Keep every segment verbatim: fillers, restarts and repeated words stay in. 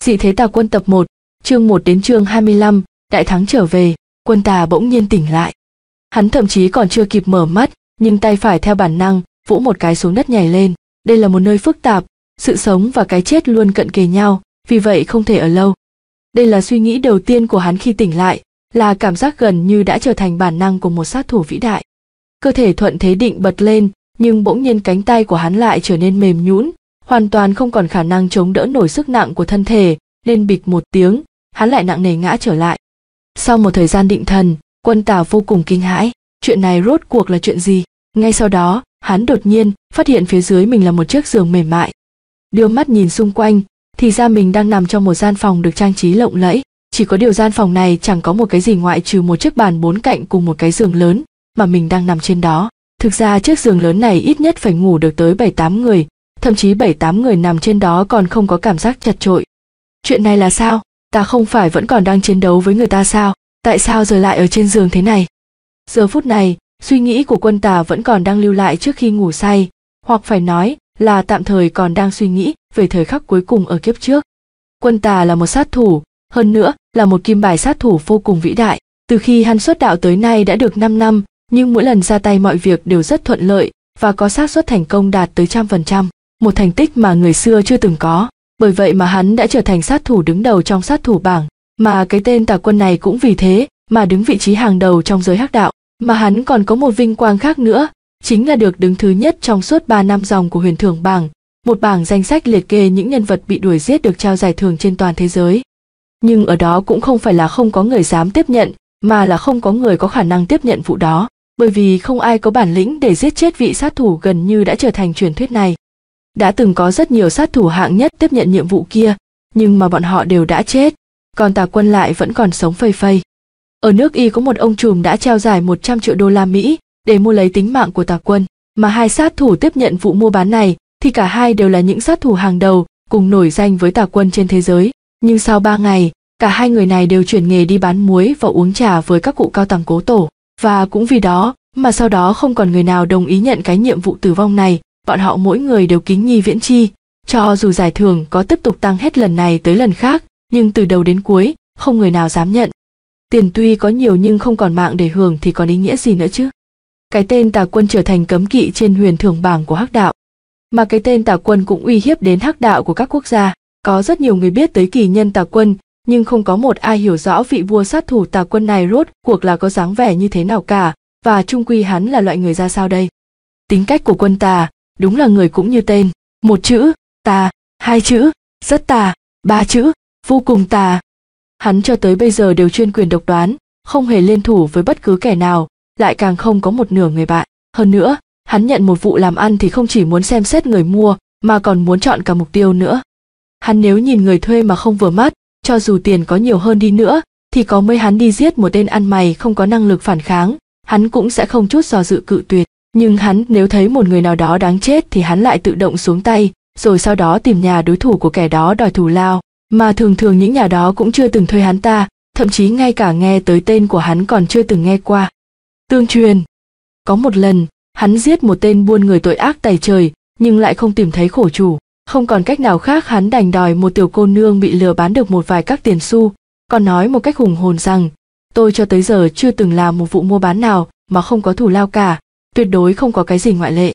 Dị thế tà quân tập một, chương một đến chương hai mươi lăm, đại thắng trở về. Quân tà bỗng nhiên tỉnh lại. Hắn thậm chí còn chưa kịp mở mắt, nhưng tay phải theo bản năng vỗ một cái xuống đất nhảy lên. Đây là một nơi phức tạp, sự sống và cái chết luôn cận kề nhau, vì vậy không thể ở lâu. Đây là suy nghĩ đầu tiên của hắn khi tỉnh lại, là cảm giác gần như đã trở thành bản năng của một sát thủ vĩ đại. Cơ thể thuận thế định bật lên, nhưng bỗng nhiên cánh tay của hắn lại trở nên mềm nhũn, hoàn toàn không còn khả năng chống đỡ nổi sức nặng của thân thể, nên bịch một tiếng, hắn lại nặng nề ngã trở lại. Sau một thời gian định thần, Quân Tà vô cùng kinh hãi, chuyện này rốt cuộc là chuyện gì? Ngay sau đó, hắn đột nhiên phát hiện phía dưới mình là một chiếc giường mềm mại. Đưa mắt nhìn xung quanh, thì ra mình đang nằm trong một gian phòng được trang trí lộng lẫy. Chỉ có điều gian phòng này chẳng có một cái gì ngoại trừ một chiếc bàn bốn cạnh cùng một cái giường lớn, mà mình đang nằm trên đó. Thực ra chiếc giường lớn này ít nhất phải ngủ được tới bảy tám người, thậm chí bảy tám người nằm trên đó còn không có cảm giác chật chội. Chuyện này là sao? Ta không phải vẫn còn đang chiến đấu với người ta sao? Tại sao giờ lại ở trên giường thế này? Giờ phút này, suy nghĩ của Quân Tà vẫn còn đang lưu lại trước khi ngủ say, hoặc phải nói là tạm thời còn đang suy nghĩ về thời khắc cuối cùng ở kiếp trước. Quân Tà là một sát thủ, hơn nữa là một kim bài sát thủ vô cùng vĩ đại. Từ khi hắn xuất đạo tới nay đã được năm năm, nhưng mỗi lần ra tay mọi việc đều rất thuận lợi và có xác suất thành công đạt tới trăm phần trăm, một thành tích mà người xưa chưa từng có. Bởi vậy mà hắn đã trở thành sát thủ đứng đầu trong sát thủ bảng, mà cái tên Tà Quân này cũng vì thế mà đứng vị trí hàng đầu trong giới hắc đạo. Mà hắn còn có một vinh quang khác nữa, chính là được đứng thứ nhất trong suốt ba năm dòng của Huyền Thưởng bảng, một bảng danh sách liệt kê những nhân vật bị đuổi giết được trao giải thưởng trên toàn thế giới. Nhưng ở đó cũng không phải là không có người dám tiếp nhận, mà là không có người có khả năng tiếp nhận vụ đó, bởi vì không ai có bản lĩnh để giết chết vị sát thủ gần như đã trở thành truyền thuyết này. Đã từng có rất nhiều sát thủ hạng nhất tiếp nhận nhiệm vụ kia, nhưng mà bọn họ đều đã chết, còn Tà Quân lại vẫn còn sống phây phây. Ở nước Y có một ông trùm đã trao giải một trăm triệu đô la Mỹ để mua lấy tính mạng của Tà Quân, mà hai sát thủ tiếp nhận vụ mua bán này thì cả hai đều là những sát thủ hàng đầu cùng nổi danh với Tà Quân trên thế giới. Nhưng sau ba ngày, cả hai người này đều chuyển nghề đi bán muối và uống trà với các cụ cao tầng cố tổ, và cũng vì đó mà sau đó không còn người nào đồng ý nhận cái nhiệm vụ tử vong này. Bọn họ mỗi người đều kính nhi viễn chi, cho dù giải thưởng có tiếp tục tăng hết lần này tới lần khác, nhưng từ đầu đến cuối không người nào dám nhận. Tiền tuy có nhiều nhưng không còn mạng để hưởng thì còn ý nghĩa gì nữa chứ? Cái tên Tà Quân trở thành cấm kỵ trên Huyền Thưởng bảng của hắc đạo, mà cái tên Tà Quân cũng uy hiếp đến hắc đạo của các quốc gia. Có rất nhiều người biết tới kỳ nhân Tà Quân, nhưng không có một ai hiểu rõ vị vua sát thủ Tà Quân này rốt cuộc là có dáng vẻ như thế nào cả, và chung quy hắn là loại người ra sao đây? Tính cách của Quân Tà đúng là người cũng như tên, một chữ tà, hai chữ rất tà, ba chữ vô cùng tà. Hắn cho tới bây giờ đều chuyên quyền độc đoán, không hề liên thủ với bất cứ kẻ nào, lại càng không có một nửa người bạn. Hơn nữa, hắn nhận một vụ làm ăn thì không chỉ muốn xem xét người mua, mà còn muốn chọn cả mục tiêu nữa. Hắn nếu nhìn người thuê mà không vừa mắt, cho dù tiền có nhiều hơn đi nữa, thì có mấy hắn đi giết một tên ăn mày không có năng lực phản kháng, hắn cũng sẽ không chút do dự cự tuyệt. Nhưng hắn nếu thấy một người nào đó đáng chết thì hắn lại tự động xuống tay, rồi sau đó tìm nhà đối thủ của kẻ đó đòi thù lao, mà thường thường những nhà đó cũng chưa từng thuê hắn ta, thậm chí ngay cả nghe tới tên của hắn còn chưa từng nghe qua. Tương truyền, có một lần, hắn giết một tên buôn người tội ác tày trời, nhưng lại không tìm thấy khổ chủ, không còn cách nào khác hắn đành đòi một tiểu cô nương bị lừa bán được một vài các tiền xu, còn nói một cách hùng hồn rằng, tôi cho tới giờ chưa từng làm một vụ mua bán nào mà không có thù lao cả, tuyệt đối không có cái gì ngoại lệ.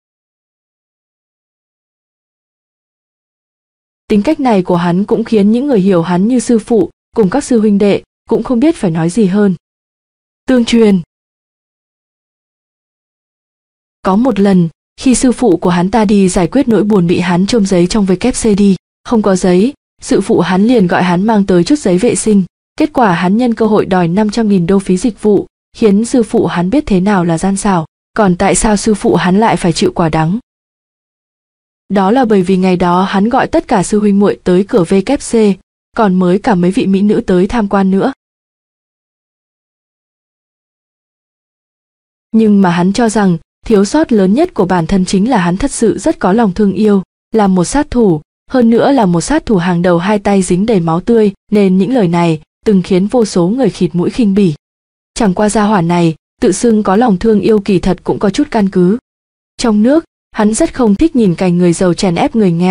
Tính cách này của hắn cũng khiến những người hiểu hắn như sư phụ, cùng các sư huynh đệ, cũng không biết phải nói gì hơn. Tương truyền, có một lần, khi sư phụ của hắn ta đi giải quyết nỗi buồn bị hắn chôm giấy trong vê kép xê đê, không có giấy, sư phụ hắn liền gọi hắn mang tới chút giấy vệ sinh. Kết quả hắn nhân cơ hội đòi năm trăm nghìn đô phí dịch vụ, khiến sư phụ hắn biết thế nào là gian xảo. Còn tại sao sư phụ hắn lại phải chịu quả đắng? Đó là bởi vì ngày đó hắn gọi tất cả sư huynh muội tới cửa vê kép xê, còn mới cả mấy vị mỹ nữ tới tham quan nữa. Nhưng mà hắn cho rằng thiếu sót lớn nhất của bản thân chính là hắn thật sự rất có lòng thương yêu, là một sát thủ, hơn nữa là một sát thủ hàng đầu hai tay dính đầy máu tươi, nên những lời này từng khiến vô số người khịt mũi khinh bỉ. Chẳng qua gia hỏa này, tự xưng có lòng thương yêu kỳ thật cũng có chút căn cứ. Trong nước, hắn rất không thích nhìn cảnh người giàu chèn ép người nghèo,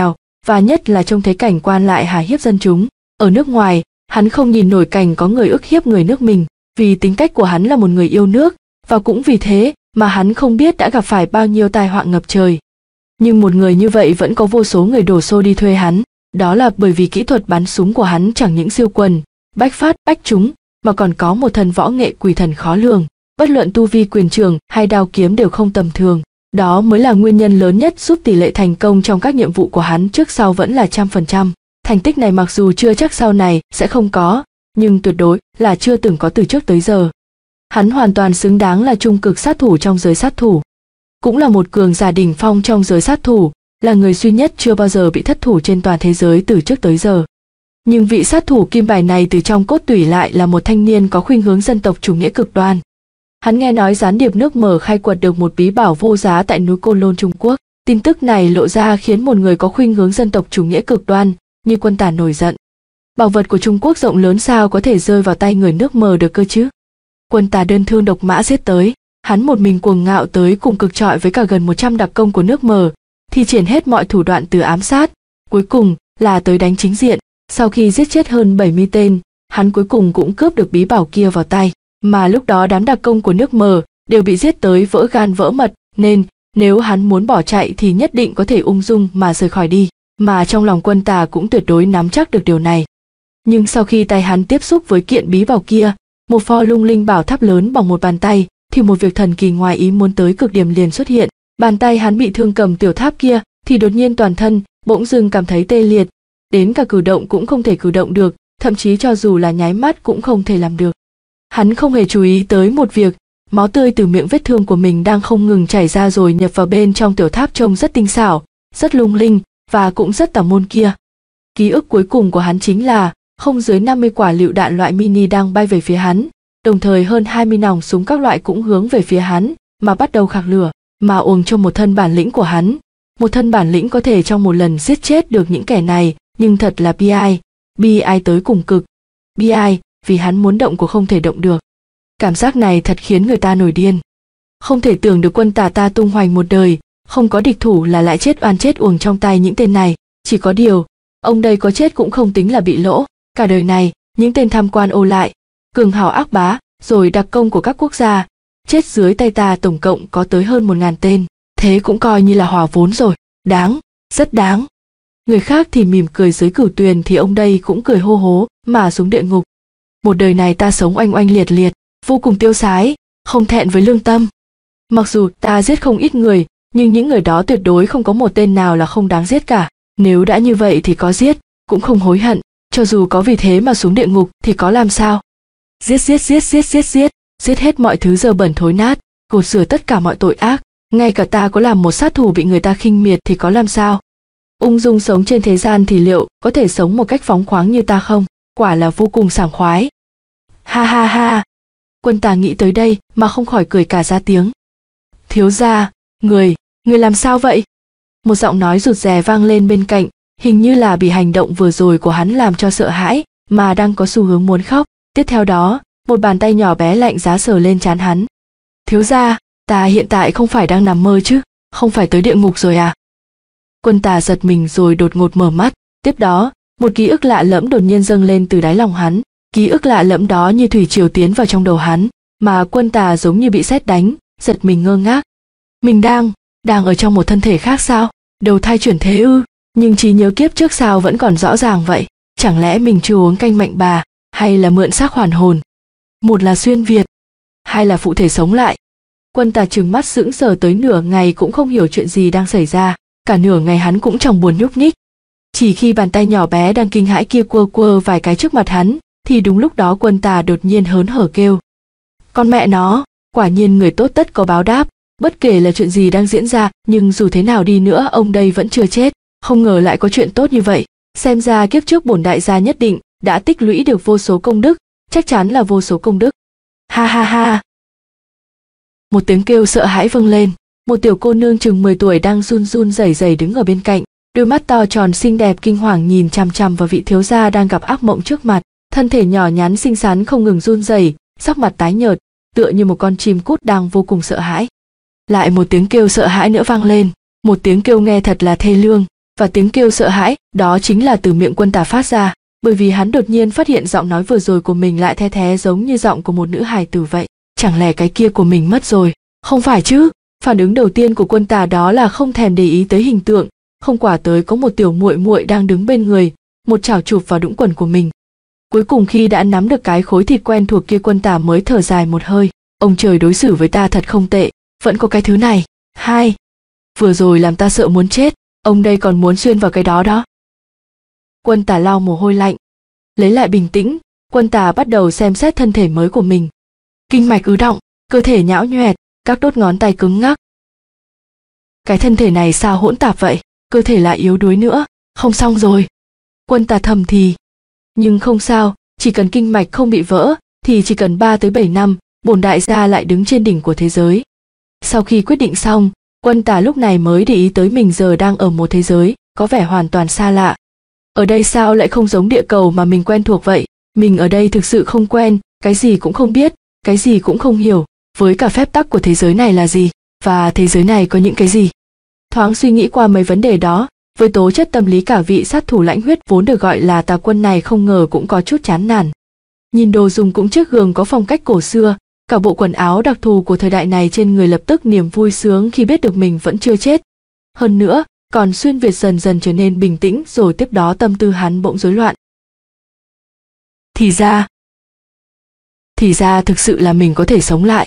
và nhất là trông thấy cảnh quan lại hà hiếp dân chúng. Ở nước ngoài, hắn không nhìn nổi cảnh có người ức hiếp người nước mình, vì tính cách của hắn là một người yêu nước, và cũng vì thế mà hắn không biết đã gặp phải bao nhiêu tai họa ngập trời. Nhưng một người như vậy vẫn có vô số người đổ xô đi thuê hắn, đó là bởi vì kỹ thuật bắn súng của hắn chẳng những siêu quần, bách phát bách trúng, mà còn có một thần võ nghệ quỷ thần khó lường, bất luận tu vi quyền trường hay đao kiếm đều không tầm thường. Đó mới là nguyên nhân lớn nhất giúp tỷ lệ thành công trong các nhiệm vụ của hắn trước sau vẫn là trăm phần trăm. Thành tích này mặc dù chưa chắc sau này sẽ không có, nhưng tuyệt đối là chưa từng có từ trước tới giờ. Hắn hoàn toàn xứng đáng là trung cực sát thủ trong giới sát thủ. Cũng là một cường giả đỉnh phong trong giới sát thủ, là người duy nhất chưa bao giờ bị thất thủ trên toàn thế giới từ trước tới giờ. Nhưng vị sát thủ kim bài này từ trong cốt tủy lại là một thanh niên có khuynh hướng dân tộc chủ nghĩa cực đoan. Hắn nghe nói gián điệp nước Mở khai quật được một bí bảo vô giá tại núi Côn Lôn Trung Quốc. Tin tức này lộ ra khiến một người có khuynh hướng dân tộc chủ nghĩa cực đoan như Quân Tả nổi giận. Bảo vật của Trung Quốc rộng lớn sao có thể rơi vào tay người nước Mở được cơ chứ? Quân Tả đơn thương độc mã giết tới, hắn một mình cuồng ngạo tới cùng cực chọi với cả gần một trăm đặc công của nước Mở, thi triển hết mọi thủ đoạn từ ám sát, cuối cùng là tới đánh chính diện. Sau khi giết chết hơn bảy mươi tên, hắn cuối cùng cũng cướp được bí bảo kia vào tay, mà lúc đó đám đặc công của nước Mở đều bị giết tới vỡ gan vỡ mật, nên nếu hắn muốn bỏ chạy thì nhất định có thể ung dung mà rời khỏi đi, mà trong lòng Quân Tả cũng tuyệt đối nắm chắc được điều này. Nhưng sau khi tay hắn tiếp xúc với kiện bí bảo kia, một pho lung linh bảo tháp lớn bằng một bàn tay, thì một việc thần kỳ ngoài ý muốn tới cực điểm liền xuất hiện. Bàn tay hắn bị thương cầm tiểu tháp kia thì đột nhiên toàn thân bỗng dưng cảm thấy tê liệt, đến cả cử động cũng không thể cử động được, thậm chí cho dù là nháy mắt cũng không thể làm được. Hắn không hề chú ý tới một việc, máu tươi từ miệng vết thương của mình đang không ngừng chảy ra rồi nhập vào bên trong tiểu tháp trông rất tinh xảo, rất lung linh và cũng rất tà môn kia. Ký ức cuối cùng của hắn chính là không dưới năm mươi quả lựu đạn loại mini đang bay về phía hắn, đồng thời hơn hai mươi nòng súng các loại cũng hướng về phía hắn mà bắt đầu khạc lửa, mà uổng cho một thân bản lĩnh của hắn. Một thân bản lĩnh có thể trong một lần giết chết được những kẻ này, nhưng thật là bi ai, bi ai tới cùng cực. Bi ai vì hắn muốn động của không thể động được. Cảm giác này thật khiến người ta nổi điên. Không thể tưởng được Quân Tả ta tung hoành một đời, không có địch thủ là lại chết oan chết uổng trong tay những tên này. Chỉ có điều, ông đây có chết cũng không tính là bị lỗ. Cả đời này, những tên tham quan ô lại, cường hào ác bá, rồi đặc công của các quốc gia, chết dưới tay ta tổng cộng có tới hơn một ngàn tên. Thế cũng coi như là hòa vốn rồi. Đáng, rất đáng. Người khác thì mỉm cười dưới cửu tuyền thì ông đây cũng cười hô hố mà xuống địa ngục. Một đời này ta sống oanh oanh liệt liệt, vô cùng tiêu sái, không thẹn với lương tâm. Mặc dù ta giết không ít người, nhưng những người đó tuyệt đối không có một tên nào là không đáng giết cả. Nếu đã như vậy thì có giết, cũng không hối hận, cho dù có vì thế mà xuống địa ngục thì có làm sao. Giết giết giết giết giết giết, giết hết mọi thứ dơ bẩn thối nát, gột rửa tất cả mọi tội ác. Ngay cả ta có làm một sát thủ bị người ta khinh miệt thì có làm sao. Ung dung sống trên thế gian thì liệu có thể sống một cách phóng khoáng như ta không? Quả là vô cùng sảng khoái. Ha ha ha. Quân Tả nghĩ tới đây mà không khỏi cười cả ra tiếng. Thiếu gia, người, người làm sao vậy? Một giọng nói rụt rè vang lên bên cạnh, hình như là bị hành động vừa rồi của hắn làm cho sợ hãi, mà đang có xu hướng muốn khóc. Tiếp theo đó, một bàn tay nhỏ bé lạnh giá sờ lên trán hắn. Thiếu gia, ta hiện tại không phải đang nằm mơ chứ, không phải tới địa ngục rồi à? Quân Tả giật mình rồi đột ngột mở mắt, tiếp đó, một ký ức lạ lẫm đột nhiên dâng lên từ đáy lòng hắn. Ký ức lạ lẫm đó như thủy triều tiến vào trong đầu hắn, mà Quân Tả giống như bị sét đánh, giật mình ngơ ngác. Mình đang, đang ở trong một thân thể khác sao? Đầu thai chuyển thế ư? Nhưng trí nhớ kiếp trước sao vẫn còn rõ ràng vậy? Chẳng lẽ mình chưa uống canh mạnh bà, hay là mượn xác hoàn hồn? Một là xuyên Việt, hai là phụ thể sống lại. Quân Tả trừng mắt sững sờ tới nửa ngày cũng không hiểu chuyện gì đang xảy ra, cả nửa ngày hắn cũng chẳng buồn nhúc nhích. Chỉ khi bàn tay nhỏ bé đang kinh hãi kia quơ quơ vài cái trước mặt hắn, thì đúng lúc đó Quân Tả đột nhiên hớn hở kêu. Con mẹ nó, quả nhiên người tốt tất có báo đáp, bất kể là chuyện gì đang diễn ra, nhưng dù thế nào đi nữa ông đây vẫn chưa chết, không ngờ lại có chuyện tốt như vậy. Xem ra kiếp trước bổn đại gia nhất định đã tích lũy được vô số công đức, chắc chắn là vô số công đức. Ha ha ha. Một tiếng kêu sợ hãi vang lên, một tiểu cô nương chừng mười tuổi đang run run rẩy rẩy đứng ở bên cạnh, đôi mắt to tròn xinh đẹp kinh hoàng nhìn chằm chằm vào vị thiếu gia đang gặp ác mộng trước mặt, thân thể nhỏ nhắn xinh xắn không ngừng run rẩy, sắc mặt tái nhợt, tựa như một con chim cút đang vô cùng sợ hãi. Lại một tiếng kêu sợ hãi nữa vang lên, một tiếng kêu nghe thật là thê lương, và tiếng kêu sợ hãi đó chính là từ miệng Quân Tà phát ra, bởi vì hắn đột nhiên phát hiện giọng nói vừa rồi của mình lại the thé giống như giọng của một nữ hài tử vậy. Chẳng lẽ cái kia của mình mất rồi? Không phải chứ? Phản ứng đầu tiên của Quân Tà đó là không thèm để ý tới hình tượng, không quả tới có một tiểu muội muội đang đứng bên người, một chảo chụp vào đũng quần của mình. Cuối cùng khi đã nắm được cái khối thịt quen thuộc kia, Quân Tà mới thở dài một hơi. Ông trời đối xử với ta thật không tệ, vẫn có cái thứ này. Hai, vừa rồi làm ta sợ muốn chết, ông đây còn muốn xuyên vào cái đó đó. Quân Tà lau mồ hôi lạnh, lấy lại bình tĩnh. Quân Tà bắt đầu xem xét thân thể mới của mình. Kinh mạch ứ đọng, cơ thể nhão nhoẹt, các đốt ngón tay cứng ngắc. Cái thân thể này sao hỗn tạp vậy, cơ thể lại yếu đuối nữa, không xong rồi. Quân Tà thầm thì. Nhưng không sao, chỉ cần kinh mạch không bị vỡ, thì chỉ cần ba tới bảy năm, bổn đại gia lại đứng trên đỉnh của thế giới. Sau khi quyết định xong, Quân Tà lúc này mới để ý tới mình giờ đang ở một thế giới có vẻ hoàn toàn xa lạ. Ở đây sao lại không giống địa cầu mà mình quen thuộc vậy? Mình ở đây thực sự không quen, cái gì cũng không biết, cái gì cũng không hiểu, với cả phép tắc của thế giới này là gì, và thế giới này có những cái gì. Thoáng suy nghĩ qua mấy vấn đề đó, với tố chất tâm lý cả vị sát thủ lãnh huyết vốn được gọi là Tà Quân này không ngờ cũng có chút chán nản. Nhìn đồ dùng cũng chiếc gương có phong cách cổ xưa, cả bộ quần áo đặc thù của thời đại này trên người, lập tức niềm vui sướng khi biết được mình vẫn chưa chết. Hơn nữa, còn Xuyên Việt dần dần trở nên bình tĩnh, rồi tiếp đó tâm tư hắn bỗng rối loạn. Thì ra, thì ra thực sự là mình có thể sống lại.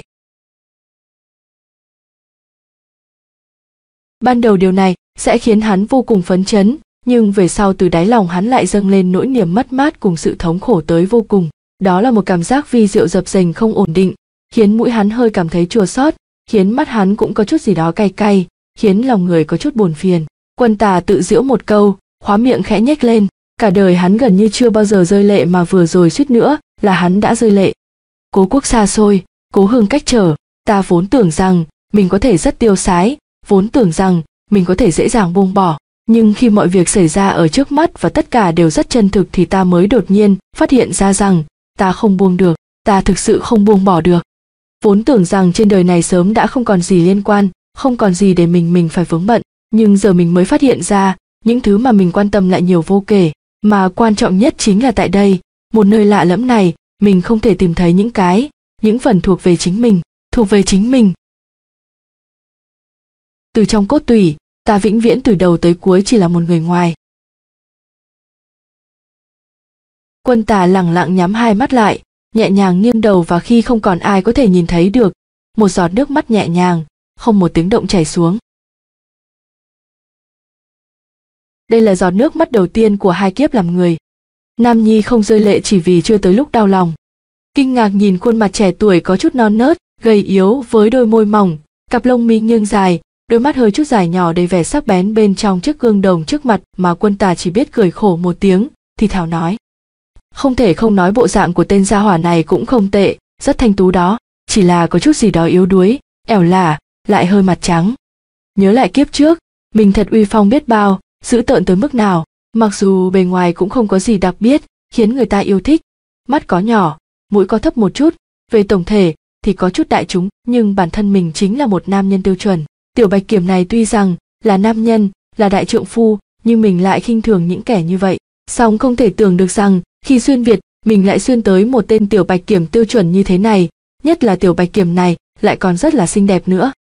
Ban đầu điều này sẽ khiến hắn vô cùng phấn chấn, nhưng về sau từ đáy lòng hắn lại dâng lên nỗi niềm mất mát cùng sự thống khổ tới vô cùng. Đó là một cảm giác vi diệu dập dềnh không ổn định, khiến mũi hắn hơi cảm thấy chua xót, khiến mắt hắn cũng có chút gì đó cay cay, khiến lòng người có chút buồn phiền. Quân Tà tự giễu một câu, khóe miệng khẽ nhếch lên. Cả đời hắn gần như chưa bao giờ rơi lệ, mà vừa rồi suýt nữa là hắn đã rơi lệ. Cố quốc xa xôi, cố hương cách trở, ta vốn tưởng rằng mình có thể rất tiêu sái, vốn tưởng rằng mình có thể dễ dàng buông bỏ, nhưng khi mọi việc xảy ra ở trước mắt và tất cả đều rất chân thực thì ta mới đột nhiên phát hiện ra rằng ta không buông được, ta thực sự không buông bỏ được. Vốn tưởng rằng trên đời này sớm đã không còn gì liên quan, không còn gì để mình mình phải vướng bận, nhưng giờ mình mới phát hiện ra những thứ mà mình quan tâm lại nhiều vô kể, mà quan trọng nhất chính là tại đây, một nơi lạ lẫm này, mình không thể tìm thấy những cái, những phần thuộc về chính mình, thuộc về chính mình. Từ trong cốt tủy, ta vĩnh viễn từ đầu tới cuối chỉ là một người ngoài. Quân Tà lẳng lặng nhắm hai mắt lại, nhẹ nhàng nghiêng đầu, và khi không còn ai có thể nhìn thấy được, một giọt nước mắt nhẹ nhàng, không một tiếng động chảy xuống. Đây là giọt nước mắt đầu tiên của hai kiếp làm người. Nam nhi không rơi lệ chỉ vì chưa tới lúc đau lòng. Kinh ngạc nhìn khuôn mặt trẻ tuổi có chút non nớt, gầy yếu với đôi môi mỏng, cặp lông mi nghiêng dài, đôi mắt hơi chút dài nhỏ đầy vẻ sắc bén bên trong chiếc gương đồng trước mặt, mà Quân Tà chỉ biết cười khổ một tiếng, thì thào nói. Không thể không nói bộ dạng của tên gia hỏa này cũng không tệ, rất thanh tú đó, chỉ là có chút gì đó yếu đuối, ẻo lả, lại hơi mặt trắng. Nhớ lại kiếp trước, mình thật uy phong biết bao, dữ tợn tới mức nào, mặc dù bề ngoài cũng không có gì đặc biệt, khiến người ta yêu thích. Mắt có nhỏ, mũi có thấp một chút, về tổng thể thì có chút đại chúng, nhưng bản thân mình chính là một nam nhân tiêu chuẩn. Tiểu Bạch Kiểm này tuy rằng là nam nhân, là đại trượng phu, nhưng mình lại khinh thường những kẻ như vậy. Song không thể tưởng được rằng khi xuyên Việt, mình lại xuyên tới một tên Tiểu Bạch Kiểm tiêu chuẩn như thế này, nhất là Tiểu Bạch Kiểm này lại còn rất là xinh đẹp nữa.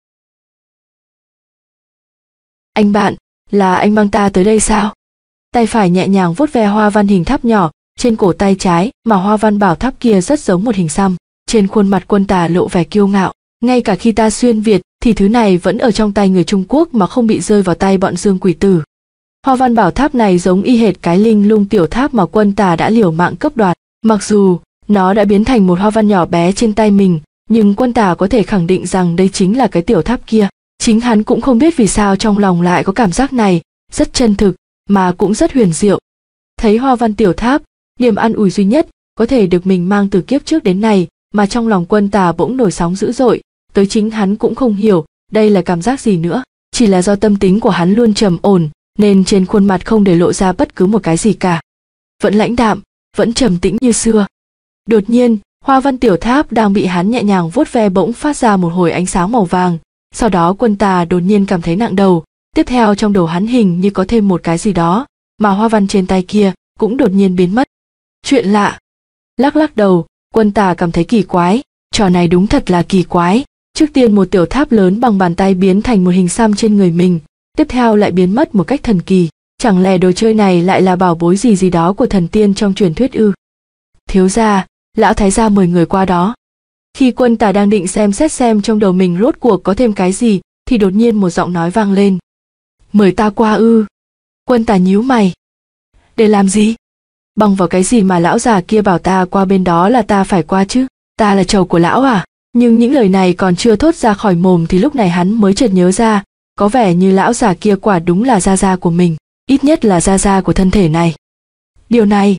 Anh bạn, là anh mang ta tới đây sao? Tay phải nhẹ nhàng vuốt ve hoa văn hình tháp nhỏ trên cổ tay trái, mà hoa văn bảo tháp kia rất giống một hình xăm. Trên khuôn mặt Quân Tà lộ vẻ kiêu ngạo. Ngay cả khi ta xuyên Việt thì thứ này vẫn ở trong tay người Trung Quốc mà không bị rơi vào tay bọn Dương Quỷ Tử. Hoa văn bảo tháp này giống y hệt cái linh lung tiểu tháp mà Quân Tà đã liều mạng cướp đoạt. Mặc dù nó đã biến thành một hoa văn nhỏ bé trên tay mình, nhưng Quân Tà có thể khẳng định rằng đây chính là cái tiểu tháp kia. Chính hắn cũng không biết vì sao trong lòng lại có cảm giác này, rất chân thực, mà cũng rất huyền diệu. Thấy hoa văn tiểu tháp, niềm an ủi duy nhất có thể được mình mang từ kiếp trước đến này, mà trong lòng Quân Tà bỗng nổi sóng dữ dội, tới chính hắn cũng không hiểu đây là cảm giác gì nữa. Chỉ là do tâm tính của hắn luôn trầm ổn, nên trên khuôn mặt không để lộ ra bất cứ một cái gì cả. Vẫn lãnh đạm, vẫn trầm tĩnh như xưa. Đột nhiên, hoa văn tiểu tháp đang bị hắn nhẹ nhàng vuốt ve bỗng phát ra một hồi ánh sáng màu vàng. Sau đó Quân Tà đột nhiên cảm thấy nặng đầu, Tiếp theo trong đầu hắn hình như có thêm một cái gì đó, mà hoa văn trên tay kia cũng đột nhiên biến mất. Chuyện lạ. Lắc lắc đầu, Quân Tà cảm thấy kỳ quái, trò này đúng thật là kỳ quái. Trước tiên một tiểu tháp lớn bằng bàn tay biến thành một hình xăm trên người mình, tiếp theo lại biến mất một cách thần kỳ. Chẳng lẽ đồ chơi này lại là bảo bối gì gì đó của thần tiên trong truyền thuyết ư? Thiếu gia, lão thái gia mời người qua đó. Khi Quân Tà đang định xem xét xem trong đầu mình rốt cuộc có thêm cái gì, thì đột nhiên một giọng nói vang lên. Mời ta qua ư? Quân Tà nhíu mày. Để làm gì? Bằng vào cái gì mà lão già kia bảo ta qua bên đó là ta phải qua chứ? Ta là trầu của lão à? Nhưng những lời này còn chưa thốt ra khỏi mồm thì lúc này hắn mới chợt nhớ ra, có vẻ như lão già kia quả đúng là gia gia của mình, ít nhất là gia gia của thân thể này. Điều này,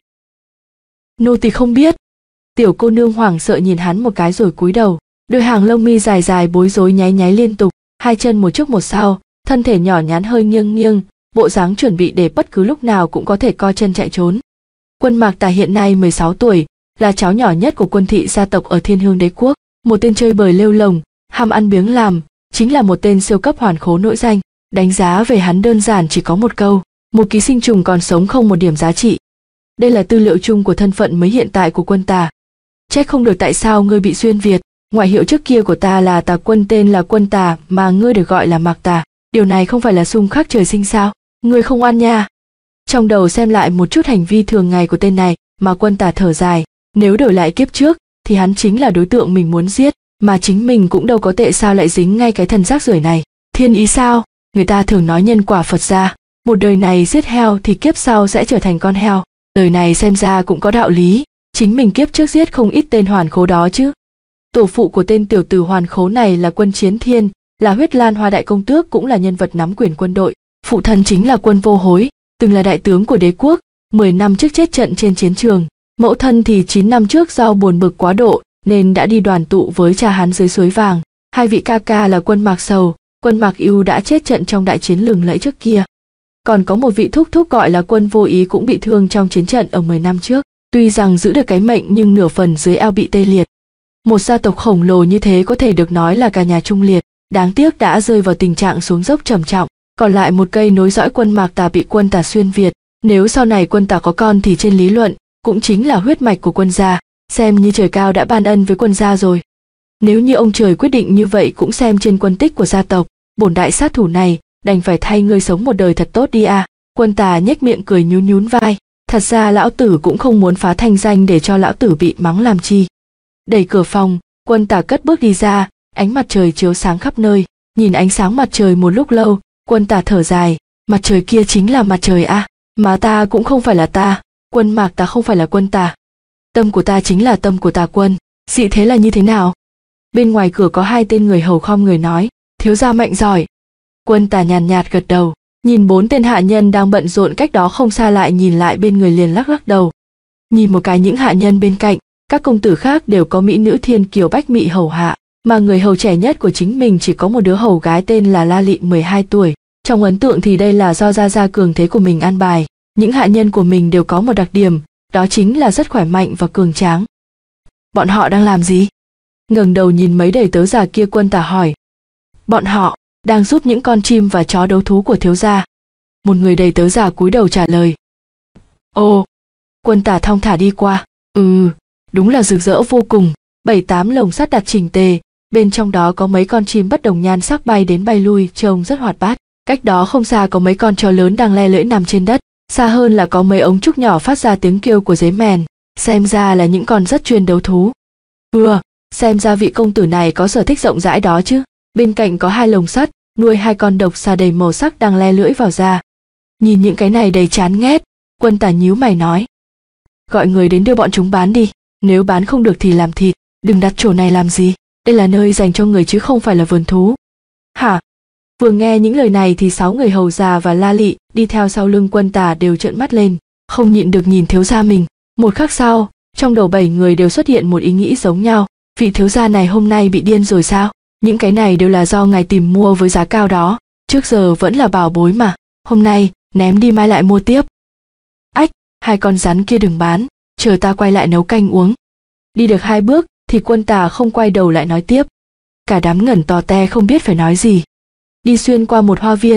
nô tỳ không biết. Tiểu cô nương hoảng sợ nhìn hắn một cái rồi cúi đầu, đôi hàng lông mi dài dài bối rối nháy nháy liên tục, hai chân một trước một sau, thân thể nhỏ nhắn hơi nghiêng nghiêng, bộ dáng chuẩn bị để bất cứ lúc nào cũng có thể co chân chạy trốn. Quân Mạc Tà hiện nay mười sáu tuổi, là cháu nhỏ nhất của quân thị gia tộc ở Thiên Hương Đế quốc, một tên chơi bời lêu lồng, ham ăn biếng làm, chính là một tên siêu cấp hoàn khố nổi danh. Đánh giá về hắn đơn giản chỉ có một câu, một ký sinh trùng còn sống không một điểm giá trị. Đây là tư liệu chung của thân phận mới hiện tại của Quân Tà. Trách không được tại sao ngươi bị xuyên Việt, ngoại hiệu trước kia của ta là Tà Quân, tên là Quân Tà mà ngươi được gọi là Mạc Tà, điều này không phải là xung khắc trời sinh sao? Ngươi không ăn nha. Trong đầu xem lại một chút hành vi thường ngày của tên này, mà Quân Tà thở dài, nếu đổi lại kiếp trước thì hắn chính là đối tượng mình muốn giết, mà chính mình cũng đâu có tệ sao lại dính ngay cái thần rác rưởi này. Thiên ý sao? Người ta thường nói nhân quả Phật gia, một đời này giết heo thì kiếp sau sẽ trở thành con heo. Đời này xem ra cũng có đạo lý, chính mình kiếp trước giết không ít tên hoàn khố đó chứ. Tổ phụ của tên tiểu tử hoàn khố này là Quân Chiến Thiên, là Huyết Lan Hoa đại công tước, cũng là nhân vật nắm quyền quân đội. Phụ thân chính là Quân Vô Hối, từng là đại tướng của đế quốc, mười năm trước chết trận trên chiến trường. Mẫu thân thì chín năm trước do buồn bực quá độ nên đã đi đoàn tụ với cha hắn dưới suối vàng. Hai vị ca ca là Quân Mạc Sầu, Quân Mạc Ưu đã chết trận trong đại chiến lừng lẫy trước kia. Còn có một vị thúc thúc gọi là Quân Vô Ý cũng bị thương trong chiến trận ở mười năm trước. Tuy rằng giữ được cái mệnh nhưng nửa phần dưới eo bị tê liệt. Một gia tộc khổng lồ như thế có thể được nói là cả nhà trung liệt, đáng tiếc đã rơi vào tình trạng xuống dốc trầm trọng. Còn lại một cây nối dõi Quân Mạc Tà bị Quân Tà xuyên Việt. Nếu sau này Quân Tà có con thì trên lý luận cũng chính là huyết mạch của Quân gia, xem như trời cao đã ban ân với Quân gia rồi. Nếu như ông trời quyết định như vậy cũng xem trên quân tích của gia tộc, bổn đại sát thủ này đành phải thay ngươi sống một đời thật tốt đi à. Quân Tà nhếch miệng cười nhún nhún vai, thật ra lão tử cũng không muốn phá thanh danh để cho lão tử bị mắng làm chi. Đẩy cửa phòng, Quân Tà cất bước đi ra, ánh mặt trời chiếu sáng khắp nơi, nhìn ánh sáng mặt trời một lúc lâu, Quân Tà thở dài, mặt trời kia chính là mặt trời à, mà ta cũng không phải là ta, Quân Mạc Tà không phải là Quân Tà. Tâm của ta chính là tâm của Tà Quân, dị thế là như thế nào? Bên ngoài cửa có hai tên người hầu khom người nói, thiếu gia mạnh giỏi. Quân Tà nhàn nhạt gật đầu, nhìn bốn tên hạ nhân đang bận rộn cách đó không xa lại nhìn lại bên người liền lắc lắc đầu. Nhìn một cái những hạ nhân bên cạnh, các công tử khác đều có mỹ nữ thiên kiều bách mị hầu hạ, mà người hầu trẻ nhất của chính mình chỉ có một đứa hầu gái tên là La Lị mười hai tuổi. Trong ấn tượng thì đây là do gia gia cường thế của mình an bài. Những hạ nhân của mình đều có một đặc điểm, đó chính là rất khỏe mạnh và cường tráng. Bọn họ đang làm gì? Ngẩng đầu nhìn mấy đầy tớ già kia, Quân Tà hỏi. Bọn họ đang giúp những con chim và chó đấu thú của thiếu gia. Một người đầy tớ già cúi đầu trả lời. Ồ. Quân Tà thong thả đi qua. Ừ, đúng là rực rỡ vô cùng. Bảy tám lồng sắt đặt chỉnh tề, bên trong đó có mấy con chim bất đồng nhan sắc bay đến bay lui, trông rất hoạt bát. Cách đó không xa có mấy con chó lớn đang le lưỡi nằm trên đất, xa hơn là có mấy ống trúc nhỏ phát ra tiếng kêu của dế mèn, xem ra là những con rất chuyên đấu thú. Vừa, xem ra vị công tử này có sở thích rộng rãi đó chứ. Bên cạnh có hai lồng sắt, nuôi hai con độc xà đầy màu sắc đang le lưỡi vào ra. Nhìn những cái này đầy chán ghét, Quân Tà nhíu mày nói. Gọi người đến đưa bọn chúng bán đi, nếu bán không được thì làm thịt, đừng đặt chỗ này làm gì, đây là nơi dành cho người chứ không phải là vườn thú. Hả? Vừa nghe những lời này thì sáu người hầu già và La Lị đi theo sau lưng Quân Tà đều trợn mắt lên, không nhịn được nhìn thiếu gia mình. Một khắc sau, trong đầu bảy người đều xuất hiện một ý nghĩ giống nhau, vị thiếu gia này hôm nay bị điên rồi sao? Những cái này đều là do ngài tìm mua với giá cao đó, trước giờ vẫn là bảo bối mà, hôm nay ném đi mai lại mua tiếp. Ách, hai con rắn kia đừng bán, chờ ta quay lại nấu canh uống. Đi được hai bước thì Quân Tà không quay đầu lại nói tiếp. Cả đám ngẩn tò te không biết phải nói gì. Đi xuyên qua một hoa viên,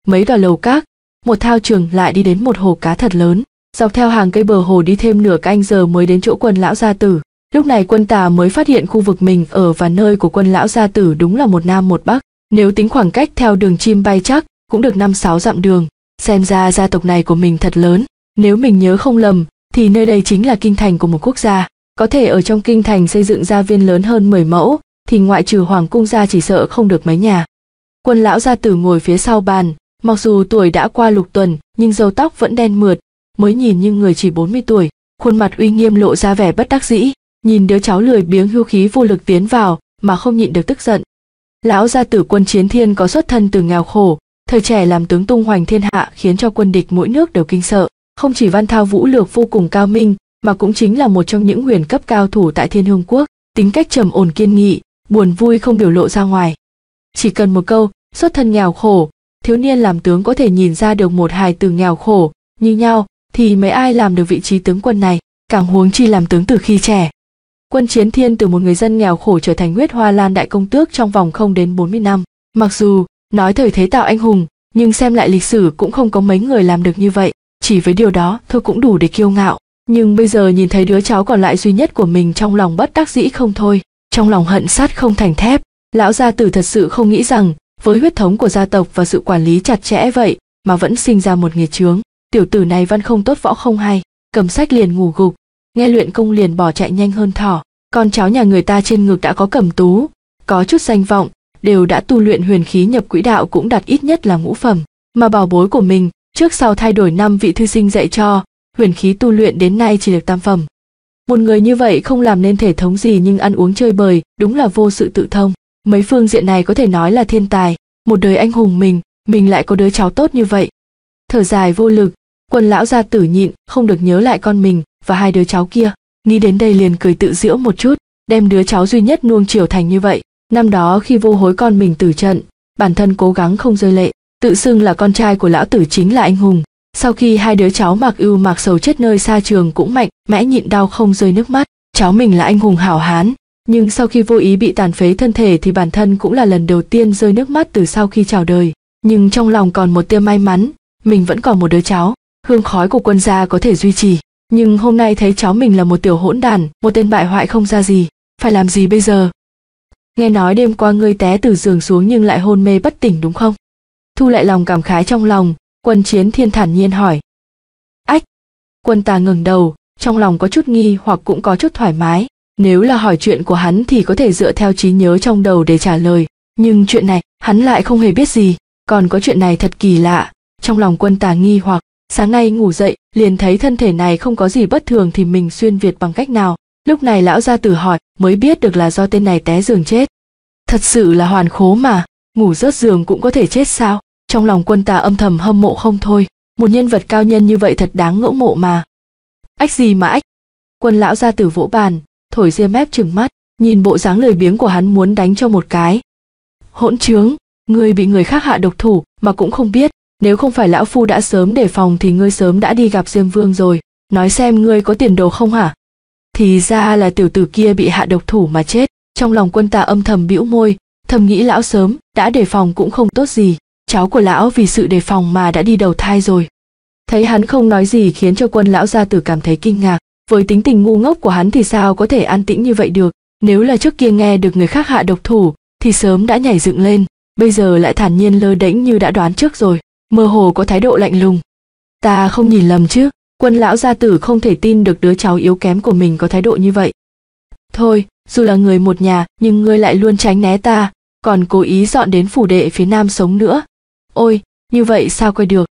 mấy tòa lầu các, một thao trường lại đi đến một hồ cá thật lớn. Dọc theo hàng cây bờ hồ đi thêm nửa canh giờ mới đến chỗ Quân lão gia tử. Lúc này Quân Tà mới phát hiện khu vực mình ở và nơi của Quân lão gia tử đúng là một nam một bắc. Nếu tính khoảng cách theo đường chim bay chắc cũng được năm sáu dặm đường. Xem ra gia tộc này của mình thật lớn. Nếu mình nhớ không lầm thì nơi đây chính là kinh thành của một quốc gia. Có thể ở trong kinh thành xây dựng gia viên lớn hơn mười mẫu thì ngoại trừ hoàng cung ra chỉ sợ không được mấy nhà. Quân lão gia tử ngồi phía sau bàn, mặc dù tuổi đã qua lục tuần nhưng râu tóc vẫn đen mượt, mới nhìn như người chỉ bốn mươi tuổi, khuôn mặt uy nghiêm lộ ra vẻ bất đắc dĩ, nhìn đứa cháu lười biếng hưu khí vô lực tiến vào mà không nhịn được tức giận. Lão gia tử Quân Chiến Thiên có xuất thân từ nghèo khổ, thời trẻ làm tướng tung hoành thiên hạ khiến cho quân địch mỗi nước đều kinh sợ, không chỉ văn thao vũ lược vô cùng cao minh mà cũng chính là một trong những huyền cấp cao thủ tại Thiên Hương quốc, tính cách trầm ổn kiên nghị, buồn vui không biểu lộ ra ngoài. Chỉ cần một câu, xuất thân nghèo khổ, thiếu niên làm tướng có thể nhìn ra được một hài tử nghèo khổ như nhau thì mấy ai làm được vị trí tướng quân này, càng huống chi làm tướng từ khi trẻ. Quân Chiến Thiên từ một người dân nghèo khổ trở thành Huyết Hoa Lan đại công tước trong vòng không đến bốn mươi năm. Mặc dù nói thời thế tạo anh hùng, nhưng xem lại lịch sử cũng không có mấy người làm được như vậy, chỉ với điều đó thôi cũng đủ để kiêu ngạo. Nhưng bây giờ nhìn thấy đứa cháu còn lại duy nhất của mình, trong lòng bất đắc dĩ không thôi, trong lòng hận sắt không thành thép. Lão gia tử thật sự không nghĩ rằng với huyết thống của gia tộc và sự quản lý chặt chẽ vậy mà vẫn sinh ra một nghiệt chướng. Tiểu tử này văn không tốt võ không hay, cầm sách liền ngủ gục, nghe luyện công liền bỏ chạy nhanh hơn thỏ. Con cháu nhà người ta trên ngực đã có cẩm tú, có chút danh vọng, đều đã tu luyện huyền khí nhập quỹ đạo cũng đạt ít nhất là ngũ phẩm, mà bảo bối của mình trước sau thay đổi năm vị thư sinh dạy cho, huyền khí tu luyện đến nay chỉ được tam phẩm. Một người như vậy không làm nên thể thống gì nhưng ăn uống chơi bời, đúng là vô sự tự thông. Mấy phương diện này có thể nói là thiên tài, một đời anh hùng mình, mình lại có đứa cháu tốt như vậy. Thở dài vô lực, Quân lão gia tử nhịn không được nhớ lại con mình và hai đứa cháu kia, nghĩ đến đây liền cười tự giễu một chút, đem đứa cháu duy nhất nuông chiều thành như vậy. Năm đó khi vô hối con mình tử trận, bản thân cố gắng không rơi lệ, tự xưng là con trai của lão tử chính là anh hùng. Sau khi hai đứa cháu mặc ưu mặc sầu chết nơi xa trường cũng mạnh mẽ nhịn đau không rơi nước mắt, cháu mình là anh hùng hảo hán. Nhưng sau khi vô ý bị tàn phế thân thể thì bản thân cũng là lần đầu tiên rơi nước mắt từ sau khi chào đời. Nhưng trong lòng còn một tia may mắn, mình vẫn còn một đứa cháu, hương khói của Quân gia có thể duy trì. Nhưng hôm nay thấy cháu mình là một tiểu hỗn đản, một tên bại hoại không ra gì, phải làm gì bây giờ? Nghe nói đêm qua ngươi té từ giường xuống nhưng lại hôn mê bất tỉnh đúng không? Thu lại lòng cảm khái trong lòng, Quân Chiến Thiên thản nhiên hỏi. Ách! Quân Tà ngẩng đầu, trong lòng có chút nghi hoặc cũng có chút thoải mái. Nếu là hỏi chuyện của hắn thì có thể dựa theo trí nhớ trong đầu để trả lời, nhưng chuyện này hắn lại không hề biết gì. Còn có chuyện này thật kỳ lạ, trong lòng Quân Tà nghi hoặc, sáng nay ngủ dậy liền thấy thân thể này không có gì bất thường thì mình xuyên việt bằng cách nào. Lúc này lão gia tử hỏi mới biết được là do tên này té giường chết. Thật sự là hoàn khố mà, ngủ rớt giường cũng có thể chết sao? Trong lòng Quân Tà âm thầm hâm mộ không thôi, một nhân vật cao nhân như vậy thật đáng ngưỡng mộ mà. Ách gì mà ách? Quân lão gia tử vỗ bàn, thổi ria mép trừng mắt, nhìn bộ dáng lười biếng của hắn muốn đánh cho một cái. Hỗn trướng, ngươi bị người khác hạ độc thủ mà cũng không biết, nếu không phải lão phu đã sớm đề phòng thì ngươi sớm đã đi gặp Diêm Vương rồi, nói xem ngươi có tiền đồ không hả? Thì ra là tiểu tử kia bị hạ độc thủ mà chết. Trong lòng Quân Tà âm thầm bĩu môi, thầm nghĩ lão sớm đã đề phòng cũng không tốt gì, cháu của lão vì sự đề phòng mà đã đi đầu thai rồi. Thấy hắn không nói gì khiến cho Quân lão gia tử cảm thấy kinh ngạc, với tính tình ngu ngốc của hắn thì sao có thể an tĩnh như vậy được, nếu là trước kia nghe được người khác hạ độc thủ thì sớm đã nhảy dựng lên, bây giờ lại thản nhiên lơ đễnh như đã đoán trước rồi, mơ hồ có thái độ lạnh lùng. Ta không nhìn lầm chứ? Quân lão gia tử không thể tin được đứa cháu yếu kém của mình có thái độ như vậy. Thôi, dù là người một nhà nhưng ngươi lại luôn tránh né ta, còn cố ý dọn đến phủ đệ phía nam sống nữa. Ôi, như vậy sao coi được?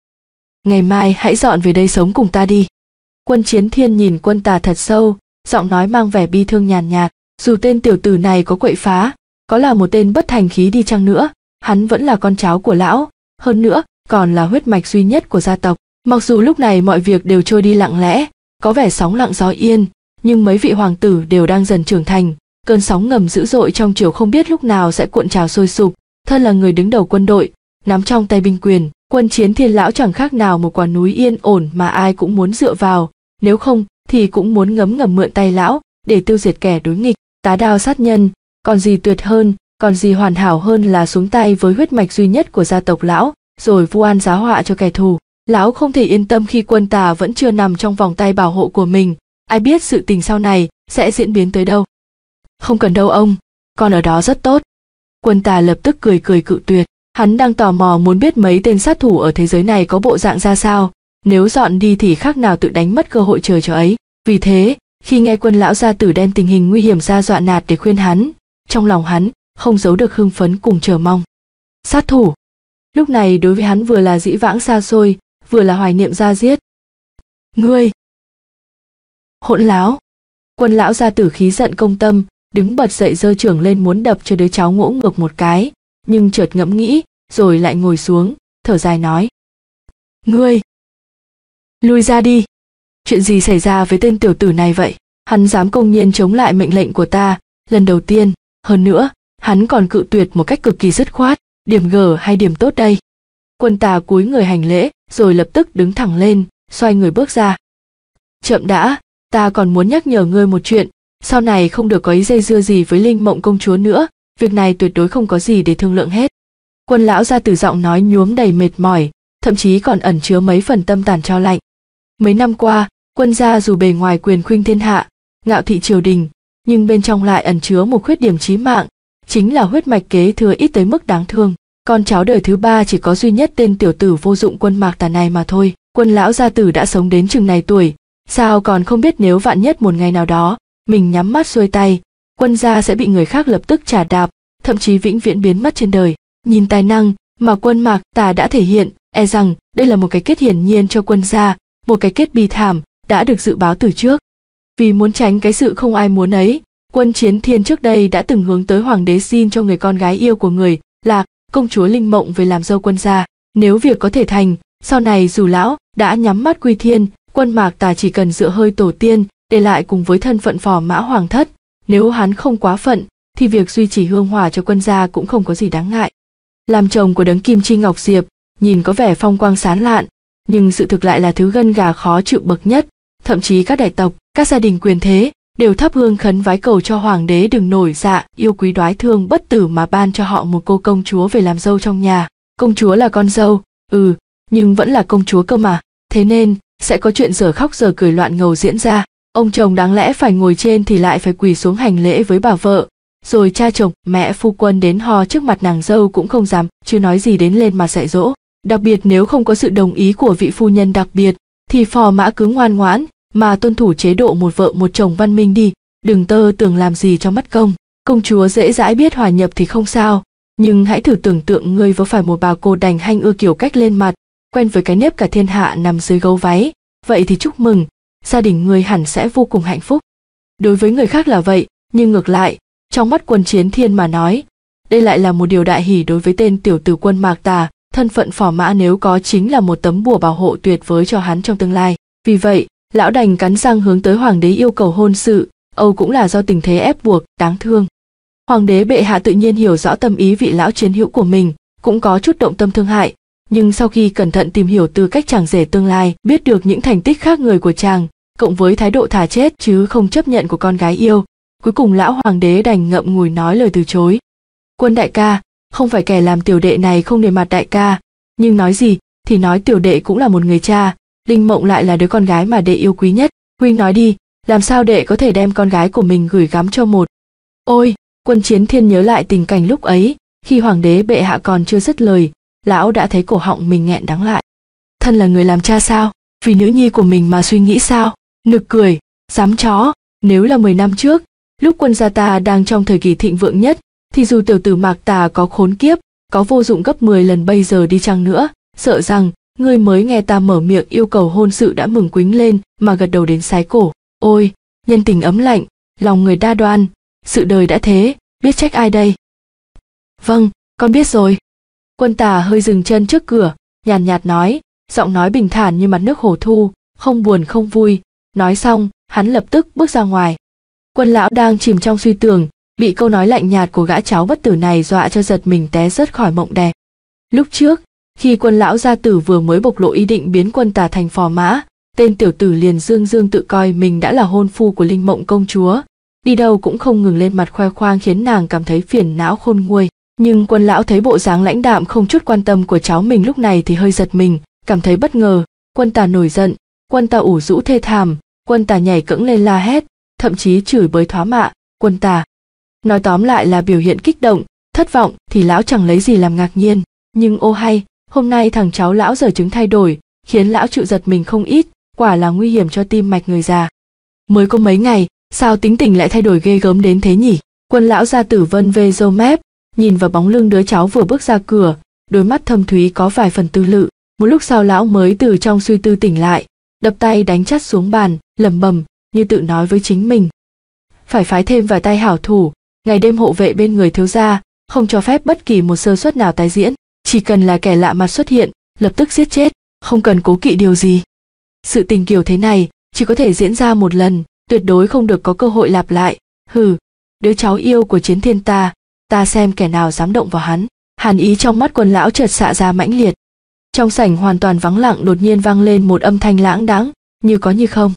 Ngày mai hãy dọn về đây sống cùng ta đi. Quân Chiến Thiên nhìn Quân Tà thật sâu, giọng nói mang vẻ bi thương nhàn nhạt, dù tên tiểu tử này có quậy phá, có là một tên bất thành khí đi chăng nữa, hắn vẫn là con cháu của lão, hơn nữa còn là huyết mạch duy nhất của gia tộc. Mặc dù lúc này mọi việc đều trôi đi lặng lẽ, có vẻ sóng lặng gió yên, nhưng mấy vị hoàng tử đều đang dần trưởng thành, cơn sóng ngầm dữ dội trong triều không biết lúc nào sẽ cuộn trào sôi sục. Thân là người đứng đầu quân đội, nắm trong tay binh quyền, Quân Chiến Thiên lão chẳng khác nào một quả núi yên ổn mà ai cũng muốn dựa vào, nếu không thì cũng muốn ngấm ngầm mượn tay lão để tiêu diệt kẻ đối nghịch, tá đao sát nhân, còn gì tuyệt hơn, còn gì hoàn hảo hơn là xuống tay với huyết mạch duy nhất của gia tộc lão, rồi vu oan giá họa cho kẻ thù. Lão không thể yên tâm khi quân tà vẫn chưa nằm trong vòng tay bảo hộ của mình, ai biết sự tình sau này sẽ diễn biến tới đâu. Không cần đâu ông, con ở đó rất tốt. Quân tà lập tức cười cười cự tuyệt, hắn đang tò mò muốn biết mấy tên sát thủ ở thế giới này có bộ dạng ra sao, nếu dọn đi thì khác nào tự đánh mất cơ hội trời cho ấy. Vì thế, khi nghe quân lão gia tử đem tình hình nguy hiểm ra dọa nạt để khuyên hắn, trong lòng hắn không giấu được hưng phấn cùng chờ mong. Sát thủ, lúc này đối với hắn vừa là dĩ vãng xa xôi, vừa là hoài niệm ra giết. Ngươi! Hỗn láo! Quân lão gia tử khí giận công tâm, đứng bật dậy giơ chưởng lên muốn đập cho đứa cháu ngỗ ngược một cái, nhưng chợt ngẫm nghĩ, rồi lại ngồi xuống, thở dài nói. Ngươi! Lui ra đi! Chuyện gì xảy ra với tên tiểu tử này vậy? Hắn dám công nhiên chống lại mệnh lệnh của ta, lần đầu tiên, hơn nữa, hắn còn cự tuyệt một cách cực kỳ dứt khoát, điểm gở hay điểm tốt đây? Quân tà cúi người hành lễ, rồi lập tức đứng thẳng lên, xoay người bước ra. Chậm đã, ta còn muốn nhắc nhở ngươi một chuyện, sau này không được có ý dây dưa gì với Linh Mộng công chúa nữa, việc này tuyệt đối không có gì để thương lượng hết. Quân lão gia tử giọng nói nhuốm đầy mệt mỏi, thậm chí còn ẩn chứa mấy phần tâm tàn trao lạnh. Mấy năm qua, quân gia dù bề ngoài quyền khuynh thiên hạ, ngạo thị triều đình, nhưng bên trong lại ẩn chứa một khuyết điểm chí mạng, chính là huyết mạch kế thừa ít tới mức đáng thương. Con cháu đời thứ ba chỉ có duy nhất tên tiểu tử vô dụng Quân Mạc Tà này mà thôi. Quân lão gia tử đã sống đến chừng này tuổi, sao còn không biết nếu vạn nhất một ngày nào đó mình nhắm mắt xuôi tay, quân gia sẽ bị người khác lập tức trà đạp, thậm chí vĩnh viễn biến mất trên đời. Nhìn tài năng mà Quân Mạc Tà đã thể hiện, e rằng đây là một cái kết hiển nhiên cho quân gia, một cái kết bi thảm đã được dự báo từ trước. Vì muốn tránh cái sự không ai muốn ấy, Quân Chiến Thiên trước đây đã từng hướng tới hoàng đế xin cho người con gái yêu của người là công chúa Linh Mộng về làm dâu quân gia. Nếu việc có thể thành, sau này dù lão đã nhắm mắt quy thiên, Quân Mạc Tà chỉ cần dựa hơi tổ tiên, để lại cùng với thân phận phò mã hoàng thất, nếu hắn không quá phận, thì việc duy trì hương hỏa cho quân gia cũng không có gì đáng ngại. Làm chồng của đấng Kim Chi Ngọc Diệp, nhìn có vẻ phong quang sáng lạn, nhưng sự thực lại là thứ gân gà khó chịu bậc nhất, thậm chí các đại tộc, các gia đình quyền thế đều thắp hương khấn vái cầu cho hoàng đế đừng nổi dạ yêu quý đoái thương bất tử mà ban cho họ một cô công chúa về làm dâu trong nhà. Công chúa là con dâu, ừ, nhưng vẫn là công chúa cơ mà, thế nên sẽ có chuyện giờ khóc giờ cười loạn ngầu diễn ra. Ông chồng đáng lẽ phải ngồi trên thì lại phải quỳ xuống hành lễ với bà vợ, rồi cha chồng, mẹ phu quân đến hò trước mặt nàng dâu cũng không dám, chứ nói gì đến lên mặt dạy dỗ. Đặc biệt nếu không có sự đồng ý của vị phu nhân đặc biệt, thì phò mã cứ ngoan ngoãn mà tuân thủ chế độ một vợ một chồng văn minh đi, đừng tơ tưởng làm gì cho mất công. Công chúa dễ dãi biết hòa nhập thì không sao, nhưng hãy thử tưởng tượng ngươi vớ phải một bà cô đành hanh ưa kiểu cách lên mặt, quen với cái nếp cả thiên hạ nằm dưới gấu váy, vậy thì chúc mừng, gia đình ngươi hẳn sẽ vô cùng hạnh phúc. Đối với người khác là vậy, nhưng ngược lại, trong mắt Quân Chiến Thiên mà nói, đây lại là một điều đại hỷ đối với tên tiểu tử Quân Mạc Tà, thân phận phò mã nếu có chính là một tấm bùa bảo hộ tuyệt vời cho hắn trong tương lai. Vì vậy, lão đành cắn răng hướng tới hoàng đế yêu cầu hôn sự, âu cũng là do tình thế ép buộc, đáng thương. Hoàng đế bệ hạ tự nhiên hiểu rõ tâm ý vị lão chiến hữu của mình, cũng có chút động tâm thương hại, nhưng sau khi cẩn thận tìm hiểu tư cách chàng rể tương lai, biết được những thành tích khác người của chàng, cộng với thái độ thà chết chứ không chấp nhận của con gái yêu, cuối cùng lão hoàng đế đành ngậm ngùi nói lời từ chối. Quân đại ca, không phải kẻ làm tiểu đệ này không nể mặt đại ca, nhưng nói gì thì nói tiểu đệ cũng là một người cha, Linh Mộng lại là đứa con gái mà đệ yêu quý nhất, huynh nói đi, làm sao đệ có thể đem con gái của mình gửi gắm cho một. Ôi, Quân Chiến Thiên nhớ lại tình cảnh lúc ấy, khi hoàng đế bệ hạ còn chưa dứt lời, lão đã thấy cổ họng mình nghẹn đắng lại. Thân là người làm cha sao, vì nữ nhi của mình mà suy nghĩ sao, nực cười, dám chó. Nếu là mười năm trước, lúc quân gia ta đang trong thời kỳ thịnh vượng nhất, thì dù tiểu tử Mạc Tà có khốn kiếp, có vô dụng gấp mười lần bây giờ đi chăng nữa, sợ rằng ngươi mới nghe ta mở miệng yêu cầu hôn sự đã mừng quính lên mà gật đầu đến sái cổ. Ôi, nhân tình ấm lạnh, lòng người đa đoan, sự đời đã thế, biết trách ai đây? Vâng, con biết rồi. Quân Tà hơi dừng chân trước cửa, nhàn nhạt, nhạt nói, giọng nói bình thản như mặt nước hồ thu, không buồn không vui. Nói xong, hắn lập tức bước ra ngoài. Quân lão đang chìm trong suy tưởng, bị câu nói lạnh nhạt của gã cháu bất tử này dọa cho giật mình té rớt khỏi mộng đẹp. Lúc trước, khi quân lão gia tử vừa mới bộc lộ ý định biến Quân Tà thành phò mã, tên tiểu tử liền dương dương tự coi mình đã là hôn phu của Linh Mộng công chúa, đi đâu cũng không ngừng lên mặt khoe khoang khiến nàng cảm thấy phiền não khôn nguôi. Nhưng Quân lão thấy bộ dáng lãnh đạm không chút quan tâm của cháu mình lúc này thì hơi giật mình, cảm thấy bất ngờ. Quân Tà nổi giận, Quân Tà ủ rũ thê thảm, Quân Tà nhảy cẫng lên la hét, thậm chí chửi bới thoá mạ Quân Tà. Nói tóm lại là biểu hiện kích động, thất vọng thì lão chẳng lấy gì làm ngạc nhiên. Nhưng ô hay, hôm nay thằng cháu lão giờ chứng thay đổi, khiến lão chịu giật mình không ít, quả là nguy hiểm cho tim mạch người già. Mới có mấy ngày, sao tính tình lại thay đổi ghê gớm đến thế nhỉ? Quân lão gia tử vân vê râu mép, nhìn vào bóng lưng đứa cháu vừa bước ra cửa, đôi mắt thâm thúy có vài phần tư lự. Một lúc sau lão mới từ trong suy tư tỉnh lại, đập tay đánh chắt xuống bàn, lẩm bẩm như tự nói với chính mình. Phải phái thêm vài tay hảo thủ, ngày đêm hộ vệ bên người thiếu gia, không cho phép bất kỳ một sơ suất nào tái diễn, chỉ cần là kẻ lạ mặt xuất hiện, lập tức giết chết, không cần cố kỵ điều gì. Sự tình kiểu thế này chỉ có thể diễn ra một lần, tuyệt đối không được có cơ hội lặp lại. Hừ, đứa cháu yêu của Chiến Thiên ta, ta xem kẻ nào dám động vào hắn. Hàn ý trong mắt Quân lão chợt xạ ra mãnh liệt. Trong sảnh hoàn toàn vắng lặng, đột nhiên vang lên một âm thanh lãng đãng, như có như không.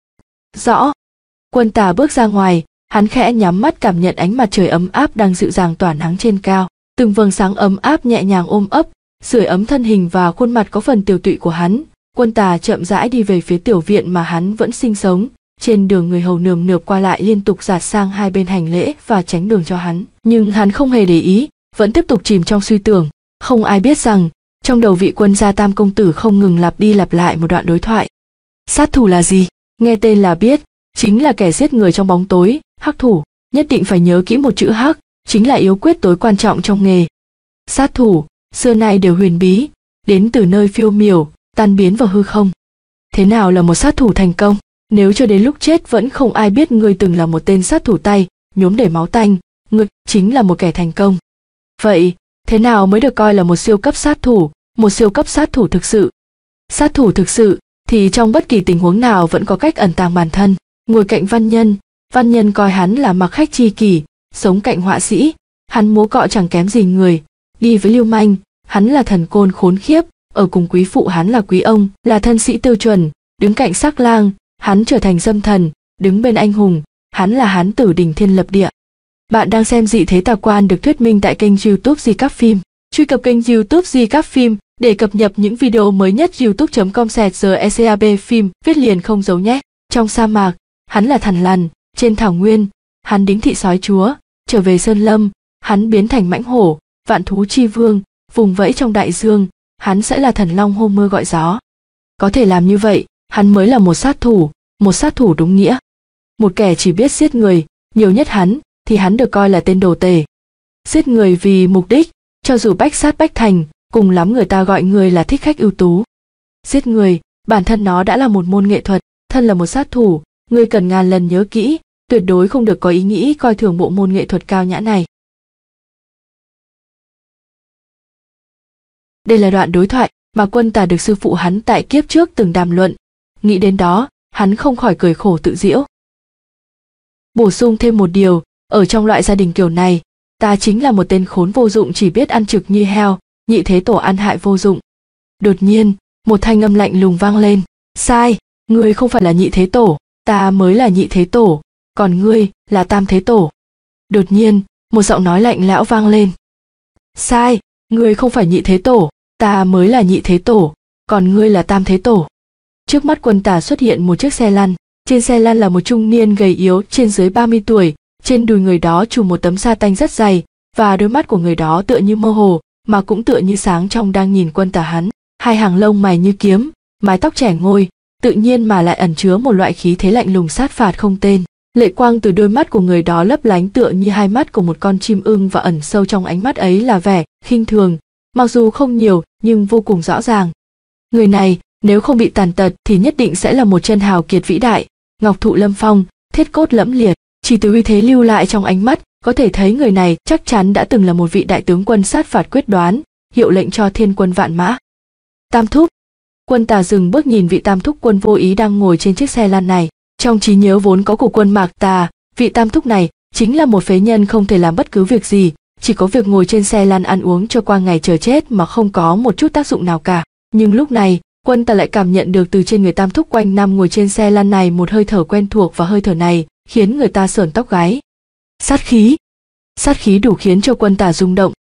Rõ. Quân Tà bước ra ngoài, hắn khẽ nhắm mắt cảm nhận ánh mặt trời ấm áp đang dịu dàng tỏa nắng trên cao. Từng vầng sáng ấm áp nhẹ nhàng ôm ấp, sưởi ấm thân hình và khuôn mặt có phần tiều tụy của hắn. Quân Tà chậm rãi đi về phía tiểu viện mà hắn vẫn sinh sống. Trên đường người hầu nườm nượp qua lại liên tục dạt sang hai bên hành lễ và tránh đường cho hắn. Nhưng hắn không hề để ý, vẫn tiếp tục chìm trong suy tưởng. Không ai biết rằng, trong đầu vị Quân gia tam công tử không ngừng lặp đi lặp lại một đoạn đối thoại. Sát thủ là gì? Nghe tên là biết, chính là kẻ giết người trong bóng tối, hắc thủ. Nhất định phải nhớ kỹ một chữ hắc, chính là yếu quyết tối quan trọng trong nghề. Sát thủ, xưa nay đều huyền bí, đến từ nơi phiêu miểu, tan biến vào hư không. Thế nào là một sát thủ thành công? Nếu cho đến lúc chết vẫn không ai biết ngươi từng là một tên sát thủ tay, nhuốm đầy máu tanh, ngươi chính là một kẻ thành công. Vậy, thế nào mới được coi là một siêu cấp sát thủ, một siêu cấp sát thủ thực sự? Sát thủ thực sự thì trong bất kỳ tình huống nào vẫn có cách ẩn tàng bản thân. Ngồi cạnh văn nhân, văn nhân coi hắn là mặc khách tri kỷ, sống cạnh họa sĩ, hắn múa cọ chẳng kém gì người. Đi với lưu manh, hắn là thần côn khốn khiếp, ở cùng quý phụ hắn là quý ông, là thân sĩ tiêu chuẩn, đứng cạnh sắc lang, hắn trở thành dâm thần, đứng bên anh hùng, hắn là hán tử đỉnh thiên lập địa. Bạn đang xem Dị Thế Tà Quan được thuyết minh tại kênh YouTube Recap Phim. Truy cập kênh YouTube Recap Phim để cập nhật những video mới nhất. youtube chấm com slash recap phim, viết liền không giấu nhé. Trong sa mạc, hắn là Thằn Lằn, trên thảo nguyên, hắn đính thị sói chúa, trở về sơn lâm, hắn biến thành mãnh hổ, vạn thú chi vương, vùng vẫy trong đại dương, hắn sẽ là thần long hô mưa gọi gió. Có thể làm như vậy, hắn mới là một sát thủ, một sát thủ đúng nghĩa. Một kẻ chỉ biết giết người, nhiều nhất hắn, thì hắn được coi là tên đồ tể. Giết người vì mục đích, cho dù bách sát bách thành, cùng lắm người ta gọi người là thích khách ưu tú. Giết người, bản thân nó đã là một môn nghệ thuật, thân là một sát thủ, người cần ngàn lần nhớ kỹ, tuyệt đối không được có ý nghĩ coi thường bộ môn nghệ thuật cao nhã này. Đây là đoạn đối thoại mà Quân Tà được sư phụ hắn tại kiếp trước từng đàm luận. Nghĩ đến đó, hắn không khỏi cười khổ tự giễu. Bổ sung thêm một điều, ở trong loại gia đình kiểu này, ta chính là một tên khốn vô dụng chỉ biết ăn trực như heo, nhị thế tổ ăn hại vô dụng. Đột nhiên, một thanh âm lạnh lùng vang lên. Sai, ngươi không phải là nhị thế tổ, ta mới là nhị thế tổ, còn ngươi là tam thế tổ. Đột nhiên, một giọng nói lạnh lẽo vang lên. Sai, ngươi không phải nhị thế tổ, ta mới là nhị thế tổ, còn ngươi là tam thế tổ. Trước mắt Quân Tà xuất hiện một chiếc xe lăn, trên xe lăn là một trung niên gầy yếu trên dưới ba mươi tuổi, trên đùi người đó trùm một tấm sa tanh rất dày, và đôi mắt của người đó tựa như mơ hồ, mà cũng tựa như sáng trong đang nhìn Quân Tà hắn. Hai hàng lông mày như kiếm, mái tóc trẻ ngôi, tự nhiên mà lại ẩn chứa một loại khí thế lạnh lùng sát phạt không tên. Lệ quang từ đôi mắt của người đó lấp lánh tựa như hai mắt của một con chim ưng, và ẩn sâu trong ánh mắt ấy là vẻ khinh thường, mặc dù không nhiều nhưng vô cùng rõ ràng. Người này nếu không bị tàn tật thì nhất định sẽ là một chân hào kiệt vĩ đại, ngọc thụ lâm phong, thiết cốt lẫm liệt. Chỉ từ uy thế lưu lại trong ánh mắt có thể thấy người này chắc chắn đã từng là một vị đại tướng quân sát phạt quyết đoán, hiệu lệnh cho thiên quân vạn mã. Tam thúc. Quân Tà dừng bước nhìn vị tam thúc Quân Vô Ý đang ngồi trên chiếc xe lăn này. Trong trí nhớ vốn có của Quân Mạc Tà, vị tam thúc này chính là một phế nhân không thể làm bất cứ việc gì, chỉ có việc ngồi trên xe lăn ăn uống cho qua ngày chờ chết mà không có một chút tác dụng nào cả. Nhưng lúc này, Quân Tà lại cảm nhận được từ trên người tam thúc quanh năm ngồi trên xe lăn này một hơi thở quen thuộc, và hơi thở này khiến người ta sởn tóc gáy. Sát khí. Sát khí đủ khiến cho Quân Tà rung động.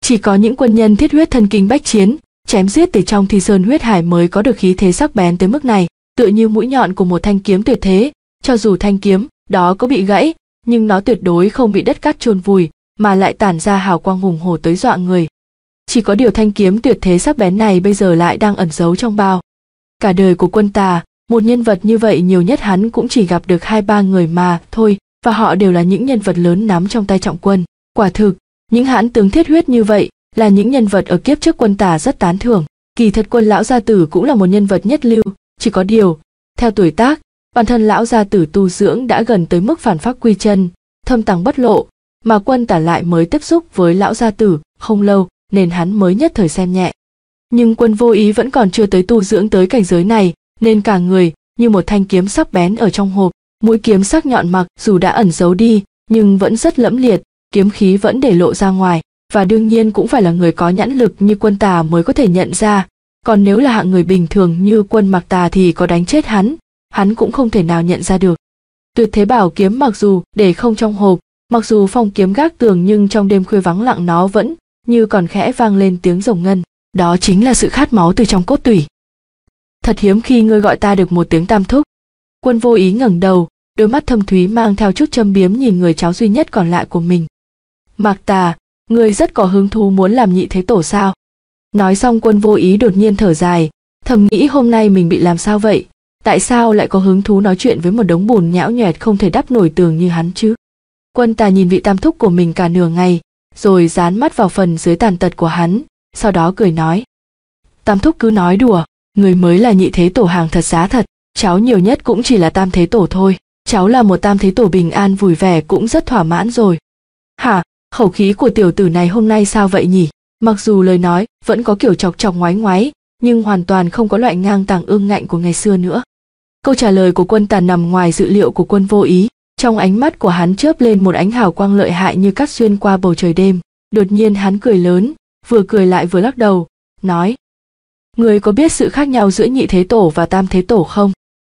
Chỉ có những quân nhân thiết huyết thân kinh bách chiến, chém giết từ trong thi sơn huyết hải mới có được khí thế sắc bén tới mức này, tựa như mũi nhọn của một thanh kiếm tuyệt thế, cho dù thanh kiếm đó có bị gãy, nhưng nó tuyệt đối không bị đất cát chôn vùi, mà lại tản ra hào quang hùng hổ tới dọa người. Chỉ có điều thanh kiếm tuyệt thế sắc bén này bây giờ lại đang ẩn giấu trong bao. Cả đời của Quân Tà, một nhân vật như vậy nhiều nhất hắn cũng chỉ gặp được hai ba người mà thôi, và họ đều là những nhân vật lớn nắm trong tay Trọng Quân. Quả thực, những hãn tướng thiết huyết như vậy là những nhân vật ở kiếp trước Quân Tà rất tán thưởng. Kỳ thật Quân lão gia tử cũng là một nhân vật nhất lưu, chỉ có điều, theo tuổi tác, bản thân lão gia tử tu dưỡng đã gần tới mức phản pháp quy chân, thâm tàng bất lộ, mà Quân Tà lại mới tiếp xúc với lão gia tử không lâu, nên hắn mới nhất thời xem nhẹ. Nhưng Quân Vô Ý vẫn còn chưa tới tu dưỡng tới cảnh giới này, nên cả người như một thanh kiếm sắc bén ở trong hộp, mũi kiếm sắc nhọn mặc dù đã ẩn giấu đi, nhưng vẫn rất lẫm liệt, kiếm khí vẫn để lộ ra ngoài, và đương nhiên cũng phải là người có nhãn lực như Quân Tà mới có thể nhận ra, còn nếu là hạng người bình thường như Quân Mặc Tà thì có đánh chết hắn, hắn cũng không thể nào nhận ra được. Tuyệt thế bảo kiếm mặc dù để không trong hộp, mặc dù phong kiếm gác tường, nhưng trong đêm khuya vắng lặng nó vẫn như còn khẽ vang lên tiếng rồng ngân, đó chính là sự khát máu từ trong cốt tủy. Thật hiếm khi ngươi gọi ta được một tiếng tam thúc. Quân Vô Ý ngẩng đầu, đôi mắt thâm thúy mang theo chút châm biếm nhìn người cháu duy nhất còn lại của mình. Mạc Tà, ngươi rất có hứng thú muốn làm nhị thế tổ sao? Nói xong Quân Vô Ý đột nhiên thở dài, thầm nghĩ hôm nay mình bị làm sao vậy? Tại sao lại có hứng thú nói chuyện với một đống bùn nhão nhoẹt không thể đắp nổi tường như hắn chứ? Quân Tà nhìn vị tam thúc của mình cả nửa ngày, rồi dán mắt vào phần dưới tàn tật của hắn, sau đó cười nói. Tam thúc cứ nói đùa, người mới là nhị thế tổ hàng thật giá thật, cháu nhiều nhất cũng chỉ là tam thế tổ thôi, cháu là một tam thế tổ bình an vui vẻ cũng rất thỏa mãn rồi. Hả, khẩu khí của tiểu tử này hôm nay sao vậy nhỉ? Mặc dù lời nói vẫn có kiểu chọc chọc ngoáy ngoáy, nhưng hoàn toàn không có loại ngang tàng ương ngạnh của ngày xưa nữa. Câu trả lời của Quân Tà nằm ngoài dự liệu của Quân Vô Ý, trong ánh mắt của hắn chớp lên một ánh hào quang lợi hại như cắt xuyên qua bầu trời đêm. Đột nhiên hắn cười lớn, vừa cười lại vừa lắc đầu, nói: Người có biết sự khác nhau giữa nhị thế tổ và tam thế tổ không?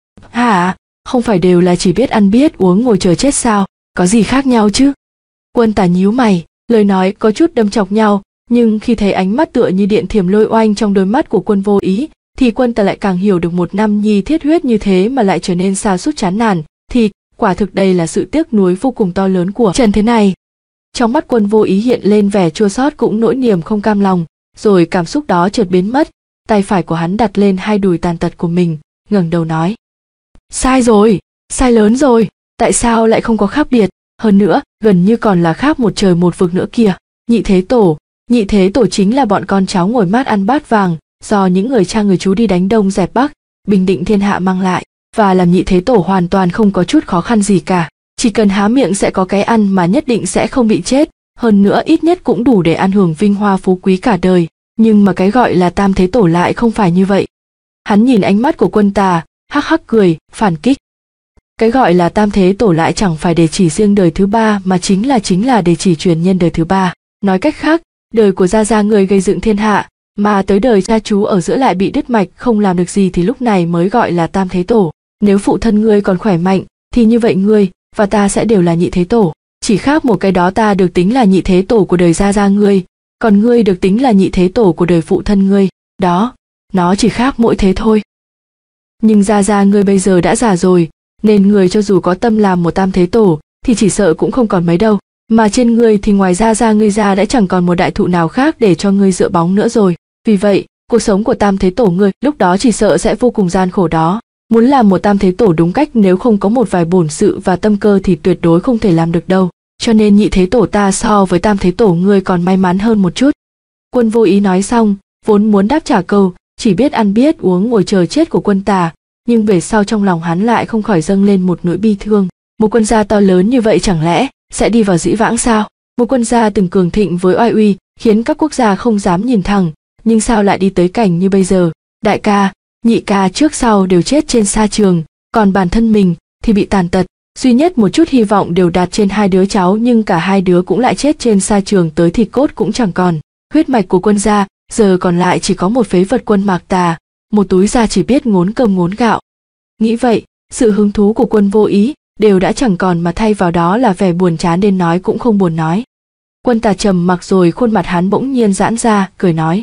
Hả, không phải đều là chỉ biết ăn biết uống ngồi chờ chết sao, có gì khác nhau chứ? Quân Tà nhíu mày, lời nói có chút đâm chọc nhau, nhưng khi thấy ánh mắt tựa như điện thiểm lôi oanh trong đôi mắt của Quân Vô Ý, thì Quân Tà lại càng hiểu được một nam nhi thiết huyết như thế mà lại trở nên sa sút chán nản, thì quả thực đây là sự tiếc nuối vô cùng to lớn của trần thế này. Trong mắt Quân Vô Ý hiện lên vẻ chua xót cũng nỗi niềm không cam lòng, rồi cảm xúc đó chợt biến mất, tay phải của hắn đặt lên hai đùi tàn tật của mình, ngẩng đầu nói: Sai rồi, sai lớn rồi, tại sao lại không có khác biệt, hơn nữa, gần như còn là khác một trời một vực nữa kìa. Nhị thế tổ, nhị thế tổ chính là bọn con cháu ngồi mát ăn bát vàng, do những người cha người chú đi đánh đông dẹp bắc, bình định thiên hạ mang lại, và làm nhị thế tổ hoàn toàn không có chút khó khăn gì cả, chỉ cần há miệng sẽ có cái ăn mà nhất định sẽ không bị chết, hơn nữa ít nhất cũng đủ để ăn hưởng vinh hoa phú quý cả đời. Nhưng mà cái gọi là tam thế tổ lại không phải như vậy. Hắn nhìn ánh mắt của Quân Tà, hắc hắc cười, phản kích. Cái gọi là tam thế tổ lại chẳng phải để chỉ riêng đời thứ ba mà chính là chính là để chỉ truyền nhân đời thứ ba. Nói cách khác, đời của gia gia người gây dựng thiên hạ, mà tới đời cha chú ở giữa lại bị đứt mạch không làm được gì thì lúc này mới gọi là tam thế tổ. Nếu phụ thân ngươi còn khỏe mạnh, thì như vậy ngươi và ta sẽ đều là nhị thế tổ. Chỉ khác một cái đó, ta được tính là nhị thế tổ của đời gia gia ngươi, còn ngươi được tính là nhị thế tổ của đời phụ thân ngươi. Đó, nó chỉ khác mỗi thế thôi. Nhưng gia gia ngươi bây giờ đã già rồi, nên ngươi cho dù có tâm làm một tam thế tổ, thì chỉ sợ cũng không còn mấy đâu. Mà trên ngươi thì ngoài gia gia ngươi ra đã chẳng còn một đại thụ nào khác để cho ngươi dựa bóng nữa rồi. Vì vậy, cuộc sống của tam thế tổ ngươi lúc đó chỉ sợ sẽ vô cùng gian khổ đó. Muốn làm một tam thế tổ đúng cách nếu không có một vài bổn sự và tâm cơ thì tuyệt đối không thể làm được đâu. Cho nên nhị thế tổ ta so với tam thế tổ ngươi còn may mắn hơn một chút. Quân Vô Ý nói xong, vốn muốn đáp trả câu chỉ biết ăn biết uống ngồi chờ chết của Quân Tà, nhưng về sau trong lòng hắn lại không khỏi dâng lên một nỗi bi thương. Một quân gia to lớn như vậy chẳng lẽ sẽ đi vào dĩ vãng sao? Một quân gia từng cường thịnh với oai uy, khiến các quốc gia không dám nhìn thẳng, nhưng sao lại đi tới cảnh như bây giờ? Đại ca, nhị ca trước sau đều chết trên sa trường, còn bản thân mình thì bị tàn tật, duy nhất một chút hy vọng đều đặt trên hai đứa cháu, nhưng cả hai đứa cũng lại chết trên sa trường tới thịt cốt cũng chẳng còn. Huyết mạch của quân gia giờ còn lại chỉ có một phế vật Quân Mạc Tà, một túi da chỉ biết ngốn cơm ngốn gạo. Nghĩ vậy, sự hứng thú của Quân Vô Ý đều đã chẳng còn, mà thay vào đó là vẻ buồn chán đến nói cũng không buồn nói. Quân Tà trầm mặc rồi khuôn mặt hắn bỗng nhiên giãn ra, cười nói.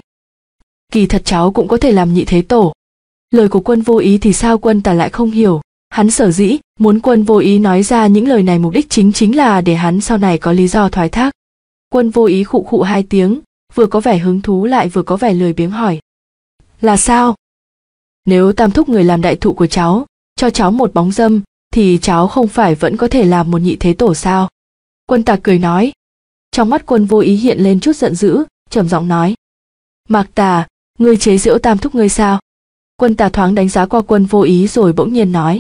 Kỳ thật cháu cũng có thể làm nhị thế tổ. Lời của Quân Vô Ý thì sao Quân Tà lại không hiểu. Hắn sở dĩ muốn Quân Vô Ý nói ra những lời này mục đích chính chính là để hắn sau này có lý do thoái thác. Quân Vô Ý khụ khụ hai tiếng, vừa có vẻ hứng thú lại vừa có vẻ lười biếng hỏi. Là sao? Nếu Tam thúc người làm đại thụ của cháu, cho cháu một bóng dâm, thì cháu không phải vẫn có thể làm một nhị thế tổ sao? Quân Tà cười nói. Trong mắt Quân Vô Ý hiện lên chút giận dữ, trầm giọng nói. Mạc Tà, ngươi chế giễu Tam thúc ngươi sao? Quân Tà thoáng đánh giá qua Quân Vô Ý rồi bỗng nhiên nói.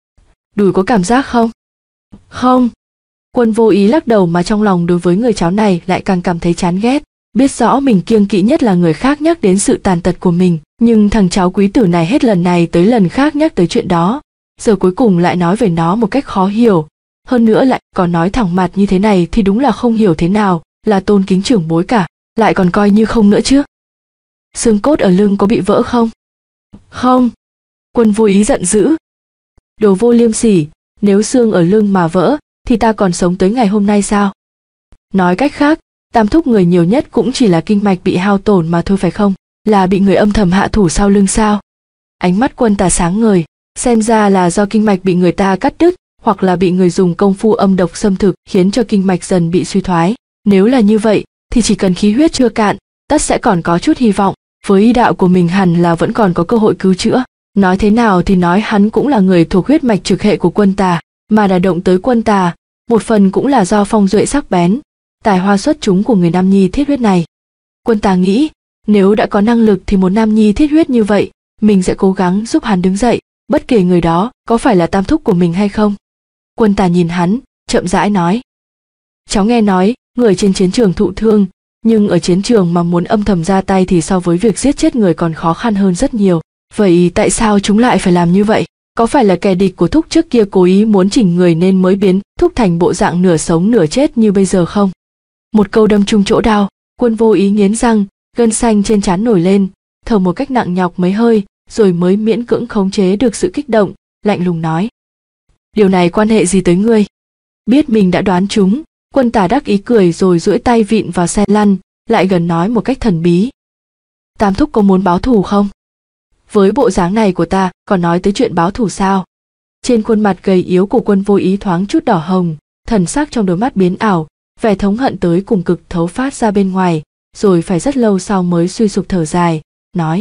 Đùi có cảm giác không? Không. Quân Vô Ý lắc đầu, mà trong lòng đối với người cháu này lại càng cảm thấy chán ghét. Biết rõ mình kiêng kỵ nhất là người khác nhắc đến sự tàn tật của mình, nhưng thằng cháu quý tử này hết lần này tới lần khác nhắc tới chuyện đó, giờ cuối cùng lại nói về nó một cách khó hiểu, hơn nữa lại còn nói thẳng mặt như thế này thì đúng là không hiểu thế nào là tôn kính trưởng bối cả, lại còn coi như không nữa chứ. Xương cốt ở lưng có bị vỡ không? Không. Quân Vô Ý giận dữ. Đồ vô liêm sỉ, nếu xương ở lưng mà vỡ thì ta còn sống tới ngày hôm nay sao? Nói cách khác, Tam thúc người nhiều nhất cũng chỉ là kinh mạch bị hao tổn mà thôi phải không? Là bị người âm thầm hạ thủ sau lưng sao? Ánh mắt Quân Tà sáng ngời, xem ra là do kinh mạch bị người ta cắt đứt, hoặc là bị người dùng công phu âm độc xâm thực khiến cho kinh mạch dần bị suy thoái. Nếu là như vậy, thì chỉ cần khí huyết chưa cạn, tất sẽ còn có chút hy vọng. Với y đạo của mình hẳn là vẫn còn có cơ hội cứu chữa. Nói thế nào thì nói hắn cũng là người thuộc huyết mạch trực hệ của Quân Tà, mà đả động tới Quân Tà, một phần cũng là do phong duệ sắc bén, tài hoa xuất chúng của người nam nhi thiết huyết này. Quân Tà nghĩ, nếu đã có năng lực thì một nam nhi thiết huyết như vậy, mình sẽ cố gắng giúp hắn đứng dậy, bất kể người đó có phải là tam thúc của mình hay không. Quân Tà nhìn hắn, chậm rãi nói. Cháu nghe nói, người trên chiến trường thụ thương, nhưng ở chiến trường mà muốn âm thầm ra tay thì so với việc giết chết người còn khó khăn hơn rất nhiều. Vậy tại sao chúng lại phải làm như vậy? Có phải là kẻ địch của thúc trước kia cố ý muốn chỉnh người nên mới biến thúc thành bộ dạng nửa sống nửa chết như bây giờ không? Một câu đâm trúng chỗ đau, Quân Vô Ý nghiến răng, gân xanh trên trán nổi lên, thở một cách nặng nhọc mấy hơi, rồi mới miễn cưỡng khống chế được sự kích động, lạnh lùng nói. Điều này quan hệ gì tới ngươi? Biết mình đã đoán trúng, Quân Tà đắc ý cười rồi duỗi tay vịn vào xe lăn, lại gần nói một cách thần bí. Tam thúc có muốn báo thù không? Với bộ dáng này của ta còn nói tới chuyện báo thù sao? Trên khuôn mặt gầy yếu của Quân Vô Ý thoáng chút đỏ hồng, thần sắc trong đôi mắt biến ảo, vẻ thống hận tới cùng cực thấu phát ra bên ngoài, rồi phải rất lâu sau mới suy sụp thở dài, nói.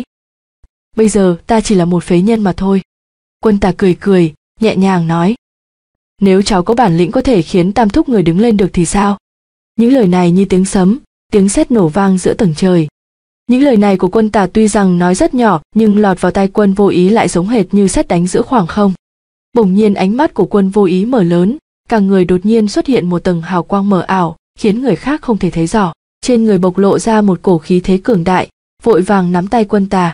Bây giờ ta chỉ là một phế nhân mà thôi. Quân Tà cười cười, nhẹ nhàng nói. Nếu cháu có bản lĩnh có thể khiến tam thúc người đứng lên được thì sao? Những lời này như tiếng sấm, tiếng sét nổ vang giữa tầng trời. Những lời này của Quân Tà tuy rằng nói rất nhỏ nhưng lọt vào tai Quân Vô Ý lại giống hệt như sét đánh giữa khoảng không. Bỗng nhiên ánh mắt của Quân Vô Ý mở lớn, cả người đột nhiên xuất hiện một tầng hào quang mờ ảo, khiến người khác không thể thấy rõ. Trên người bộc lộ ra một cổ khí thế cường đại, vội vàng nắm tay Quân Tà.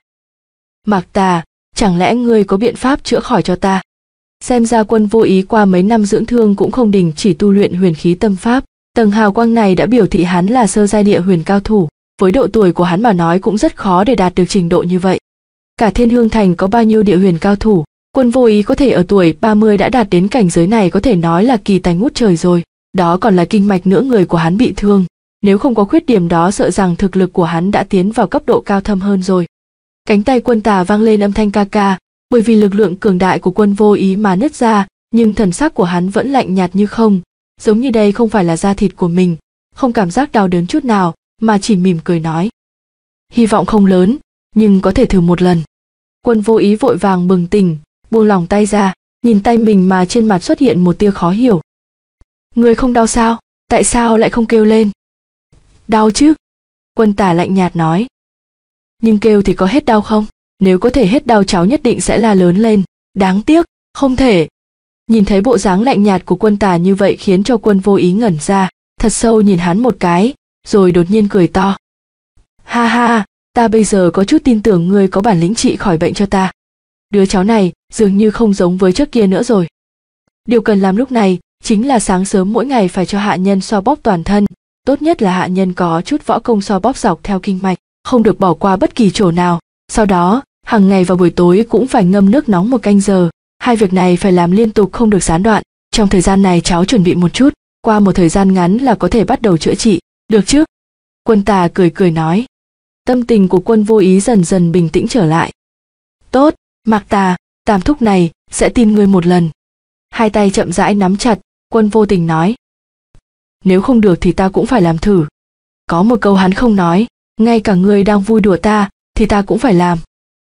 Mạc Tà, chẳng lẽ ngươi có biện pháp chữa khỏi cho ta? Xem ra Quân Vô Ý qua mấy năm dưỡng thương cũng không đình chỉ tu luyện huyền khí tâm pháp. Tầng hào quang này đã biểu thị hắn là sơ giai địa huyền cao thủ. Với độ tuổi của hắn mà nói cũng rất khó để đạt được trình độ như vậy. Cả Thiên Hương Thành có bao nhiêu địa huyền cao thủ, Quân Vô Ý có thể ở tuổi ba mươi đã đạt đến cảnh giới này có thể nói là kỳ tài ngút trời rồi. Đó còn là kinh mạch nữa người của hắn bị thương. Nếu không có khuyết điểm đó sợ rằng thực lực của hắn đã tiến vào cấp độ cao thâm hơn rồi. Cánh tay Quân Tà vang lên âm thanh ca ca, bởi vì lực lượng cường đại của Quân Vô Ý mà nứt ra, nhưng thần sắc của hắn vẫn lạnh nhạt như không, giống như đây không phải là da thịt của mình, không cảm giác đau đớn chút nào, mà chỉ mỉm cười nói. Hy vọng không lớn, nhưng có thể thử một lần. Quân Vô Ý vội vàng bừng tỉnh, buông lòng tay ra, nhìn tay mình mà trên mặt xuất hiện một tia khó hiểu. Người không đau sao? Tại sao lại không kêu lên? Đau chứ? Quân Tà lạnh nhạt nói. Nhưng kêu thì có hết đau không? Nếu có thể hết đau cháu nhất định sẽ la lớn lên. Đáng tiếc, không thể. Nhìn thấy bộ dáng lạnh nhạt của Quân Tà như vậy khiến cho Quân Vô Ý ngẩn ra, thật sâu nhìn hắn một cái, rồi đột nhiên cười to. Ha ha, ta bây giờ có chút tin tưởng ngươi có bản lĩnh trị khỏi bệnh cho ta. Đứa cháu này dường như không giống với trước kia nữa rồi. Điều cần làm lúc này chính là sáng sớm mỗi ngày phải cho hạ nhân xoa bóp toàn thân, tốt nhất là hạ nhân có chút võ công xoa bóp dọc theo kinh mạch, không được bỏ qua bất kỳ chỗ nào. Sau đó, hàng ngày vào buổi tối cũng phải ngâm nước nóng một canh giờ, hai việc này phải làm liên tục không được gián đoạn. Trong thời gian này cháu chuẩn bị một chút, qua một thời gian ngắn là có thể bắt đầu chữa trị. Được chứ? Quân Tà cười cười nói. Tâm tình của Quân Vô Ý dần dần bình tĩnh trở lại. Tốt, Mạc Tà, Tam thúc này sẽ tin ngươi một lần. Hai tay chậm rãi nắm chặt, Quân Vô Tình nói. Nếu không được thì ta cũng phải làm thử. Có một câu hắn không nói, ngay cả ngươi đang vui đùa ta thì ta cũng phải làm.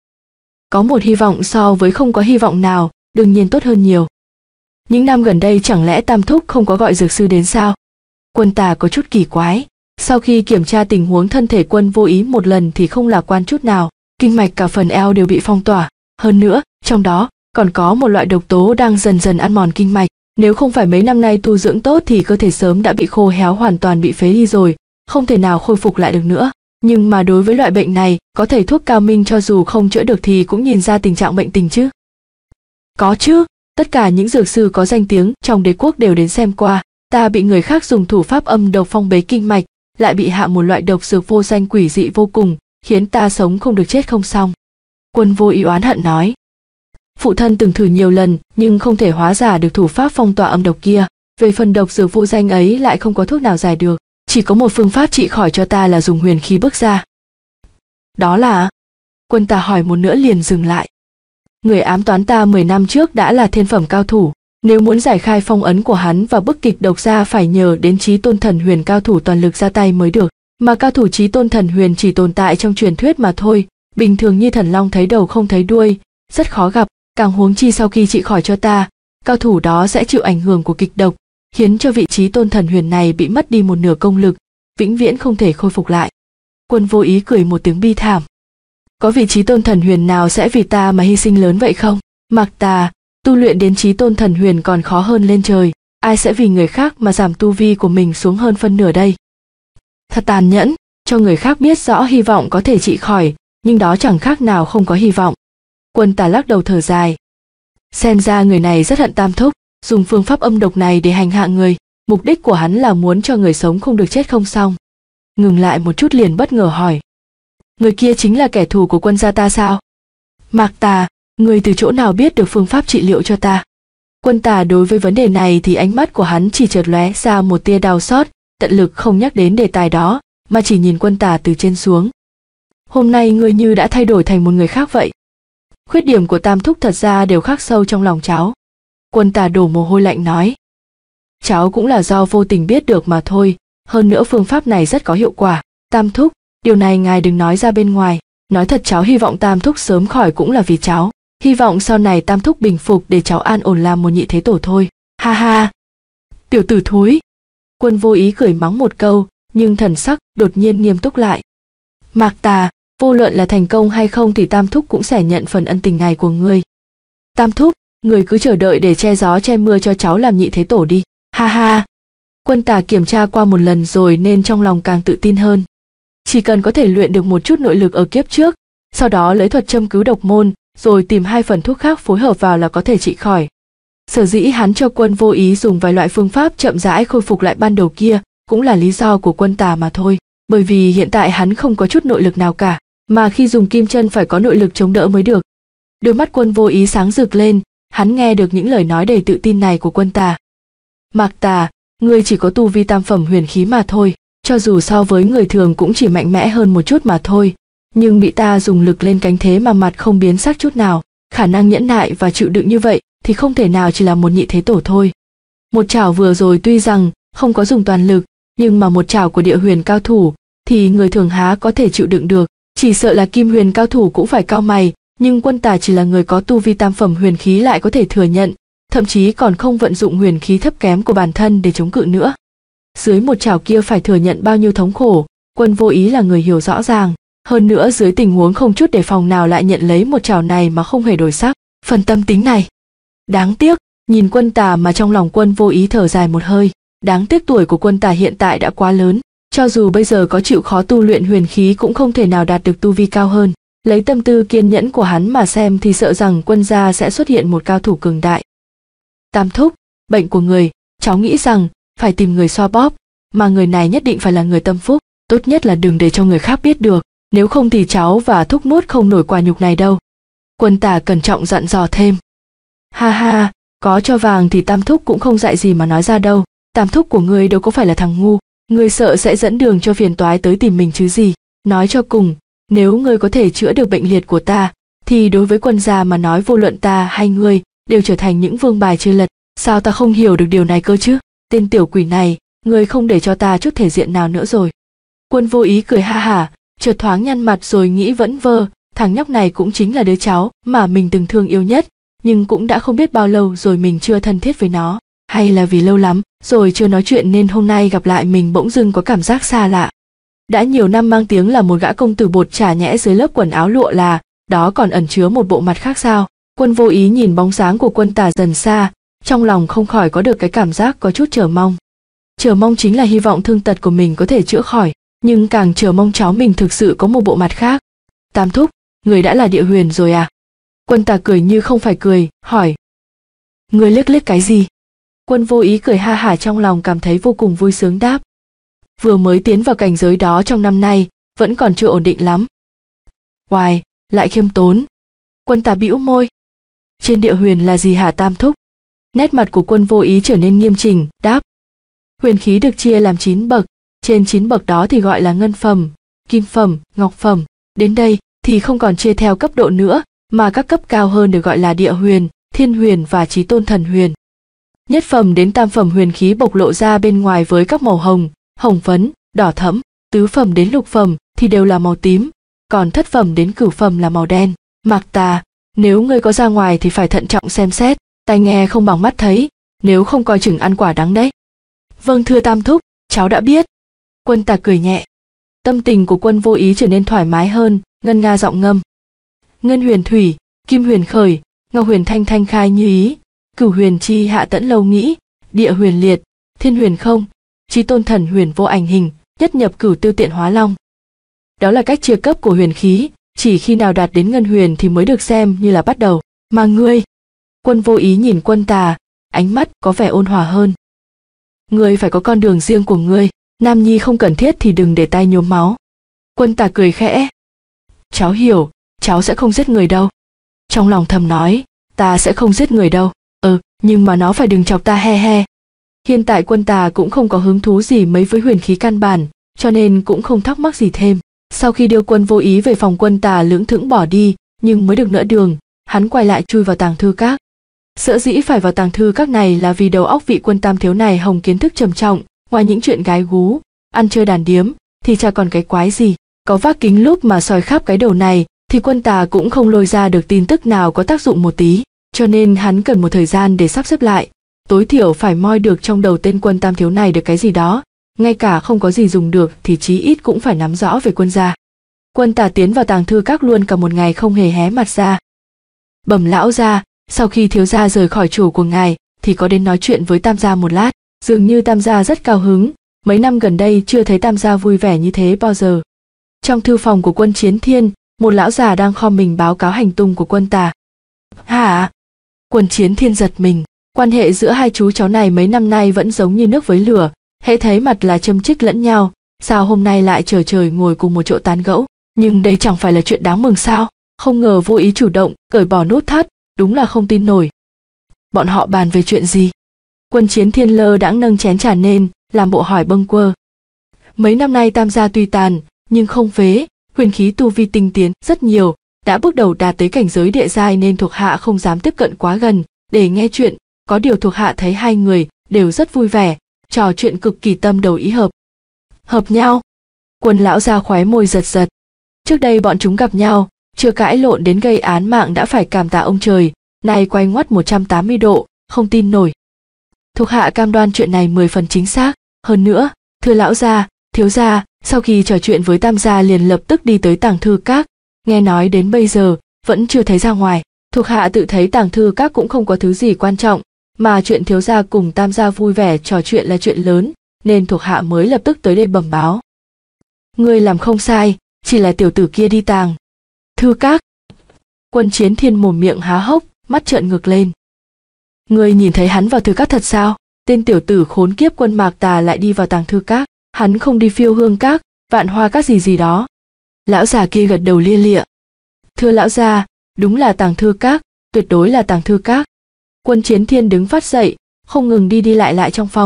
Có một hy vọng so với không có hy vọng nào, đương nhiên tốt hơn nhiều. Những năm gần đây chẳng lẽ Tam thúc không có gọi dược sư đến sao? Quân Tà có chút kỳ quái. Sau khi kiểm tra tình huống thân thể Quân Vô Ý một lần thì không lạc quan chút nào, kinh mạch cả phần eo đều bị phong tỏa, hơn nữa, trong đó còn có một loại độc tố đang dần dần ăn mòn kinh mạch, nếu không phải mấy năm nay tu dưỡng tốt thì cơ thể sớm đã bị khô héo, hoàn toàn bị phế đi rồi, không thể nào khôi phục lại được nữa. Nhưng mà đối với loại bệnh này, có thầy thuốc cao minh cho dù không chữa được thì cũng nhìn ra tình trạng bệnh tình chứ? Có chứ, tất cả những dược sư có danh tiếng trong đế quốc đều đến xem qua. Ta bị người khác dùng thủ pháp âm độc phong bế kinh mạch, lại bị hạ một loại độc dược vô danh quỷ dị vô cùng, khiến ta sống không được chết không xong. Quân Vô Ý oán hận nói. Phụ thân từng thử nhiều lần nhưng không thể hóa giải được thủ pháp phong tỏa âm độc kia. Về phần độc dược vô danh ấy lại không có thuốc nào giải được, chỉ có một phương pháp trị khỏi cho ta là dùng huyền khí bước ra. Đó là? Quân Tà hỏi một nữa liền dừng lại. Người ám toán ta mười năm trước đã là thiên phẩm cao thủ. Nếu muốn giải khai phong ấn của hắn và bức kịch độc ra phải nhờ đến Chí Tôn Thần Huyền cao thủ toàn lực ra tay mới được, mà cao thủ Chí Tôn Thần Huyền chỉ tồn tại trong truyền thuyết mà thôi, bình thường như thần long thấy đầu không thấy đuôi, rất khó gặp, càng huống chi sau khi trị khỏi cho ta, cao thủ đó sẽ chịu ảnh hưởng của kịch độc, khiến cho vị Chí Tôn Thần Huyền này bị mất đi một nửa công lực, vĩnh viễn không thể khôi phục lại. Quân Vô Ý cười một tiếng bi thảm. Có vị Chí Tôn Thần Huyền nào sẽ vì ta mà hy sinh lớn vậy không? Mạc Tà, tu luyện đến Chí Tôn Thần Huyền còn khó hơn lên trời, ai sẽ vì người khác mà giảm tu vi của mình xuống hơn phân nửa đây? Thật tàn nhẫn, cho người khác biết rõ hy vọng có thể trị khỏi, nhưng đó chẳng khác nào không có hy vọng. Quân Tà lắc đầu thở dài. Xem ra người này rất hận Tam thúc, dùng phương pháp âm độc này để hành hạ người, mục đích của hắn là muốn cho người sống không được chết không xong. Ngừng lại một chút liền bất ngờ hỏi. Người kia chính là kẻ thù của Quân gia ta sao? Mạc Tà, người từ chỗ nào biết được phương pháp trị liệu cho ta? Quân Tà đối với vấn đề này thì ánh mắt của hắn chỉ chợt lóe ra một tia đau xót, tận lực không nhắc đến đề tài đó, mà chỉ nhìn Quân Tà từ trên xuống. Hôm nay ngươi như đã thay đổi thành một người khác vậy. Khuyết điểm của Tam thúc thật ra đều khắc sâu trong lòng cháu. Quân Tà đổ mồ hôi lạnh nói. Cháu cũng là do vô tình biết được mà thôi, hơn nữa phương pháp này rất có hiệu quả. Tam thúc, điều này ngài đừng nói ra bên ngoài. Nói thật cháu hy vọng Tam thúc sớm khỏi cũng là vì cháu. Hy vọng sau này Tam thúc bình phục để cháu an ổn làm một nhị thế tổ thôi. Ha ha. Tiểu tử thúi. Quân Vô Ý cười mắng một câu, nhưng thần sắc đột nhiên nghiêm túc lại. Mạc Tà, vô luận là thành công hay không thì Tam thúc cũng sẽ nhận phần ân tình này của ngươi. Tam thúc, người cứ chờ đợi để che gió che mưa cho cháu làm nhị thế tổ đi. Ha ha. Quân Tà kiểm tra qua một lần rồi nên trong lòng càng tự tin hơn. Chỉ cần có thể luyện được một chút nội lực ở kiếp trước, sau đó lấy thuật châm cứu độc môn, rồi tìm hai phần thuốc khác phối hợp vào là có thể trị khỏi. Sở dĩ hắn cho Quân Vô Ý dùng vài loại phương pháp chậm rãi khôi phục lại ban đầu kia, cũng là lý do của Quân Tà mà thôi. Bởi vì hiện tại hắn không có chút nội lực nào cả, mà khi dùng kim chân phải có nội lực chống đỡ mới được. Đôi mắt Quân Vô Ý sáng rực lên, hắn nghe được những lời nói đầy tự tin này của Quân Tà. Mạc Tà, ngươi chỉ có tu vi tam phẩm huyền khí mà thôi, cho dù so với người thường cũng chỉ mạnh mẽ hơn một chút mà thôi, nhưng bị ta dùng lực lên cánh thế mà mặt không biến sắc chút nào, khả năng nhẫn nại và chịu đựng như vậy thì không thể nào chỉ là một nhị thế tổ thôi. Một chảo vừa rồi tuy rằng không có dùng toàn lực, nhưng mà một chảo của địa huyền cao thủ thì người thường há có thể chịu đựng được, chỉ sợ là kim huyền cao thủ cũng phải cau mày, nhưng Quân Tà chỉ là người có tu vi tam phẩm huyền khí lại có thể thừa nhận, thậm chí còn không vận dụng huyền khí thấp kém của bản thân để chống cự nữa. Dưới một chảo kia phải thừa nhận bao nhiêu thống khổ, Quân Vô Ý là người hiểu rõ ràng, hơn nữa dưới tình huống không chút đề phòng nào lại nhận lấy một chảo này mà không hề đổi sắc, phần tâm tính này. Đáng tiếc, nhìn Quân Tà mà trong lòng Quân Vô Ý thở dài một hơi, đáng tiếc tuổi của Quân Tà hiện tại đã quá lớn, cho dù bây giờ có chịu khó tu luyện huyền khí cũng không thể nào đạt được tu vi cao hơn. Lấy tâm tư kiên nhẫn của hắn mà xem thì sợ rằng Quân gia sẽ xuất hiện một cao thủ cường đại. Tam thúc, bệnh của người, cháu nghĩ rằng phải tìm người xoa bóp, mà người này nhất định phải là người tâm phúc, tốt nhất là đừng để cho người khác biết được, nếu không thì cháu và thúc nuốt không nổi quả nhục này đâu. Quân Tà cẩn trọng dặn dò thêm. Ha ha, có cho vàng thì Tam thúc cũng không dạy gì mà nói ra đâu, Tam thúc của ngươi đâu có phải là thằng ngu, Ngươi sợ sẽ dẫn đường cho phiền toái tới tìm mình chứ gì. Nói cho cùng, nếu ngươi có thể chữa được bệnh liệt của ta, thì đối với quân gia mà nói vô luận ta hay ngươi đều trở thành những vương bài chơi lật. Sao ta không hiểu được điều này cơ chứ? Tên tiểu quỷ này, ngươi không để cho ta chút thể diện nào nữa rồi. Quân Vô Ý cười ha hả, chợt thoáng nhăn mặt rồi nghĩ vẫn vơ, thằng nhóc này cũng chính là đứa cháu mà mình từng thương yêu nhất, nhưng cũng đã không biết bao lâu rồi mình chưa thân thiết với nó, hay là vì lâu lắm rồi chưa nói chuyện nên hôm nay gặp lại mình bỗng dưng có cảm giác xa lạ. Đã nhiều năm mang tiếng là một gã công tử bột chả nhẽ dưới lớp quần áo lụa là đó còn ẩn chứa một bộ mặt khác sao? Quân Vô Ý nhìn bóng dáng của Quân Tả dần xa, trong lòng không khỏi có được cái cảm giác có chút chờ mong. Chờ mong chính là hy vọng thương tật của mình có thể chữa khỏi, nhưng càng chờ mong cháu mình thực sự có một bộ mặt khác. Tam thúc, người đã là Địa Huyền rồi à? Quân Tả cười như không phải cười, hỏi. Người liếc liếc cái gì? Quân Vô Ý cười ha hả, trong lòng cảm thấy vô cùng vui sướng đáp. Vừa mới tiến vào cảnh giới đó trong năm nay, vẫn còn chưa ổn định lắm. Hoài, lại khiêm tốn. Quân Tả bĩu môi. Trên Địa Huyền là gì hả Tam thúc? Nét mặt của Quân Vô Ý trở nên nghiêm chỉnh, đáp. Huyền khí được chia làm chín bậc, trên chín bậc đó thì gọi là ngân phẩm, kim phẩm, ngọc phẩm. Đến đây thì không còn chia theo cấp độ nữa, mà các cấp cao hơn được gọi là Địa Huyền, Thiên Huyền và Chí Tôn Thần Huyền. Nhất phẩm đến tam phẩm huyền khí bộc lộ ra bên ngoài với các màu hồng, hồng phấn, đỏ thẫm, tứ phẩm đến lục phẩm thì đều là màu tím, còn thất phẩm đến cửu phẩm là màu đen. Mạc Tà, nếu ngươi có ra ngoài thì phải thận trọng xem xét, tai nghe không bằng mắt thấy, nếu không coi chừng ăn quả đắng đấy. Vâng thưa Tam thúc, cháu đã biết. Quân Tà cười nhẹ. Tâm tình của Quân Vô Ý trở nên thoải mái hơn, ngân nga giọng ngâm. Ngân huyền thủy, kim huyền khởi, ngọc huyền thanh thanh khai như ý, cửu huyền chi hạ tẫn lâu nghĩ, địa huyền liệt, thiên huyền không, chí tôn thần huyền vô ảnh hình, nhất nhập cửu tiêu tiện hóa long. Đó là cách chia cấp của huyền khí, chỉ khi nào đạt đến ngân huyền thì mới được xem như là bắt đầu. Mà ngươi? Quân Vô Ý nhìn Quân Tà, ánh mắt có vẻ ôn hòa hơn. Ngươi phải có con đường riêng của ngươi, nam nhi không cần thiết thì đừng để tay nhuốm máu. Quân Tà cười khẽ. Cháu hiểu, cháu sẽ không giết người đâu. Trong lòng thầm nói, ta sẽ không giết người đâu. Ừ, nhưng mà nó phải đừng chọc ta he he. Hiện tại Quân Tà cũng không có hứng thú gì mấy với huyền khí căn bản, cho nên cũng không thắc mắc gì thêm. Sau khi đưa Quân Vô Ý về phòng, Quân Tà lững thững bỏ đi, nhưng mới được nửa đường, hắn quay lại chui vào tàng thư các. Sở dĩ phải vào tàng thư các này là vì đầu óc vị Quân tam thiếu này hồng kiến thức trầm trọng, ngoài những chuyện gái gú, ăn chơi đàn điếm, thì chả còn cái quái gì. Có vác kính lúp mà soi khắp cái đầu này, thì Quân Tà cũng không lôi ra được tin tức nào có tác dụng một tí, cho nên hắn cần một thời gian để sắp xếp lại, tối thiểu phải moi được trong đầu tên Quân tam thiếu này được cái gì đó, ngay cả không có gì dùng được thì chí ít cũng phải nắm rõ về Quân gia. Quân Tà tiến vào tàng thư các luôn cả một ngày không hề hé mặt ra. Bẩm lão gia, sau khi thiếu gia rời khỏi chủ của ngài thì có đến nói chuyện với Tam gia một lát, dường như Tam gia rất cao hứng, mấy năm gần đây chưa thấy Tam gia vui vẻ như thế bao giờ. Trong thư phòng của Quân Chiến Thiên, một lão già đang khom mình báo cáo hành tung của Quân Tà. Hả? Quân Chiến Thiên giật mình, quan hệ giữa hai chú cháu này mấy năm nay vẫn giống như nước với lửa, hễ thấy mặt là châm chích lẫn nhau, sao hôm nay lại trời trời ngồi cùng một chỗ tán gẫu, nhưng đây chẳng phải là chuyện đáng mừng sao? Không ngờ Vô Ý chủ động cởi bỏ nút thắt, đúng là không tin nổi. Bọn họ bàn về chuyện gì? Quân Chiến Thiên lơ đãng nâng chén trà lên, làm bộ hỏi bâng quơ. Mấy năm nay Tam gia tuy tàn, nhưng không phế, huyền khí tu vi tinh tiến rất nhiều, đã bước đầu đạt tới cảnh giới địa giai nên thuộc hạ không dám tiếp cận quá gần để nghe chuyện, có điều thuộc hạ thấy hai người đều rất vui vẻ, trò chuyện cực kỳ tâm đầu ý hợp. Hợp nhau? Quân lão gia khóe môi giật giật. Trước đây bọn chúng gặp nhau, chưa cãi lộn đến gây án mạng đã phải cảm tạ ông trời, nay quay ngoắt một trăm tám mươi độ, không tin nổi. Thuộc hạ cam đoan chuyện này mười phần chính xác, hơn nữa, thưa lão gia, thiếu gia, sau khi trò chuyện với Tam gia liền lập tức đi tới tàng thư các, nghe nói đến bây giờ vẫn chưa thấy ra ngoài. Thuộc hạ tự thấy tàng thư các cũng không có thứ gì quan trọng, mà chuyện thiếu gia cùng Tam gia vui vẻ trò chuyện là chuyện lớn, nên thuộc hạ mới lập tức tới đây bẩm báo. Ngươi làm không sai, chỉ là tiểu tử kia đi tàng thư các. Quân Chiến Thiên mồm miệng há hốc, mắt trợn ngược lên. Ngươi nhìn thấy hắn vào thư các thật sao? Tên tiểu tử khốn kiếp Quân Mạc Tà lại đi vào tàng thư các, hắn không đi Phiêu Hương các, Vạn Hoa các gì gì đó. Lão già kia gật đầu lia lịa. Thưa lão gia, đúng là tàng thư các, tuyệt đối là tàng thư các. Quân Chiến Thiên đứng phát dậy, không ngừng đi đi lại lại trong phòng,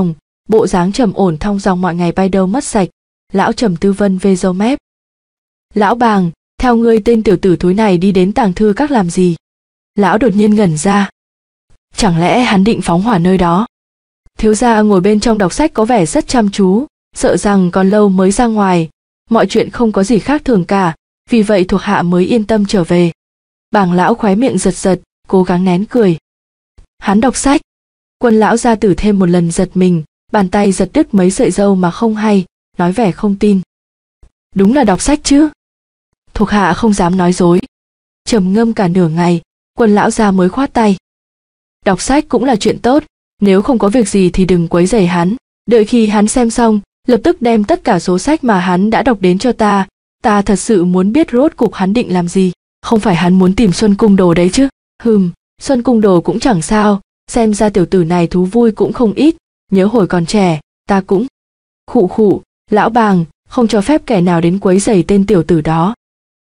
bộ dáng trầm ổn thong dong mọi ngày bay đâu mất sạch. Lão trầm tư vân vê râu mép. Lão Bàng, theo ngươi tên tiểu tử thúi này đi đến tàng thư các làm gì? Lão đột nhiên ngẩn ra. Chẳng lẽ hắn định phóng hỏa nơi đó? Thiếu gia ngồi bên trong đọc sách có vẻ rất chăm chú, sợ rằng còn lâu mới ra ngoài, mọi chuyện không có gì khác thường cả, vì vậy thuộc hạ mới yên tâm trở về. Bàng lão khóe miệng giật giật, cố gắng nén cười. Hắn đọc sách. Quân lão gia tử thêm một lần giật mình, bàn tay giật đứt mấy sợi râu mà không hay, nói vẻ không tin. Đúng là đọc sách chứ? Thuộc hạ không dám nói dối. Trầm ngâm cả nửa ngày, quân lão gia mới khoát tay. Đọc sách cũng là chuyện tốt, nếu không có việc gì thì đừng quấy rầy hắn, đợi khi hắn xem xong, lập tức đem tất cả số sách mà hắn đã đọc đến cho ta, ta thật sự muốn biết rốt cục hắn định làm gì, không phải hắn muốn tìm Xuân Cung Đồ đấy chứ? Hừm, Xuân Cung Đồ cũng chẳng sao, xem ra tiểu tử này thú vui cũng không ít, nhớ hồi còn trẻ, ta cũng... Khụ khụ, lão Bàng, không cho phép kẻ nào đến quấy rầy tên tiểu tử đó.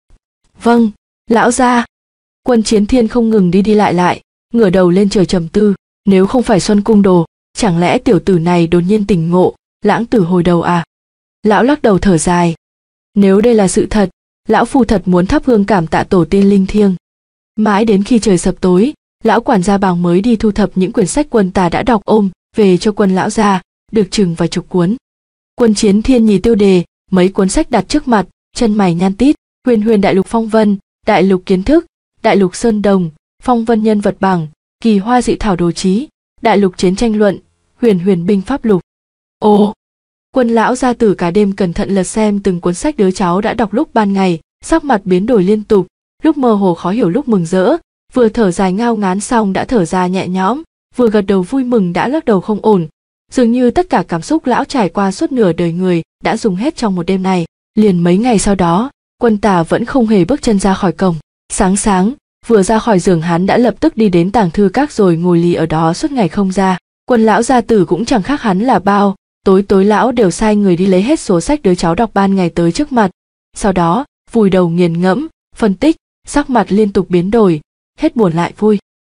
Vâng, lão gia. Quân Chiến Thiên không ngừng đi đi lại lại, ngửa đầu lên trời trầm tư, nếu không phải Xuân Cung Đồ, chẳng lẽ tiểu tử này đột nhiên tỉnh ngộ, lãng tử hồi đầu à? Lão lắc đầu thở dài. Nếu đây là sự thật, lão phu thật muốn thắp hương cảm tạ tổ tiên linh thiêng. Mãi đến khi trời sập tối, lão quản gia Bàng mới đi thu thập những quyển sách quân tà đã đọc ôm về cho quân lão gia, được chừng vài chục cuốn. Quân Chiến Thiên nhìn tiêu đề, mấy cuốn sách đặt trước mặt, chân mày nhăn tít. Huyền Huyền Đại Lục Phong Vân, Đại Lục Kiến Thức, Đại Lục Sơn Đồng, Phong Vân Nhân Vật Bảng, Kỳ Hoa Dị Thảo Đồ Chí, Đại Lục Chiến Tranh Luận, Huyền Huyền Binh Pháp Lục. Ồ! Quân lão gia tử cả đêm cẩn thận lật xem từng cuốn sách đứa cháu đã đọc lúc ban ngày, sắc mặt biến đổi liên tục, lúc mơ hồ khó hiểu lúc mừng rỡ, vừa thở dài ngao ngán xong đã thở ra nhẹ nhõm, vừa gật đầu vui mừng đã lắc đầu không ổn. Dường như tất cả cảm xúc lão trải qua suốt nửa đời người đã dùng hết trong một đêm này. Liền mấy ngày sau đó, Quân Tà vẫn không hề bước chân ra khỏi cổng. Sáng sáng, vừa ra khỏi giường hắn đã lập tức đi đến tàng thư các rồi ngồi lì ở đó suốt ngày không ra. Quân lão gia tử cũng chẳng khác hắn là bao, tối tối lão đều sai người đi lấy hết số sách đứa cháu đọc ban ngày tới trước mặt. Sau đó, vùi đầu nghiền ngẫm, phân tích, sắc mặt liên tục biến đổi, hết buồn lại vui.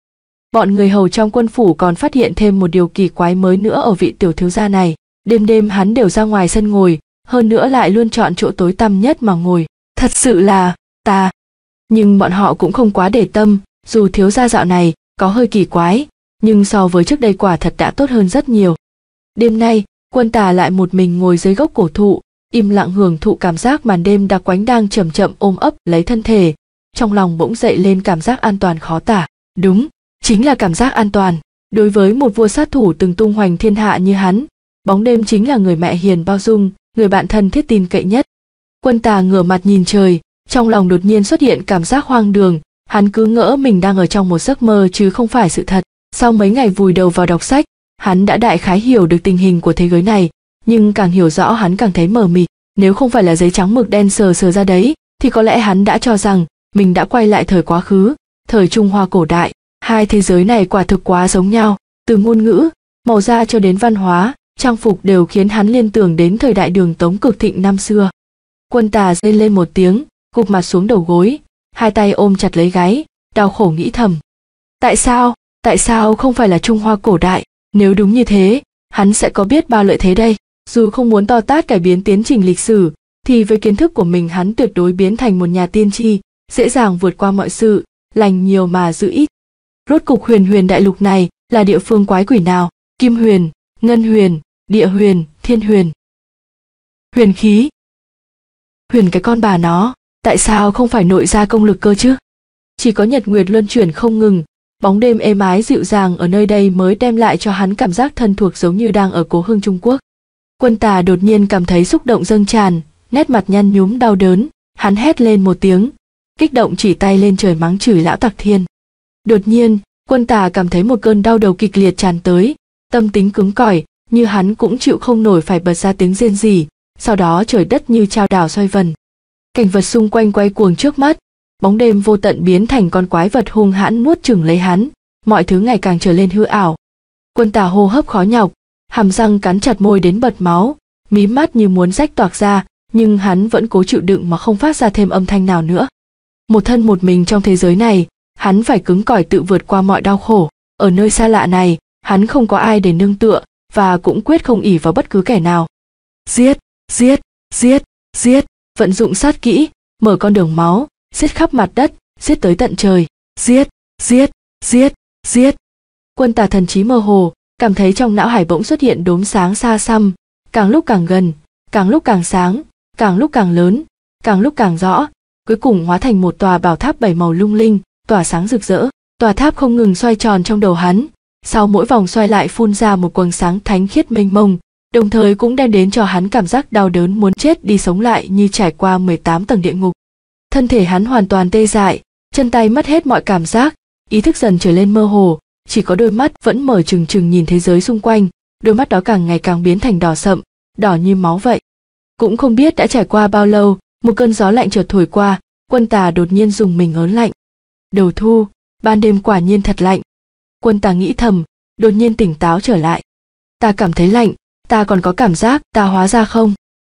Bọn người hầu trong quân phủ còn phát hiện thêm một điều kỳ quái mới nữa ở vị tiểu thiếu gia này. Đêm đêm hắn đều ra ngoài sân ngồi, hơn nữa lại luôn chọn chỗ tối tăm nhất mà ngồi. Thật sự là, ta. Nhưng bọn họ cũng không quá để tâm, dù thiếu gia dạo này có hơi kỳ quái, nhưng so với trước đây quả thật đã tốt hơn rất nhiều. Đêm nay, Quân Tà lại một mình ngồi dưới gốc cổ thụ, im lặng hưởng thụ cảm giác màn đêm đặc quánh đang chậm chậm ôm ấp lấy thân thể. Trong lòng bỗng dậy lên cảm giác an toàn khó tả. Đúng, chính là cảm giác an toàn. Đối với một vua sát thủ từng tung hoành thiên hạ như hắn, bóng đêm chính là người mẹ hiền bao dung, người bạn thân thiết tin cậy nhất. Quân Tà ngửa mặt nhìn trời, trong lòng đột nhiên xuất hiện cảm giác hoang đường, hắn cứ ngỡ mình đang ở trong một giấc mơ chứ không phải sự thật. Sau mấy ngày vùi đầu vào đọc sách, hắn đã đại khái hiểu được tình hình của thế giới này, nhưng càng hiểu rõ hắn càng thấy mờ mịt. Nếu không phải là giấy trắng mực đen sờ sờ ra đấy, thì có lẽ hắn đã cho rằng mình đã quay lại thời quá khứ, thời Trung Hoa cổ đại. Hai thế giới này quả thực quá giống nhau, từ ngôn ngữ, màu da cho đến văn hóa, trang phục đều khiến hắn liên tưởng đến thời đại Đường Tống cực thịnh năm xưa. Quân Tà rên lên một tiếng, gục mặt xuống đầu gối, hai tay ôm chặt lấy gáy, đau khổ nghĩ thầm. Tại sao, tại sao không phải là Trung Hoa cổ đại? Nếu đúng như thế, hắn sẽ có biết bao lợi thế đây. Dù không muốn to tát cải biến tiến trình lịch sử, thì với kiến thức của mình hắn tuyệt đối biến thành một nhà tiên tri, dễ dàng vượt qua mọi sự, lành nhiều mà giữ ít. Rốt cục Huyền Huyền Đại Lục này là địa phương quái quỷ nào? Kim huyền, ngân huyền, địa huyền, thiên huyền. Huyền khí. Huyền cái con bà nó, tại sao không phải nội gia công lực cơ chứ? Chỉ có nhật nguyệt luân chuyển không ngừng, bóng đêm êm ái dịu dàng ở nơi đây mới đem lại cho hắn cảm giác thân thuộc giống như đang ở cố hương Trung Quốc. Quân Tà đột nhiên cảm thấy xúc động dâng tràn, nét mặt nhăn nhúm đau đớn, hắn hét lên một tiếng, kích động chỉ tay lên trời mắng chửi lão Tặc Thiên. Đột nhiên, Quân Tà cảm thấy một cơn đau đầu kịch liệt tràn tới, tâm tính cứng cỏi, như hắn cũng chịu không nổi phải bật ra tiếng rên rỉ, sau đó trời đất như chao đảo xoay vần. Cảnh vật xung quanh quay cuồng trước mắt, bóng đêm vô tận biến thành con quái vật hung hãn nuốt chửng lấy hắn, mọi thứ ngày càng trở lên hư ảo. Quân Tà hô hấp khó nhọc, hàm răng cắn chặt môi đến bật máu, mí mắt như muốn rách toạc ra, nhưng hắn vẫn cố chịu đựng mà không phát ra thêm âm thanh nào nữa. Một thân một mình trong thế giới này, hắn phải cứng cỏi tự vượt qua mọi đau khổ. Ở nơi xa lạ này, hắn không có ai để nương tựa, và cũng quyết không ỷ vào bất cứ kẻ nào. Giết, giết, giết, giết, vận dụng sát kỹ, mở con đường máu, giết khắp mặt đất, giết tới tận trời, giết, giết, giết, giết. Quân Tà thần trí mơ hồ, cảm thấy trong não hải bỗng xuất hiện đốm sáng xa xăm, càng lúc càng gần, càng lúc càng sáng, càng lúc càng lớn, càng lúc càng rõ, cuối cùng hóa thành một tòa bảo tháp bảy màu lung linh, tỏa sáng rực rỡ. Tòa tháp không ngừng xoay tròn trong đầu hắn, sau mỗi vòng xoay lại phun ra một quầng sáng thánh khiết mênh mông, đồng thời cũng đem đến cho hắn cảm giác đau đớn muốn chết đi sống lại như trải qua mười tám tầng địa ngục. Thân thể hắn hoàn toàn tê dại, chân tay mất hết mọi cảm giác, ý thức dần trở lên mơ hồ, chỉ có đôi mắt vẫn mở trừng trừng nhìn thế giới xung quanh, đôi mắt đó càng ngày càng biến thành đỏ sậm, đỏ như máu vậy. Cũng không biết đã trải qua bao lâu, một cơn gió lạnh chợt thổi qua, Quân Tà đột nhiên rùng mình ớn lạnh. Đầu thu, ban đêm quả nhiên thật lạnh. Quân Tà nghĩ thầm, đột nhiên tỉnh táo trở lại. Ta cảm thấy lạnh, ta còn có cảm giác ta hóa ra không?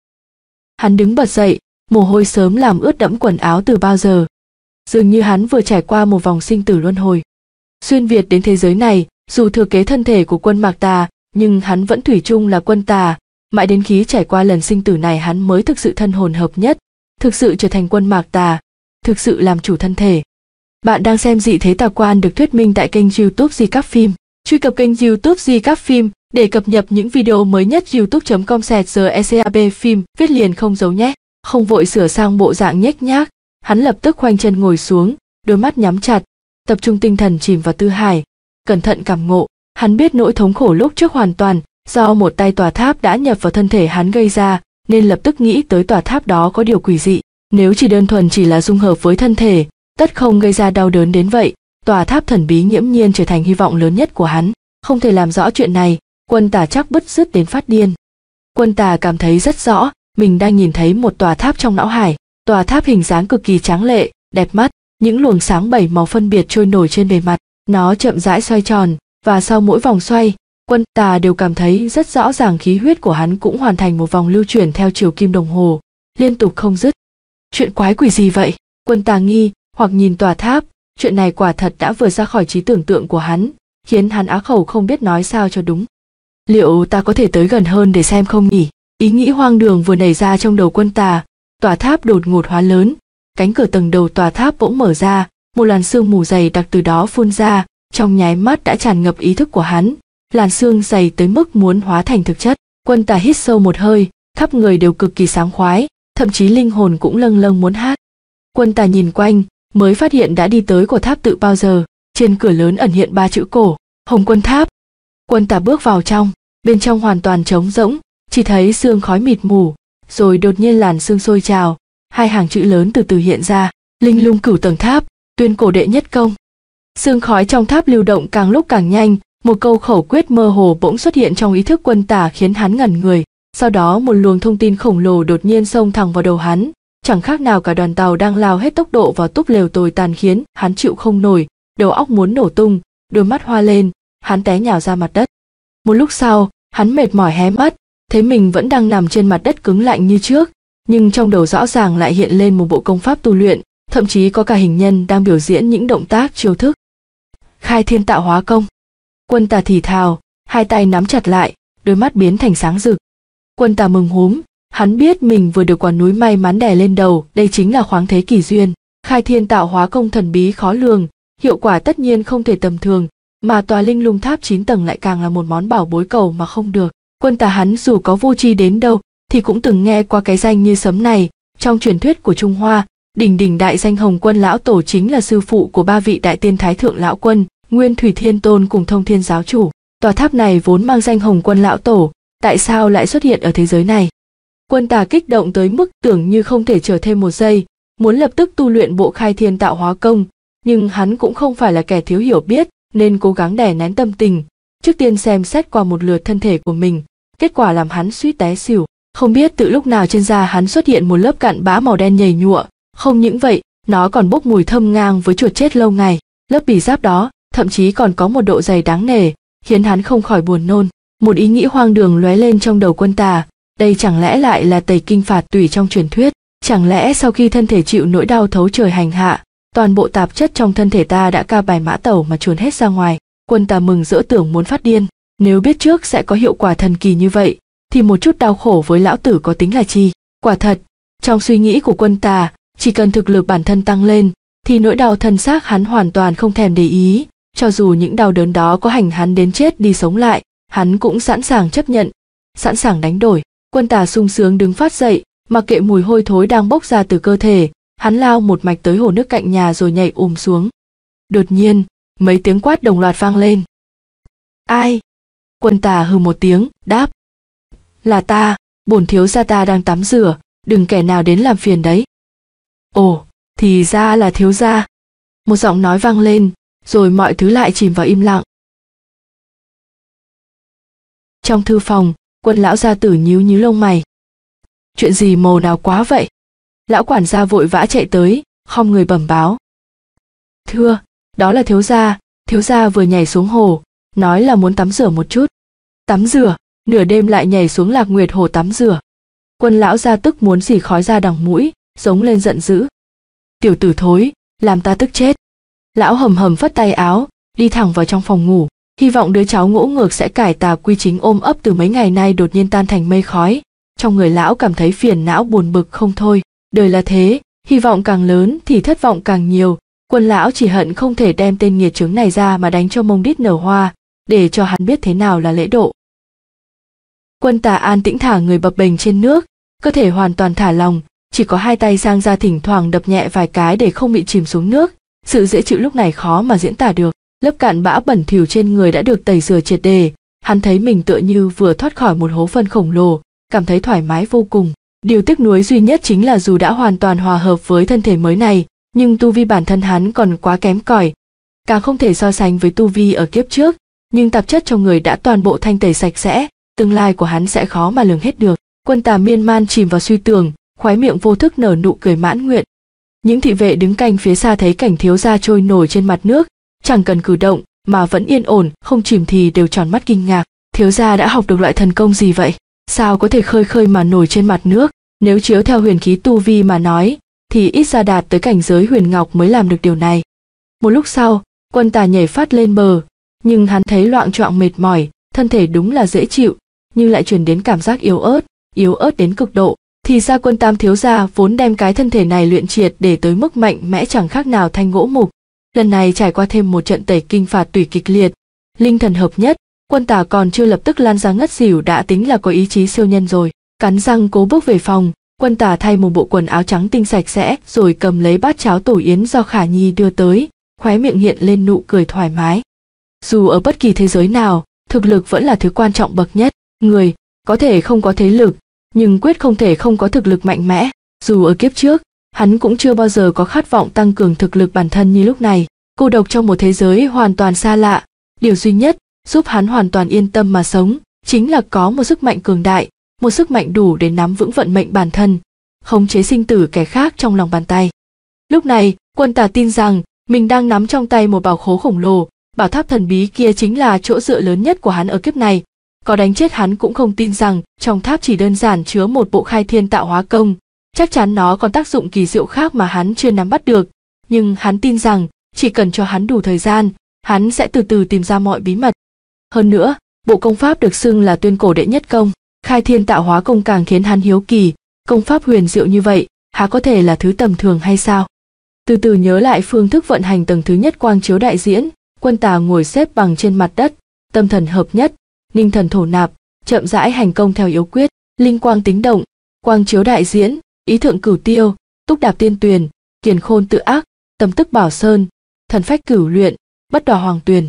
Hắn đứng bật dậy, mồ hôi sớm làm ướt đẫm quần áo từ bao giờ. Dường như hắn vừa trải qua một vòng sinh tử luân hồi. Xuyên Việt đến thế giới này, dù thừa kế thân thể của Quân Mạc Tà, nhưng hắn vẫn thủy chung là Quân Tà. Mãi đến khi trải qua lần sinh tử này hắn mới thực sự thân hồn hợp nhất, thực sự trở thành Quân Mạc Tà, thực sự làm chủ thân thể. Bạn đang xem Dị Thế Tà Quan được thuyết minh tại kênh YouTube Di Các Phim. Truy cập kênh YouTube Di Các Phim để cập nhật những video mới nhất. youtube chấm com slash gecab phim viết liền không giấu nhé. Không vội sửa sang bộ dạng nhếch nhác, hắn lập tức khoanh chân ngồi xuống, đôi mắt nhắm chặt, tập trung tinh thần chìm vào tư hải, cẩn thận cảm ngộ. Hắn biết nỗi thống khổ lúc trước hoàn toàn do một tay tòa tháp đã nhập vào thân thể hắn gây ra, nên lập tức nghĩ tới tòa tháp đó có điều quỷ dị. Nếu chỉ đơn thuần chỉ là dung hợp với thân thể, tất không gây ra đau đớn đến vậy. Tòa tháp thần bí nghiễm nhiên trở thành hy vọng lớn nhất của hắn. Không thể làm rõ chuyện này, Quân Tà chắc bứt rứt đến phát điên. Quân Tà cảm thấy rất rõ, mình đang nhìn thấy một tòa tháp trong não hải. Tòa tháp hình dáng cực kỳ tráng lệ, đẹp mắt, những luồng sáng bảy màu phân biệt trôi nổi trên bề mặt. Nó chậm rãi xoay tròn, và sau mỗi vòng xoay, Quân Tà đều cảm thấy rất rõ ràng khí huyết của hắn cũng hoàn thành một vòng lưu chuyển theo chiều kim đồng hồ, liên tục không dứt. Chuyện quái quỷ gì vậy? Quân Tà nghi hoặc nhìn tòa tháp, chuyện này quả thật đã vượt ra khỏi trí tưởng tượng của hắn, khiến hắn á khẩu không biết nói sao cho đúng. Liệu ta có thể tới gần hơn để xem không nhỉ? Ý nghĩ hoang đường vừa nảy ra trong đầu Quân Tà. Tòa tháp đột ngột hóa lớn, cánh cửa tầng đầu tòa tháp bỗng mở ra, một làn sương mù dày đặc từ đó phun ra, trong nháy mắt đã tràn ngập ý thức của hắn. Làn sương dày tới mức muốn hóa thành thực chất. Quân Tà hít sâu một hơi, khắp người đều cực kỳ sảng khoái, thậm chí linh hồn cũng lâng lâng muốn hát. Quân Tà nhìn quanh, mới phát hiện đã đi tới cổ tháp tự bao giờ. Trên cửa lớn ẩn hiện ba chữ cổ, Hồng Quân Tháp. Quân Tà bước vào trong, bên trong hoàn toàn trống rỗng, chỉ thấy sương khói mịt mù, rồi đột nhiên làn sương sôi trào, hai hàng chữ lớn từ từ hiện ra, Linh Lung Cửu Tầng Tháp, tuyên cổ đệ nhất công. Sương khói trong tháp lưu động càng lúc càng nhanh, một câu khẩu quyết mơ hồ bỗng xuất hiện trong ý thức Quân Tà khiến hắn ngẩn người. Sau đó một luồng thông tin khổng lồ đột nhiên xông thẳng vào đầu hắn, chẳng khác nào cả đoàn tàu đang lao hết tốc độ vào túp lều tồi tàn, khiến hắn chịu không nổi, đầu óc muốn nổ tung, đôi mắt hoa lên, hắn té nhào ra mặt đất. Một lúc sau, hắn mệt mỏi hé mắt, thấy mình vẫn đang nằm trên mặt đất cứng lạnh như trước, nhưng trong đầu rõ ràng lại hiện lên một bộ công pháp tu luyện, thậm chí có cả hình nhân đang biểu diễn những động tác chiêu thức. Khai Thiên Tạo Hóa Công. Quân Tà thì thào, hai tay nắm chặt lại, đôi mắt biến thành sáng rực. Quân Tà mừng húm, hắn biết mình vừa được quả núi may mắn đè lên đầu, đây chính là khoáng thế kỳ duyên. Khai Thiên Tạo Hóa Công thần bí khó lường, hiệu quả tất nhiên không thể tầm thường, mà tòa Linh Lung Tháp chín tầng lại càng là một món bảo bối cầu mà không được. Quân Tà hắn dù có vô tri đến đâu thì cũng từng nghe qua cái danh như sấm này. Trong truyền thuyết của Trung Hoa, đỉnh đỉnh đại danh Hồng Quân lão tổ chính là sư phụ của ba vị đại tiên Thái Thượng lão quân, Nguyên Thủy Thiên Tôn cùng Thông Thiên giáo chủ. Tòa tháp này vốn mang danh Hồng Quân lão tổ, tại sao lại xuất hiện ở thế giới này? Quân Tà kích động tới mức tưởng như không thể chờ thêm một giây, muốn lập tức tu luyện bộ Khai Thiên Tạo Hóa Công, nhưng hắn cũng không phải là kẻ thiếu hiểu biết, nên cố gắng đè nén tâm tình, trước tiên xem xét qua một lượt thân thể của mình, kết quả làm hắn suýt té xỉu. Không biết từ lúc nào trên da hắn xuất hiện một lớp cặn bã màu đen nhầy nhụa, không những vậy, nó còn bốc mùi thơm ngang với chuột chết lâu ngày. Lớp bì giáp đó thậm chí còn có một độ dày đáng nể, khiến hắn không khỏi buồn nôn. Một ý nghĩ hoang đường lóe lên trong đầu Quân Tà, đây chẳng lẽ lại là tẩy kinh phạt tủy trong truyền thuyết? Chẳng lẽ sau khi thân thể chịu nỗi đau thấu trời hành hạ, toàn bộ tạp chất trong thân thể ta đã ca bài mã tẩu mà chuồn hết ra ngoài? Quân Tà mừng rỡ tưởng muốn phát điên. Nếu biết trước sẽ có hiệu quả thần kỳ như vậy, thì một chút đau khổ với lão tử có tính là chi. Quả thật, trong suy nghĩ của Quân Tà, chỉ cần thực lực bản thân tăng lên, thì nỗi đau thân xác hắn hoàn toàn không thèm để ý. Cho dù những đau đớn đó có hành hắn đến chết đi sống lại, hắn cũng sẵn sàng chấp nhận, sẵn sàng đánh đổi. Quân Tà sung sướng đứng phát dậy, mặc kệ mùi hôi thối đang bốc ra từ cơ thể, hắn lao một mạch tới hồ nước cạnh nhà rồi nhảy ùm xuống. Đột nhiên, mấy tiếng quát đồng loạt vang lên. Ai? Quân Tà hừ một tiếng, đáp. Là ta, bổn thiếu gia ta đang tắm rửa, đừng kẻ nào đến làm phiền đấy. Ồ, thì ra là thiếu gia. Một giọng nói vang lên, rồi mọi thứ lại chìm vào im lặng. Trong thư phòng, Quân lão gia tử nhíu nhíu lông mày. Chuyện gì mồ nào quá vậy? Lão quản gia vội vã chạy tới, khom người bẩm báo. Thưa, đó là thiếu gia, thiếu gia vừa nhảy xuống hồ, nói là muốn tắm rửa một chút. Tắm rửa, nửa đêm lại nhảy xuống Lạc Nguyệt hồ tắm rửa. Quân lão gia tức muốn xì khói ra đằng mũi, giống lên giận dữ. Tiểu tử thối, làm ta tức chết. Lão hầm hầm phất tay áo, đi thẳng vào trong phòng ngủ, hy vọng đứa cháu ngỗ ngược sẽ cải tà quy chính ôm ấp từ mấy ngày nay đột nhiên tan thành mây khói. Trong người lão cảm thấy phiền não buồn bực không thôi. Đời là thế, hy vọng càng lớn thì thất vọng càng nhiều. Quân lão chỉ hận không thể đem tên nghiệt chướng này ra mà đánh cho mông đít nở hoa, để cho hắn biết thế nào là lễ độ. Quân Tà an tĩnh thả người bập bềnh trên nước, cơ thể hoàn toàn thả lỏng, chỉ có hai tay giang ra thỉnh thoảng đập nhẹ vài cái để không bị chìm xuống nước. Sự dễ chịu lúc này khó mà diễn tả được. Lớp cặn bã bẩn thỉu trên người đã được tẩy rửa triệt để, hắn thấy mình tựa như vừa thoát khỏi một hố phân khổng lồ, cảm thấy thoải mái vô cùng. Điều tiếc nuối duy nhất chính là dù đã hoàn toàn hòa hợp với thân thể mới này, nhưng tu vi bản thân hắn còn quá kém cỏi, càng không thể so sánh với tu vi ở kiếp trước, nhưng tạp chất trong người đã toàn bộ thanh tẩy sạch sẽ, tương lai của hắn sẽ khó mà lường hết được. Quân Tà miên man chìm vào suy tưởng, khóe miệng vô thức nở nụ cười mãn nguyện. Những thị vệ đứng canh phía xa thấy cảnh thiếu gia trôi nổi trên mặt nước, chẳng cần cử động mà vẫn yên ổn, không chìm thì đều tròn mắt kinh ngạc. Thiếu gia đã học được loại thần công gì vậy? Sao có thể khơi khơi mà nổi trên mặt nước? Nếu chiếu theo huyền khí tu vi mà nói, thì ít ra đạt tới cảnh giới huyền ngọc mới làm được điều này. Một lúc sau, Quân Tà nhảy phát lên bờ, nhưng hắn thấy loạng choạng mệt mỏi, thân thể đúng là dễ chịu, nhưng lại truyền đến cảm giác yếu ớt, yếu ớt đến cực độ. Thì ra Quân Tam thiếu gia vốn đem cái thân thể này luyện triệt để tới mức mạnh mẽ chẳng khác nào thanh gỗ mục. Lần này trải qua thêm một trận tẩy kinh phạt tủy kịch liệt, linh thần hợp nhất, Quân Tà còn chưa lập tức lan ra ngất xỉu đã tính là có ý chí siêu nhân rồi. Cắn răng cố bước về phòng, Quân Tà thay một bộ quần áo trắng tinh sạch sẽ rồi cầm lấy bát cháo tổ yến do Khả Nhi đưa tới, khóe miệng hiện lên nụ cười thoải mái. Dù ở bất kỳ thế giới nào, thực lực vẫn là thứ quan trọng bậc nhất. Người có thể không có thế lực, nhưng quyết không thể không có thực lực mạnh mẽ. Dù ở kiếp trước, hắn cũng chưa bao giờ có khát vọng tăng cường thực lực bản thân như lúc này. Cô độc trong một thế giới hoàn toàn xa lạ, điều duy nhất giúp hắn hoàn toàn yên tâm mà sống chính là có một sức mạnh cường đại, một sức mạnh đủ để nắm vững vận mệnh bản thân, khống chế sinh tử kẻ khác trong lòng bàn tay. Lúc này, Quân Tà tin rằng mình đang nắm trong tay một bảo khố khổng lồ, bảo tháp thần bí kia chính là chỗ dựa lớn nhất của hắn ở kiếp này. Có đánh chết hắn cũng không tin rằng trong tháp chỉ đơn giản chứa một bộ khai thiên tạo hóa công, chắc chắn nó còn tác dụng kỳ diệu khác mà hắn chưa nắm bắt được. Nhưng hắn tin rằng chỉ cần cho hắn đủ thời gian, hắn sẽ từ từ tìm ra mọi bí mật. Hơn nữa, bộ công pháp được xưng là tuyên cổ đệ nhất công, khai thiên tạo hóa công càng khiến hắn hiếu kỳ, công pháp huyền diệu như vậy, há có thể là thứ tầm thường hay sao? Từ từ nhớ lại phương thức vận hành tầng thứ nhất quang chiếu đại diễn, Quân Tà ngồi xếp bằng trên mặt đất, tâm thần hợp nhất, ninh thần thổ nạp, chậm rãi hành công theo yếu quyết, linh quang tính động, quang chiếu đại diễn, ý thượng cửu tiêu, túc đạp tiên tuyền, kiền khôn tự ác, tâm tức bảo sơn, thần phách cửu luyện, bất đòa hoàng tuyền.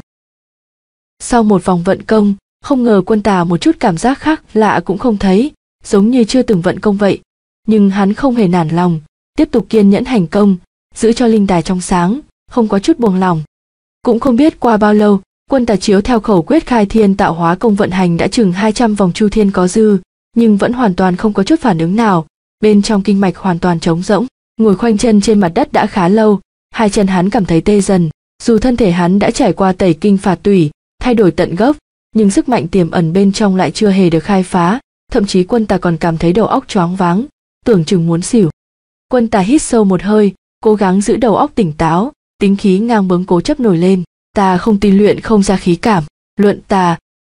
Sau một vòng vận công, không ngờ Quân Tà một chút cảm giác khác lạ cũng không thấy, giống như chưa từng vận công vậy. Nhưng hắn không hề nản lòng, tiếp tục kiên nhẫn hành công, giữ cho linh đài trong sáng, không có chút buông lòng. Cũng không biết qua bao lâu, Quân Tà chiếu theo khẩu quyết khai thiên tạo hóa công vận hành đã chừng hai trăm vòng chu thiên có dư, nhưng vẫn hoàn toàn không có chút phản ứng nào, bên trong kinh mạch hoàn toàn trống rỗng. Ngồi khoanh chân trên mặt đất đã khá lâu, hai chân hắn cảm thấy tê dần, dù thân thể hắn đã trải qua tẩy kinh phạt tủy, thay đổi tận gốc, nhưng sức mạnh tiềm ẩn bên trong lại chưa hề được khai phá, thậm chí Quân Tà còn cảm thấy đầu óc choáng váng, tưởng chừng muốn xỉu. Quân Tà hít sâu một hơi, cố gắng giữ đầu óc tỉnh táo, tính khí ngang bướng cố chấp nổi lên. Ta không tin luyện không ra khí cảm, luận ta,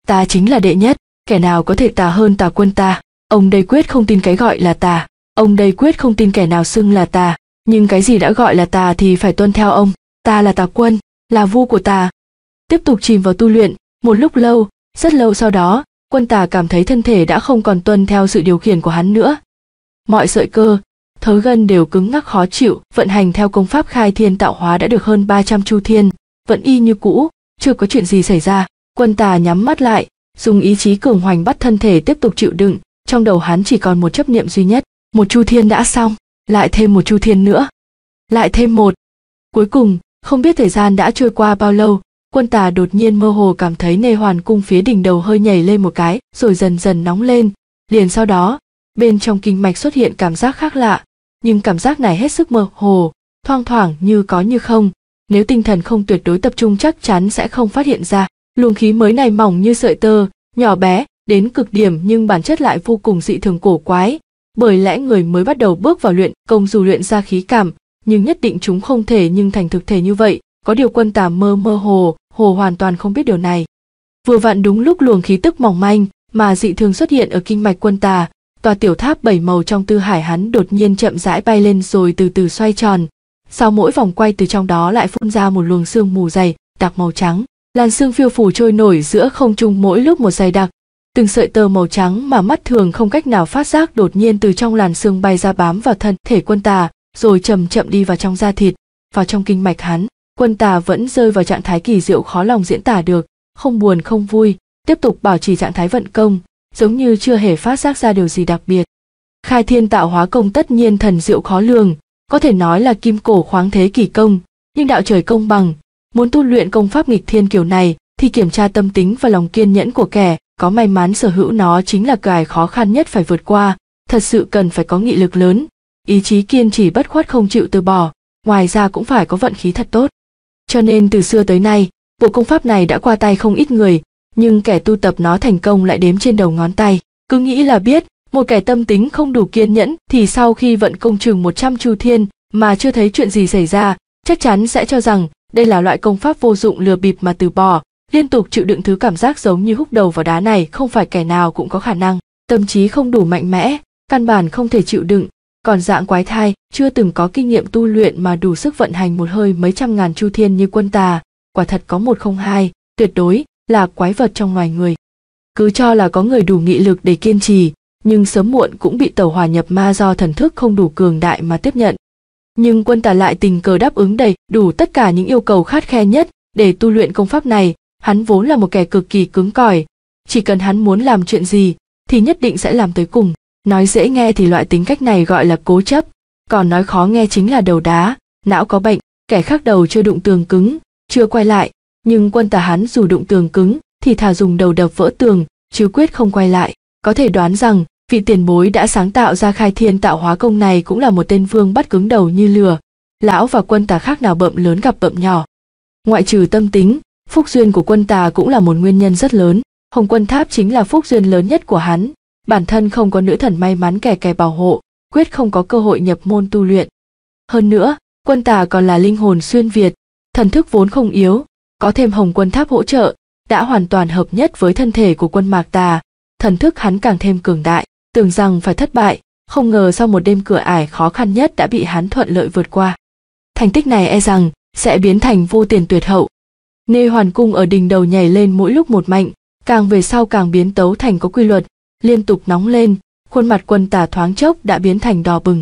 Ta chính là đệ nhất, kẻ nào có thể tà hơn tà quân ta. Ông đây quyết không tin cái gọi là tà, ông đây quyết không tin kẻ nào xưng là tà, nhưng cái gì đã gọi là tà thì phải tuân theo ông. Ta là tà quân, là vua của tà. Tiếp tục chìm vào tu luyện, một lúc lâu, rất lâu sau đó, quân tà cảm thấy thân thể đã không còn tuân theo sự điều khiển của hắn nữa. Mọi sợi cơ, thớ gân đều cứng ngắc khó chịu, vận hành theo công pháp khai thiên tạo hóa đã được hơn ba trăm chu thiên, vẫn y như cũ, chưa có chuyện gì xảy ra. Quân tà nhắm mắt lại, dùng ý chí cường hoành bắt thân thể tiếp tục chịu đựng, trong đầu hắn chỉ còn một chấp niệm duy nhất, một chu thiên đã xong, lại thêm một chu thiên nữa, lại thêm một. Cuối cùng, không biết thời gian đã trôi qua bao lâu, quân tà đột nhiên mơ hồ cảm thấy nê hoàn cung phía đỉnh đầu hơi nhảy lên một cái, rồi dần dần nóng lên, liền sau đó, bên trong kinh mạch xuất hiện cảm giác khác lạ, nhưng cảm giác này hết sức mơ hồ, thoang thoảng như có như không, nếu tinh thần không tuyệt đối tập trung chắc chắn sẽ không phát hiện ra. Luồng khí mới này mỏng như sợi tơ, nhỏ bé đến cực điểm nhưng bản chất lại vô cùng dị thường cổ quái, bởi lẽ người mới bắt đầu bước vào luyện công dù luyện ra khí cảm, nhưng nhất định chúng không thể nhưng thành thực thể như vậy, có điều quân tà mơ mơ hồ, hồ hoàn toàn không biết điều này. Vừa vặn đúng lúc luồng khí tức mỏng manh mà dị thường xuất hiện ở kinh mạch quân tà, tòa tiểu tháp bảy màu trong tư hải hắn đột nhiên chậm rãi bay lên rồi từ từ xoay tròn. Sau mỗi vòng quay từ trong đó lại phun ra một luồng sương mù dày, đặc màu trắng. Làn sương phiêu phù trôi nổi giữa không trung mỗi lúc một dày đặc. Từng sợi tơ màu trắng mà mắt thường không cách nào phát giác đột nhiên từ trong làn sương bay ra bám vào thân thể quân tà, rồi chậm chậm đi vào trong da thịt, vào trong kinh mạch hắn. Quân tà vẫn rơi vào trạng thái kỳ diệu khó lòng diễn tả được, không buồn không vui, tiếp tục bảo trì trạng thái vận công, giống như chưa hề phát giác ra điều gì đặc biệt. Khai thiên tạo hóa công tất nhiên thần diệu khó lường, có thể nói là kim cổ khoáng thế kỳ công, nhưng đạo trời công bằng, muốn tu luyện công pháp nghịch thiên kiểu này thì kiểm tra tâm tính và lòng kiên nhẫn của kẻ có may mắn sở hữu nó chính là cái khó khăn nhất phải vượt qua, thật sự cần phải có nghị lực lớn, ý chí kiên trì bất khuất không chịu từ bỏ, ngoài ra cũng phải có vận khí thật tốt. Cho nên từ xưa tới nay, bộ công pháp này đã qua tay không ít người, nhưng kẻ tu tập nó thành công lại đếm trên đầu ngón tay. Cứ nghĩ là biết, một kẻ tâm tính không đủ kiên nhẫn thì sau khi vận công chừng một trăm chu thiên mà chưa thấy chuyện gì xảy ra, chắc chắn sẽ cho rằng đây là loại công pháp vô dụng lừa bịp mà từ bỏ. Liên tục chịu đựng thứ cảm giác giống như húc đầu vào đá này không phải kẻ nào cũng có khả năng. Tâm trí không đủ mạnh mẽ, căn bản không thể chịu đựng, còn dạng quái thai chưa từng có kinh nghiệm tu luyện mà đủ sức vận hành một hơi mấy trăm ngàn chu thiên như quân tà, quả thật có một không hai, tuyệt đối là quái vật trong loài người. Cứ cho là có người đủ nghị lực để kiên trì, nhưng sớm muộn cũng bị tẩu hỏa nhập ma do thần thức không đủ cường đại mà tiếp nhận. Nhưng quân tà lại tình cờ đáp ứng đầy đủ tất cả những yêu cầu khắt khe nhất để tu luyện công pháp này. Hắn vốn là một kẻ cực kỳ cứng cỏi, chỉ cần hắn muốn làm chuyện gì thì nhất định sẽ làm tới cùng. Nói dễ nghe thì loại tính cách này gọi là cố chấp, còn nói khó nghe chính là đầu đá, não có bệnh. Kẻ khác đầu chưa đụng tường cứng, chưa quay lại, nhưng quân tà hắn dù đụng tường cứng thì thà dùng đầu đập vỡ tường, chứ quyết không quay lại. Có thể đoán rằng vị tiền bối đã sáng tạo ra khai thiên tạo hóa công này cũng là một tên vương bắt cứng đầu như lừa. Lão và quân tà khác nào bợm lớn gặp bợm nhỏ. Ngoại trừ tâm tính, phúc duyên của quân tà cũng là một nguyên nhân rất lớn. Hồng Quân Tháp chính là phúc duyên lớn nhất của hắn. Bản thân không có nữ thần may mắn kẻ kẻ bảo hộ, quyết không có cơ hội nhập môn tu luyện. Hơn nữa, quân tà còn là linh hồn xuyên việt, thần thức vốn không yếu, có thêm Hồng Quân Tháp hỗ trợ, đã hoàn toàn hợp nhất với thân thể của quân mạc tà, thần thức hắn càng thêm cường đại. Tưởng rằng phải thất bại, không ngờ sau một đêm cửa ải khó khăn nhất đã bị hắn thuận lợi vượt qua. Thành tích này e rằng sẽ biến thành vô tiền tuyệt hậu. Nê hoàn cung ở đỉnh đầu nhảy lên mỗi lúc một mạnh, càng về sau càng biến tấu thành có quy luật, liên tục nóng lên, khuôn mặt quân tà thoáng chốc đã biến thành đỏ bừng.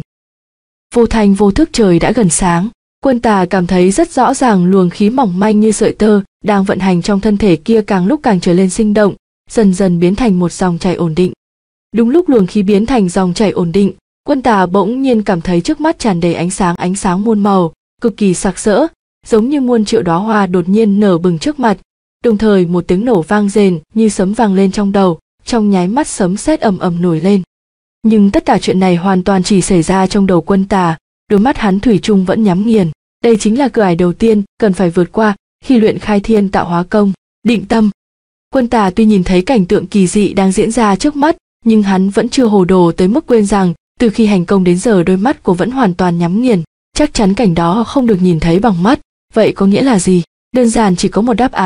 Vô thành vô thức trời đã gần sáng, quân tà cảm thấy rất rõ ràng luồng khí mỏng manh như sợi tơ đang vận hành trong thân thể kia càng lúc càng trở lên sinh động, dần dần biến thành một dòng chảy ổn định. Đúng lúc luồng khí biến thành dòng chảy ổn định, quân tà bỗng nhiên cảm thấy trước mắt tràn đầy ánh sáng ánh sáng muôn màu, cực kỳ sặc sỡ, giống như muôn triệu đóa hoa đột nhiên nở bừng trước mặt. Đồng thời một tiếng nổ vang rền như sấm vang lên trong đầu, trong nháy mắt sấm sét ầm ầm nổi lên. Nhưng tất cả chuyện này hoàn toàn chỉ xảy ra trong đầu quân tà, đôi mắt hắn thủy chung vẫn nhắm nghiền. Đây chính là cửa ải đầu tiên cần phải vượt qua khi luyện khai thiên tạo hóa công. Định tâm. Quân tà tuy nhìn thấy cảnh tượng kỳ dị đang diễn ra trước mắt, nhưng hắn vẫn chưa hồ đồ tới mức quên rằng từ khi hành công đến giờ đôi mắt của vẫn hoàn toàn nhắm nghiền. Chắc chắn cảnh đó không được nhìn thấy bằng mắt, vậy có nghĩa là gì? Đơn giản chỉ có một đáp án,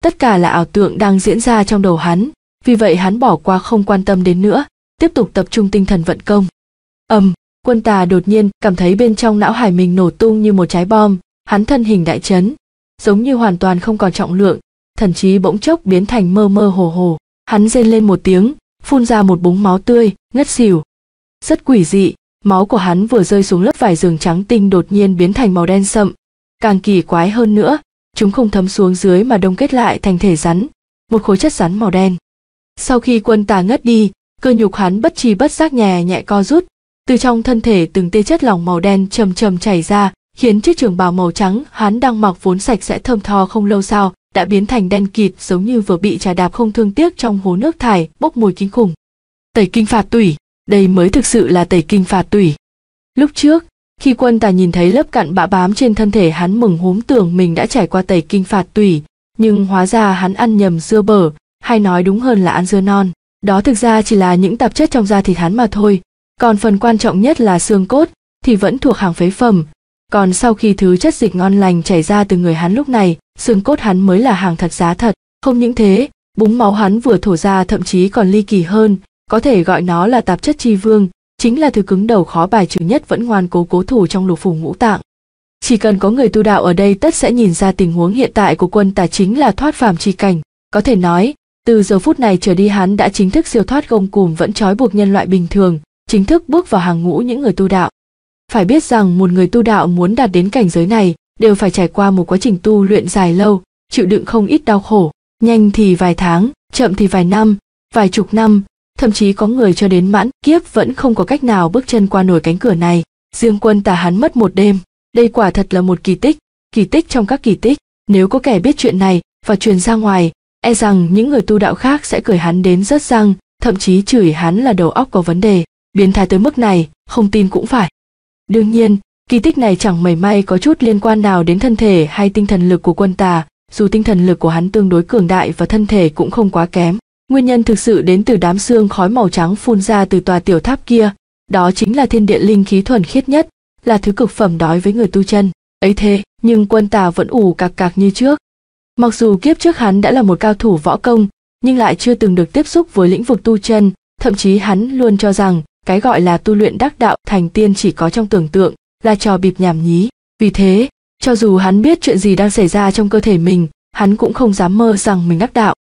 tất cả là ảo tượng đang diễn ra trong đầu hắn, vì vậy hắn bỏ qua không quan tâm đến nữa, tiếp tục tập trung tinh thần vận công. Ầm, Quân Tà đột nhiên cảm thấy bên trong não hải mình nổ tung như một trái bom, hắn thân hình đại chấn, giống như hoàn toàn không còn trọng lượng, thần trí bỗng chốc biến thành mơ mơ hồ hồ. Hắn rên lên một tiếng, phun ra một búng máu tươi, ngất xỉu. Rất quỷ dị, máu của hắn vừa rơi xuống lớp vải giường trắng tinh đột nhiên biến thành màu đen sậm. Càng kỳ quái hơn nữa, chúng không thấm xuống dưới mà đông kết lại thành thể rắn, một khối chất rắn màu đen. Sau khi Quân Tà ngất đi, cơ nhục hắn bất tri bất giác nhẹ nhẹ co rút, từ trong thân thể từng tia chất lỏng màu đen chầm chầm chảy ra, khiến chiếc trường bào màu trắng hắn đang mặc vốn sạch sẽ thơm tho không lâu sau đã biến thành đen kịt, giống như vừa bị trà đạp không thương tiếc trong hố nước thải bốc mùi kinh khủng. Tẩy kinh phạt tủy, đây mới thực sự là tẩy kinh phạt tủy. Lúc trước, khi Quân Tà nhìn thấy lớp cặn bã bám trên thân thể hắn mừng húm tưởng mình đã trải qua tẩy kinh phạt tủy, nhưng hóa ra hắn ăn nhầm dưa bở, hay nói đúng hơn là ăn dưa non. Đó thực ra chỉ là những tạp chất trong da thịt hắn mà thôi, còn phần quan trọng nhất là xương cốt thì vẫn thuộc hàng phế phẩm. Còn sau khi thứ chất dịch ngon lành chảy ra từ người hắn lúc này, xương cốt hắn mới là hàng thật giá thật. Không những thế, búng máu hắn vừa thổ ra thậm chí còn ly kỳ hơn, có thể gọi nó là tạp chất chi vương, chính là thứ cứng đầu khó bài trừ nhất vẫn ngoan cố cố thủ trong lục phủ ngũ tạng. Chỉ cần có người tu đạo ở đây tất sẽ nhìn ra tình huống hiện tại của Quân Tà chính là thoát phàm chi cảnh. Có thể nói, từ giờ phút này trở đi hắn đã chính thức siêu thoát gông cùm vẫn trói buộc nhân loại bình thường, chính thức bước vào hàng ngũ những người tu đạo. Phải biết rằng một người tu đạo muốn đạt đến cảnh giới này đều phải trải qua một quá trình tu luyện dài lâu, chịu đựng không ít đau khổ, nhanh thì vài tháng, chậm thì vài năm, vài chục năm, thậm chí có người cho đến mãn kiếp vẫn không có cách nào bước chân qua nổi cánh cửa này. Riêng Quân Tà hắn mất một đêm, đây quả thật là một kỳ tích, kỳ tích trong các kỳ tích. Nếu có kẻ biết chuyện này và truyền ra ngoài, e rằng những người tu đạo khác sẽ cười hắn đến rớt răng, thậm chí chửi hắn là đầu óc có vấn đề, biến thái tới mức này, không tin cũng phải. Đương nhiên, kỳ tích này chẳng mảy may có chút liên quan nào đến thân thể hay tinh thần lực của Quân Tà, dù tinh thần lực của hắn tương đối cường đại và thân thể cũng không quá kém. Nguyên nhân thực sự đến từ đám xương khói màu trắng phun ra từ tòa tiểu tháp kia, đó chính là thiên địa linh khí thuần khiết nhất, là thứ cực phẩm đói với người tu chân. Ấy thế, nhưng Quân Tà vẫn ù cạc cạc như trước. Mặc dù kiếp trước hắn đã là một cao thủ võ công, nhưng lại chưa từng được tiếp xúc với lĩnh vực tu chân, thậm chí hắn luôn cho rằng cái gọi là tu luyện đắc đạo thành tiên chỉ có trong tưởng tượng, là trò bịp nhảm nhí. Vì thế, cho dù hắn biết chuyện gì đang xảy ra trong cơ thể mình, hắn cũng không dám mơ rằng mình đắc đạo.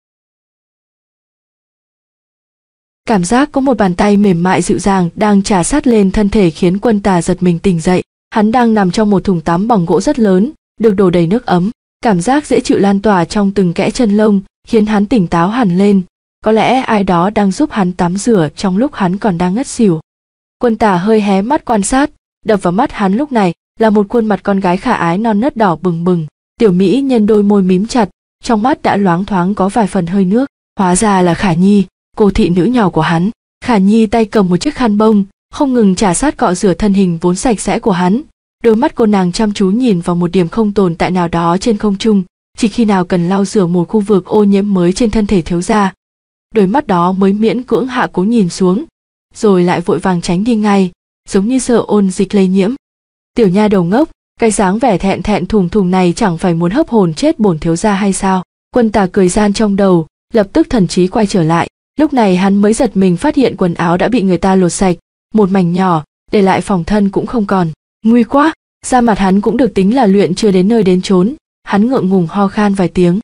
Cảm giác có một bàn tay mềm mại dịu dàng đang chà sát lên thân thể khiến Quân Tà giật mình tỉnh dậy. Hắn đang nằm trong một thùng tắm bằng gỗ rất lớn, được đổ đầy nước ấm. Cảm giác dễ chịu lan tỏa trong từng kẽ chân lông, khiến hắn tỉnh táo hẳn lên. Có lẽ ai đó đang giúp hắn tắm rửa trong lúc hắn còn đang ngất xỉu. Quân Tà hơi hé mắt quan sát, đập vào mắt hắn lúc này là một khuôn mặt con gái khả ái non nớt đỏ bừng bừng. Tiểu mỹ nhân đôi môi mím chặt, trong mắt đã loáng thoáng có vài phần hơi nước. Hóa ra là Khả Nhi, cô thị nữ nhỏ của hắn. Khả Nhi tay cầm một chiếc khăn bông, không ngừng chà sát cọ rửa thân hình vốn sạch sẽ của hắn. Đôi mắt cô nàng chăm chú nhìn vào một điểm không tồn tại nào đó trên không trung, chỉ khi nào cần lau rửa một khu vực ô nhiễm mới trên thân thể thiếu gia. Đôi mắt đó mới miễn cưỡng hạ cố nhìn xuống, rồi lại vội vàng tránh đi ngay, giống như sợ ôn dịch lây nhiễm. Tiểu nha đầu ngốc, cái dáng vẻ thẹn thẹn thùng thùng này chẳng phải muốn hấp hồn chết bổn thiếu gia hay sao? Quân Tà cười gian trong đầu, lập tức thần trí quay trở lại. Lúc này hắn mới giật mình phát hiện quần áo đã bị người ta lột sạch, một mảnh nhỏ, để lại phòng thân cũng không còn. Nguy quá, da mặt hắn cũng được tính là luyện chưa đến nơi đến chốn, hắn ngượng ngùng ho khan vài tiếng.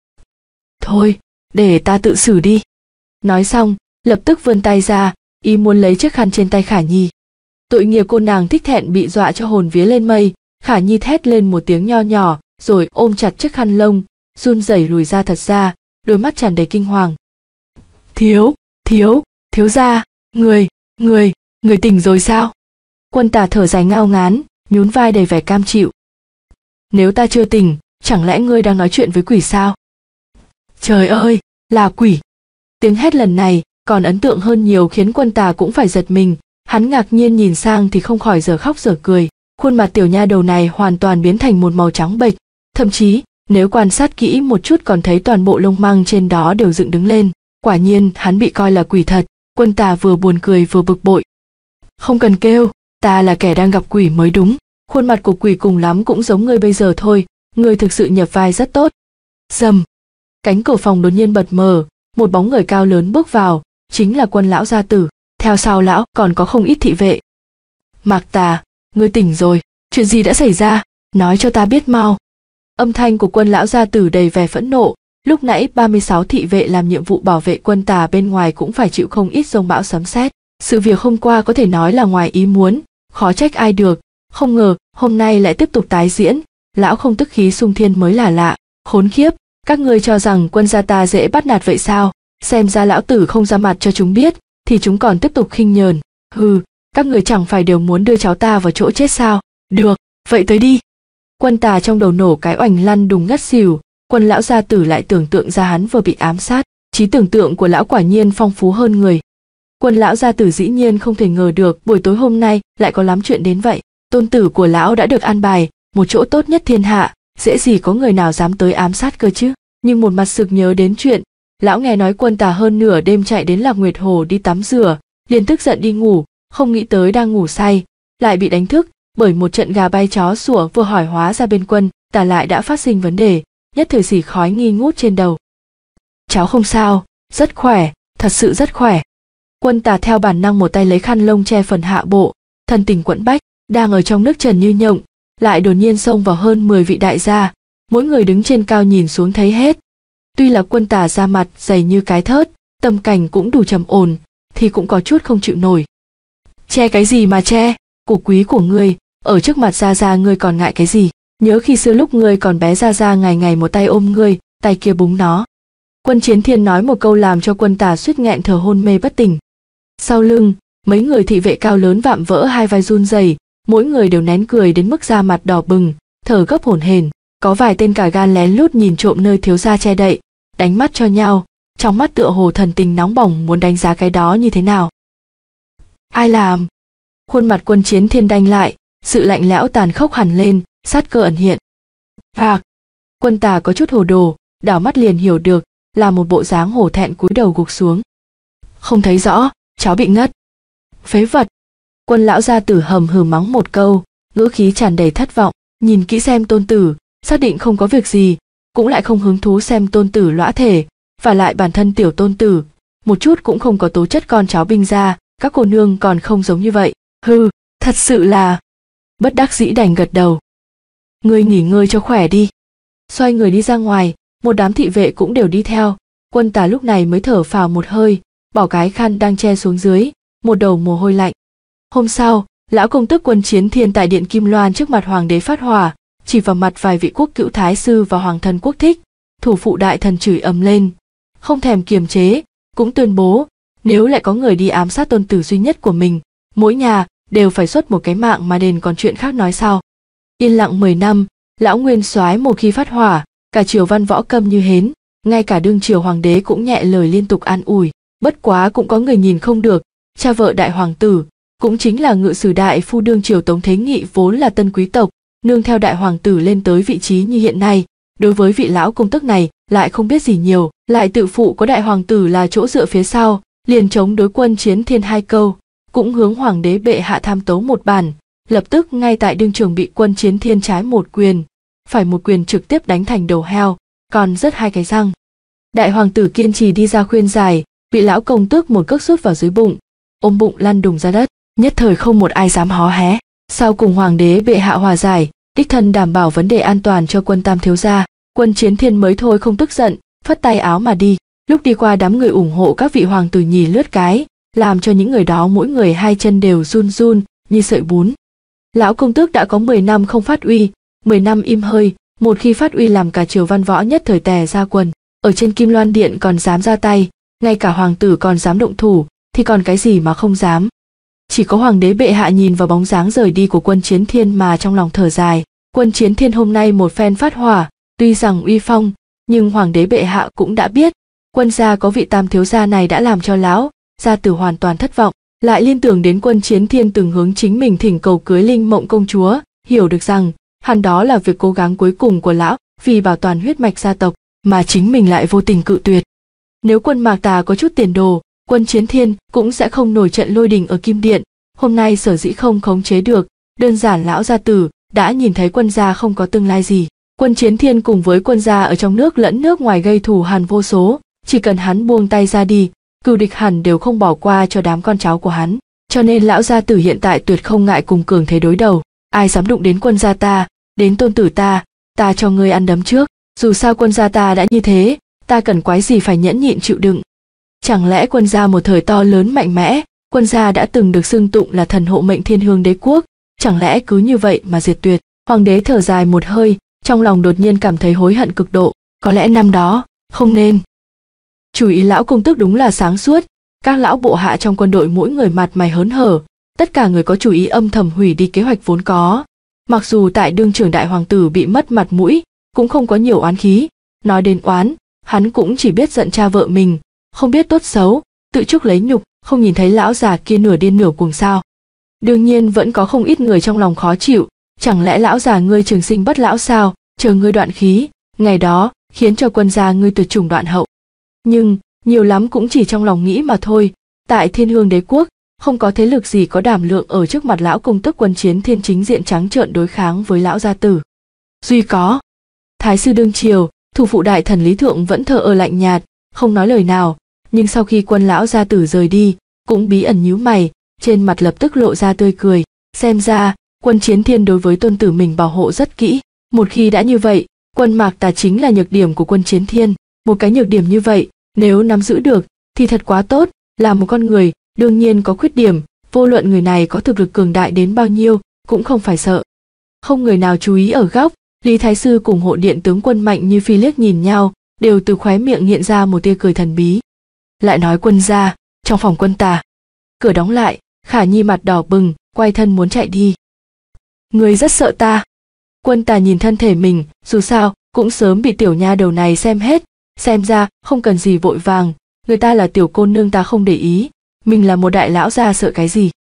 Thôi, để ta tự xử đi. Nói xong, lập tức vươn tay ra, ý muốn lấy chiếc khăn trên tay Khả Nhi. Tội nghiệp cô nàng thích thẹn bị dọa cho hồn vía lên mây, Khả Nhi thét lên một tiếng nho nhỏ, rồi ôm chặt chiếc khăn lông, run rẩy lùi ra thật ra, đôi mắt tràn đầy kinh hoàng. Thiếu, thiếu, thiếu gia, người, người, người tỉnh rồi sao? Quân Tà thở dài ngao ngán, nhún vai đầy vẻ cam chịu. Nếu ta chưa tỉnh, chẳng lẽ ngươi đang nói chuyện với quỷ sao? Trời ơi, là quỷ! Tiếng hét lần này còn ấn tượng hơn nhiều khiến Quân Tà cũng phải giật mình, hắn ngạc nhiên nhìn sang thì không khỏi dở khóc dở cười. Khuôn mặt tiểu nha đầu này hoàn toàn biến thành một màu trắng bệch, thậm chí nếu quan sát kỹ một chút còn thấy toàn bộ lông măng trên đó đều dựng đứng lên. Quả nhiên hắn bị coi là quỷ thật. Quân Tà vừa buồn cười vừa bực bội. Không cần kêu, ta là kẻ đang gặp quỷ mới đúng. Khuôn mặt của quỷ cùng lắm cũng giống ngươi bây giờ thôi, ngươi thực sự nhập vai rất tốt. Dầm, Cánh cửa phòng đột nhiên bật mở, một bóng người cao lớn bước vào, chính là Quân lão gia tử. Theo sau lão còn có không ít thị vệ. Mạc Tà, ngươi tỉnh rồi, chuyện gì đã xảy ra, nói cho ta biết mau. Âm thanh của Quân lão gia tử đầy vẻ phẫn nộ. Lúc nãy ba mươi sáu thị vệ làm nhiệm vụ bảo vệ Quân Tà bên ngoài cũng phải chịu không ít giông bão sấm sét. Sự việc hôm qua có thể nói là ngoài ý muốn, khó trách ai được, không ngờ hôm nay lại tiếp tục tái diễn. Lão không tức khí xung thiên mới là lạ. Khốn khiếp, các ngươi cho rằng Quân gia ta dễ bắt nạt vậy sao? Xem ra lão tử không ra mặt cho chúng biết, thì chúng còn tiếp tục khinh nhờn. Hừ, các người chẳng phải đều muốn đưa cháu ta vào chỗ chết sao? Được, vậy tới đi. Quân Tà trong đầu nổ cái oành lăn đùng ngất xỉu. Quân lão gia tử lại tưởng tượng ra hắn vừa bị ám sát, trí tưởng tượng của lão quả nhiên phong phú hơn người. Quân lão gia tử dĩ nhiên không thể ngờ được buổi tối hôm nay lại có lắm chuyện đến vậy. Tôn tử của lão đã được an bài một chỗ tốt nhất thiên hạ, dễ gì có người nào dám tới ám sát cơ chứ. Nhưng một mặt sực nhớ đến chuyện lão nghe nói Quân Tà hơn nửa đêm chạy đến Lạc Nguyệt Hồ đi tắm rửa, liền tức giận đi ngủ, không nghĩ tới đang ngủ say lại bị đánh thức bởi một trận gà bay chó sủa, vừa hỏi hóa ra bên Quân Tà lại đã phát sinh vấn đề, nhất thời xỉ khói nghi ngút trên đầu. Cháu không sao, rất khỏe, thật sự rất khỏe. Quân Tà theo bản năng một tay lấy khăn lông che phần hạ bộ, thần tình quẫn bách, đang ở trong nước trần như nhộng, lại đột nhiên xông vào hơn mười vị đại gia, mỗi người đứng trên cao nhìn xuống thấy hết. Tuy là Quân Tà da mặt dày như cái thớt, tâm cảnh cũng đủ trầm ổn, thì cũng có chút không chịu nổi. Che cái gì mà che, của quý của ngươi, ở trước mặt gia gia ngươi còn ngại cái gì? Nhớ khi xưa lúc ngươi còn bé gia gia ngày ngày một tay ôm ngươi, tay kia búng nó. Quân Chiến Thiên nói một câu làm cho Quân Tà suýt nghẹn thở hôn mê bất tỉnh. Sau lưng, mấy người thị vệ cao lớn vạm vỡ hai vai run rẩy, mỗi người đều nén cười đến mức da mặt đỏ bừng, thở gấp hổn hển. Có vài tên cả gan lén lút nhìn trộm nơi thiếu gia che đậy, đánh mắt cho nhau, trong mắt tựa hồ thần tình nóng bỏng muốn đánh giá cái đó như thế nào. Ai làm? Khuôn mặt Quân Chiến Thiên đanh lại, sự lạnh lẽo tàn khốc hẳn lên, sát cơ ẩn hiện. Phạc! Quân Tà có chút hồ đồ, đảo mắt liền hiểu được, là một bộ dáng hổ thẹn cúi đầu gục xuống. Không thấy rõ, cháu bị ngất. Phế vật! Quân lão gia tử hầm hừ mắng một câu, ngữ khí tràn đầy thất vọng, nhìn kỹ xem tôn tử, xác định không có việc gì, cũng lại không hứng thú xem tôn tử lõa thể, và lại bản thân tiểu tôn tử, một chút cũng không có tố chất con cháu binh gia, các cô nương còn không giống như vậy. Hừ, thật sự là... Bất đắc dĩ đành gật đầu. Ngươi nghỉ ngơi cho khỏe đi. Xoay người đi ra ngoài, một đám thị vệ cũng đều đi theo. Quân Tà lúc này mới thở phào một hơi, bỏ cái khăn đang che xuống dưới, một đầu mồ hôi lạnh. Hôm sau, lão công tước Quân Chiến Thiên tại điện Kim Loan trước mặt hoàng đế phát hỏa, chỉ vào mặt vài vị quốc cữu thái sư và hoàng thân quốc thích, thủ phụ đại thần chửi ầm lên, không thèm kiềm chế, cũng tuyên bố nếu lại có người đi ám sát tôn tử duy nhất của mình, mỗi nhà đều phải xuất một cái mạng mà đền, còn chuyện khác nói sau. Yên lặng mười năm, lão nguyên soái một khi phát hỏa, cả triều văn võ câm như hến, ngay cả đương triều hoàng đế cũng nhẹ lời liên tục an ủi. Bất quá cũng có người nhìn không được, cha vợ đại hoàng tử, cũng chính là ngự sử đại phu đương triều Tống Thế Nghị vốn là tân quý tộc, nương theo đại hoàng tử lên tới vị trí như hiện nay, đối với vị lão công tước này lại không biết gì nhiều, lại tự phụ có đại hoàng tử là chỗ dựa phía sau, liền chống đối Quân Chiến Thiên hai câu, cũng hướng hoàng đế bệ hạ tham tấu một bản, lập tức ngay tại đương trường bị Quân Chiến Thiên trái một quyền, phải một quyền trực tiếp đánh thành đầu heo, còn rớt hai cái răng. Đại hoàng tử kiên trì đi ra khuyên giải, bị lão công tước một cước sút vào dưới bụng, ôm bụng lăn đùng ra đất, nhất thời không một ai dám hó hé. Sau cùng hoàng đế bệ hạ hòa giải, đích thân đảm bảo vấn đề an toàn cho Quân tam thiếu gia, Quân Chiến Thiên mới thôi không tức giận, phất tay áo mà đi. Lúc đi qua đám người ủng hộ các vị hoàng tử nhì lướt cái, làm cho những người đó mỗi người hai chân đều run run như sợi bún. Lão công tước đã có mười năm không phát uy, mười năm im hơi, một khi phát uy làm cả triều văn võ nhất thời tè ra quần. Ở trên Kim Loan điện còn dám ra tay, ngay cả hoàng tử còn dám động thủ, thì còn cái gì mà không dám. Chỉ có hoàng đế bệ hạ nhìn vào bóng dáng rời đi của Quân Chiến Thiên mà trong lòng thở dài. Quân Chiến Thiên hôm nay một phen phát hỏa, tuy rằng uy phong, nhưng hoàng đế bệ hạ cũng đã biết, Quân gia có vị tam thiếu gia này đã làm cho lão gia tử hoàn toàn thất vọng, lại liên tưởng đến Quân Chiến Thiên từng hướng chính mình thỉnh cầu cưới Linh Mộng công chúa, hiểu được rằng hẳn đó là việc cố gắng cuối cùng của lão vì bảo toàn huyết mạch gia tộc, mà chính mình lại vô tình cự tuyệt. Nếu Quân Mạc Tà có chút tiền đồ, Quân Chiến Thiên cũng sẽ không nổi trận lôi đình ở Kim Điện. Hôm nay sở dĩ không khống chế được, đơn giản lão gia tử đã nhìn thấy Quân gia không có tương lai gì. Quân Chiến Thiên cùng với quân gia ở trong nước lẫn nước ngoài gây thù hằn vô số, chỉ cần hắn buông tay ra đi, cừu địch hẳn đều không bỏ qua cho đám con cháu của hắn. Cho nên lão gia tử hiện tại tuyệt không ngại cùng cường thế đối đầu. Ai dám đụng đến quân gia ta, đến tôn tử ta, ta cho ngươi ăn đấm trước. Dù sao quân gia ta đã như thế, ta cần quái gì phải nhẫn nhịn chịu đựng. Chẳng lẽ quân gia một thời to lớn mạnh mẽ, quân gia đã từng được xưng tụng là thần hộ mệnh thiên hương đế quốc, chẳng lẽ cứ như vậy mà diệt tuyệt? Hoàng đế thở dài một hơi, trong lòng đột nhiên cảm thấy hối hận cực độ, có lẽ năm đó không nên. Chủ ý lão công tước đúng là sáng suốt, các lão bộ hạ trong quân đội mỗi người mặt mày hớn hở, tất cả người có chủ ý âm thầm hủy đi kế hoạch vốn có. Mặc dù tại đương trưởng đại hoàng tử bị mất mặt mũi, cũng không có nhiều oán khí, nói đến oán, hắn cũng chỉ biết giận cha vợ mình, không biết tốt xấu, tự chuốc lấy nhục, không nhìn thấy lão già kia nửa điên nửa cuồng sao. Đương nhiên vẫn có không ít người trong lòng khó chịu, chẳng lẽ lão già ngươi trường sinh bất lão sao, chờ ngươi đoạn khí, ngày đó khiến cho quân gia ngươi tuyệt chủng đoạn hậu. Nhưng nhiều lắm cũng chỉ trong lòng nghĩ mà thôi, tại Thiên Hương đế quốc không có thế lực gì có đảm lượng ở trước mặt lão công tước Quân Chiến Thiên chính diện trắng trợn đối kháng với lão gia tử. Duy có Thái sư đương triều, thủ phụ đại thần Lý Thượng vẫn thờ ơ lạnh nhạt, không nói lời nào, nhưng sau khi quân lão gia tử rời đi, cũng bí ẩn nhíu mày, trên mặt lập tức lộ ra tươi cười. Xem ra Quân Chiến Thiên đối với tôn tử mình bảo hộ rất kỹ. Một khi đã như vậy, quân Mạc Tà chính là nhược điểm của Quân Chiến Thiên. Một cái nhược điểm như vậy, nếu nắm giữ được thì thật quá tốt. Là một con người, đương nhiên có khuyết điểm, vô luận người này có thực lực cường đại đến bao nhiêu, cũng không phải sợ. Không người nào chú ý ở góc, Lý Thái sư cùng hộ điện tướng quân Mạnh Như Phi liếc nhìn nhau, đều từ khóe miệng hiện ra một tia cười thần bí. Lại nói quân gia, trong phòng quân Tà, cửa đóng lại, Khả Nhi mặt đỏ bừng, quay thân muốn chạy đi. Người rất sợ ta. Quân Tà nhìn thân thể mình, dù sao cũng sớm bị tiểu nha đầu này xem hết, xem ra không cần gì vội vàng, người ta là tiểu cô nương ta không để ý, mình là một đại lão gia sợ cái gì?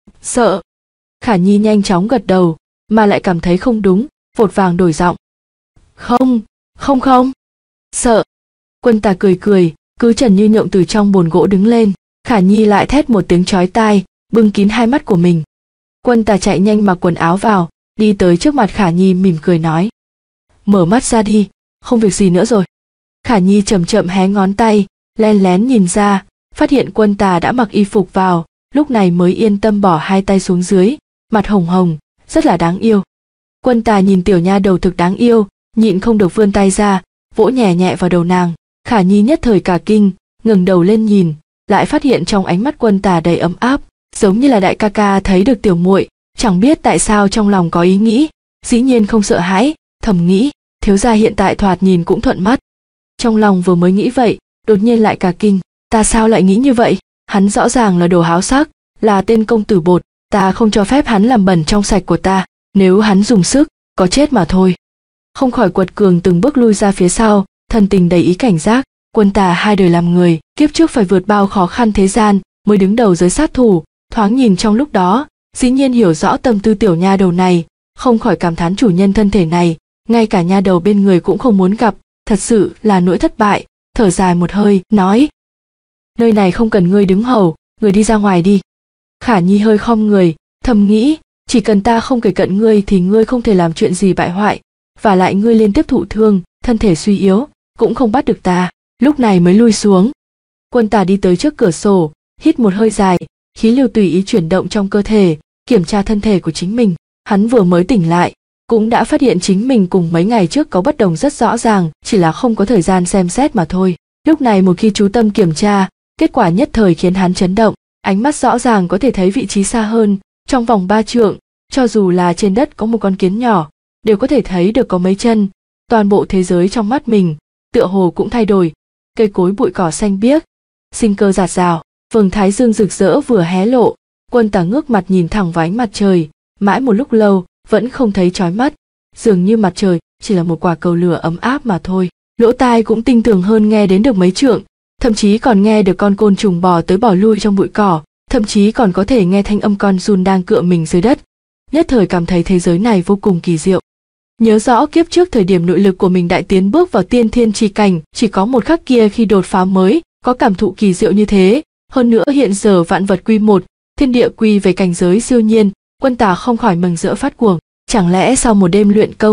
Sợ. Khả Nhi nhanh chóng gật đầu, mà lại cảm thấy không đúng, vội vàng đổi giọng. Không, không không. Sợ. Quân Tà cười cười, cứ trần như nhộng từ trong bồn gỗ đứng lên. Khả Nhi lại thét một tiếng chói tai, bưng kín hai mắt của mình. Quân Tà chạy nhanh mặc quần áo vào, đi tới trước mặt Khả Nhi mỉm cười nói. Mở mắt ra đi, không việc gì nữa rồi. Khả Nhi chậm chậm hé ngón tay, len lén nhìn ra, phát hiện Quân Tà đã mặc y phục vào, lúc này mới yên tâm bỏ hai tay xuống dưới, mặt hồng hồng, rất là đáng yêu. Quân Tà nhìn tiểu nha đầu thực đáng yêu, nhịn không được vươn tay ra, vỗ nhẹ nhẹ vào đầu nàng. Khả Nhi nhất thời cả kinh, ngẩng đầu lên nhìn, lại phát hiện trong ánh mắt Quân Tà đầy ấm áp, giống như là đại ca ca thấy được tiểu muội, chẳng biết tại sao trong lòng có ý nghĩ, dĩ nhiên không sợ hãi, thầm nghĩ, thiếu gia hiện tại thoạt nhìn cũng thuận mắt. Trong lòng vừa mới nghĩ vậy, đột nhiên lại cả kinh, ta sao lại nghĩ như vậy? Hắn rõ ràng là đồ háo sắc, là tên công tử bột, ta không cho phép hắn làm bẩn trong sạch của ta, nếu hắn dùng sức, có chết mà thôi. Không khỏi quật cường từng bước lui ra phía sau, thần tình đầy ý cảnh giác. Quân Tà hai đời làm người, kiếp trước phải vượt bao khó khăn thế gian, mới đứng đầu giới sát thủ, thoáng nhìn trong lúc đó, dĩ nhiên hiểu rõ tâm tư tiểu nha đầu này, không khỏi cảm thán chủ nhân thân thể này, ngay cả nha đầu bên người cũng không muốn gặp, thật sự là nỗi thất bại, thở dài một hơi, nói. Nơi này không cần ngươi đứng hầu, người đi ra ngoài đi. Khả Nhi hơi khom người, thầm nghĩ, chỉ cần ta không kể cận ngươi thì ngươi không thể làm chuyện gì bại hoại, và lại ngươi liên tiếp thụ thương, thân thể suy yếu, cũng không bắt được ta, lúc này mới lui xuống. Quân Tà đi tới trước cửa sổ, hít một hơi dài, khí lưu tùy ý chuyển động trong cơ thể, kiểm tra thân thể của chính mình. Hắn vừa mới tỉnh lại, cũng đã phát hiện chính mình cùng mấy ngày trước có bất đồng rất rõ ràng, chỉ là không có thời gian xem xét mà thôi. Lúc này một khi chú tâm kiểm tra, kết quả nhất thời khiến hắn chấn động, ánh mắt rõ ràng có thể thấy vị trí xa hơn, trong vòng ba trượng, cho dù là trên đất có một con kiến nhỏ, đều có thể thấy được có mấy chân. Toàn bộ thế giới trong mắt mình, tựa hồ cũng thay đổi, cây cối bụi cỏ xanh biếc, sinh cơ rạt rào, vầng thái dương rực rỡ vừa hé lộ. Quân Tà ngước mặt nhìn thẳng vào ánh mặt trời, mãi một lúc lâu vẫn không thấy chói mắt, dường như mặt trời chỉ là một quả cầu lửa ấm áp mà thôi. Lỗ tai cũng tinh tường hơn nghe đến được mấy trượng, thậm chí còn nghe được con côn trùng bò tới bò lui trong bụi cỏ, thậm chí còn có thể nghe thanh âm con giun đang cựa mình dưới đất. Nhất thời cảm thấy thế giới này vô cùng kỳ diệu. Nhớ rõ kiếp trước thời điểm nội lực của mình đại tiến bước vào tiên thiên chi cảnh, chỉ có một khắc kia khi đột phá mới có cảm thụ kỳ diệu như thế. Hơn nữa hiện giờ vạn vật quy một, thiên địa quy về cảnh giới siêu nhiên, Quân Tà không khỏi mừng rỡ phát cuồng. Chẳng lẽ sau một đêm luyện công,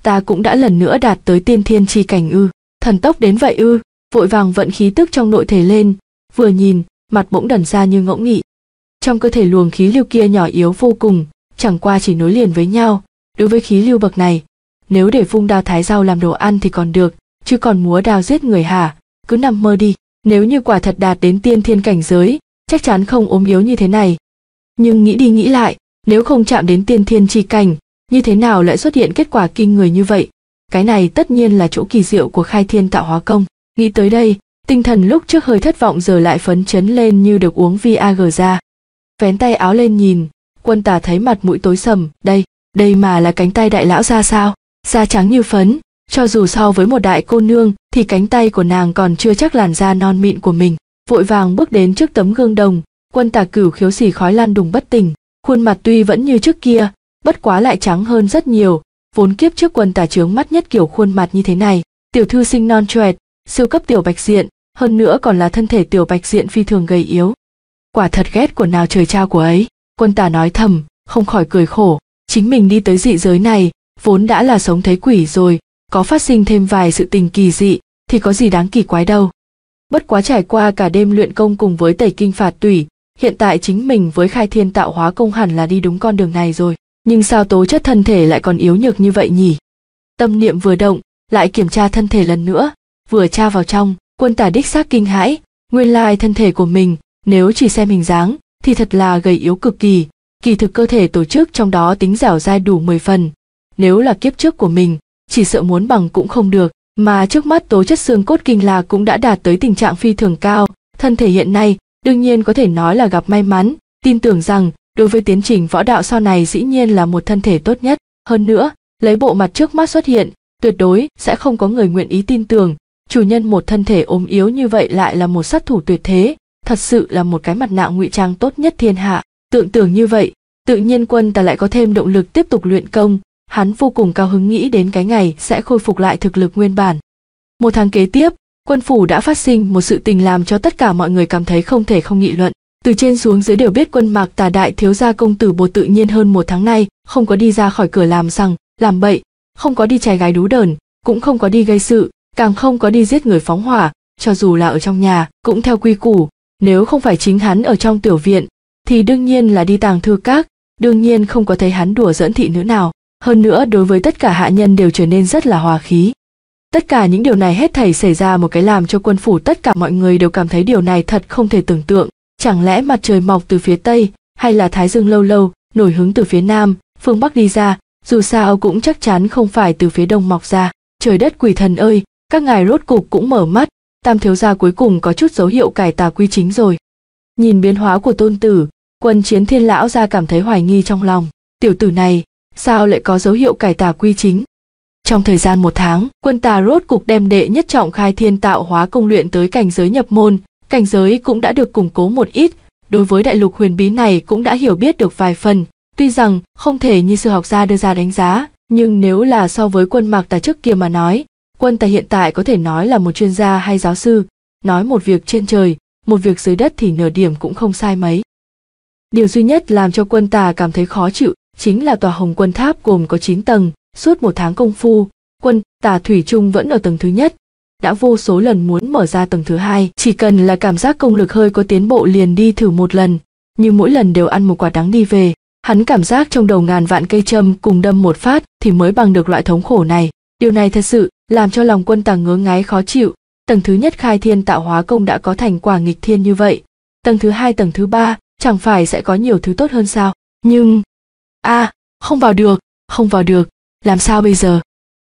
ta cũng đã lần nữa đạt tới tiên thiên chi cảnh ư? Thần tốc đến vậy ư? Vội vàng vận khí tức trong nội thể lên, vừa nhìn, mặt bỗng đần ra như ngỗng nghị. Trong cơ thể luồng khí lưu kia nhỏ yếu vô cùng, chẳng qua chỉ nối liền với nhau. Đối với khí lưu bậc này, nếu để vung đao thái rau làm đồ ăn thì còn được, chứ còn múa đao giết người hả? Cứ nằm mơ đi. Nếu như quả thật đạt đến tiên thiên cảnh giới, chắc chắn không ốm yếu như thế này. Nhưng nghĩ đi nghĩ lại, nếu không chạm đến tiên thiên chi cảnh, như thế nào lại xuất hiện kết quả kinh người như vậy? Cái này tất nhiên là chỗ kỳ diệu của khai thiên tạo hóa công. Nghĩ tới đây, tinh thần lúc trước hơi thất vọng giờ lại phấn chấn lên như được uống Viagra. Vén tay áo lên nhìn, Quân Tà thấy mặt mũi tối sầm. Đây, đây mà là cánh tay đại lão gia sao? Da trắng như phấn, cho dù so với một đại cô nương thì cánh tay của nàng còn chưa chắc làn da non mịn của mình. Vội vàng bước đến trước tấm gương đồng, Quân Tà cửu khiếu xì khói lan đùng bất tỉnh. Khuôn mặt tuy vẫn như trước kia, bất quá lại trắng hơn rất nhiều. Vốn kiếp trước Quân Tà chướng mắt nhất kiểu khuôn mặt như thế này. Tiểu thư sinh non choẹt, siêu cấp tiểu bạch diện, hơn nữa còn là thân thể tiểu bạch diện phi thường gầy yếu. Quả thật ghét của nào trời trao của ấy. Quân Tà nói thầm, không khỏi cười khổ. Chính mình đi tới dị giới này, vốn đã là sống thấy quỷ rồi, có phát sinh thêm vài sự tình kỳ dị, thì có gì đáng kỳ quái đâu. Bất quá trải qua cả đêm luyện công cùng với tẩy kinh phạt tủy, hiện tại chính mình với khai thiên tạo hóa công hẳn là đi đúng con đường này rồi. Nhưng sao tố chất thân thể lại còn yếu nhược như vậy nhỉ? Tâm niệm vừa động, lại kiểm tra thân thể lần nữa, vừa tra vào trong, Quân Tà đích xác kinh hãi, nguyên lai thân thể của mình, nếu chỉ xem hình dáng, thì thật là gầy yếu cực kỳ, kỳ thực cơ thể tổ chức trong đó tính dẻo dai đủ mười phần. Nếu là kiếp trước của mình, chỉ sợ muốn bằng cũng không được, mà trước mắt tố chất xương cốt kinh lạc cũng đã đạt tới tình trạng phi thường cao, thân thể hiện nay, đương nhiên có thể nói là gặp may mắn, tin tưởng rằng, đối với tiến trình võ đạo sau này dĩ nhiên là một thân thể tốt nhất, hơn nữa, lấy bộ mặt trước mắt xuất hiện, tuyệt đối sẽ không có người nguyện ý tin tưởng, chủ nhân một thân thể ốm yếu như vậy lại là một sát thủ tuyệt thế, thật sự là một cái mặt nạ ngụy trang tốt nhất thiên hạ. Tưởng tưởng như vậy, tự nhiên Quân Tà lại có thêm động lực tiếp tục luyện công, hắn vô cùng cao hứng nghĩ đến cái ngày sẽ khôi phục lại thực lực nguyên bản. Một tháng kế tiếp, quân phủ đã phát sinh một sự tình làm cho tất cả mọi người cảm thấy không thể không nghị luận. Từ trên xuống dưới đều biết Quân Mạc Tà đại thiếu gia công tử Bột tự nhiên hơn một tháng nay không có đi ra khỏi cửa làm sằng, làm bậy, không có đi trai gái đú đờn, cũng không có đi gây sự, càng không có đi giết người phóng hỏa, cho dù là ở trong nhà, cũng theo quy củ, nếu không phải chính hắn ở trong tiểu viện, thì đương nhiên là đi tàng thư các, đương nhiên không có thấy hắn đùa giỡn thị nữ nào, hơn nữa đối với tất cả hạ nhân đều trở nên rất là hòa khí. Tất cả những điều này hết thảy xảy ra một cái làm cho quân phủ tất cả mọi người đều cảm thấy điều này thật không thể tưởng tượng, chẳng lẽ mặt trời mọc từ phía tây, hay là thái dương lâu lâu nổi hứng từ phía nam, phương bắc đi ra, dù sao cũng chắc chắn không phải từ phía đông mọc ra. Trời đất quỷ thần ơi, các ngài rốt cục cũng mở mắt, Tam thiếu gia cuối cùng có chút dấu hiệu cải tà quy chính rồi. Nhìn biến hóa của tôn tử, Quân Chiến Thiên lão gia cảm thấy hoài nghi trong lòng, tiểu tử này sao lại có dấu hiệu cải tà quy chính? Trong thời gian một tháng, Quân Tà rốt cục đem đệ nhất trọng khai thiên tạo hóa công luyện tới cảnh giới nhập môn, cảnh giới cũng đã được củng cố một ít, đối với đại lục huyền bí này cũng đã hiểu biết được vài phần, tuy rằng không thể như sư học gia đưa ra đánh giá, nhưng nếu là so với Quân Mạc Tà trước kia mà nói, Quân Tà hiện tại có thể nói là một chuyên gia hay giáo sư, nói một việc trên trời, một việc dưới đất thì nửa điểm cũng không sai mấy. Điều duy nhất làm cho Quân Tà cảm thấy khó chịu chính là tòa Hồng Quân Tháp gồm có chín tầng, suốt một tháng công phu, Quân Tà thủy chung vẫn ở tầng thứ nhất, đã vô số lần muốn mở ra tầng thứ hai, chỉ cần là cảm giác công lực hơi có tiến bộ liền đi thử một lần, nhưng mỗi lần đều ăn một quả đắng đi về. Hắn cảm giác trong đầu ngàn vạn cây châm cùng đâm một phát thì mới bằng được loại thống khổ này. Điều này thật sự làm cho lòng Quân Tà ngứa ngáy khó chịu. Tầng thứ nhất khai thiên tạo hóa công đã có thành quả nghịch thiên như vậy, tầng thứ hai tầng thứ ba chẳng phải sẽ có nhiều thứ tốt hơn sao? Nhưng a à, không vào được, không vào được, làm sao bây giờ?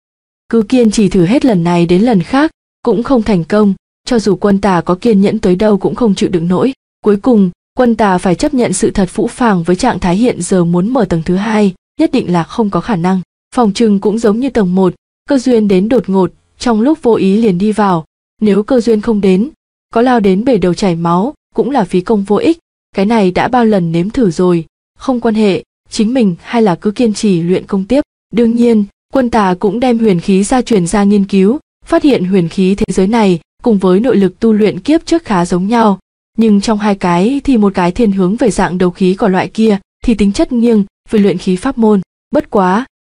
Cứ kiên trì thử hết lần này đến lần khác cũng không thành công, cho dù Quân Tà có kiên nhẫn tới đâu cũng không chịu đựng nổi. Cuối cùng Quân Tà phải chấp nhận sự thật phũ phàng với trạng thái hiện giờ muốn mở tầng thứ hai, nhất định là không có khả năng. Phòng trừng cũng giống như tầng một, cơ duyên đến đột ngột, trong lúc vô ý liền đi vào. Nếu cơ duyên không đến, có lao đến bể đầu chảy máu, cũng là phí công vô ích. Cái này đã bao lần nếm thử rồi, không quan hệ, chính mình hay là cứ kiên trì luyện công tiếp. Đương nhiên, Quân Tà cũng đem huyền khí gia truyền ra nghiên cứu, phát hiện huyền khí thế giới này cùng với nội lực tu luyện kiếp trước khá giống nhau. Nhưng trong hai cái thì một cái thiên hướng về dạng đấu khí còn loại kia thì tính chất nghiêng về luyện khí pháp môn. Bất quá,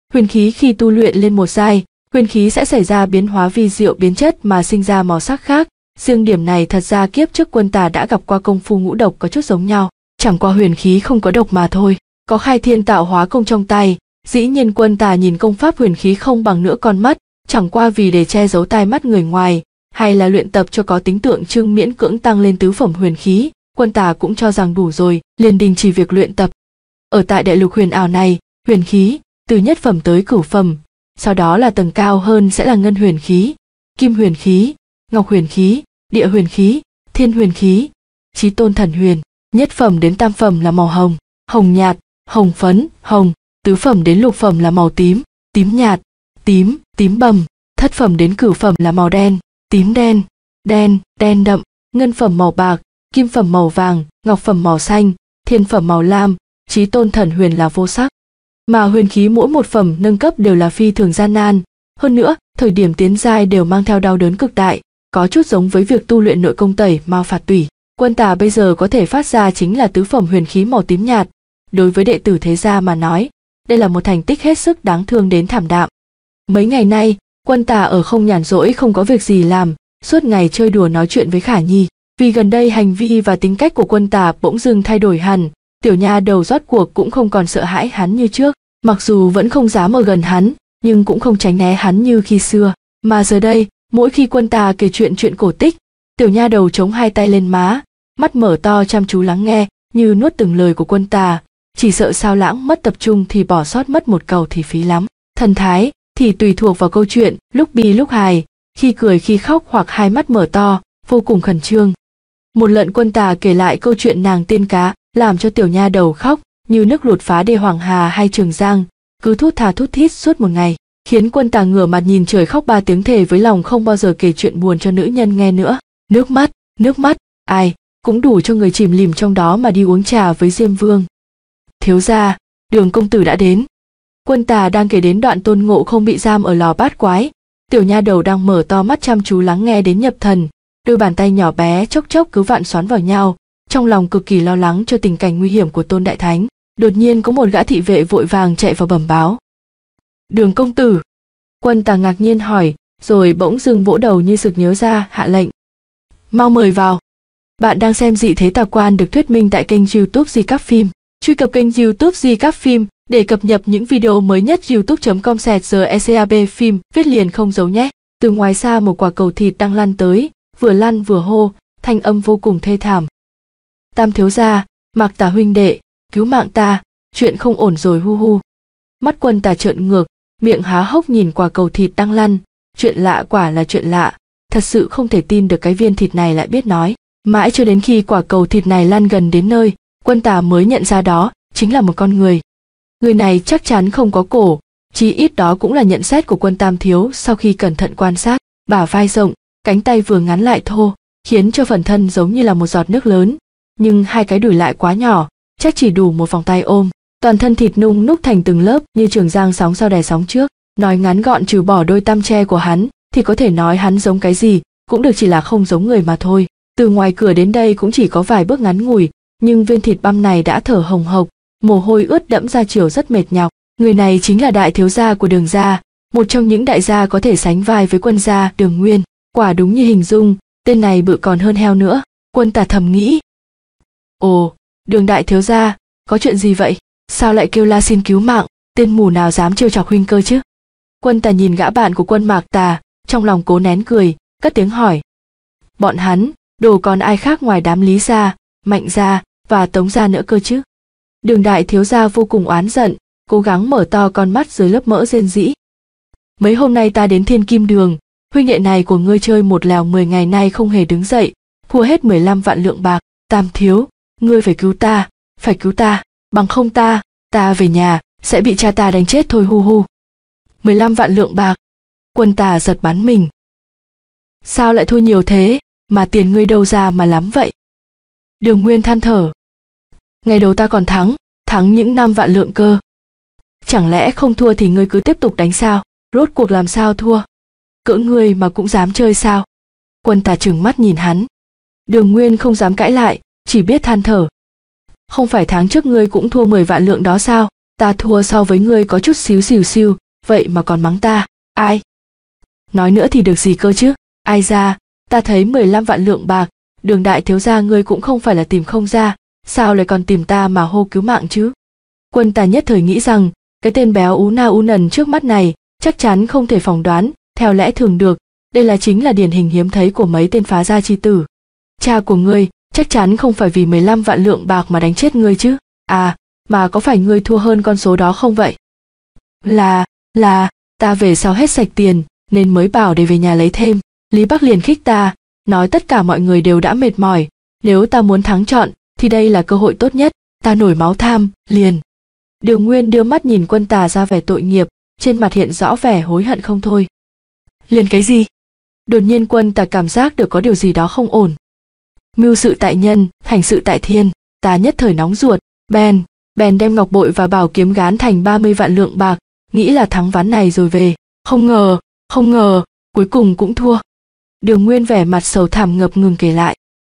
Huyền khí khi tu luyện lên một giai, huyền khí sẽ xảy ra biến hóa vi diệu biến chất mà sinh ra màu sắc khác. Riêng điểm này thật ra kiếp trước Quân Tà đã gặp qua công phu ngũ độc có chút giống nhau, chẳng qua huyền khí không có độc mà thôi. Có khai thiên tạo hóa công trong tay, dĩ nhiên Quân Tà nhìn công pháp huyền khí không bằng nửa con mắt, chẳng qua vì để che giấu tai mắt người ngoài, hay là luyện tập cho có tính tượng trưng miễn cưỡng tăng lên tứ phẩm huyền khí, Quân Tà cũng cho rằng đủ rồi, liền đình chỉ việc luyện tập. Ở tại đại lục huyền ảo này, huyền khí từ nhất phẩm tới cửu phẩm, sau đó là tầng cao hơn sẽ là ngân huyền khí, kim huyền khí, ngọc huyền khí, địa huyền khí, thiên huyền khí, chí tôn thần huyền. Nhất phẩm đến tam phẩm là màu hồng, hồng nhạt, hồng phấn, hồng. Tứ phẩm đến lục phẩm là màu tím, tím nhạt, tím, tím bầm. Thất phẩm đến cửu phẩm là màu đen, tím đen, đen, đen đậm. Ngân phẩm màu bạc, kim phẩm màu vàng, ngọc phẩm màu xanh, thiên phẩm màu lam, chí tôn thần huyền là vô sắc. Mà huyền khí mỗi một phẩm nâng cấp đều là phi thường gian nan, hơn nữa thời điểm tiến giai đều mang theo đau đớn cực đại, có chút giống với việc tu luyện nội công tẩy mao phạt tủy. Quân Tà bây giờ có thể phát ra chính là tứ phẩm huyền khí màu tím nhạt, đối với đệ tử thế gia mà nói, đây là một thành tích hết sức đáng thương đến thảm đạm. Mấy ngày nay, Quân Tà ở không nhàn rỗi không có việc gì làm, suốt ngày chơi đùa nói chuyện với Khả Nhi. Vì gần đây hành vi và tính cách của Quân Tà bỗng dưng thay đổi hẳn, tiểu nha đầu rốt cuộc cũng không còn sợ hãi hắn như trước, mặc dù vẫn không dám ở gần hắn, nhưng cũng không tránh né hắn như khi xưa. Mà giờ đây, mỗi khi Quân Tà kể chuyện chuyện cổ tích, tiểu nha đầu chống hai tay lên má, mắt mở to chăm chú lắng nghe, như nuốt từng lời của Quân Tà, chỉ sợ sao lãng mất tập trung thì bỏ sót mất một câu thì phí lắm. Thần thái thì tùy thuộc vào câu chuyện, lúc bi lúc hài, khi cười khi khóc hoặc hai mắt mở to, vô cùng khẩn trương. Một lần Quân Tà kể lại câu chuyện nàng tiên cá, làm cho tiểu nha đầu khóc như nước lụt phá đê Hoàng Hà hay Trường Giang, cứ thút thà thút thít suốt một ngày, khiến Quân Tà ngửa mặt nhìn trời khóc ba tiếng, thề với lòng không bao giờ kể chuyện buồn cho nữ nhân nghe nữa. Nước mắt, nước mắt, ai cũng đủ cho người chìm lìm trong đó mà đi uống trà với Diêm Vương. Thiếu gia, Đường công tử đã đến. Quân Tà đang kể đến đoạn Tôn Ngộ Không bị giam ở lò bát quái, tiểu nha đầu đang mở to mắt chăm chú lắng nghe đến nhập thần, đôi bàn tay nhỏ bé chốc chốc cứ vặn xoắn vào nhau, trong lòng cực kỳ lo lắng cho tình cảnh nguy hiểm của Tôn Đại Thánh. Đột nhiên có một gã thị vệ vội vàng chạy vào bẩm báo. Đường công tử. Quân Tà ngạc nhiên hỏi, rồi bỗng dưng vỗ đầu như sực nhớ ra, hạ lệnh. Mau mời vào. Bạn đang xem Dị Thế Tà Quan được thuyết minh tại kênh YouTube Recap Phim. Truy cập kênh YouTube Recap Phim để cập nhật những video mới nhất. youtube chấm com slash recap phim, viết liền không dấu nhé. Từ ngoài xa một quả cầu thịt đang lăn tới, vừa lăn vừa hô, thanh âm vô cùng thê thảm. Tam thiếu gia, Mạc Tà huynh đệ, cứu mạng ta, chuyện không ổn rồi hu hu. Mắt Quân Tà trợn ngược, miệng há hốc nhìn quả cầu thịt đang lăn, chuyện lạ quả là chuyện lạ, thật sự không thể tin được cái viên thịt này lại biết nói. Mãi cho đến khi quả cầu thịt này lăn gần đến nơi, Quân Tà mới nhận ra đó chính là một con người. Người này chắc chắn không có cổ, chí ít đó cũng là nhận xét của Quân Tam thiếu sau khi cẩn thận quan sát. Bả vai rộng, cánh tay vừa ngắn lại thô, khiến cho phần thân giống như là một giọt nước lớn, nhưng hai cái đùi lại quá nhỏ, chắc chỉ đủ một vòng tay ôm. Toàn thân thịt nung núc thành từng lớp như Trường Giang sóng sau đè sóng trước. Nói ngắn gọn, trừ bỏ đôi tăm tre của hắn thì có thể nói hắn giống cái gì cũng được, chỉ là không giống người mà thôi. Từ ngoài cửa đến đây cũng chỉ có vài bước ngắn ngủi, nhưng viên thịt băm này đã thở hồng hộc, mồ hôi ướt đẫm ra chiều rất mệt nhọc. Người này chính là đại thiếu gia của Đường gia, một trong những đại gia có thể sánh vai với Quân gia Đường Nguyên. Quả đúng như hình dung, tên này bự còn hơn heo nữa. Quân Tà thầm nghĩ. Ồ, Đường đại thiếu gia, có chuyện gì vậy? Sao lại kêu la xin cứu mạng? Tên mù nào dám trêu chọc huynh cơ chứ? Quân Tà nhìn gã bạn của Quân Mạc Tà, trong lòng cố nén cười, cất tiếng hỏi. Bọn hắn, đồ còn ai khác ngoài đám Lý gia, Mạnh gia và Tống gia nữa cơ chứ? Đường đại thiếu gia vô cùng oán giận, cố gắng mở to con mắt dưới lớp mỡ rên rỉ. Mấy hôm nay ta đến Thiên Kim Đường, huynh đệ này của ngươi chơi một lèo mười ngày nay không hề đứng dậy, thua hết mười lăm vạn lượng bạc. Tam thiếu, ngươi phải cứu ta, phải cứu ta, bằng không ta, ta về nhà sẽ bị cha ta đánh chết thôi hu hu. mười lăm vạn lượng bạc. Quân Tà giật bắn mình. Sao lại thua nhiều thế, mà tiền ngươi đâu ra mà lắm vậy? Đường Nguyên than thở. Ngày đầu ta còn thắng, thắng những năm vạn lượng cơ. Chẳng lẽ không thua thì ngươi cứ tiếp tục đánh sao? Rốt cuộc làm sao thua? Cỡ ngươi mà cũng dám chơi sao? Quân Tà trừng mắt nhìn hắn. Đường Nguyên không dám cãi lại, chỉ biết than thở. Không phải tháng trước ngươi cũng thua mười vạn lượng đó sao? Ta thua so với ngươi có chút xíu xìu xiu, vậy mà còn mắng ta, ai? Nói nữa thì được gì cơ chứ, ai ra, ta thấy mười lăm vạn lượng bạc, Đường đại thiếu gia ngươi cũng không phải là tìm không ra, sao lại còn tìm ta mà hô cứu mạng chứ? Quân Tà nhất thời nghĩ rằng, cái tên béo ú na ú nần trước mắt này, chắc chắn không thể phỏng đoán, theo lẽ thường được, đây là chính là điển hình hiếm thấy của mấy tên phá gia chi tử. Cha của ngươi, chắc chắn không phải vì mười lăm vạn lượng bạc mà đánh chết ngươi chứ, à, mà có phải ngươi thua hơn con số đó không vậy? Là, là, ta về sau hết sạch tiền, nên mới bảo để về nhà lấy thêm. Lý Bắc liền khích ta, nói tất cả mọi người đều đã mệt mỏi, nếu ta muốn thắng trọn, thì đây là cơ hội tốt nhất, ta nổi máu tham, liền. Đường Nguyên đưa mắt nhìn Quân Tà ra vẻ tội nghiệp, trên mặt hiện rõ vẻ hối hận không thôi. Liền cái gì? Đột nhiên Quân Tà cảm giác được có điều gì đó không ổn. Mưu sự tại nhân, hành sự tại thiên, ta nhất thời nóng ruột, bèn, bèn đem ngọc bội và bảo kiếm gán thành ba mươi vạn lượng bạc, nghĩ là thắng ván này rồi về, không ngờ, không ngờ, cuối cùng cũng thua. Đường Nguyên vẻ mặt sầu thảm ngập ngừng kể lại.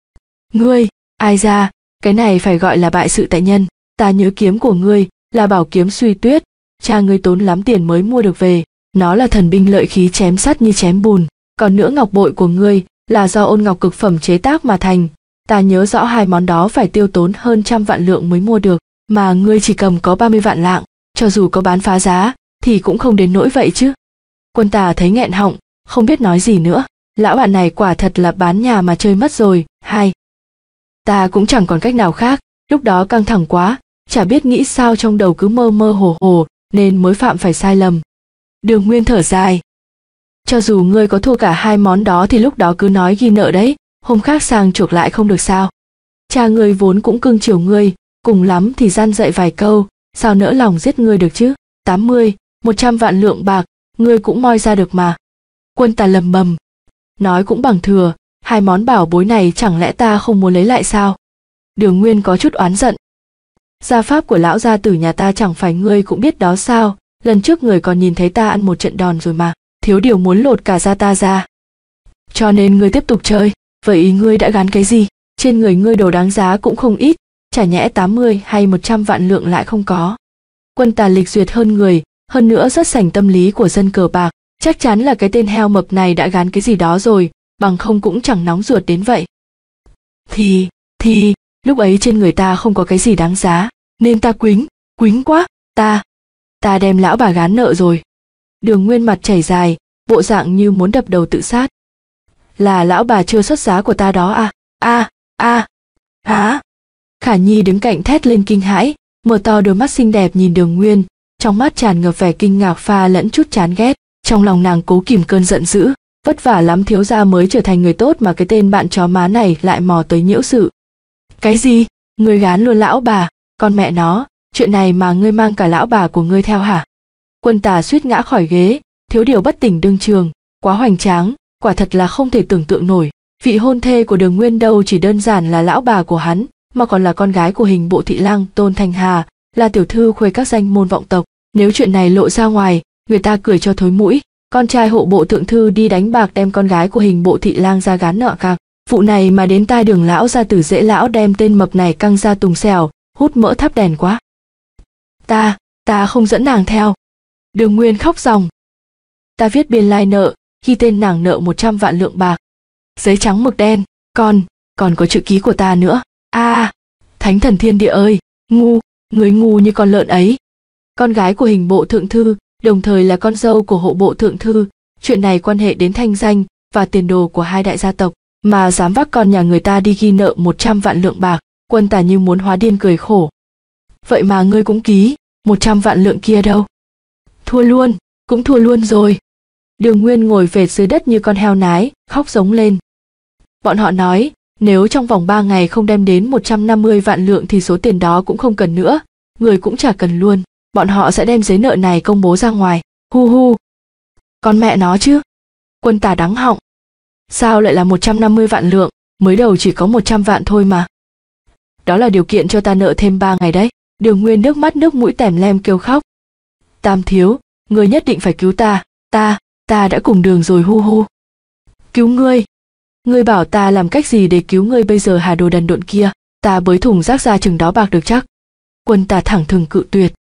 Ngươi, ai ra, cái này phải gọi là bại sự tại nhân, ta nhớ kiếm của ngươi, là bảo kiếm Suy Tuyết, cha ngươi tốn lắm tiền mới mua được về, nó là thần binh lợi khí chém sắt như chém bùn, còn nữa ngọc bội của ngươi, là do ôn ngọc cực phẩm chế tác mà thành, ta nhớ rõ hai món đó phải tiêu tốn hơn trăm vạn lượng mới mua được, mà ngươi chỉ cầm có ba mươi vạn lạng, cho dù có bán phá giá, thì cũng không đến nỗi vậy chứ. Quân Tà thấy nghẹn họng, không biết nói gì nữa, lão bạn này quả thật là bán nhà mà chơi mất rồi, hai. Ta cũng chẳng còn cách nào khác, lúc đó căng thẳng quá, chả biết nghĩ sao trong đầu cứ mơ mơ hồ hồ, nên mới phạm phải sai lầm. Đường Nguyên thở dài. Cho dù ngươi có thua cả hai món đó thì lúc đó cứ nói ghi nợ đấy, hôm khác sang chuộc lại không được sao. Cha ngươi vốn cũng cưng chiều ngươi, cùng lắm thì gian dạy vài câu, sao nỡ lòng giết ngươi được chứ, tám mươi, một trăm vạn lượng bạc, ngươi cũng moi ra được mà. Quân Tà lầm bầm. Nói cũng bằng thừa, hai món bảo bối này chẳng lẽ ta không muốn lấy lại sao? Đường Nguyên có chút oán giận. Gia pháp của lão gia tử nhà ta chẳng phải ngươi cũng biết đó sao, lần trước người còn nhìn thấy ta ăn một trận đòn rồi mà, thiếu điều muốn lột cả da ta ra. Cho nên ngươi tiếp tục chơi, vậy ý ngươi đã gán cái gì? Trên người ngươi đồ đáng giá cũng không ít, chả nhẽ tám mươi hay một trăm vạn lượng lại không có. Quân Tà lịch duyệt hơn người, hơn nữa rất sành tâm lý của dân cờ bạc, chắc chắn là cái tên heo mập này đã gán cái gì đó rồi, bằng không cũng chẳng nóng ruột đến vậy. Thì, thì, lúc ấy trên người ta không có cái gì đáng giá, nên ta quýnh, quýnh quá, ta, ta đem lão bà gán nợ rồi. Đường Nguyên mặt chảy dài, bộ dạng như muốn đập đầu tự sát. Là lão bà chưa xuất giá của ta đó à, a, a, hả? Khả Nhi đứng cạnh thét lên kinh hãi, mở to đôi mắt xinh đẹp nhìn Đường Nguyên, trong mắt tràn ngập vẻ kinh ngạc pha lẫn chút chán ghét, trong lòng nàng cố kìm cơn giận dữ, vất vả lắm thiếu gia mới trở thành người tốt mà cái tên bạn chó má này lại mò tới nhiễu sự. Cái gì? Ngươi gán luôn lão bà, con mẹ nó, chuyện này mà ngươi mang cả lão bà của ngươi theo hả? Quân Tà suýt ngã khỏi ghế, thiếu điều bất tỉnh đương trường, quá hoành tráng, quả thật là không thể tưởng tượng nổi. Vị hôn thê của Đường Nguyên đâu chỉ đơn giản là lão bà của hắn, mà còn là con gái của hình bộ thị lang Tôn Thanh Hà, là tiểu thư khuê các danh môn vọng tộc. Nếu chuyện này lộ ra ngoài, người ta cười cho thối mũi. Con trai hộ bộ thượng thư đi đánh bạc đem con gái của hình bộ thị lang ra gán nợ cạc. Vụ này mà đến tai Đường lão gia tử dễ lão đem tên mập này căng ra tùng xèo, hút mỡ thắp đèn quá. Ta, ta không dẫn nàng theo. Đường Nguyên khóc ròng. Ta viết biên lai nợ, ghi tên nàng nợ một trăm vạn lượng bạc. Giấy trắng mực đen, còn, còn có chữ ký của ta nữa. A, à, thánh thần thiên địa ơi, ngu, người ngu như con lợn ấy. Con gái của hình bộ thượng thư, đồng thời là con dâu của hộ bộ thượng thư, chuyện này quan hệ đến thanh danh và tiền đồ của hai đại gia tộc, mà dám vác con nhà người ta đi ghi nợ một trăm vạn lượng bạc. Quân Tà như muốn hóa điên cười khổ. Vậy mà ngươi cũng ký, một trăm vạn lượng kia đâu? Thua luôn, cũng thua luôn rồi. Đường Nguyên ngồi phệt dưới đất như con heo nái, khóc giống lên. Bọn họ nói, nếu trong vòng ba ngày không đem đến một trăm năm mươi vạn lượng thì số tiền đó cũng không cần nữa, người cũng chả cần luôn. Bọn họ sẽ đem giấy nợ này công bố ra ngoài. Hu hu. Con mẹ nó chứ. Quân Tà đắng họng. Sao lại là một trăm năm mươi vạn lượng, mới đầu chỉ có một trăm vạn thôi mà. Đó là điều kiện cho ta nợ thêm ba ngày đấy. Đường Nguyên nước mắt nước mũi tèm lem kêu khóc. Tam thiếu, ngươi nhất định phải cứu ta, ta, ta đã cùng đường rồi hu hu. Cứu ngươi? Ngươi bảo ta làm cách gì để cứu ngươi bây giờ hả đồ đần độn kia, ta bới thùng rác ra chừng đó bạc được chắc. Quân Tà thẳng thừng cự tuyệt.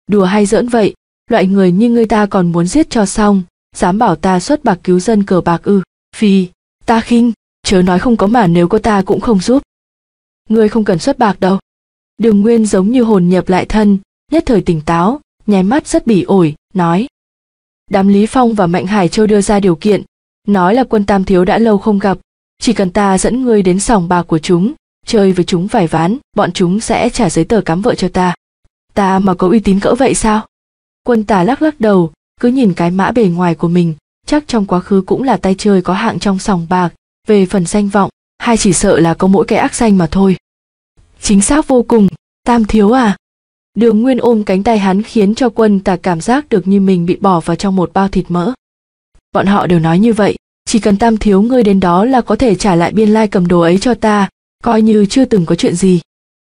Đùa hay giỡn vậy, loại người như ngươi ta còn muốn giết cho xong, dám bảo ta xuất bạc cứu dân cờ bạc ư? Phi, ta khinh, chớ nói không có mà nếu có ta cũng không giúp. Ngươi không cần xuất bạc đâu. Đường Nguyên giống như hồn nhập lại thân, nhất thời tỉnh táo, nháy mắt rất bỉ ổi, nói. Đám Lý Phong và Mạnh Hải Châu đưa ra điều kiện, nói là Quân Tam thiếu đã lâu không gặp, chỉ cần ta dẫn ngươi đến sòng bạc của chúng, chơi với chúng vài ván, bọn chúng sẽ trả giấy tờ cắm vợ cho ta. Ta mà có uy tín cỡ vậy sao? Quân Tà lắc lắc đầu, cứ nhìn cái mã bề ngoài của mình, chắc trong quá khứ cũng là tay chơi có hạng trong sòng bạc, về phần danh vọng, hay chỉ sợ là có mỗi cái ác danh mà thôi. Chính xác vô cùng, Tam thiếu à? Đường Nguyên ôm cánh tay hắn khiến cho Quân Tà cảm giác được như mình bị bỏ vào trong một bao thịt mỡ. Bọn họ đều nói như vậy, chỉ cần Tam thiếu ngươi đến đó là có thể trả lại biên lai cầm đồ ấy cho ta, coi như chưa từng có chuyện gì.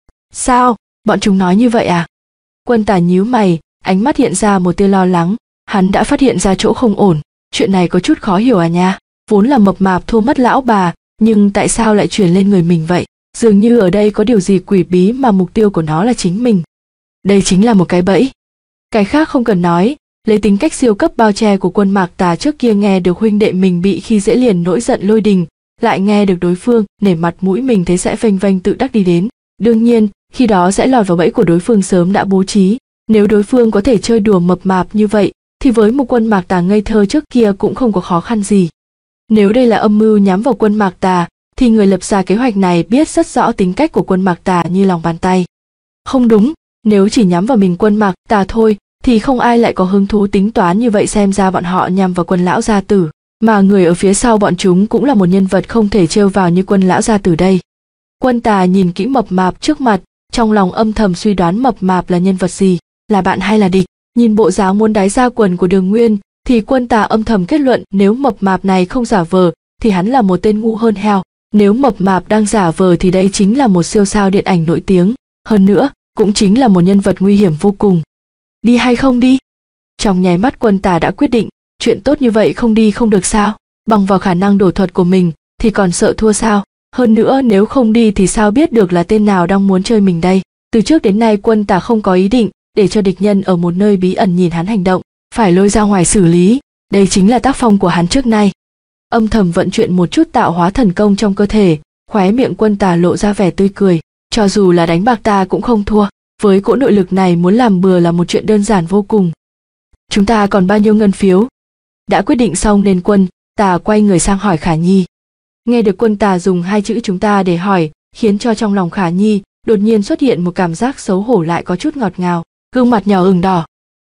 Sao, bọn chúng nói như vậy à? Quân Tà nhíu mày, ánh mắt hiện ra một tia lo lắng, hắn đã phát hiện ra chỗ không ổn, chuyện này có chút khó hiểu à nha, vốn là mập mạp thua mất lão bà, nhưng tại sao lại chuyển lên người mình vậy? Dường như ở đây có điều gì quỷ bí mà mục tiêu của nó là chính mình. Đây chính là một cái bẫy. Cái khác không cần nói, lấy tính cách siêu cấp bao che của Quân Mạc Tà trước kia nghe được huynh đệ mình bị khi dễ liền nổi giận lôi đình, lại nghe được đối phương nể mặt mũi mình thấy sẽ vênh vênh tự đắc đi đến. Đương nhiên, khi đó sẽ lọt vào bẫy của đối phương sớm đã bố trí. Nếu đối phương có thể chơi đùa mập mạp như vậy, thì với một Quân Mạc Tà ngây thơ trước kia cũng không có khó khăn gì. Nếu đây là âm mưu nhắm vào Quân Mạc Tà, thì người lập ra kế hoạch này biết rất rõ tính cách của Quân Mạc Tà như lòng bàn tay. Không đúng, nếu chỉ nhắm vào mình Quân Mạc Tà thôi, thì không ai lại có hứng thú tính toán như vậy, xem ra bọn họ nhằm vào Quân lão gia tử, mà người ở phía sau bọn chúng cũng là một nhân vật không thể trêu vào như Quân lão gia tử đây. Quân Tà nhìn kỹ mập mạp trước mặt, trong lòng âm thầm suy đoán mập mạp là nhân vật gì, là bạn hay là địch. Nhìn bộ dáng muốn đáy ra quần của Đường Nguyên, thì Quân Tà âm thầm kết luận nếu mập mạp này không giả vờ, thì hắn là một tên ngu hơn heo. Nếu mập mạp đang giả vờ thì đây chính là một siêu sao điện ảnh nổi tiếng, hơn nữa, cũng chính là một nhân vật nguy hiểm vô cùng. Đi hay không đi? Trong nháy mắt Quân Tà đã quyết định, chuyện tốt như vậy không đi không được sao? Bằng vào khả năng đổ thuật của mình, thì còn sợ thua sao? Hơn nữa nếu không đi thì sao biết được là tên nào đang muốn chơi mình đây? Từ trước đến nay Quân Tà không có ý định để cho địch nhân ở một nơi bí ẩn nhìn hắn hành động, phải lôi ra ngoài xử lý, đây chính là tác phong của hắn trước nay. Âm thầm vận chuyển một chút tạo hóa thần công trong cơ thể, khóe miệng Quân Tà lộ ra vẻ tươi cười, cho dù là đánh bạc ta cũng không thua, với cỗ nội lực này muốn làm bừa là một chuyện đơn giản vô cùng. Chúng ta còn bao nhiêu ngân phiếu? Đã quyết định xong nên Quân Tà quay người sang hỏi Khả Nhi. Nghe được Quân Tà dùng hai chữ chúng ta để hỏi, khiến cho trong lòng Khả Nhi đột nhiên xuất hiện một cảm giác xấu hổ lại có chút ngọt ngào, gương mặt nhỏ ửng đỏ.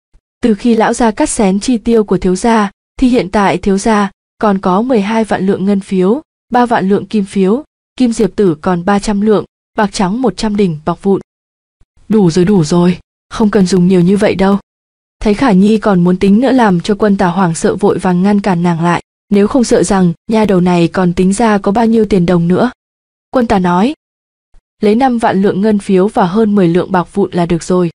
Từ khi lão gia cắt xén chi tiêu của thiếu gia, thì hiện tại thiếu gia còn có mười hai vạn lượng ngân phiếu, ba vạn lượng kim phiếu, kim diệp tử còn ba trăm lượng, bạc trắng một trăm đỉnh bọc vụn. Đủ rồi đủ rồi, không cần dùng nhiều như vậy đâu. Thấy Khả Nhi còn muốn tính nữa làm cho Quân Tà hoảng sợ vội vàng ngăn cản nàng lại, nếu không sợ rằng nha đầu này còn tính ra có bao nhiêu tiền đồng nữa. Quân Tà nói, lấy năm vạn lượng ngân phiếu và hơn mười lượng bạc vụn là được rồi.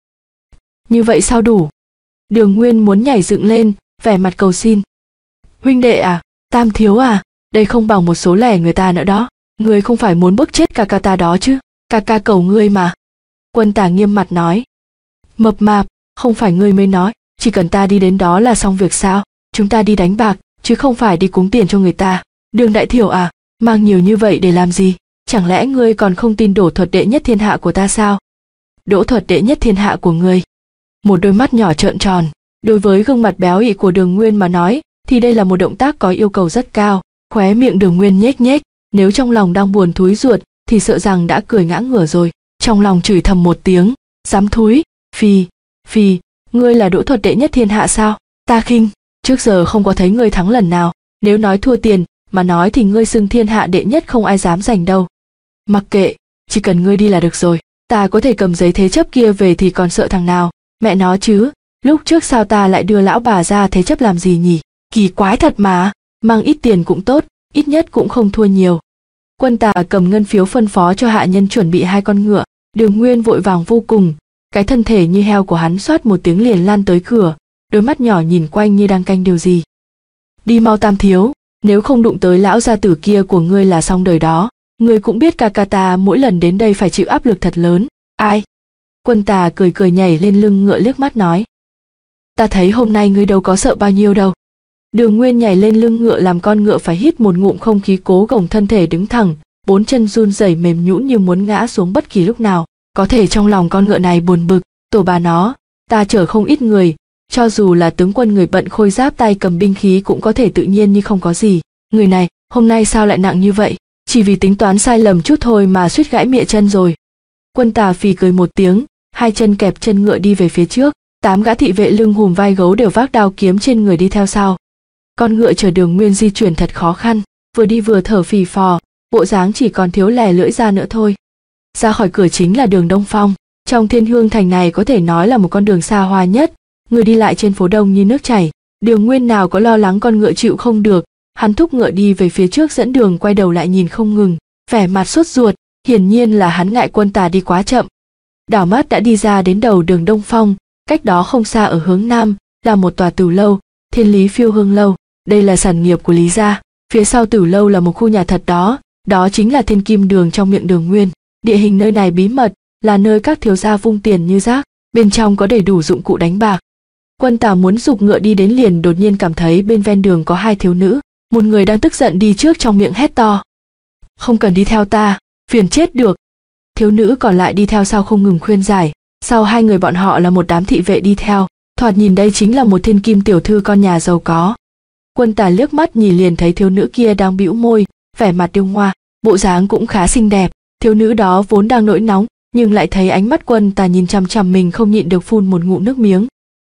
Như vậy sao đủ? Đường Nguyên muốn nhảy dựng lên, vẻ mặt cầu xin. Huynh đệ à, Tam thiếu à, đây không bằng một số lẻ người ta nữa đó. Ngươi không phải muốn bức chết ca ca ta đó chứ, ca ca cầu ngươi mà. Quân Tà nghiêm mặt nói. Mập mạp, không phải ngươi mới nói, chỉ cần ta đi đến đó là xong việc sao? Chúng ta đi đánh bạc, chứ không phải đi cúng tiền cho người ta. Đường đại thiểu à, mang nhiều như vậy để làm gì? Chẳng lẽ ngươi còn không tin đổ thuật đệ nhất thiên hạ của ta sao? Đỗ thuật đệ nhất thiên hạ của ngươi? Một đôi mắt nhỏ trợn tròn, đối với gương mặt béo ị của Đường Nguyên mà nói, thì đây là một động tác có yêu cầu rất cao. Khóe miệng Đường Nguyên nhếch nhếch, nếu trong lòng đang buồn thúi ruột, thì sợ rằng đã cười ngã ngửa rồi. Trong lòng chửi thầm một tiếng, dám thúi, phi, phi, ngươi là đỗ thuật đệ nhất thiên hạ sao? Ta khinh, trước giờ không có thấy ngươi thắng lần nào, nếu nói thua tiền, mà nói thì ngươi xưng thiên hạ đệ nhất không ai dám giành đâu. Mặc kệ, chỉ cần ngươi đi là được rồi, ta có thể cầm giấy thế chấp kia về thì còn sợ thằng nào, mẹ nó chứ, lúc trước sao ta lại đưa lão bà ra thế chấp làm gì nhỉ, kỳ quái thật mà, mang ít tiền cũng tốt, ít nhất cũng không thua nhiều. Quân Tà cầm ngân phiếu phân phó cho hạ nhân chuẩn bị hai con ngựa, Đường Nguyên vội vàng vô cùng, cái thân thể như heo của hắn xoát một tiếng liền lan tới cửa, đôi mắt nhỏ nhìn quanh như đang canh điều gì. Đi mau Tam thiếu, nếu không đụng tới lão gia tử kia của ngươi là xong đời đó, ngươi cũng biết ca ca ta mỗi lần đến đây phải chịu áp lực thật lớn. Ai? Quân Tà cười cười nhảy lên lưng ngựa liếc mắt nói. Ta thấy hôm nay ngươi đâu có sợ bao nhiêu đâu. Đường Nguyên nhảy lên lưng ngựa làm con ngựa phải hít một ngụm không khí cố gồng thân thể đứng thẳng, bốn chân run rẩy mềm nhũn như muốn ngã xuống bất kỳ lúc nào. Có thể trong lòng con ngựa này buồn bực, tổ bà nó, ta chở không ít người, cho dù là tướng quân người bận khôi giáp tay cầm binh khí cũng có thể tự nhiên như không có gì. Người này, hôm nay sao lại nặng như vậy, chỉ vì tính toán sai lầm chút thôi mà suýt gãy mịa chân rồi. Quân Tà phì cười một tiếng, hai chân kẹp chân ngựa đi về phía trước, tám gã thị vệ lưng hùm vai gấu đều vác đao kiếm trên người đi theo sau. Con ngựa chở Đường Nguyên di chuyển thật khó khăn, vừa đi vừa thở phì phò, bộ dáng chỉ còn thiếu lè lưỡi ra nữa thôi. Ra khỏi cửa chính là đường Đông Phong, trong Thiên Hương thành này có thể nói là một con đường xa hoa nhất, người đi lại trên phố đông như nước chảy. Đường Nguyên nào có lo lắng con ngựa chịu không được, hắn thúc ngựa đi về phía trước dẫn đường, quay đầu lại nhìn không ngừng, vẻ mặt sốt ruột, hiển nhiên là hắn ngại Quân Tà đi quá chậm. Đảo mắt đã đi ra đến đầu đường Đông Phong, cách đó không xa ở hướng nam là một tòa tử lâu, Thiên Lý Phiêu Hương lâu. Đây là sản nghiệp của Lý gia. Phía sau tử lâu là một khu nhà thật đó, đó chính là Thiên Kim Đường trong miệng Đường Nguyên. Địa hình nơi này bí mật, là nơi các thiếu gia vung tiền như rác, bên trong có đầy đủ dụng cụ đánh bạc. Quân Tà muốn giục ngựa đi đến liền đột nhiên cảm thấy bên ven đường có hai thiếu nữ, một người đang tức giận đi trước trong miệng hét to. Không cần đi theo ta, phiền chết được. Thiếu nữ còn lại đi theo sau không ngừng khuyên giải, sau hai người bọn họ là một đám thị vệ đi theo, thoạt nhìn đây chính là một thiên kim tiểu thư con nhà giàu có. Quân Tà liếc mắt nhìn liền thấy thiếu nữ kia đang bĩu môi, vẻ mặt điêu ngoa, bộ dáng cũng khá xinh đẹp. Thiếu nữ đó vốn đang nổi nóng, nhưng lại thấy ánh mắt Quân Tà nhìn chằm chằm mình không nhịn được phun một ngụm nước miếng.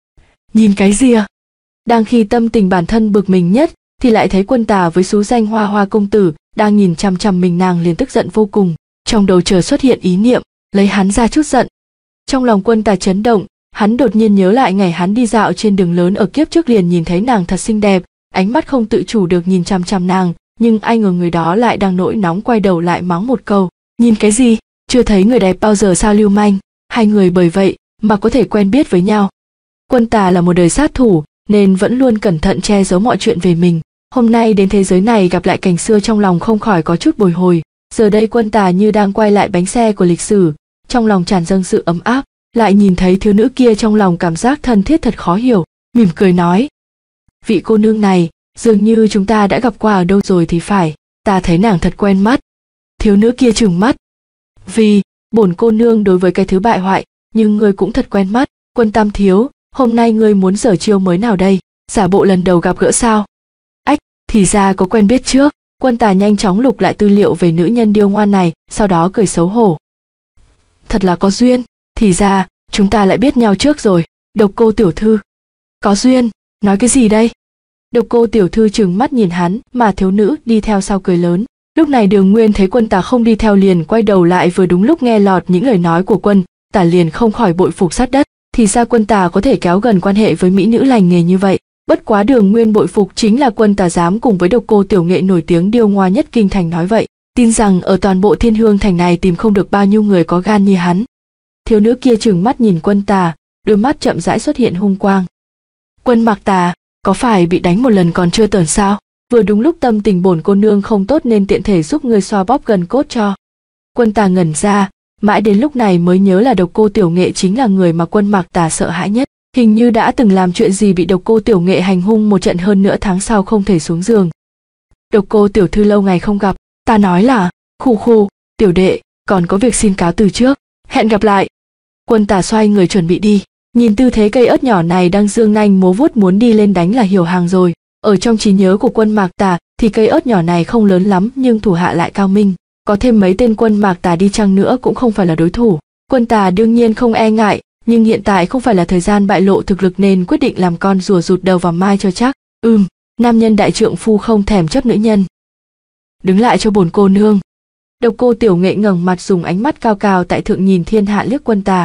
Nhìn cái gì à? Đang khi tâm tình bản thân bực mình nhất, thì lại thấy Quân Tà với xú danh Hoa Hoa công tử đang nhìn chằm chằm mình, nàng liền tức giận vô cùng, trong đầu chợt xuất hiện ý niệm lấy hắn ra chút giận. Trong lòng Quân Tà chấn động, hắn đột nhiên nhớ lại ngày hắn đi dạo trên đường lớn ở kiếp trước liền nhìn thấy nàng thật xinh đẹp, ánh mắt không tự chủ được nhìn chằm chằm nàng, nhưng ai ngờ người đó lại đang nổi nóng quay đầu lại mắng một câu, nhìn cái gì, chưa thấy người đẹp bao giờ sao lưu manh. Hai người bởi vậy mà có thể quen biết với nhau. Quân Tà là một đời sát thủ nên vẫn luôn cẩn thận che giấu mọi chuyện về mình. Hôm nay đến thế giới này gặp lại cảnh xưa trong lòng không khỏi có chút bồi hồi. Giờ đây Quân Tà như đang quay lại bánh xe của lịch sử, trong lòng tràn dâng sự ấm áp, lại nhìn thấy thiếu nữ kia trong lòng cảm giác thân thiết thật khó hiểu, mỉm cười nói. Vị cô nương này, dường như chúng ta đã gặp qua ở đâu rồi thì phải, ta thấy nàng thật quen mắt. Thiếu nữ kia trừng mắt. Vì, bổn cô nương đối với cái thứ bại hoại, nhưng ngươi cũng thật quen mắt. Quân Tam thiếu, hôm nay ngươi muốn giở chiêu mới nào đây, giả bộ lần đầu gặp gỡ sao? Ách, thì ra có quen biết trước. Quân Tà nhanh chóng lục lại tư liệu về nữ nhân điêu ngoan này, sau đó cười xấu hổ. Thật là có duyên, thì ra, chúng ta lại biết nhau trước rồi. Độc Cô tiểu thư. Có duyên, nói cái gì đây? Độc Cô tiểu thư trừng mắt nhìn hắn, mà thiếu nữ đi theo sau cười lớn. Lúc này Đường Nguyên thấy Quân Tà không đi theo liền quay đầu lại, vừa đúng lúc nghe lọt những lời nói của Quân Tà liền không khỏi bội phục sát đất. Thì ra Quân Tà có thể kéo gần quan hệ với mỹ nữ lành nghề như vậy. Bất quá Đường Nguyên bội phục chính là Quân Tà dám cùng với Độc Cô tiểu nghệ nổi tiếng điêu ngoa nhất kinh thành nói vậy, tin rằng ở toàn bộ Thiên Hương thành này tìm không được bao nhiêu người có gan như hắn. Thiếu nữ kia trừng mắt nhìn Quân Tà, đôi mắt chậm rãi xuất hiện hung quang. Quân Mạc Tà, có phải bị đánh một lần còn chưa tởn sao? Vừa đúng lúc tâm tình bổn cô nương không tốt nên tiện thể giúp người xoa bóp gần cốt cho. Quân Tà ngẩn ra, mãi đến lúc này mới nhớ là Độc Cô tiểu nghệ chính là người mà Quân Mạc Tà sợ hãi nhất, hình như đã từng làm chuyện gì bị Độc Cô tiểu nghệ hành hung một trận, hơn nữa tháng sau không thể xuống giường. Độc Cô tiểu thư lâu ngày không gặp, ta nói là, khù khù, tiểu đệ, còn có việc xin cáo từ trước, hẹn gặp lại. Quân Tà xoay người chuẩn bị đi, nhìn tư thế cây ớt nhỏ này đang dương nanh múa vuốt muốn đi lên đánh là hiểu hàng rồi. Ở trong trí nhớ của Quân Mạc Tà thì cây ớt nhỏ này không lớn lắm nhưng thủ hạ lại cao minh, có thêm mấy tên Quân Mạc Tà đi chăng nữa cũng không phải là đối thủ. Quân Tà đương nhiên không e ngại, nhưng hiện tại không phải là thời gian bại lộ thực lực nên quyết định làm con rùa rụt đầu vào mai cho chắc. Ừm, nam nhân đại trượng phu không thèm chấp nữ nhân. Đứng lại cho bổn cô nương. Độc Cô tiểu nghệ ngẩng mặt dùng ánh mắt cao cao tại thượng nhìn thiên hạ liếc Quân Tà.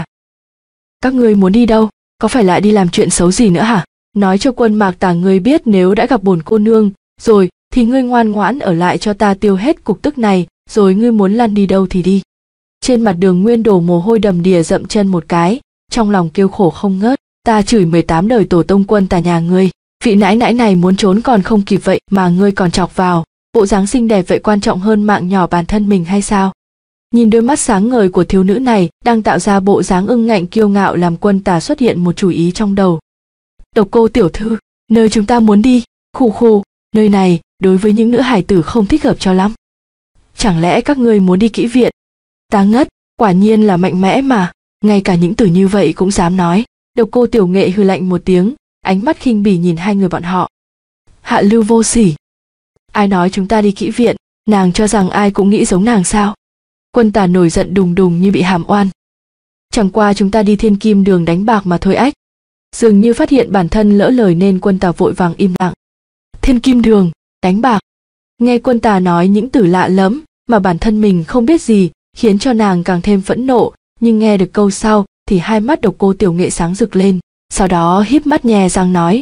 Các ngươi muốn đi đâu? Có phải lại đi làm chuyện xấu gì nữa hả? Nói cho Quân Mạc Tà ngươi biết, nếu đã gặp bổn cô nương rồi thì ngươi ngoan ngoãn ở lại cho ta tiêu hết cục tức này, rồi ngươi muốn lăn đi đâu thì đi. Trên mặt Đường Nguyên đổ mồ hôi đầm đìa, dậm chân một cái, trong lòng kêu khổ không ngớt. Ta chửi mười tám đời tổ tông Quân Tà nhà ngươi, vị nãi nãi này muốn trốn còn không kịp vậy mà ngươi còn chọc vào, bộ dáng xinh đẹp vậy quan trọng hơn mạng nhỏ bản thân mình hay sao? Nhìn đôi mắt sáng ngời của thiếu nữ này đang tạo ra bộ dáng ưng ngạnh kiêu ngạo làm Quân Tà xuất hiện một chủ ý trong đầu. Độc Cô tiểu thư, nơi chúng ta muốn đi, khù khù, nơi này đối với những nữ hài tử không thích hợp cho lắm. Chẳng lẽ các ngươi muốn đi kỹ viện? Ta ngất, quả nhiên là mạnh mẽ mà, ngay cả những từ như vậy cũng dám nói. Độc Cô tiểu nghệ hừ lạnh một tiếng, ánh mắt khinh bỉ nhìn hai người bọn họ. Hạ lưu vô sỉ. Ai nói chúng ta đi kỹ viện, nàng cho rằng ai cũng nghĩ giống nàng sao? Quân Tà nổi giận đùng đùng như bị hàm oan. Chẳng qua chúng ta đi Thiên Kim Đường đánh bạc mà thôi ách. Dường như phát hiện bản thân lỡ lời nên Quân Tà vội vàng im lặng. Thiên Kim Đường, đánh bạc. Nghe Quân Tà nói những từ lạ lẫm mà bản thân mình không biết gì, khiến cho nàng càng thêm phẫn nộ, nhưng nghe được câu sau thì hai mắt Độc Cô tiểu nghệ sáng rực lên, sau đó híp mắt nhè răng nói: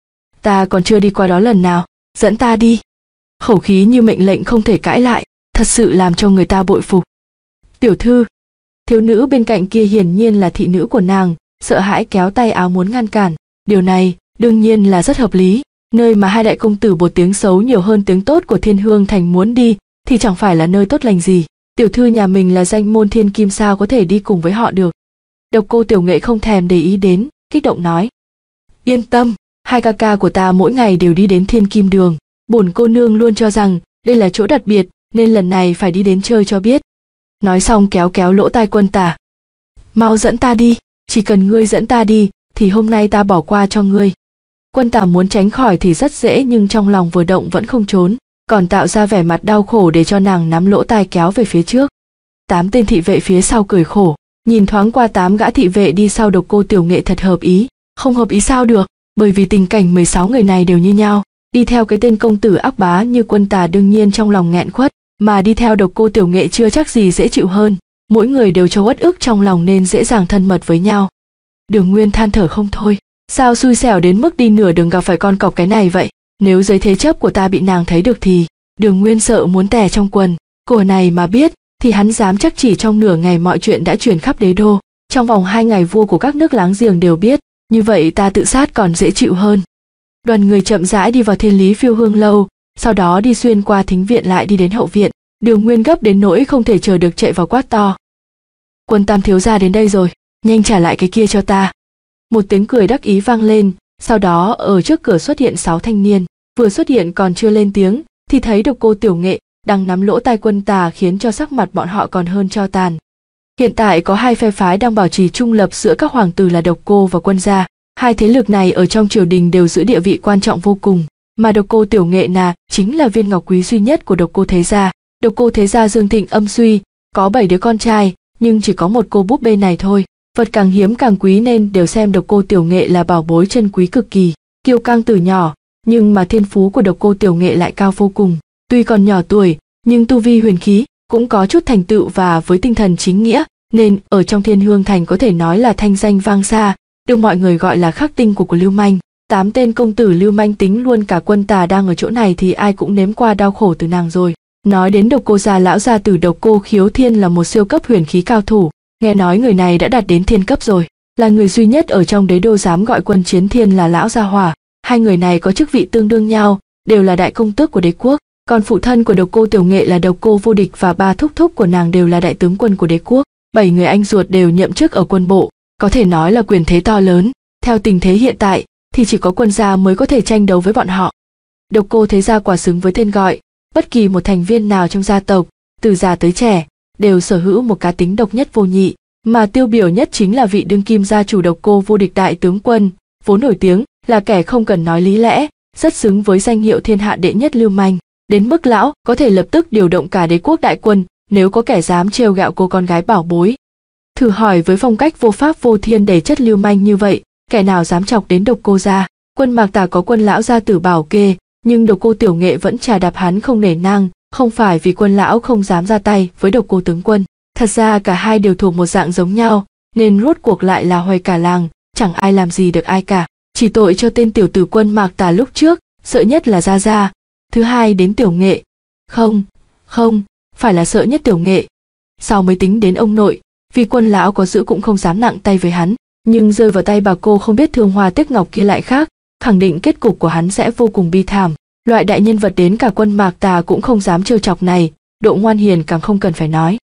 Ta còn chưa đi qua đó lần nào, dẫn ta đi. Khẩu khí như mệnh lệnh không thể cãi lại, thật sự làm cho người ta bội phục. Tiểu thư. Thiếu nữ bên cạnh kia hiển nhiên là thị nữ của nàng, sợ hãi kéo tay áo muốn ngăn cản. Điều này đương nhiên là rất hợp lý, nơi mà hai đại công tử một tiếng xấu nhiều hơn tiếng tốt của Thiên Hương Thành muốn đi thì chẳng phải là nơi tốt lành gì. Tiểu thư nhà mình là danh môn thiên kim, sao có thể đi cùng với họ được. Độc Cô tiểu nghệ không thèm để ý đến, kích động nói: Yên tâm, hai ca ca của ta mỗi ngày đều đi đến Thiên Kim Đường, bổn cô nương luôn cho rằng đây là chỗ đặc biệt nên lần này phải đi đến chơi cho biết. Nói xong kéo kéo lỗ tai Quân Tà. Mau dẫn ta đi, chỉ cần ngươi dẫn ta đi thì hôm nay ta bỏ qua cho ngươi. Quân Tà muốn tránh khỏi thì rất dễ, nhưng trong lòng vừa động vẫn không trốn, còn tạo ra vẻ mặt đau khổ để cho nàng nắm lỗ tai kéo về phía trước. Tám tên thị vệ phía sau cười khổ, nhìn thoáng qua tám gã thị vệ đi sau Độc Cô tiểu nghệ thật hợp ý. Không hợp ý sao được, bởi vì tình cảnh mười sáu người này đều như nhau, đi theo cái tên công tử ác bá như Quân Tà đương nhiên trong lòng nghẹn khuất, mà đi theo Độc Cô tiểu nghệ chưa chắc gì dễ chịu hơn, mỗi người đều trâu uất ức trong lòng nên dễ dàng thân mật với nhau. Đường Nguyên than thở không thôi, sao xui xẻo đến mức đi nửa đường gặp phải con cọp cái này vậy, nếu giới thế chấp của ta bị nàng thấy được thì... Đường Nguyên sợ muốn tè trong quần, cổ này mà biết thì hắn dám chắc chỉ trong nửa ngày mọi chuyện đã truyền khắp đế đô, trong vòng hai ngày vua của các nước láng giềng đều biết, như vậy ta tự sát còn dễ chịu hơn. Đoàn người chậm rãi đi vào Thiên Lý Phiêu Hương lâu, sau đó đi xuyên qua thính viện lại đi đến hậu viện. Đường Nguyên gấp đến nỗi không thể chờ được chạy vào quát to: Quân Tam thiếu gia đến đây rồi, nhanh trả lại cái kia cho ta. Một tiếng cười đắc ý vang lên, sau đó ở trước cửa xuất hiện sáu thanh niên, vừa xuất hiện còn chưa lên tiếng thì thấy Độc Cô tiểu nghệ đang nắm lỗ tai Quân Tà, khiến cho sắc mặt bọn họ còn hơn tro tàn. Hiện tại có hai phe phái đang bảo trì trung lập giữa các hoàng tử là Độc Cô và Quân gia. Hai thế lực này ở trong triều đình đều giữ địa vị quan trọng vô cùng, mà Độc Cô tiểu nghệ là chính là viên ngọc quý duy nhất của Độc Cô thế gia. Độc Cô thế gia dương thịnh âm suy, có bảy đứa con trai, nhưng chỉ có một cô búp bê này thôi. Vật càng hiếm càng quý nên đều xem Độc Cô tiểu nghệ là bảo bối chân quý cực kỳ. Kiêu căng từ nhỏ, nhưng mà thiên phú của Độc Cô tiểu nghệ lại cao vô cùng. Tuy còn nhỏ tuổi, nhưng tu vi huyền khí cũng có chút thành tựu và với tinh thần chính nghĩa, nên ở trong Thiên Hương Thành có thể nói là thanh danh vang xa, được mọi người gọi là khắc tinh của của Lưu Manh. Tám tên công tử Lưu Manh tính luôn cả Quân Tà đang ở chỗ này thì ai cũng nếm qua đau khổ từ nàng rồi. Nói đến Độc Cô gia lão gia tử Độc Cô Khiếu Thiên là một siêu cấp huyền khí cao thủ, nghe nói người này đã đạt đến thiên cấp rồi, là người duy nhất ở trong đế đô dám gọi Quân Chiến Thiên là lão gia hỏa. Hai người này có chức vị tương đương nhau, đều là đại công tước của đế quốc, còn phụ thân của Độc Cô tiểu nghệ là Độc Cô Vô Địch và ba thúc thúc của nàng đều là đại tướng quân của đế quốc. Bảy người anh ruột đều nhậm chức ở quân bộ, có thể nói là quyền thế to lớn. Theo tình thế hiện tại thì chỉ có Quân gia mới có thể tranh đấu với bọn họ. Độc Cô thế gia quả xứng với tên gọi, bất kỳ một thành viên nào trong gia tộc, từ già tới trẻ, đều sở hữu một cá tính độc nhất vô nhị, mà tiêu biểu nhất chính là vị đương kim gia chủ Độc Cô Vô Địch đại tướng quân, vốn nổi tiếng là kẻ không cần nói lý lẽ, rất xứng với danh hiệu thiên hạ đệ nhất lưu manh, đến mức lão có thể lập tức điều động cả đế quốc đại quân nếu có kẻ dám trêu ghẹo cô con gái bảo bối. Thử hỏi với phong cách vô pháp vô thiên đầy chất lưu manh như vậy, kẻ nào dám chọc đến Độc Cô gia? Quân Mạc Tà có Quân lão gia tử bảo kê, nhưng Độc Cô tiểu nghệ vẫn trà đạp hắn không nể nang, không phải vì Quân lão không dám ra tay với Độc Cô tướng quân. Thật ra cả hai đều thuộc một dạng giống nhau, nên rốt cuộc lại là hoài cả làng, chẳng ai làm gì được ai cả. Chỉ tội cho tên tiểu tử Quân Mạc Tà lúc trước, sợ nhất là Gia Gia, thứ hai đến tiểu nghệ. Không, không, phải là sợ nhất tiểu nghệ. Sau mới tính đến ông nội, vì Quân lão có giữ cũng không dám nặng tay với hắn, nhưng rơi vào tay bà cô không biết thương hoa tiếc ngọc kia lại khác, khẳng định kết cục của hắn sẽ vô cùng bi thảm. Loại đại nhân vật đến cả Quân Mạc Tà cũng không dám trêu chọc này, độ ngoan hiền càng không cần phải nói.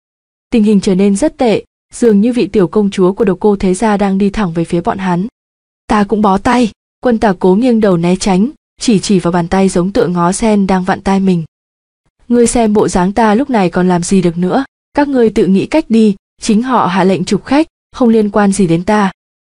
Tình hình trở nên rất tệ, dường như vị tiểu công chúa của Độc Cô Thế Gia đang đi thẳng về phía bọn hắn. Ta cũng bó tay. Quân Tà cố nghiêng đầu né tránh, chỉ chỉ vào bàn tay giống tựa ngó sen đang vặn tai mình. Ngươi xem bộ dáng ta lúc này còn làm gì được nữa, các ngươi tự nghĩ cách đi, chính họ hạ lệnh chụp khách, không liên quan gì đến ta.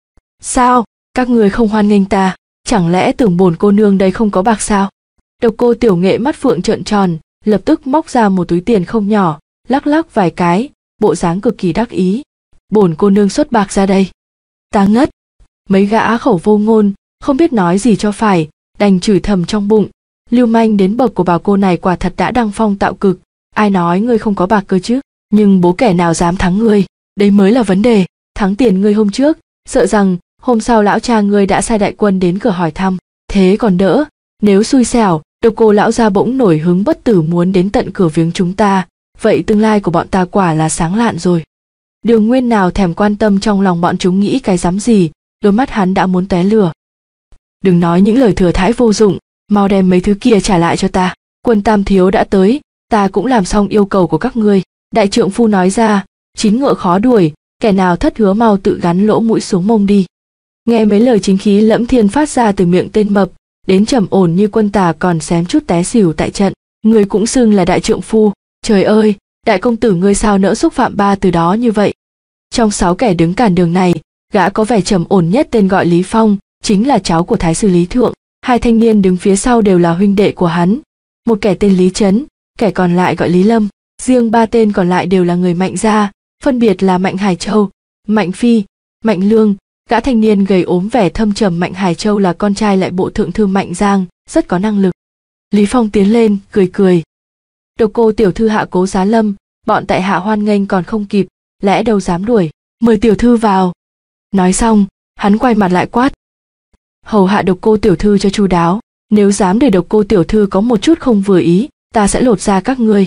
Sao, các ngươi không hoan nghênh ta, chẳng lẽ tưởng bổn cô nương đây không có bạc sao? Độc Cô Tiểu Nghệ mắt phượng trợn tròn, lập tức móc ra một túi tiền không nhỏ, lắc lắc vài cái, bộ dáng cực kỳ đắc ý. Bổn cô nương xuất bạc ra đây. Ta ngất. Mấy gã khẩu vô ngôn, không biết nói gì cho phải, đành chửi thầm trong bụng. Lưu manh đến bậc của bà cô này quả thật đã đăng phong tạo cực, ai nói ngươi không có bạc cơ chứ, nhưng bố kẻ nào dám thắng ngươi, đấy mới là vấn đề. Thắng tiền ngươi hôm trước, sợ rằng hôm sau lão cha ngươi đã sai đại quân đến cửa hỏi thăm, thế còn đỡ, nếu xui xẻo, Độc Cô lão gia bỗng nổi hứng bất tử muốn đến tận cửa viếng chúng ta, vậy tương lai của bọn ta quả là sáng lạn rồi. Đường Nguyên nào thèm quan tâm trong lòng bọn chúng nghĩ cái dám gì, đôi mắt hắn đã muốn tóe lửa. Đừng nói những lời thừa thãi vô dụng, mau đem mấy thứ kia trả lại cho ta. Quân Tam thiếu đã tới, ta cũng làm xong yêu cầu của các ngươi. Đại trượng phu nói ra, chín ngựa khó đuổi, kẻ nào thất hứa mau tự gắn lỗ mũi xuống mông đi. Nghe mấy lời chính khí lẫm thiên phát ra từ miệng tên mập, đến trầm ổn như Quân Tà còn xém chút té xỉu tại trận. Ngươi cũng xưng là đại trượng phu, trời ơi, đại công tử ngươi sao nỡ xúc phạm ba từ đó như vậy. Trong sáu kẻ đứng cản đường này, gã có vẻ trầm ổn nhất tên gọi Lý Phong, chính là cháu của thái sư Lý Thượng. Hai thanh niên đứng phía sau đều là huynh đệ của hắn, một kẻ tên Lý Trấn, kẻ còn lại gọi Lý Lâm. Riêng ba tên còn lại đều là người Mạnh gia, phân biệt là Mạnh Hải Châu, Mạnh Phi, Mạnh Lương. Gã thanh niên gầy ốm vẻ thâm trầm Mạnh Hải Châu là con trai lại bộ thượng thư Mạnh Giang, rất có năng lực. Lý Phong tiến lên, cười cười. Độc Cô tiểu thư hạ cố giá lâm, bọn tại hạ hoan nghênh còn không kịp, lẽ đâu dám đuổi, mời tiểu thư vào. Nói xong, hắn quay mặt lại quát. Hầu hạ Độc Cô tiểu thư cho chu đáo, nếu dám để Độc Cô tiểu thư có một chút không vừa ý, ta sẽ lột ra các ngươi.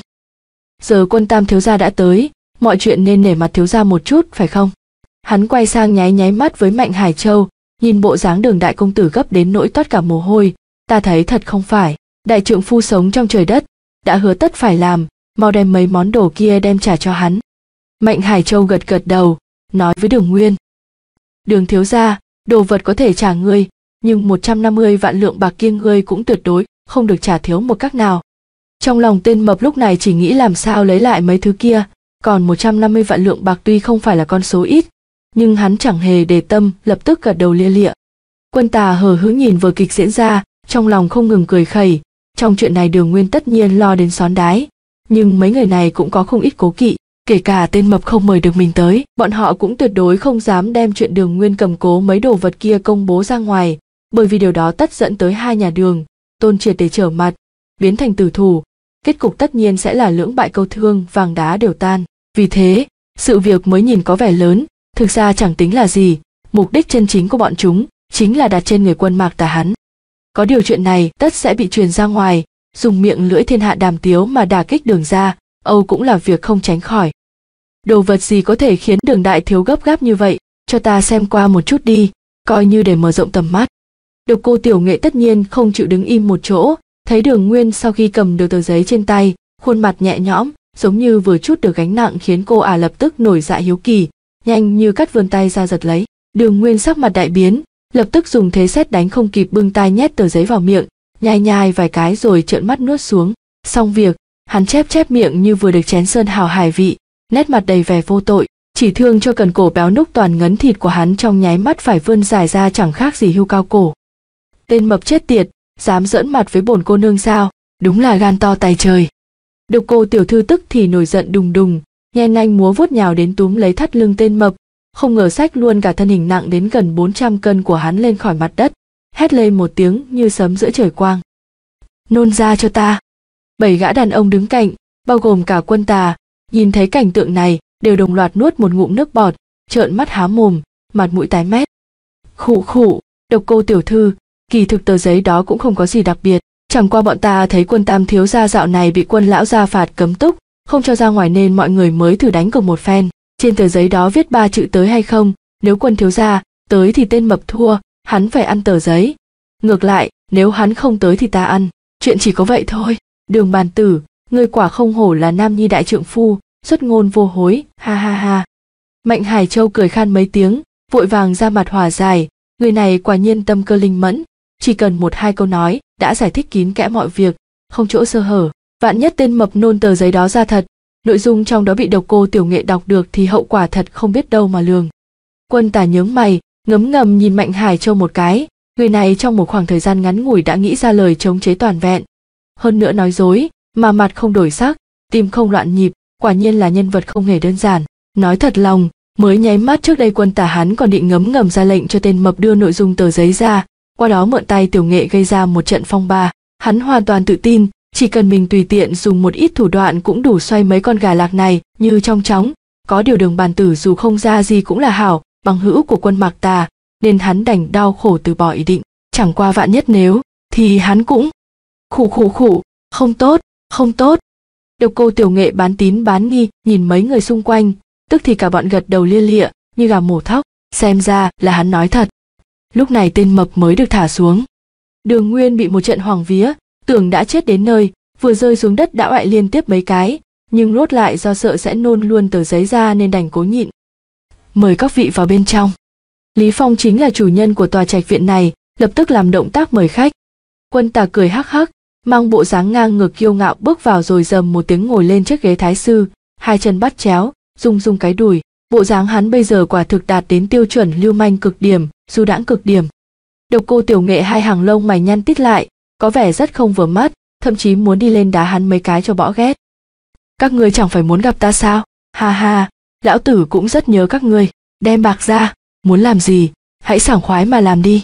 Giờ Quân Tam thiếu gia đã tới, mọi chuyện nên nể mặt thiếu gia một chút, phải không? Hắn quay sang nháy nháy mắt với Mạnh Hải Châu, nhìn bộ dáng Đường đại công tử gấp đến nỗi toát cả mồ hôi, ta thấy thật không phải, đại trượng phu sống trong trời đất, đã hứa tất phải làm, mau đem mấy món đồ kia đem trả cho hắn. Mạnh Hải Châu gật gật đầu, nói với Đường Nguyên. Đường thiếu gia, đồ vật có thể trả ngươi, nhưng một trăm năm mươi vạn lượng bạc kia ngươi cũng tuyệt đối không được trả thiếu một cách nào. Trong lòng tên mập lúc này chỉ nghĩ làm sao lấy lại mấy thứ kia, còn một trăm năm mươi vạn lượng bạc tuy không phải là con số ít, nhưng hắn chẳng hề để tâm, lập tức gật đầu lia lịa. Quân Tà hờ hững nhìn vở kịch diễn ra, trong lòng không ngừng cười khẩy. Trong chuyện này Đường Nguyên tất nhiên lo đến xón đái, nhưng mấy người này cũng có không ít cố kỵ, kể cả tên mập không mời được mình tới, bọn họ cũng tuyệt đối không dám đem chuyện Đường Nguyên cầm cố mấy đồ vật kia công bố ra ngoài, bởi vì điều đó tất dẫn tới hai nhà Đường, Tôn triệt để trở mặt, biến thành tử thủ, kết cục tất nhiên sẽ là lưỡng bại câu thương, vàng đá đều tan. Vì thế, sự việc mới nhìn có vẻ lớn, thực ra chẳng tính là gì, mục đích chân chính của bọn chúng chính là đặt trên người Quân Mạc Tà hắn. Có điều chuyện này tất sẽ bị truyền ra ngoài, dùng miệng lưỡi thiên hạ đàm tiếu mà đả kích Đường gia, Âu cũng là việc không tránh khỏi. Đồ vật gì có thể khiến Đường đại thiếu gấp gáp như vậy, cho ta xem qua một chút đi, coi như để mở rộng tầm mắt. Độc Cô tiểu nghệ tất nhiên không chịu đứng im một chỗ, thấy Đường Nguyên sau khi cầm được tờ giấy trên tay, khuôn mặt nhẹ nhõm, giống như vừa chút được gánh nặng, khiến cô ả lập tức nổi dạ hiếu kỳ, nhanh như cắt vươn tay ra giật lấy. Đường Nguyên sắc mặt đại biến, lập tức dùng thế sét đánh không kịp bưng tay nhét tờ giấy vào miệng, nhai nhai vài cái rồi trợn mắt nuốt xuống. Xong việc, hắn chép chép miệng như vừa được chén sơn hào hải vị, nét mặt đầy vẻ vô tội, chỉ thương cho cần cổ béo núc toàn ngấn thịt của hắn trong nháy mắt phải vươn dài ra chẳng khác gì hươu cao cổ. Tên mập chết tiệt, dám giỡn mặt với bổn cô nương sao, đúng là gan to tài trời. Độc Cô tiểu thư tức thì nổi giận đùng đùng, nhen nanh múa vuốt nhào đến túm lấy thắt lưng tên mập, không ngờ xách luôn cả thân hình nặng đến gần bốn trăm cân của hắn lên khỏi mặt đất, hét lên một tiếng như sấm giữa trời quang. Nôn ra cho ta. Bảy gã đàn ông đứng cạnh, bao gồm cả Quân Tà, nhìn thấy cảnh tượng này, đều đồng loạt nuốt một ngụm nước bọt, trợn mắt há mồm, mặt mũi tái mét. Khụ khụ, Độc Cô tiểu thư, kỳ thực tờ giấy đó cũng không có gì đặc biệt, chẳng qua bọn ta thấy Quân Tam thiếu gia dạo này bị Quân lão gia phạt cấm túc, không cho ra ngoài nên mọi người mới thử đánh cược một phen. Trên tờ giấy đó viết ba chữ tới hay không, nếu Quân thiếu gia tới thì tên mập thua, hắn phải ăn tờ giấy. Ngược lại, nếu hắn không tới thì ta ăn, chuyện chỉ có vậy thôi. Đường bàn tử, ngươi quả không hổ là nam nhi đại trượng phu, xuất ngôn vô hối, ha ha ha. Mạnh Hải Châu cười khan mấy tiếng, vội vàng ra mặt hòa giải, người này quả nhiên tâm cơ linh mẫn, chỉ cần một hai câu nói đã giải thích kín kẽ mọi việc, không chỗ sơ hở. Vạn nhất tên mập nôn tờ giấy đó ra thật, nội dung trong đó bị Độc Cô Tiểu Nghệ đọc được thì hậu quả thật không biết đâu mà lường. Quân Tả nhướng mày, ngấm ngầm nhìn Mạnh Hải Châu một cái, người này trong một khoảng thời gian ngắn ngủi đã nghĩ ra lời chống chế toàn vẹn. Hơn nữa nói dối, mà mặt không đổi sắc, tim không loạn nhịp, quả nhiên là nhân vật không hề đơn giản. Nói thật lòng, mới nháy mắt trước đây Quân Tả hắn còn định ngấm ngầm ra lệnh cho tên mập đưa nội dung tờ giấy ra, qua đó mượn tay Tiểu Nghệ gây ra một trận phong ba. Hắn hoàn toàn tự tin, chỉ cần mình tùy tiện dùng một ít thủ đoạn cũng đủ xoay mấy con gà lạc này như trong chóng. Có điều Đường Bàn Tử dù không ra gì cũng là hảo bằng hữu của Quân Mạc Tà, nên hắn đành đau khổ từ bỏ ý định. Chẳng qua vạn nhất nếu thì hắn cũng khụ khụ khụ, không tốt, không tốt. Độc Cô Tiểu Nghệ bán tín bán nghi nhìn mấy người xung quanh, tức thì cả bọn gật đầu lia lịa như gà mổ thóc, xem ra là hắn nói thật. Lúc này tên mập mới được thả xuống. Đường Nguyên bị một trận hoảng vía, tưởng đã chết đến nơi, vừa rơi xuống đất đã oại liên tiếp mấy cái, nhưng rốt lại do sợ sẽ nôn luôn tờ giấy ra nên đành cố nhịn. Mời các vị vào bên trong. Lý Phong chính là chủ nhân của tòa trạch viện này, lập tức làm động tác mời khách. Quân Tà cười hắc hắc, mang bộ dáng ngang ngược kiêu ngạo bước vào rồi rầm một tiếng ngồi lên chiếc ghế thái sư, hai chân bắt chéo, rung rung cái đùi. Bộ dáng hắn bây giờ quả thực đạt đến tiêu chuẩn lưu manh cực điểm, du đãng cực điểm. Độc Cô Tiểu Nghệ hai hàng lông mày nhăn tít lại, có vẻ rất không vừa mắt, thậm chí muốn đi lên đá hắn mấy cái cho bỏ ghét. Các ngươi chẳng phải muốn gặp ta sao? Ha ha, lão tử cũng rất nhớ các ngươi. Đem bạc ra, muốn làm gì, hãy sảng khoái mà làm đi.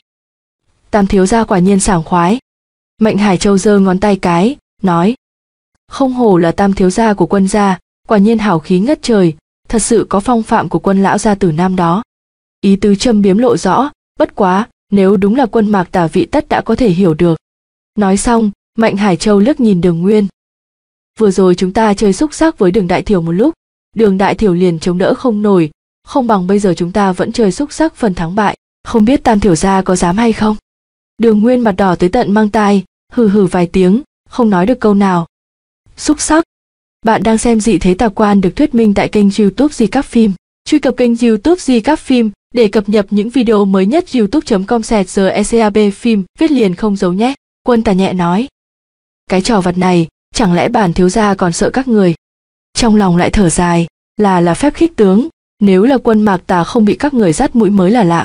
Tam thiếu gia quả nhiên sảng khoái. Mạnh Hải Châu giơ ngón tay cái, nói: không hổ là tam thiếu gia của Quân gia, quả nhiên hào khí ngất trời, thật sự có phong phạm của Quân lão gia tử năm đó. Ý tứ châm biếm lộ rõ, bất quá, nếu đúng là Quân Mạc Tà vị tất đã có thể hiểu được. Nói xong, Mạnh Hải Châu liếc nhìn Đường Nguyên. Vừa rồi chúng ta chơi xúc xắc với Đường Đại Thiểu một lúc, Đường Đại Thiểu liền chống đỡ không nổi, không bằng bây giờ chúng ta vẫn chơi xúc xắc phần thắng bại, không biết tam thiểu gia có dám hay không. Đường Nguyên mặt đỏ tới tận mang tai, hừ hừ vài tiếng, không nói được câu nào. Xúc xắc. Bạn đang xem Dị Thế Tà Quan được thuyết minh tại kênh YouTube Di Cáp Phim. Truy cập kênh YouTube Di Cáp Phim để cập nhật những video mới nhất. youtube chấm com slash gcab phim viết liền không giấu nhé. Quân Tà nhẹ nói. Cái trò vật này, chẳng lẽ bản thiếu gia còn sợ các người? Trong lòng lại thở dài, là là phép khích tướng, nếu là Quân Mạc Tà không bị các người dắt mũi mới là lạ.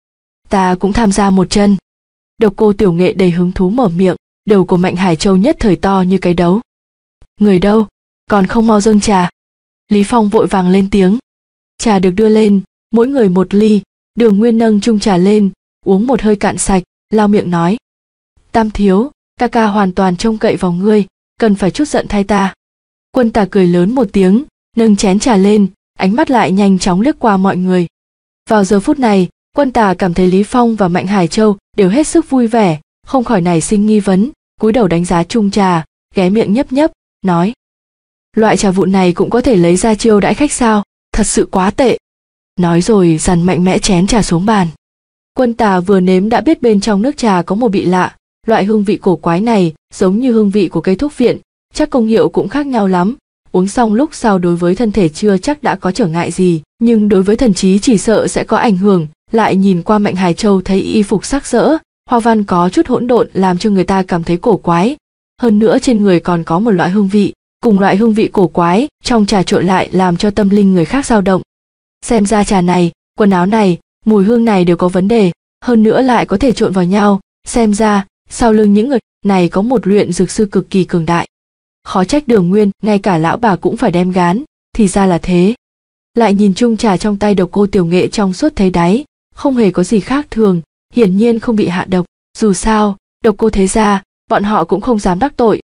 Ta cũng tham gia một chân. Độc Cô Tiểu Nghệ đầy hứng thú mở miệng, đầu của Mạnh Hải Châu nhất thời to như cái đấu. Người đâu, còn không mau dâng trà. Lý Phong vội vàng lên tiếng. Trà được đưa lên, mỗi người một ly. Đường Nguyên nâng chung trà lên, uống một hơi cạn sạch, lau miệng nói: Tam thiếu, ca ca hoàn toàn trông cậy vào ngươi, cần phải chút giận thay ta. Quân Tà cười lớn một tiếng, nâng chén trà lên, ánh mắt lại nhanh chóng liếc qua mọi người. Vào giờ phút này, Quân Tà cảm thấy Lý Phong và Mạnh Hải Châu đều hết sức vui vẻ, không khỏi nảy sinh nghi vấn, cúi đầu đánh giá chung trà, ghé miệng nhấp nhấp, nói: loại trà vụn này cũng có thể lấy ra chiêu đãi khách sao, thật sự quá tệ. Nói rồi dằn mạnh mẽ chén trà xuống bàn. Quân Tà vừa nếm đã biết bên trong nước trà có một vị lạ, loại hương vị cổ quái này giống như hương vị của cây thuốc viện, chắc công hiệu cũng khác nhau lắm. Uống xong lúc sau đối với thân thể chưa chắc đã có trở ngại gì, nhưng đối với thần trí chỉ sợ sẽ có ảnh hưởng. Lại nhìn qua Mạnh Hải Châu thấy y phục sắc sỡ, hoa văn có chút hỗn độn làm cho người ta cảm thấy cổ quái. Hơn nữa trên người còn có một loại hương vị, cùng loại hương vị cổ quái trong trà trộn lại làm cho tâm linh người khác dao động. Xem ra trà này, quần áo này, mùi hương này đều có vấn đề, hơn nữa lại có thể trộn vào nhau. Xem ra sau lưng những người này có một luyện dược sư cực kỳ cường đại. Khó trách Đường Nguyên ngay cả lão bà cũng phải đem gán, thì ra là thế. Lại nhìn chung trà trong tay Độc Cô Tiểu Nghệ trong suốt thấy đáy, không hề có gì khác thường, hiển nhiên không bị hạ độc. Dù sao, Độc Cô thế gia, bọn họ cũng không dám đắc tội.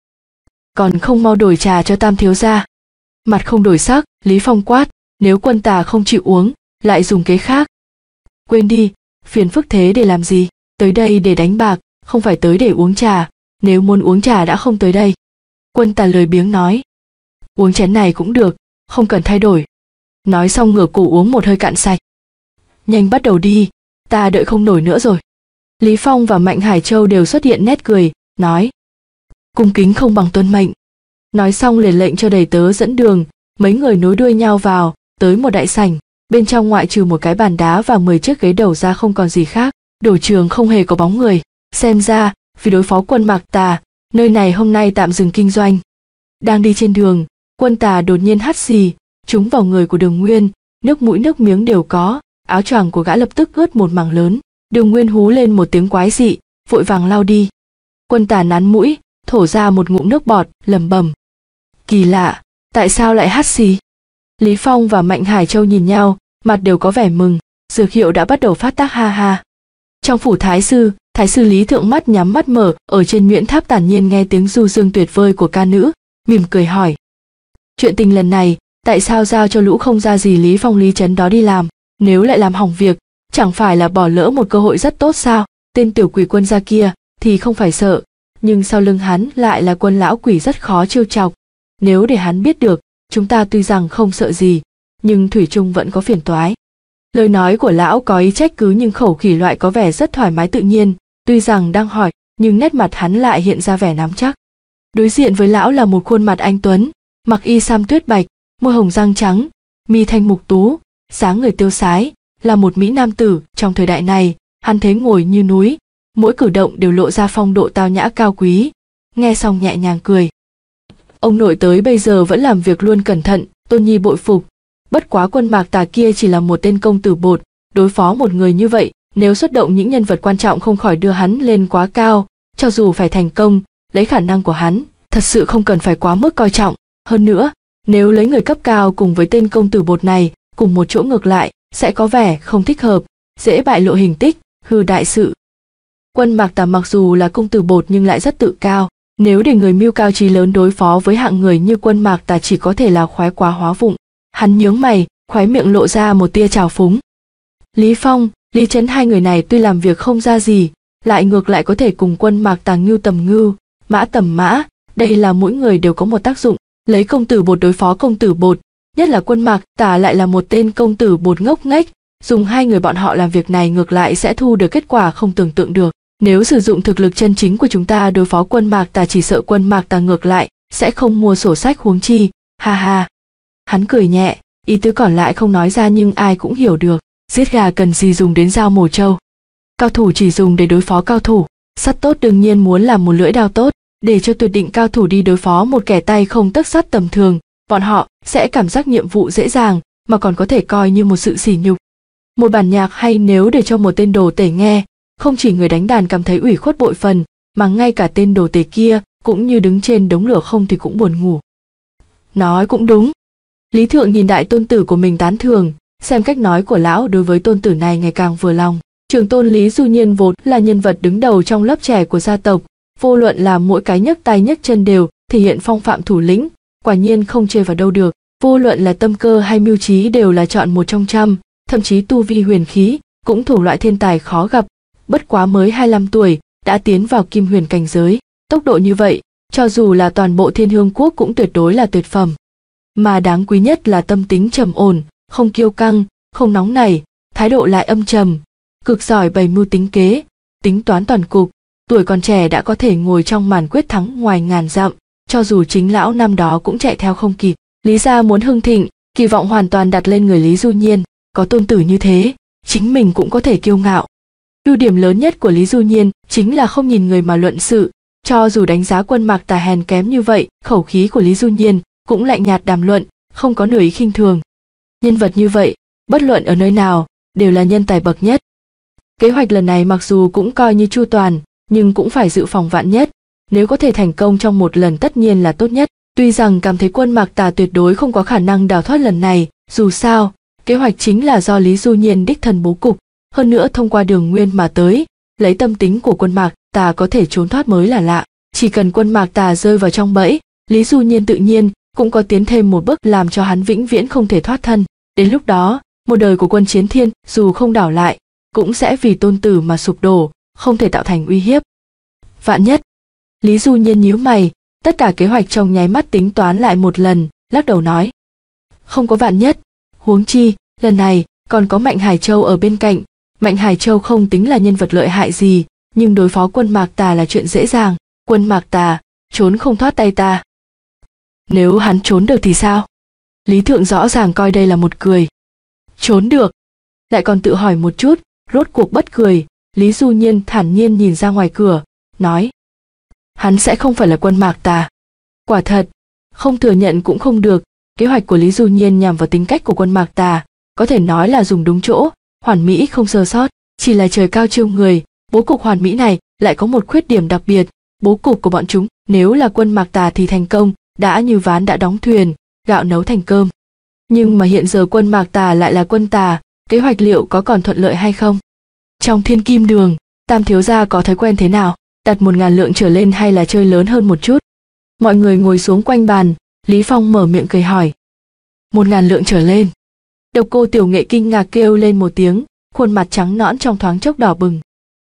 Còn không mau đổi trà cho tam thiếu gia. Mặt không đổi sắc, Lý Phong quát, nếu Quân Tà không chịu uống, lại dùng kế khác. Quên đi, phiền phức thế để làm gì, tới đây để đánh bạc, không phải tới để uống trà, nếu muốn uống trà đã không tới đây. Quân Tà lười biếng nói, uống chén này cũng được, không cần thay đổi. Nói xong ngửa cổ uống một hơi cạn sạch. Nhanh bắt đầu đi, ta đợi không nổi nữa rồi. Lý Phong và Mạnh Hải Châu đều xuất hiện nét cười, nói, cung kính không bằng tuân mệnh. Nói xong liền lệnh cho đầy tớ dẫn đường, Mấy người nối đuôi nhau vào, tới một đại sảnh, bên trong ngoại trừ một cái bàn đá và mười chiếc ghế đầu ra không còn gì khác, đổ trường không hề có bóng người. Xem ra, vì đối phó quân Mạc Tà, nơi này hôm nay tạm dừng kinh doanh. Đang đi trên đường, Quân Tà đột nhiên hắt xì, trúng vào người của Đường Nguyên, nước mũi nước miếng đều có, áo choàng của gã lập tức ướt một mảng lớn. Đường Nguyên hú lên một tiếng quái dị, vội vàng lau đi. Quân Tà nắn mũi, thổ ra một ngụm nước bọt, lẩm bẩm: kỳ lạ, tại sao lại hắt xì? Lý Phong và Mạnh Hải Châu nhìn nhau, mặt đều có vẻ mừng, dược hiệu đã bắt đầu phát tác ha ha. Trong phủ thái sư, thái sư Lý Thượng mắt nhắm mắt mở, ở trên Nguyễn Tháp tản nhiên nghe tiếng du dương tuyệt vời của ca nữ, mỉm cười hỏi: chuyện tình lần này, tại sao giao cho lũ không ra gì Lý Phong Lý Trấn đó đi làm? Nếu lại làm hỏng việc, chẳng phải là bỏ lỡ một cơ hội rất tốt sao? Tên tiểu quỷ Quân gia kia thì không phải sợ, nhưng sau lưng hắn lại là Quân lão quỷ rất khó trêu chọc. Nếu để hắn biết được, chúng ta tuy rằng không sợ gì, nhưng thủy chung vẫn có phiền toái. Lời nói của lão có ý trách cứ nhưng khẩu khí loại có vẻ rất thoải mái tự nhiên, tuy rằng đang hỏi, nhưng nét mặt hắn lại hiện ra vẻ nắm chắc. Đối diện với lão là một khuôn mặt anh tuấn, mặc y sam tuyết bạch, môi hồng răng trắng, mi thanh mục tú, dáng người tiêu sái, là một mỹ nam tử. Trong thời đại này, hắn thế ngồi như núi, mỗi cử động đều lộ ra phong độ tao nhã cao quý. Nghe xong nhẹ nhàng cười: ông nội tới bây giờ vẫn làm việc luôn cẩn thận, Tôn nhi bội phục. Bất quá Quân Mạc Tà kia chỉ là một tên công tử bột, đối phó một người như vậy, nếu xuất động những nhân vật quan trọng không khỏi đưa hắn lên quá cao. Cho dù phải thành công, lấy khả năng của hắn, thật sự không cần phải quá mức coi trọng. Hơn nữa, nếu lấy người cấp cao cùng với tên công tử bột này cùng một chỗ ngược lại, sẽ có vẻ không thích hợp, dễ bại lộ hình tích, hư đại sự. Quân Mạc Tà mặc dù là công tử bột nhưng lại rất tự cao, nếu để người mưu cao trí lớn đối phó với hạng người như Quân Mạc Tà chỉ có thể là khoái quá hóa vụng. Hắn nhướng mày, khóe miệng lộ ra một tia trào phúng. Lý Phong, Lý Trấn hai người này tuy làm việc không ra gì, lại ngược lại có thể cùng Quân Mạc Tà ngưu tầm ngưu, mã tầm mã, đây là mỗi người đều có một tác dụng. Lấy công tử bột đối phó công tử bột, nhất là Quân Mạc Tà lại là một tên công tử bột ngốc nghếch, dùng hai người bọn họ làm việc này ngược lại sẽ thu được kết quả không tưởng tượng được. Nếu sử dụng thực lực chân chính của chúng ta đối phó Quân Mạc Tà, chỉ sợ Quân Mạc Tà ngược lại sẽ không mua sổ sách huống chi. Ha ha. Hắn cười nhẹ, ý tứ còn lại không nói ra nhưng ai cũng hiểu được. Giết gà cần gì dùng đến dao mổ trâu. Cao thủ chỉ dùng để đối phó cao thủ. Sắt tốt đương nhiên muốn làm một lưỡi đao tốt, để cho tuyệt định cao thủ đi đối phó một kẻ tay không tấc sắt tầm thường, bọn họ sẽ cảm giác nhiệm vụ dễ dàng, mà còn có thể coi như một sự sỉ nhục. Một bản nhạc hay nếu để cho một tên đồ tể nghe, không chỉ người đánh đàn cảm thấy ủy khuất bội phần, mà ngay cả tên đồ tể kia cũng như đứng trên đống lửa không thì cũng buồn ngủ. Nói cũng đúng. Lý Thượng nhìn đại tôn tử của mình tán thường, xem cách nói của lão đối với tôn tử này ngày càng vừa lòng. Trường tôn Lý Du Nhiên vốn là nhân vật đứng đầu trong lớp trẻ của gia tộc, vô luận là mỗi cái nhấc tay nhấc chân đều thể hiện phong phạm thủ lĩnh, quả nhiên không chê vào đâu được. Vô luận là tâm cơ hay mưu trí đều là chọn một trong trăm, thậm chí tu vi huyền khí cũng thuộc loại thiên tài khó gặp. Bất quá mới hai mươi lăm tuổi đã tiến vào kim huyền cảnh giới, tốc độ như vậy, cho dù là toàn bộ Thiên Hương quốc cũng tuyệt đối là tuyệt phẩm. Mà đáng quý nhất là tâm tính trầm ổn, không kiêu căng, không nóng nảy, thái độ lại âm trầm, cực giỏi bày mưu tính kế, tính toán toàn cục. Tuổi còn trẻ đã có thể ngồi trong màn quyết thắng ngoài ngàn dặm, cho dù chính lão năm đó cũng chạy theo không kịp. Lý gia muốn hưng thịnh, kỳ vọng hoàn toàn đặt lên người Lý Du Nhiên, có tôn tử như thế, chính mình cũng có thể kiêu ngạo. Ưu điểm lớn nhất của Lý Du Nhiên chính là không nhìn người mà luận sự, cho dù đánh giá Quân Mạc Tà hèn kém như vậy, khẩu khí của Lý Du Nhiên cũng lạnh nhạt đàm luận, không có nửa ý khinh thường. Nhân vật như vậy, bất luận ở nơi nào, đều là nhân tài bậc nhất. Kế hoạch lần này mặc dù cũng coi như chu toàn, nhưng cũng phải dự phòng vạn nhất, nếu có thể thành công trong một lần tất nhiên là tốt nhất. Tuy rằng cảm thấy Quân Mạc Tà tuyệt đối không có khả năng đào thoát lần này, dù sao, kế hoạch chính là do Lý Du Nhiên đích thân bố cục, hơn nữa thông qua Đường Nguyên mà tới, lấy tâm tính của Quân Mạc Tà có thể trốn thoát mới là lạ. Chỉ cần Quân Mạc Tà rơi vào trong bẫy, Lý Du Nhiên tự nhiên cũng có tiến thêm một bước làm cho hắn vĩnh viễn không thể thoát thân. Đến lúc đó, một đời của Quân Chiến Thiên dù không đảo lại, cũng sẽ vì tôn tử mà sụp đổ, không thể tạo thành uy hiếp. Vạn nhất. Lý Du Nhiên nhíu mày, tất cả kế hoạch trong nháy mắt tính toán lại một lần, lắc đầu nói: không có vạn nhất, huống chi, lần này còn có Mạnh Hải Châu ở bên cạnh. Mạnh Hải Châu không tính là nhân vật lợi hại gì, nhưng đối phó Quân Mạc Tà là chuyện dễ dàng. Quân Mạc Tà trốn không thoát tay ta. Nếu hắn trốn được thì sao? Lý Thượng rõ ràng coi đây là một cười. Trốn được. Lại còn tự hỏi một chút, rốt cuộc bất cười. Lý Du Nhiên thản nhiên nhìn ra ngoài cửa, nói. Hắn sẽ không phải là Quân Mạc Tà. Quả thật, không thừa nhận cũng không được, kế hoạch của Lý Du Nhiên nhằm vào tính cách của Quân Mạc Tà, có thể nói là dùng đúng chỗ, hoàn mỹ không sơ sót, chỉ là trời cao chiêu người, bố cục hoàn mỹ này lại có một khuyết điểm đặc biệt, bố cục của bọn chúng, nếu là Quân Mạc Tà thì thành công, đã như ván đã đóng thuyền, gạo nấu thành cơm. Nhưng mà hiện giờ Quân Mạc Tà lại là Quân Tà, kế hoạch liệu có còn thuận lợi hay không? Trong Thiên Kim Đường, Tam thiếu gia có thói quen thế nào, đặt một ngàn lượng trở lên hay là chơi lớn hơn một chút? Mọi người ngồi xuống quanh bàn, Lý Phong mở miệng cười hỏi. Một ngàn lượng trở lên. Độc Cô Tiểu Nghệ kinh ngạc kêu lên một tiếng, khuôn mặt trắng nõn trong thoáng chốc đỏ bừng.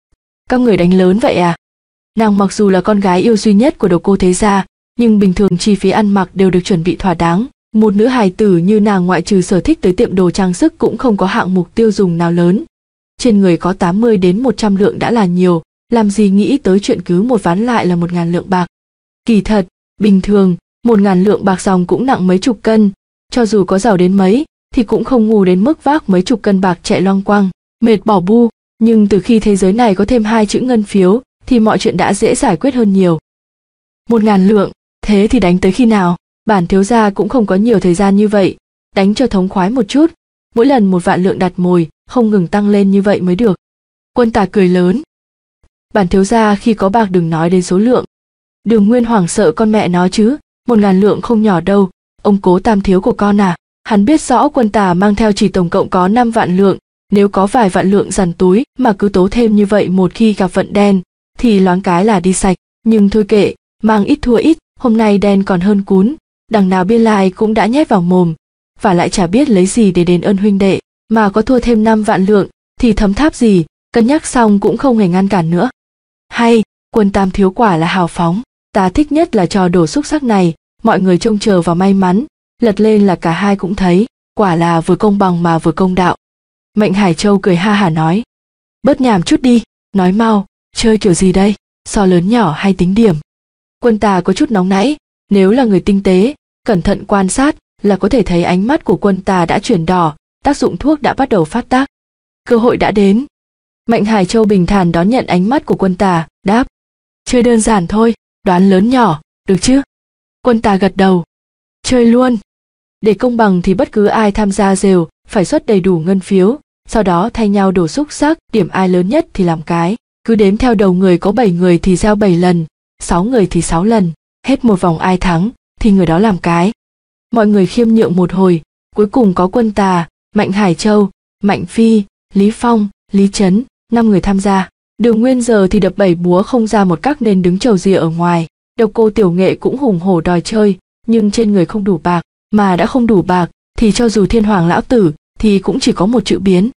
Các người đánh lớn vậy à? Nàng mặc dù là con gái yêu duy nhất của Độc Cô thế gia, nhưng bình thường chi phí ăn mặc đều được chuẩn bị thỏa đáng. Một nữ hài tử như nàng ngoại trừ sở thích tới tiệm đồ trang sức cũng không có hạng mục tiêu dùng nào lớn. Trên người có tám mươi đến một trăm lượng đã là nhiều, làm gì nghĩ tới chuyện cứ một ván lại là một ngàn lượng bạc. Kỳ thật, bình thường, một ngàn lượng bạc dòng cũng nặng mấy chục cân, cho dù có giàu đến mấy, thì cũng không ngu đến mức vác mấy chục cân bạc chạy loang quăng, mệt bỏ bu. Nhưng từ khi thế giới này có thêm hai chữ ngân phiếu, thì mọi chuyện đã dễ giải quyết hơn nhiều. Một ngàn lượng, thế thì đánh tới khi nào? Bản thiếu gia cũng không có nhiều thời gian như vậy, đánh cho thống khoái một chút, mỗi lần một vạn lượng đặt mồi, không ngừng tăng lên như vậy mới được. Quân Tà cười lớn. Bản thiếu gia khi có bạc đừng nói đến số lượng. Đường Nguyên hoảng sợ con mẹ nó chứ, một ngàn lượng không nhỏ đâu, ông Cố Tam thiếu của con à, hắn biết rõ Quân Tà mang theo chỉ tổng cộng có năm vạn lượng, nếu có vài vạn lượng dằn túi mà cứ tố thêm như vậy một khi gặp vận đen, thì loáng cái là đi sạch, nhưng thôi kệ, mang ít thua ít, hôm nay đen còn hơn cún, đằng nào biên lai cũng đã nhét vào mồm, và lại chả biết lấy gì để đền ơn huynh đệ, mà có thua thêm năm vạn lượng, thì thấm tháp gì, cân nhắc xong cũng không hề ngăn cản nữa. Hay, Quân Tam thiếu quả là hào phóng, ta thích nhất là trò đổ xúc sắc này, mọi người trông chờ vào may mắn, lật lên là cả hai cũng thấy, quả là vừa công bằng mà vừa công đạo. Mệnh Hải Châu cười ha hả nói, bớt nhảm chút đi, nói mau, chơi kiểu gì đây, so lớn nhỏ hay tính điểm? Quân Tà có chút nóng nảy, nếu là người tinh tế, cẩn thận quan sát là có thể thấy ánh mắt của Quân Tà đã chuyển đỏ, tác dụng thuốc đã bắt đầu phát tác. Cơ hội đã đến. Mệnh Hải Châu bình thản đón nhận ánh mắt của Quân Tà, đáp, chơi đơn giản thôi, đoán lớn nhỏ, được chứ? Quân Tà gật đầu, chơi luôn. Để công bằng thì bất cứ ai tham gia đều phải xuất đầy đủ ngân phiếu, sau đó thay nhau đổ xúc sắc, điểm ai lớn nhất thì làm cái, cứ đếm theo đầu người, có bảy người thì gieo bảy lần, sáu người thì sáu lần, hết một vòng ai thắng thì người đó làm cái. Mọi người khiêm nhượng một hồi, cuối cùng có Quân Tà, Mạnh Hải Châu, Mạnh Phi, Lý Phong, Lý Trấn, năm người tham gia. Đường Nguyên giờ thì đập bảy búa không ra một các nên đứng chầu rìa ở ngoài. Độc Cô Tiểu Nghệ cũng hùng hổ đòi chơi, nhưng trên người không đủ bạc, mà đã không đủ bạc thì cho dù Thiên Hoàng lão tử thì cũng chỉ có một chữ biến.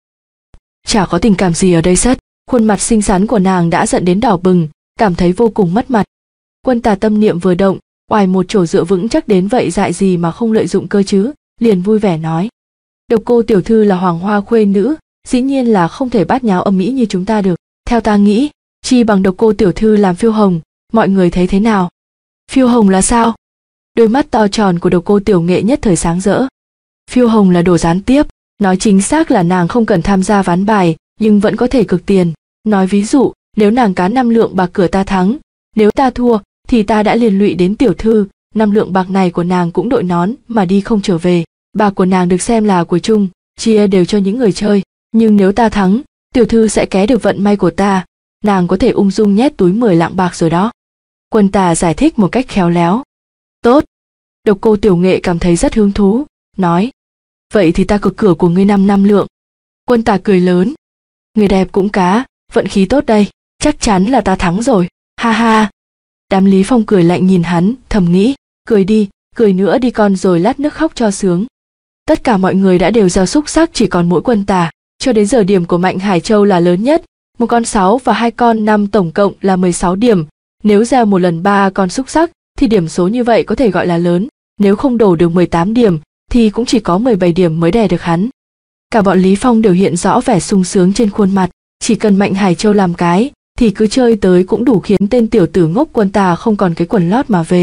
Chả có tình cảm gì ở đây sất. Khuôn mặt xinh xắn của nàng đã giận đến đỏ bừng, cảm thấy vô cùng mất mặt. Quân Tà tâm niệm vừa động, oài một chỗ dựa vững chắc đến vậy dại gì mà không lợi dụng cơ chứ, liền vui vẻ nói. Độc Cô tiểu thư là hoàng hoa khuê nữ, dĩ nhiên là không thể bát nháo ầm ĩ như chúng ta được. Theo ta nghĩ, chi bằng Độc Cô tiểu thư làm phiêu hồng, mọi người thấy thế nào? Phiêu hồng là sao? Đôi mắt to tròn của Độc Cô Tiểu Nghệ nhất thời sáng rỡ. Phiêu hồng là đồ gián tiếp, nói chính xác là nàng không cần tham gia ván bài, nhưng vẫn có thể cực tiền. Nói ví dụ, nếu nàng cá năm lượng bạc cửa ta thắng, nếu ta thua, thì ta đã liên lụy đến tiểu thư, năm lượng bạc này của nàng cũng đội nón mà đi không trở về. Bạc của nàng được xem là của chung, chia đều cho những người chơi. Nhưng nếu ta thắng, tiểu thư sẽ ké được vận may của ta, nàng có thể ung dung nhét túi mười lạng bạc rồi đó. Quân Tà giải thích một cách khéo léo. Tốt. Độc Cô Tiểu Nghệ cảm thấy rất hứng thú, nói. Vậy thì ta cược cửa của ngươi năm năm lượng. Quân Tà cười lớn. Người đẹp cũng cá, vận khí tốt đây, chắc chắn là ta thắng rồi, ha ha. Đám Lý Phong cười lạnh nhìn hắn, thầm nghĩ, cười đi, cười nữa đi con rồi lát nước khóc cho sướng. Tất cả mọi người đã đều gieo xúc sắc, chỉ còn mỗi Quân Tà. Cho đến giờ điểm của Mạnh Hải Châu là lớn nhất, một con sáu và hai con năm tổng cộng là mười sáu điểm. Nếu gieo một lần ba con xúc sắc thì điểm số như vậy có thể gọi là lớn, nếu không đổ được mười tám điểm thì cũng chỉ có mười bảy điểm mới đè được hắn. Cả bọn Lý Phong đều hiện rõ vẻ sung sướng trên khuôn mặt, chỉ cần Mạnh Hải Châu làm cái thì cứ chơi tới cũng đủ khiến tên tiểu tử ngốc Quân Tà không còn cái quần lót mà về. Trước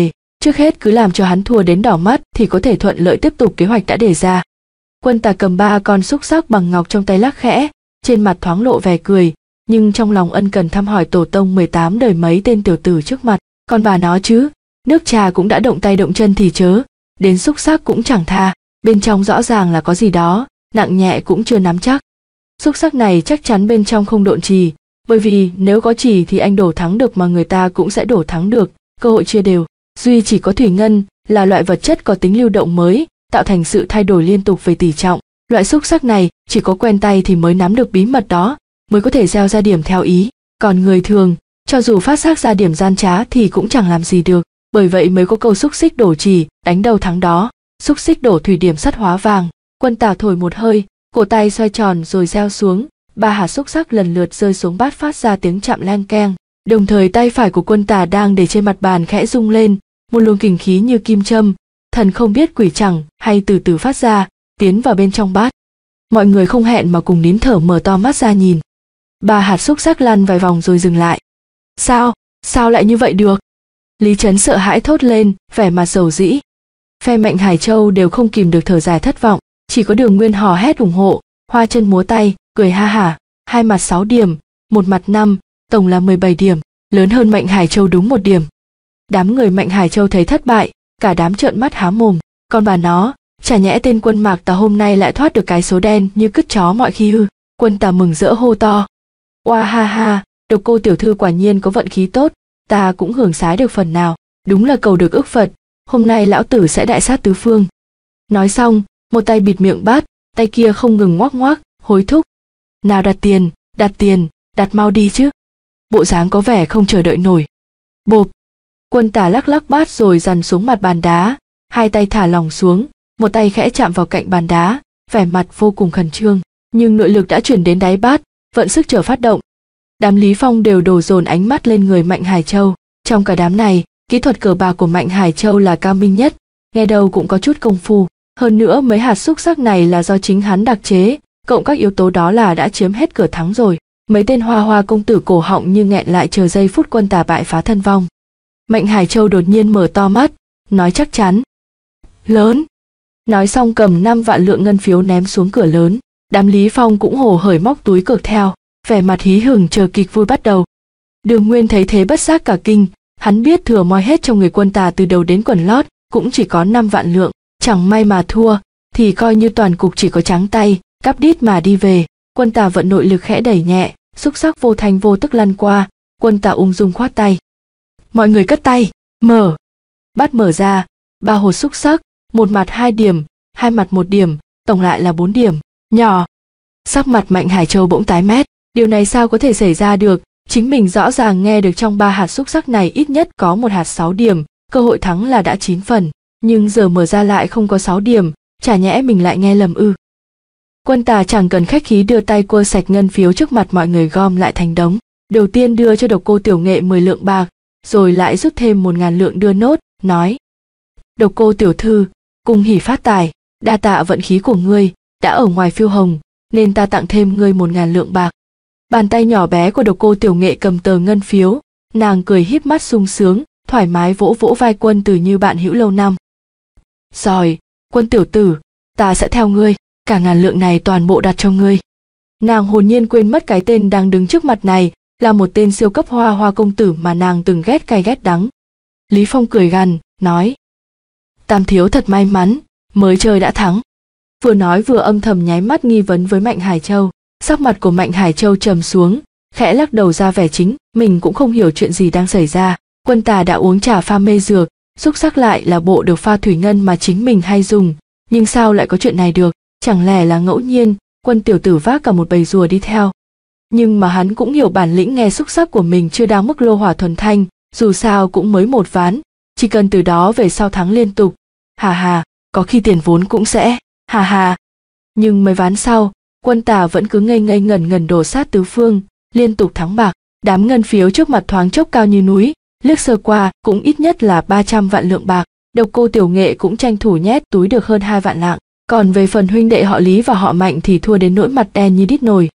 Trước hết cứ làm cho hắn thua đến đỏ mắt thì có thể thuận lợi tiếp tục kế hoạch đã đề ra. Quân Tà cầm ba con xúc xắc bằng ngọc trong tay lắc khẽ, trên mặt thoáng lộ vẻ cười, nhưng trong lòng ân cần thăm hỏi tổ tông mười tám đời mấy tên tiểu tử trước mặt. Còn bà nó chứ, nước trà cũng đã động tay động chân thì chớ, đến xúc xắc cũng chẳng tha, bên trong rõ ràng là có gì đó, nặng nhẹ cũng chưa nắm chắc. Xúc xắc này chắc chắn bên trong không độn trì, bởi vì nếu có trì thì anh đổ thắng được mà người ta cũng sẽ đổ thắng được, cơ hội chia đều. Duy chỉ có thủy ngân là loại vật chất có tính lưu động mới, tạo thành sự thay đổi liên tục về tỷ trọng. Loại xúc xắc này chỉ có quen tay thì mới nắm được bí mật đó, mới có thể gieo ra điểm theo ý. Còn người thường, cho dù phát giác ra điểm gian trá thì cũng chẳng làm gì được. Bởi vậy mới có câu xúc xích đổ trì, đánh đầu thắng đó. Xúc xích đổ thủy điểm sắt hóa vàng. Quân Tà thổi một hơi, cổ tay xoay tròn rồi gieo xuống, ba hạt xúc xắc lần lượt rơi xuống bát phát ra tiếng chạm leng keng. Đồng thời tay phải của Quân Tà đang để trên mặt bàn khẽ rung lên, một luồng kình khí như kim châm, thần không biết quỷ chẳng hay từ từ phát ra, tiến vào bên trong bát. Mọi người không hẹn mà cùng nín thở mở to mắt ra nhìn. Ba hạt xúc xắc lăn vài vòng rồi dừng lại. Sao, sao lại như vậy được? Lý Trấn sợ hãi thốt lên, vẻ mặt dầu dĩ. Phe Mạnh Hải Châu đều không kìm được thở dài thất vọng, chỉ có Đường Nguyên hò hét ủng hộ, hoa chân múa tay, cười ha hả, hai mặt sáu điểm, một mặt năm, tổng là mười bảy điểm, lớn hơn Mạnh Hải Châu đúng một điểm. Đám người Mạnh Hải Châu thấy thất bại, cả đám trợn mắt há mồm, còn bà nó, chả nhẽ tên Quân Mạc Tà hôm nay lại thoát được cái số đen như cứt chó mọi khi ư? Quân Tà mừng rỡ hô to. Oa ha ha, Độc Cô tiểu thư quả nhiên có vận khí tốt, ta cũng hưởng sái được phần nào, đúng là cầu được ước Phật, hôm nay lão tử sẽ đại sát tứ phương. Nói xong, một tay bịt miệng bát, tay kia không ngừng ngoác ngoác, hối thúc. Nào đặt tiền, đặt tiền, đặt mau đi chứ. Bộ dáng có vẻ không chờ đợi nổi. Bộp. Quân Tà lắc lắc bát rồi dằn xuống mặt bàn đá, hai tay thả lỏng xuống, một tay khẽ chạm vào cạnh bàn đá, vẻ mặt vô cùng khẩn trương, nhưng nội lực đã chuyển đến đáy bát, vận sức chờ phát động. Đám Lý Phong đều đổ dồn ánh mắt lên người Mạnh Hải Châu, trong cả đám này, kỹ thuật cờ bạc của Mạnh Hải Châu là cao minh nhất, nghe đâu cũng có chút công phu, hơn nữa mấy hạt xúc xắc này là do chính hắn đặc chế, cộng các yếu tố đó là đã chiếm hết cửa thắng rồi. Mấy tên hoa hoa công tử cổ họng như nghẹn lại chờ giây phút Quân Tà bại phá thân vong. Mạnh Hải Châu đột nhiên mở to mắt, nói chắc chắn. Lớn. Nói xong cầm năm vạn lượng ngân phiếu ném xuống cửa lớn. Đám Lý Phong cũng hồ hởi móc túi cược theo, vẻ mặt hí hửng chờ kịch vui bắt đầu. Đường Nguyên thấy thế bất giác cả kinh, hắn biết thừa moi hết trong người Quân Tà từ đầu đến quần lót, cũng chỉ có năm vạn lượng, chẳng may mà thua, thì coi như toàn cục chỉ có trắng tay, cắp đít mà đi về. Quân Tà vận nội lực khẽ đẩy nhẹ, xúc xắc vô thanh vô tức lăn qua, Quân Tà ung dung khoát tay. Mọi người cất tay, mở. Bát mở ra, ba hột xúc xắc, một mặt hai điểm, hai mặt một điểm, tổng lại là bốn điểm. Nhỏ. Sắc mặt Mạnh Hải Châu bỗng tái mét, điều này sao có thể xảy ra được, chính mình rõ ràng nghe được trong ba hạt xúc xắc này ít nhất có một hạt sáu điểm, cơ hội thắng là đã chín phần, nhưng giờ mở ra lại không có sáu điểm, chả nhẽ mình lại nghe lầm ư? Quân Tà chẳng cần khách khí đưa tay quơ sạch ngân phiếu trước mặt mọi người gom lại thành đống, đầu tiên đưa cho Độc Cô tiểu nghệ mười lượng bạc, rồi lại rút thêm một ngàn lượng đưa nốt, nói: Độc Cô tiểu thư, cung hỉ phát tài, đa tạ vận khí của ngươi, đã ở ngoài phiêu hồng, nên ta tặng thêm ngươi một ngàn lượng bạc. Bàn tay nhỏ bé của Độc Cô tiểu nghệ cầm tờ ngân phiếu, nàng cười híp mắt sung sướng, thoải mái vỗ vỗ vai Quân Tử như bạn hữu lâu năm. Rồi, Quân tiểu tử, ta sẽ theo ngươi, cả ngàn lượng này toàn bộ đặt cho ngươi. Nàng hồn nhiên quên mất cái tên đang đứng trước mặt này là một tên siêu cấp hoa hoa công tử mà nàng từng ghét cay ghét đắng. Lý Phong cười gằn, nói: Tam thiếu thật may mắn, mới chơi đã thắng. Vừa nói vừa âm thầm nháy mắt nghi vấn với Mạnh Hải Châu. Sắc mặt của Mạnh Hải Châu trầm xuống, khẽ lắc đầu ra vẻ chính mình cũng không hiểu chuyện gì đang xảy ra. Quân Tà đã uống trà pha mê dược, xúc xắc lại là bộ được pha thủy ngân mà chính mình hay dùng, nhưng sao lại có chuyện này được? Chẳng lẽ là ngẫu nhiên, Quân tiểu tử vác cả một bầy rùa đi theo? Nhưng mà hắn cũng hiểu bản lĩnh nghe xúc xắc của mình chưa đáng mức lô hỏa thuần thanh, dù sao cũng mới một ván, chỉ cần từ đó về sau thắng liên tục. Hà hà, có khi tiền vốn cũng sẽ, hà hà. Nhưng mấy ván sau, Quân Tà vẫn cứ ngây ngây ngẩn ngẩn đổ sát tứ phương, liên tục thắng bạc. Đám ngân phiếu trước mặt thoáng chốc cao như núi, liếc sơ qua cũng ít nhất là ba trăm vạn lượng bạc. Độc Cô tiểu nghệ cũng tranh thủ nhét túi được hơn hai vạn lạng. Còn về phần huynh đệ họ Lý và họ Mạnh thì thua đến nỗi mặt đen như đít nồi.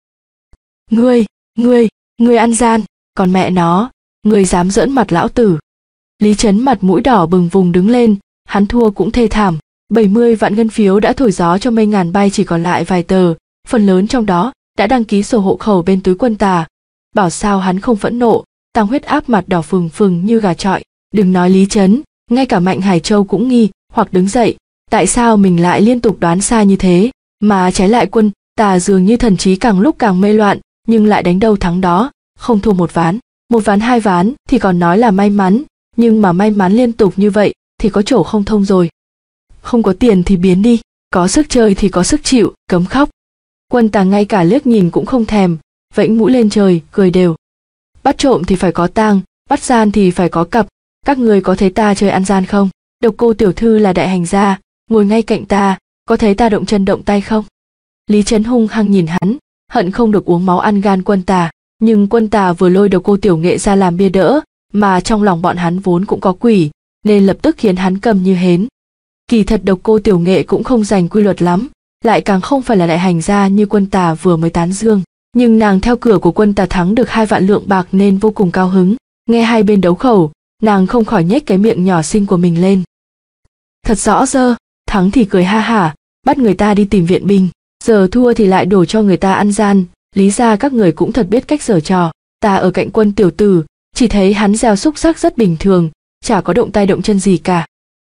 Ngươi, ngươi, ngươi ăn gian, còn mẹ nó, ngươi dám giỡn mặt lão tử. Lý Trấn mặt mũi đỏ bừng vùng đứng lên, hắn thua cũng thê thảm. bảy mươi vạn ngân phiếu đã thổi gió cho mây ngàn bay, chỉ còn lại vài tờ, phần lớn trong đó đã đăng ký sổ hộ khẩu bên túi Quân Tà. Bảo sao hắn không phẫn nộ, tăng huyết áp mặt đỏ phừng phừng như gà chọi. Đừng nói Lý Trấn, ngay cả Mạnh Hải Châu cũng nghi hoặc đứng dậy, tại sao mình lại liên tục đoán sai như thế, mà trái lại Quân Tà dường như thần trí càng lúc càng mê loạn, nhưng lại đánh đâu thắng đó, không thua một ván, một ván hai ván thì còn nói là may mắn, nhưng mà may mắn liên tục như vậy thì có chỗ không thông rồi. Không có tiền thì biến đi, có sức chơi thì có sức chịu, cấm khóc. Quân Tà ngay cả liếc nhìn cũng không thèm, vẫy mũi lên trời, cười đều. Bắt trộm thì phải có tang, bắt gian thì phải có cặp, các người có thấy ta chơi ăn gian không? Độc Cô tiểu thư là đại hành gia, ngồi ngay cạnh ta, có thấy ta động chân động tay không? Lý Trấn hung hăng nhìn hắn, hận không được uống máu ăn gan Quân Tà, nhưng Quân Tà vừa lôi Độc Cô tiểu nghệ ra làm bia đỡ, mà trong lòng bọn hắn vốn cũng có quỷ, nên lập tức khiến hắn câm như hến. Kỳ thật Độc Cô tiểu nghệ cũng không dành quy luật lắm, lại càng không phải là đại hành gia như Quân Tà vừa mới tán dương, nhưng nàng theo cửa của Quân Tà thắng được hai vạn lượng bạc nên vô cùng cao hứng. Nghe hai bên đấu khẩu, nàng không khỏi nhếch cái miệng nhỏ xinh của mình lên. Thật rõ dơ, thắng thì cười ha hả, bắt người ta đi tìm viện binh, giờ thua thì lại đổ cho người ta ăn gian. Lý ra các người cũng thật biết cách giở trò. Ta ở cạnh Quân tiểu tử, chỉ thấy hắn gieo xúc sắc rất bình thường, chả có động tay động chân gì cả.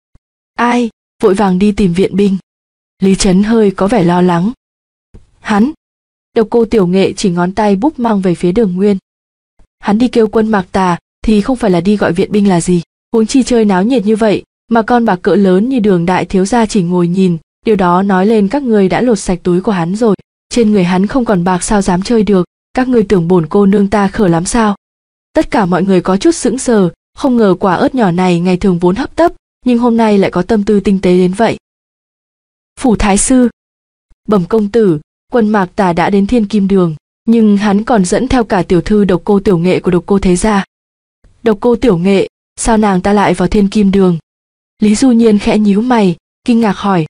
Ai? Vội vàng đi tìm viện binh. Lý Trấn hơi có vẻ lo lắng. Hắn. Độc Cô tiểu nghệ chỉ ngón tay búp mang về phía Đường Nguyên. Hắn đi kêu Quân Mạc Tà thì không phải là đi gọi viện binh là gì, huống chi chơi náo nhiệt như vậy mà con bạc cỡ lớn như Đường đại thiếu gia chỉ ngồi nhìn, điều đó nói lên các người đã lột sạch túi của hắn rồi. Trên người hắn không còn bạc sao dám chơi được, các người tưởng bổn cô nương ta khờ lắm sao? Tất cả mọi người có chút sững sờ, không ngờ quả ớt nhỏ này ngày thường vốn hấp tấp, nhưng hôm nay lại có tâm tư tinh tế đến vậy. Phủ thái sư. Bẩm công tử, Quân Mạc Tà đã đến Thiên Kim Đường, nhưng hắn còn dẫn theo cả tiểu thư Độc Cô tiểu nghệ của Độc Cô thế gia. Độc Cô tiểu nghệ, sao nàng ta lại vào Thiên Kim Đường? Lý Du Nhiên khẽ nhíu mày, kinh ngạc hỏi.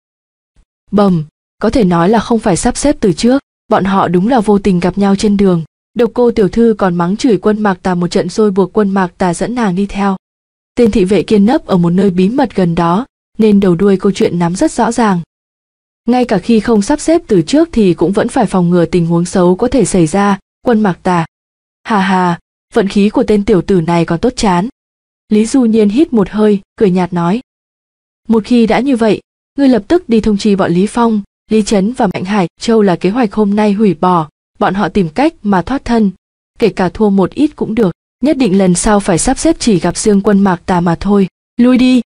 Bẩm, có thể nói là không phải sắp xếp từ trước, bọn họ đúng là vô tình gặp nhau trên đường. Độc Cô tiểu thư còn mắng chửi Quân Mạc Tà một trận rồi buộc Quân Mạc Tà dẫn nàng đi theo. Tên thị vệ kiên nấp ở một nơi bí mật gần đó, nên đầu đuôi câu chuyện nắm rất rõ ràng. Ngay cả khi không sắp xếp từ trước thì cũng vẫn phải phòng ngừa tình huống xấu có thể xảy ra. Quân Mạc Tà. Hà hà, vận khí của tên tiểu tử này còn tốt chán. Lý Du Nhiên hít một hơi, cười nhạt nói. Một khi đã như vậy, ngươi lập tức đi thông chi bọn Lý Phong, Lý Trấn và Mạnh Hải Châu là kế hoạch hôm nay hủy bỏ, bọn họ tìm cách mà thoát thân, kể cả thua một ít cũng được, nhất định lần sau phải sắp xếp chỉ gặp riêng Quân Mạc Tà mà thôi, lui đi.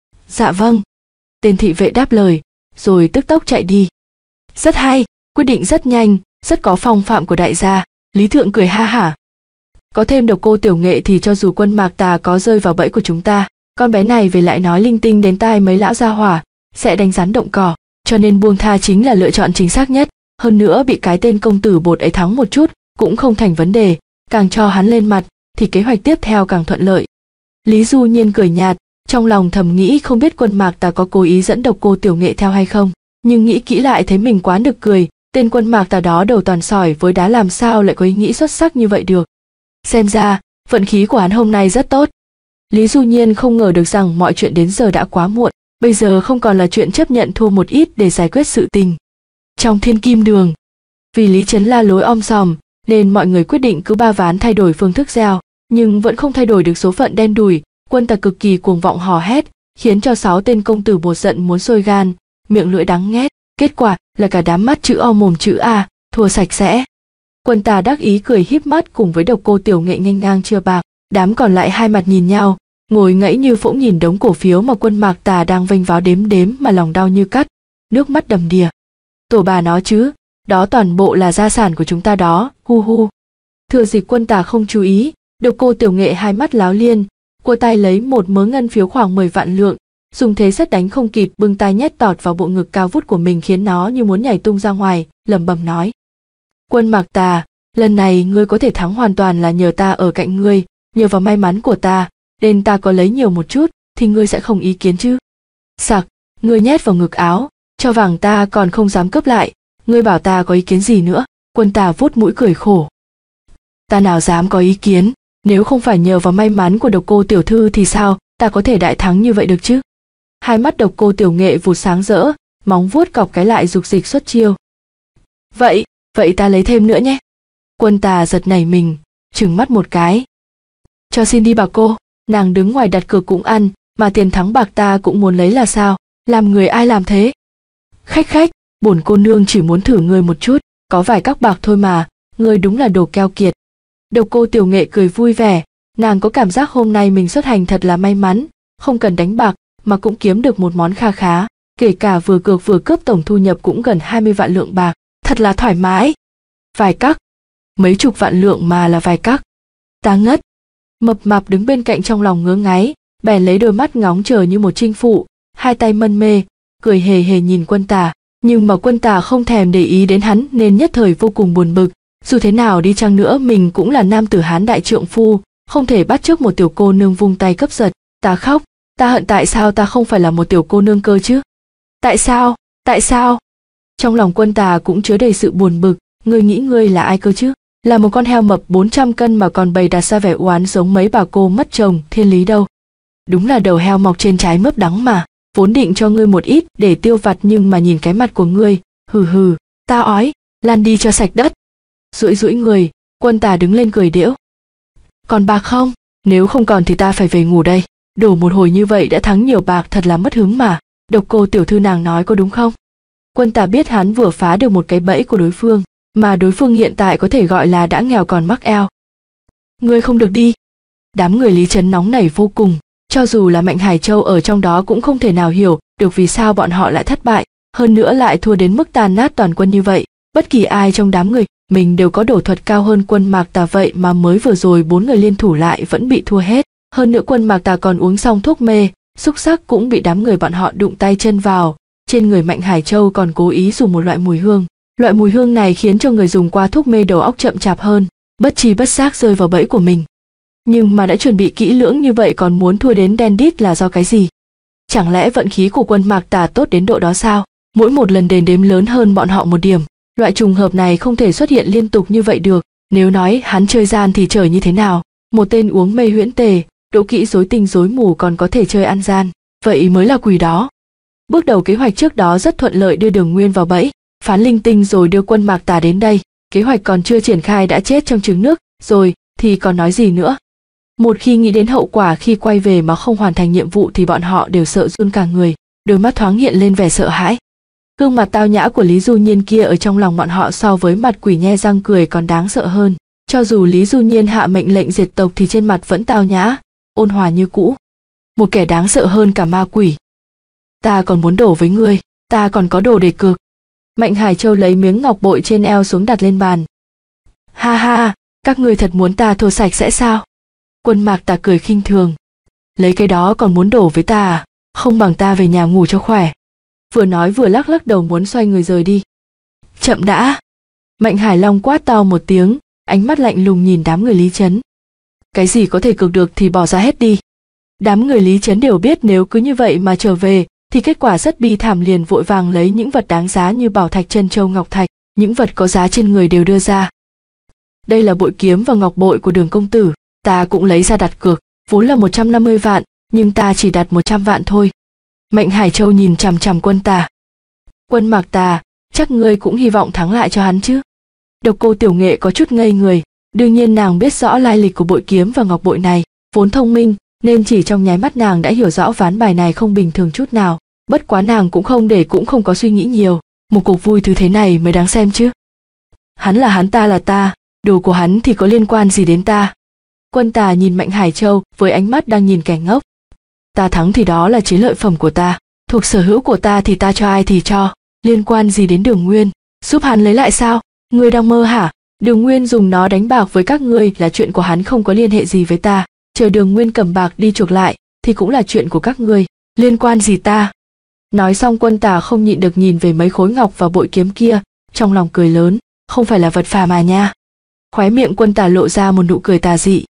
Dạ vâng. Tên thị vệ đáp lời, rồi tức tốc chạy đi. Rất hay, quyết định rất nhanh, rất có phong phạm của đại gia. Lý Thượng cười ha hả. Có thêm Độc Cô tiểu nghệ thì cho dù Quân Mạc Tà có rơi vào bẫy của chúng ta, con bé này về lại nói linh tinh đến tai mấy lão gia hỏa, sẽ đánh rắn động cỏ, cho nên buông tha chính là lựa chọn chính xác nhất. Hơn nữa bị cái tên công tử bột ấy thắng một chút cũng không thành vấn đề, càng cho hắn lên mặt thì kế hoạch tiếp theo càng thuận lợi. Lý Du Nhiên cười nhạt, trong lòng thầm nghĩ không biết Quân Mạc Tà có cố ý dẫn Độc Cô tiểu nghệ theo hay không, nhưng nghĩ kỹ lại thấy mình quá nực cười, tên Quân Mạc Tà đó đầu toàn sỏi với đá làm sao lại có ý nghĩ xuất sắc như vậy được. Xem ra vận khí của hắn hôm nay rất tốt. Lý Du Nhiên không ngờ được rằng mọi chuyện đến giờ đã quá muộn, bây giờ không còn là chuyện chấp nhận thua một ít để giải quyết sự tình. Trong Thiên Kim Đường, vì Lý Trấn la lối om sòm nên mọi người quyết định cứ ba ván thay đổi phương thức gieo, nhưng vẫn không thay đổi được số phận đen đủi. Quân Tà cực kỳ cuồng vọng hò hét, khiến cho sáu tên công tử bột giận muốn sôi gan, miệng lưỡi đắng nghét, kết quả là cả đám mắt chữ O mồm chữ A, thua sạch sẽ. Quân Tà đắc ý cười híp mắt cùng với Độc Cô tiểu nghệ nghênh ngang chưa bạc, đám còn lại hai mặt nhìn nhau, ngồi ngẫy như phỗng nhìn đống cổ phiếu mà Quân Mạc Tà đang vênh váo đếm đếm mà lòng đau như cắt, nước mắt đầm đìa. Tổ bà nó chứ, đó toàn bộ là gia sản của chúng ta đó, hu hu. Thừa dịp Quân Tà không chú ý, Độc Cô tiểu nghệ hai mắt láo liên, cô tay lấy một mớ ngân phiếu khoảng mười vạn lượng, dùng thế xét đánh không kịp bưng tay nhét tọt vào bộ ngực cao vút của mình khiến nó như muốn nhảy tung ra ngoài, lẩm bẩm nói. Quân Mạc Tà, lần này ngươi có thể thắng hoàn toàn là nhờ ta ở cạnh ngươi, nhờ vào may mắn của ta, nên ta có lấy nhiều một chút thì ngươi sẽ không ý kiến chứ. Sặc, ngươi nhét vào ngực áo, cho vàng ta còn không dám cướp lại, ngươi bảo ta có ý kiến gì nữa? Quân Tà vuốt mũi cười khổ. Ta nào dám có ý kiến, nếu không phải nhờ vào may mắn của Độc Cô tiểu thư thì sao, ta có thể đại thắng như vậy được chứ? Hai mắt Độc Cô Tiểu Nghệ vụt sáng rỡ, móng vuốt cọc cái lại dục dịch xuất chiêu. Vậy, vậy ta lấy thêm nữa nhé. Quân Tà giật nảy mình, trừng mắt một cái. Cho xin đi bà cô, nàng đứng ngoài đặt cược cũng ăn, mà tiền thắng bạc ta cũng muốn lấy là sao? Làm người ai làm thế? Khách khách, bổn cô nương chỉ muốn thử ngươi một chút, có vài các bạc thôi mà, ngươi đúng là đồ keo kiệt. Độc Cô Tiểu Nghệ cười vui vẻ, nàng có cảm giác hôm nay mình xuất hành thật là may mắn, không cần đánh bạc mà cũng kiếm được một món kha khá, kể cả vừa cược vừa cướp tổng thu nhập cũng gần hai mươi vạn lượng bạc, thật là thoải mái. Vài cắc, mấy chục vạn lượng mà là vài cắc. Ta ngất. Mập mạp đứng bên cạnh trong lòng ngứa ngáy, bèn lấy đôi mắt ngóng chờ như một trinh phụ, hai tay mân mê, cười hề hề nhìn Quân Tà, nhưng mà Quân Tà không thèm để ý đến hắn nên nhất thời vô cùng buồn bực. Dù thế nào đi chăng nữa mình cũng là nam tử hán đại trượng phu, không thể bắt chước một tiểu cô nương vung tay cướp giật. Ta khóc, ta hận tại sao ta không phải là một tiểu cô nương cơ chứ? Tại sao, tại sao? Trong lòng Quân Tà cũng chứa đầy sự buồn bực, ngươi nghĩ ngươi là ai cơ chứ? Là một con heo mập bốn trăm cân mà còn bày đặt ra vẻ oán giống mấy bà cô mất chồng thiên lý đâu. Đúng là đầu heo mọc trên trái mướp đắng mà, vốn định cho ngươi một ít để tiêu vặt nhưng mà nhìn cái mặt của ngươi, hừ hừ, ta ói, lan đi cho sạch đất. Duỗi duỗi người, Quân Tà đứng lên cười đĩu. Còn bạc không? Nếu không còn thì ta phải về ngủ đây. Đổ một hồi như vậy đã thắng nhiều bạc thật là mất hứng mà. Độc Cô tiểu thư nàng nói có đúng không? Quân Tà biết hắn vừa phá được một cái bẫy của đối phương, mà đối phương hiện tại có thể gọi là đã nghèo còn mắc eo. Ngươi không được đi. Đám người Lý Trấn nóng nảy vô cùng, cho dù là Mạnh Hải Châu ở trong đó cũng không thể nào hiểu được vì sao bọn họ lại thất bại, hơn nữa lại thua đến mức tàn nát toàn quân như vậy. Bất kỳ ai trong đám người mình đều có đổ thuật cao hơn Quân Mạc Tà, vậy mà mới vừa rồi bốn người liên thủ lại vẫn bị thua hết. Hơn nữa Quân Mạc Tà còn uống xong thuốc mê, xúc sắc cũng bị đám người bọn họ đụng tay chân vào. Trên người Mạnh Hải Châu còn cố ý dùng một loại mùi hương. Loại mùi hương này khiến cho người dùng qua thuốc mê đầu óc chậm chạp hơn, bất chi bất giác rơi vào bẫy của mình. Nhưng mà đã chuẩn bị kỹ lưỡng như vậy còn muốn thua đến đen đít là do cái gì? Chẳng lẽ vận khí của Quân Mạc Tà tốt đến độ đó sao? Mỗi một lần đền đếm lớn hơn bọn họ một điểm. Loại trùng hợp này không thể xuất hiện liên tục như vậy được. Nếu nói hắn chơi gian thì trời như thế nào? Một tên uống mê huyễn tề, đỗ kỹ rối tinh rối mù còn có thể chơi ăn gian, vậy mới là quỷ đó. Bước đầu kế hoạch trước đó rất thuận lợi, đưa Đường Nguyên vào bẫy, phán linh tinh rồi đưa Quân Mạc Tà đến đây. Kế hoạch còn chưa triển khai đã chết trong trứng nước rồi thì còn nói gì nữa. Một khi nghĩ đến hậu quả khi quay về mà không hoàn thành nhiệm vụ thì bọn họ đều sợ run cả người, đôi mắt thoáng hiện lên vẻ sợ hãi. Gương mặt tao nhã của Lý Du Nhiên kia ở trong lòng bọn họ so với mặt quỷ nhe răng cười còn đáng sợ hơn. Cho dù Lý Du Nhiên hạ mệnh lệnh diệt tộc thì trên mặt vẫn tao nhã, ôn hòa như cũ. Một kẻ đáng sợ hơn cả ma quỷ. Ta còn muốn đổ với ngươi, ta còn có đồ để cược. Mạnh Hải Châu lấy miếng ngọc bội trên eo xuống đặt lên bàn. Ha ha, các ngươi thật muốn ta thua sạch sẽ sao? Quân Mạc Tà cười khinh thường. Lấy cái đó còn muốn đổ với ta à? Không bằng ta về nhà ngủ cho khỏe. Vừa nói vừa lắc lắc đầu muốn xoay người rời đi. Chậm đã. Mạnh Hải Long quát to một tiếng, ánh mắt lạnh lùng nhìn đám người Lý Trấn. Cái gì có thể cược được thì bỏ ra hết đi. Đám người Lý Trấn đều biết nếu cứ như vậy mà trở về thì kết quả rất bi thảm, liền vội vàng lấy những vật đáng giá như bảo thạch, chân châu, ngọc thạch, những vật có giá trên người đều đưa ra. Đây là bội kiếm và ngọc bội của Đường công tử, ta cũng lấy ra đặt cược, vốn là một trăm năm mươi vạn, nhưng ta chỉ đặt một trăm vạn thôi. Mạnh Hải Châu nhìn chằm chằm Quân Tà. Quân Mạc Tà, chắc ngươi cũng hy vọng thắng lại cho hắn chứ? Độc Cô Tiểu Nghệ có chút ngây người, đương nhiên nàng biết rõ lai lịch của bội kiếm và ngọc bội này, vốn thông minh nên chỉ trong nháy mắt nàng đã hiểu rõ ván bài này không bình thường chút nào. Bất quá nàng cũng không để cũng không có suy nghĩ nhiều, một cuộc vui thứ thế này mới đáng xem chứ. Hắn là hắn, ta là ta, đồ của hắn thì có liên quan gì đến ta? Quân Tà nhìn Mạnh Hải Châu với ánh mắt đang nhìn kẻ ngốc. Ta thắng thì đó là chiến lợi phẩm của ta, thuộc sở hữu của ta thì ta cho ai thì cho, liên quan gì đến Đường Nguyên? Giúp hắn lấy lại sao? Ngươi đang mơ hả? Đường Nguyên dùng nó đánh bạc với các ngươi là chuyện của hắn, không có liên hệ gì với ta. Chờ Đường Nguyên cầm bạc đi chuộc lại thì cũng là chuyện của các ngươi, liên quan gì ta? Nói xong Quân Tà không nhịn được nhìn về mấy khối ngọc và bội kiếm kia, trong lòng cười lớn, không phải là vật phàm à nha. Khóe miệng Quân Tà lộ ra một nụ cười tà dị.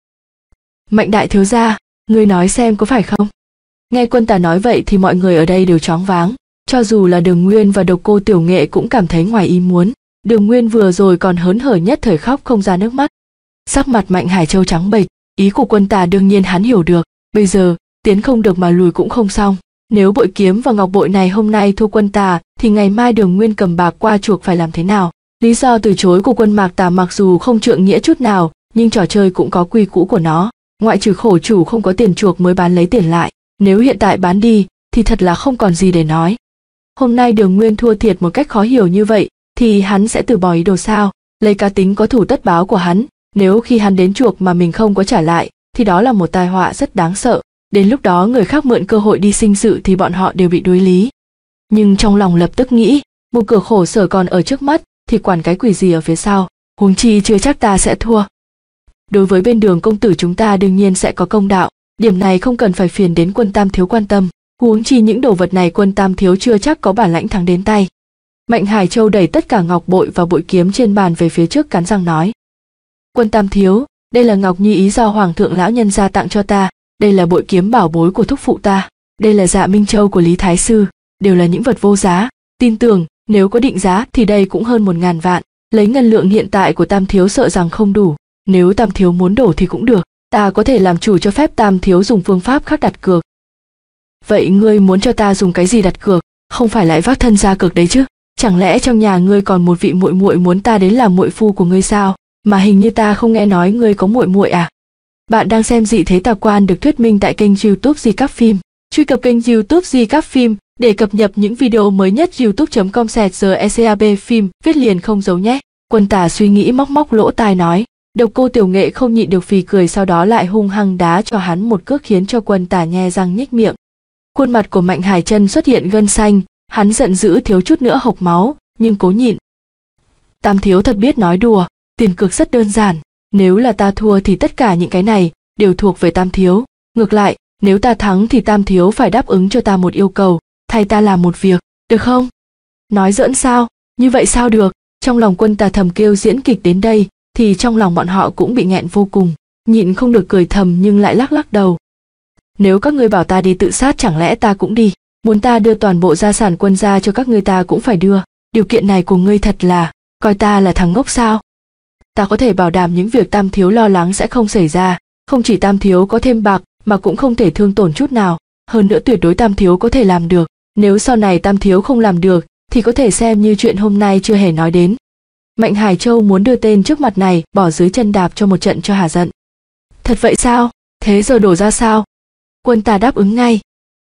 Mạnh đại thiếu gia, ngươi nói xem có phải không? Nghe Quân Tà nói vậy thì mọi người ở đây đều choáng váng, cho dù là Đường Nguyên và Độc Cô Tiểu Nghệ cũng cảm thấy ngoài ý muốn. Đường Nguyên vừa rồi còn hớn hở nhất thời khóc không ra nước mắt. Sắc mặt Mạnh Hải Châu trắng bệch, ý của Quân Tà đương nhiên hắn hiểu được, bây giờ tiến không được mà lùi cũng không xong. Nếu bội kiếm và ngọc bội này hôm nay thua Quân Tà thì ngày mai Đường Nguyên cầm bạc qua chuộc phải làm thế nào? Lý do từ chối của Quân Mạc Tà mặc dù không trượng nghĩa chút nào, nhưng trò chơi cũng có quy củ của nó, ngoại trừ khổ chủ không có tiền chuộc mới bán lấy tiền lại, nếu hiện tại bán đi thì thật là không còn gì để nói. Hôm nay Đường Nguyên thua thiệt một cách khó hiểu như vậy thì hắn sẽ từ bỏ ý đồ sao? Lấy cá tính có thủ tất báo của hắn, nếu khi hắn đến chuộc mà mình không có trả lại thì đó là một tai họa rất đáng sợ, đến lúc đó người khác mượn cơ hội đi sinh sự thì bọn họ đều bị đối lý. Nhưng trong lòng lập tức nghĩ, một cửa khổ sở còn ở trước mắt thì quản cái quỷ gì ở phía sau, huống chi chưa chắc ta sẽ thua. Đối với bên Đường công tử chúng ta đương nhiên sẽ có công đạo, điểm này không cần phải phiền đến Quân Tam thiếu quan tâm, huống chi những đồ vật này Quân Tam thiếu chưa chắc có bản lãnh thắng đến tay. Mạnh Hải Châu đẩy tất cả ngọc bội và bội kiếm trên bàn về phía trước cắn răng nói: Quân Tam thiếu, đây là ngọc nhi ý do Hoàng thượng lão nhân gia tặng cho ta, đây là bội kiếm bảo bối của thúc phụ ta, đây là Dạ Minh Châu của Lý Thái sư, đều là những vật vô giá, tin tưởng nếu có định giá thì đây cũng hơn một ngàn vạn, lấy ngân lượng hiện tại của Tam thiếu sợ rằng không đủ, nếu Tam thiếu muốn đổ thì cũng được, ta có thể làm chủ cho phép Tam thiếu dùng phương pháp khác đặt cược. Vậy ngươi muốn cho ta dùng cái gì đặt cược, không phải lại vác thân ra cược đấy chứ? Chẳng lẽ trong nhà ngươi còn một vị muội muội muốn ta đến làm muội phu của ngươi sao? Mà hình như ta không nghe nói ngươi có muội muội à? Bạn đang xem Dị Thế Tà Quan được thuyết minh tại kênh YouTube Di Các Phim. Truy cập kênh YouTube Di Các Phim để cập nhật những video mới nhất. youtube chấm com slash secab phim viết liền không giấu nhé. Quân Tà suy nghĩ móc móc lỗ tai nói. Độc Cô Tiểu Nghệ không nhịn được phì cười, sau đó lại hung hăng đá cho hắn một cước khiến cho Quân Tà nhe răng nhếch miệng. Khuôn mặt của Mạnh Hải Chân xuất hiện gân xanh, hắn giận dữ thiếu chút nữa hộc máu, nhưng cố nhịn. Tam thiếu thật biết nói đùa, tiền cược rất đơn giản, nếu là ta thua thì tất cả những cái này đều thuộc về Tam thiếu, ngược lại, nếu ta thắng thì Tam thiếu phải đáp ứng cho ta một yêu cầu, thay ta làm một việc, được không? Nói giỡn sao? Như vậy sao được? Trong lòng Quân Tà thầm kêu diễn kịch đến đây, thì trong lòng bọn họ cũng bị nghẹn vô cùng, nhịn không được cười thầm nhưng lại lắc lắc đầu. Nếu các ngươi bảo ta đi tự sát chẳng lẽ ta cũng đi, muốn ta đưa toàn bộ gia sản Quân gia cho các ngươi ta cũng phải đưa, điều kiện này của ngươi thật là, coi ta là thằng ngốc sao? Ta có thể bảo đảm những việc Tam thiếu lo lắng sẽ không xảy ra, không chỉ Tam thiếu có thêm bạc mà cũng không thể thương tổn chút nào, hơn nữa tuyệt đối Tam thiếu có thể làm được, nếu sau này Tam thiếu không làm được thì có thể xem như chuyện hôm nay chưa hề nói đến. Mạnh Hải Châu muốn đưa tên trước mặt này bỏ dưới chân đạp cho một trận cho hả giận. Thật vậy sao? Thế giờ đổ ra sao? Quân Tà đáp ứng ngay.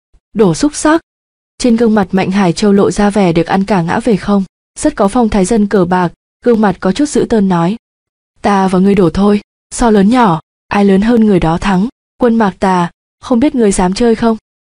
Đổ xúc xắc. Trên gương mặt Mạnh Hải Châu lộ ra vẻ được ăn cả ngã về không, rất có phong thái dân cờ bạc, gương mặt có chút dữ tợn nói. Ta và ngươi đổ thôi, so lớn nhỏ, ai lớn hơn người đó thắng. Quân Mạc Tà, không biết ngươi dám chơi không?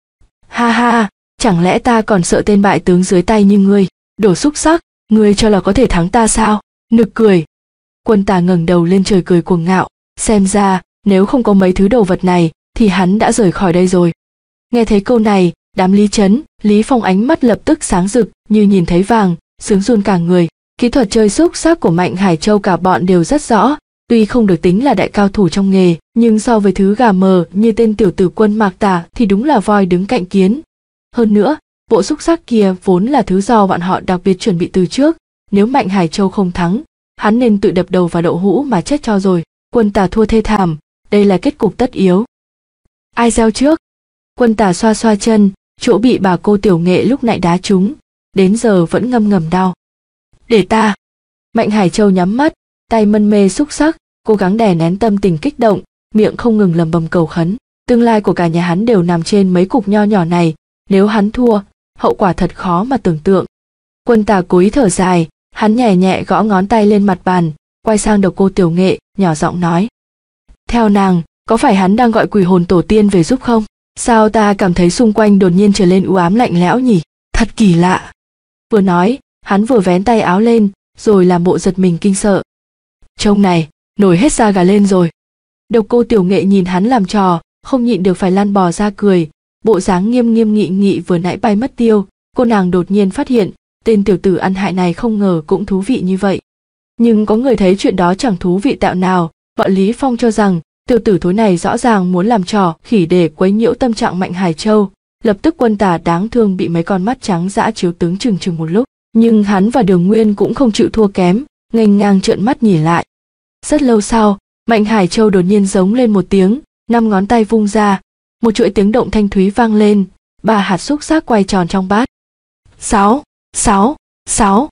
Ha ha, chẳng lẽ ta còn sợ tên bại tướng dưới tay như ngươi, đổ xúc xắc, ngươi cho là có thể thắng ta sao? Nực cười. Quân Tà ngẩng đầu lên trời cười cuồng ngạo, xem ra nếu không có mấy thứ đồ vật này thì hắn đã rời khỏi đây rồi. Nghe thấy câu này, đám Lý Chấn, Lý Phong ánh mắt lập tức sáng rực như nhìn thấy vàng, sướng run cả người. Kỹ thuật chơi xúc xắc của Mạnh Hải Châu cả bọn đều rất rõ, tuy không được tính là đại cao thủ trong nghề, nhưng so với thứ gà mờ như tên tiểu tử Quân Mạc Tà thì đúng là voi đứng cạnh kiến. Hơn nữa, bộ xúc xắc kia vốn là thứ do bọn họ đặc biệt chuẩn bị từ trước, nếu Mạnh Hải Châu không thắng, hắn nên tự đập đầu vào đậu hũ mà chết cho rồi. Quân Tà thua thê thảm, đây là kết cục tất yếu. Ai gieo trước? Quân Tà xoa xoa chân, chỗ bị bà cô Tiểu Nghệ lúc nãy đá trúng, đến giờ vẫn ngâm ngầm đau. Để ta. Mạnh Hải Châu nhắm mắt, tay mân mê xúc xắc, cố gắng đè nén tâm tình kích động, miệng không ngừng lầm bầm cầu khấn. Tương lai của cả nhà hắn đều nằm trên mấy cục nho nhỏ này, nếu hắn thua, hậu quả thật khó mà tưởng tượng. Quân Tà cố ý thở dài, hắn nhẹ nhẹ gõ ngón tay lên mặt bàn, quay sang Độc Cô Tiểu Nghệ, nhỏ giọng nói. Theo nàng, có phải hắn đang gọi quỷ hồn tổ tiên về giúp không? Sao ta cảm thấy xung quanh đột nhiên trở lên u ám lạnh lẽo nhỉ? Thật kỳ lạ. Vừa nói, hắn vừa vén tay áo lên, rồi làm bộ giật mình kinh sợ. Trông này, nổi hết da gà lên rồi. Độc Cô Tiểu Nghệ nhìn hắn làm trò, không nhịn được phải lăn bò ra cười, bộ dáng nghiêm nghiêm nghị nghị vừa nãy bay mất tiêu, cô nàng đột nhiên phát hiện, tên tiểu tử ăn hại này không ngờ cũng thú vị như vậy. Nhưng có người thấy chuyện đó chẳng thú vị tẹo nào, bọn Lý Phong cho rằng, tiểu tử thối này rõ ràng muốn làm trò khỉ để quấy nhiễu tâm trạng Mạnh Hải Châu, lập tức Quân Tà đáng thương bị mấy con mắt trắng dã chiếu tướng chừng chừng một lúc, nhưng hắn và Đường Nguyên cũng không chịu thua kém, nghênh ngang trợn mắt nhìn lại. Rất lâu sau, Mạnh Hải Châu đột nhiên giống lên một tiếng, năm ngón tay vung ra, một chuỗi tiếng động thanh thúy vang lên, ba hạt xúc xác quay tròn trong bát. Sáu, sáu, sáu.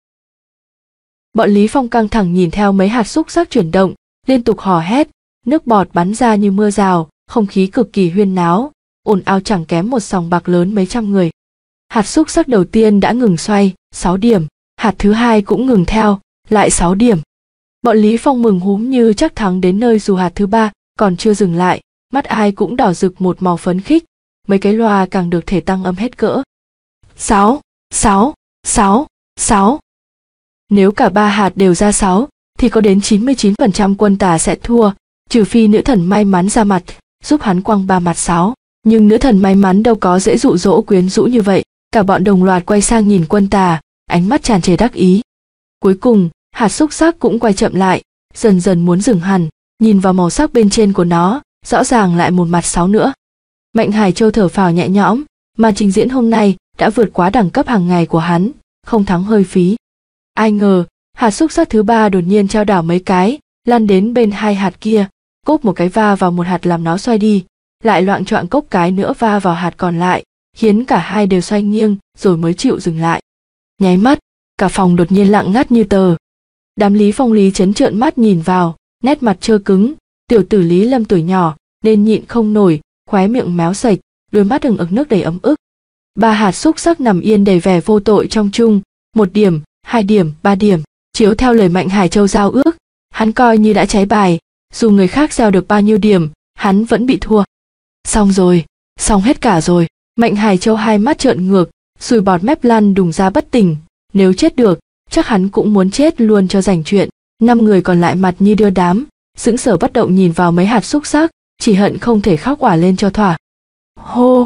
Bọn Lý Phong căng thẳng nhìn theo mấy hạt xúc xác chuyển động, liên tục hò hét, nước bọt bắn ra như mưa rào, không khí cực kỳ huyên náo, ồn ào chẳng kém một sòng bạc lớn mấy trăm người. Hạt xúc xác đầu tiên đã ngừng xoay, sáu điểm, hạt thứ hai cũng ngừng theo, lại sáu điểm. Bọn Lý Phong mừng húm như chắc thắng đến nơi, dù hạt thứ ba còn chưa dừng lại, mắt ai cũng đỏ rực một màu phấn khích, mấy cái loa càng được thể tăng âm hết cỡ. Sáu, sáu, sáu, sáu. Nếu cả ba hạt đều ra sáu, thì có đến chín mươi chín phần trăm quân Tà sẽ thua, trừ phi nữ thần may mắn ra mặt, giúp hắn quăng ba mặt sáu. Nhưng nữ thần may mắn đâu có dễ dụ dỗ quyến rũ như vậy. Cả bọn đồng loạt quay sang nhìn quân Tà, ánh mắt tràn trề đắc ý. Cuối cùng, hạt xúc xác cũng quay chậm lại, dần dần muốn dừng hẳn, nhìn vào màu sắc bên trên của nó, rõ ràng lại một mặt sáu nữa. Mạnh Hải Châu thở phào nhẹ nhõm, màn trình diễn hôm nay đã vượt quá đẳng cấp hàng ngày của hắn, không thắng hơi phí. Ai ngờ, hạt xúc xác thứ ba đột nhiên trao đảo mấy cái, lăn đến bên hai hạt kia, cốp một cái va vào một hạt làm nó xoay đi, lại loạng choạng cốc cái nữa va vào hạt còn lại, khiến cả hai đều xoay nghiêng, rồi mới chịu dừng lại. Nháy mắt, cả phòng đột nhiên lặng ngắt như tờ. Đám Lý Phong Lý Chấn trợn mắt nhìn vào, nét mặt trơ cứng, tiểu tử Lý Lâm tuổi nhỏ nên nhịn không nổi, khóe miệng méo sạch, đôi mắt ửng ực nước đầy ấm ức. Ba hạt xúc xác nằm yên đầy vẻ vô tội trong chung, một điểm, hai điểm, ba điểm, chiếu theo lời Mạnh Hải Châu giao ước, hắn coi như đã cháy bài, dù người khác gieo được bao nhiêu điểm, hắn vẫn bị thua. Xong rồi, xong hết cả rồi. Mạnh Hải Châu hai mắt trợn ngược, sùi bọt mép lăn đùng ra bất tỉnh, nếu chết được, chắc hắn cũng muốn chết luôn cho rảnh chuyện. Năm người còn lại mặt như đưa đám, sững sờ bất động nhìn vào mấy hạt xúc xác, chỉ hận không thể khóc òa lên cho thỏa. Hô,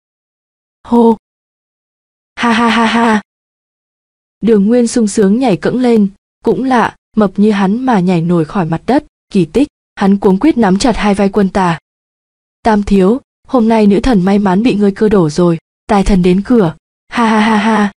hô, ha ha ha ha. Đường Nguyên sung sướng nhảy cẫng lên, cũng lạ, mập như hắn mà nhảy nổi khỏi mặt đất, kỳ tích. Hắn cuống quýt nắm chặt hai vai quân Tà. Tam thiếu, hôm nay nữ thần may mắn bị ngươi cơ đổ rồi, tài thần đến cửa, ha ha ha ha.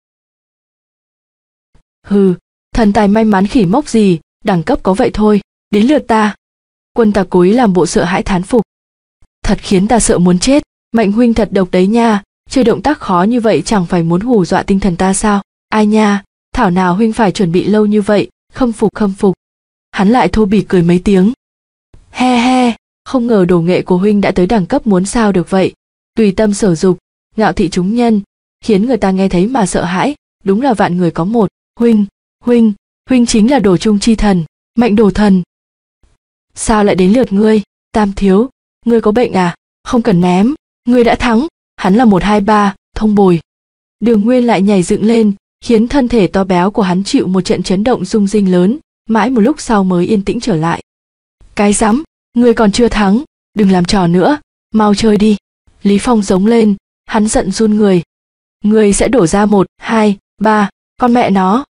Hừ, thần tài may mắn khỉ mốc gì, đẳng cấp có vậy thôi, đến lượt ta. Quân Tà cúi làm bộ sợ hãi thán phục. Thật khiến ta sợ muốn chết, Mạnh huynh thật độc đấy nha, chơi động tác khó như vậy chẳng phải muốn hù dọa tinh thần ta sao? Ai nha, thảo nào huynh phải chuẩn bị lâu như vậy, khâm phục khâm phục. Hắn lại thô bỉ cười mấy tiếng. He he, không ngờ đồ nghệ của huynh đã tới đẳng cấp muốn sao được vậy, tùy tâm sở dục, ngạo thị chúng nhân, khiến người ta nghe thấy mà sợ hãi, đúng là vạn người có một. Huynh, huynh, huynh chính là đồ trung chi thần, Mạnh đồ thần. Sao lại đến lượt ngươi? Tam thiếu, ngươi có bệnh à? Không cần ném, ngươi đã thắng, hắn là một hai ba, thông bồi. Đường Nguyên lại nhảy dựng lên, khiến thân thể to béo của hắn chịu một trận chấn động rung rinh lớn, mãi một lúc sau mới yên tĩnh trở lại. Cái rắm, ngươi còn chưa thắng, đừng làm trò nữa, mau chơi đi. Lý Phong giống lên, hắn giận run người. Ngươi sẽ đổ ra một, hai, ba, con mẹ nó.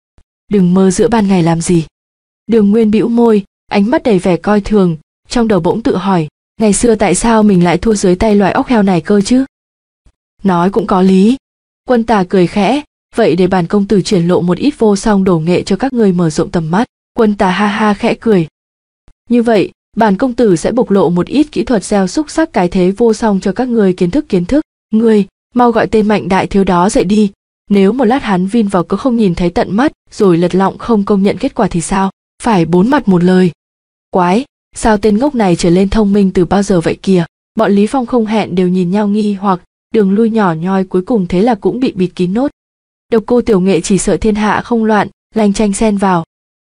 Đừng mơ giữa ban ngày làm gì. Đường Nguyên bĩu môi, ánh mắt đầy vẻ coi thường, trong đầu bỗng tự hỏi, ngày xưa tại sao mình lại thua dưới tay loài ốc heo này cơ chứ? Nói cũng có lý. Quân Tà cười khẽ, vậy để bản công tử triển lộ một ít vô song đồ nghệ cho các ngươi mở rộng tầm mắt. Quân Tà ha ha khẽ cười. Như vậy, bản công tử sẽ bộc lộ một ít kỹ thuật gieo xúc xắc cái thế vô song cho các ngươi kiến thức kiến thức. Ngươi, mau gọi tên Mạnh đại thiếu đó dậy đi. Nếu một lát hắn vin vào cớ không nhìn thấy tận mắt, rồi lật lọng không công nhận kết quả thì sao? Phải bốn mặt một lời. Quái, sao tên ngốc này trở lên thông minh từ bao giờ vậy kìa? Bọn Lý Phong không hẹn đều nhìn nhau nghi hoặc, đường lui nhỏ nhoi cuối cùng thế là cũng bị bịt kín nốt. Độc Cô Tiểu Nghệ chỉ sợ thiên hạ không loạn, lanh chanh xen vào.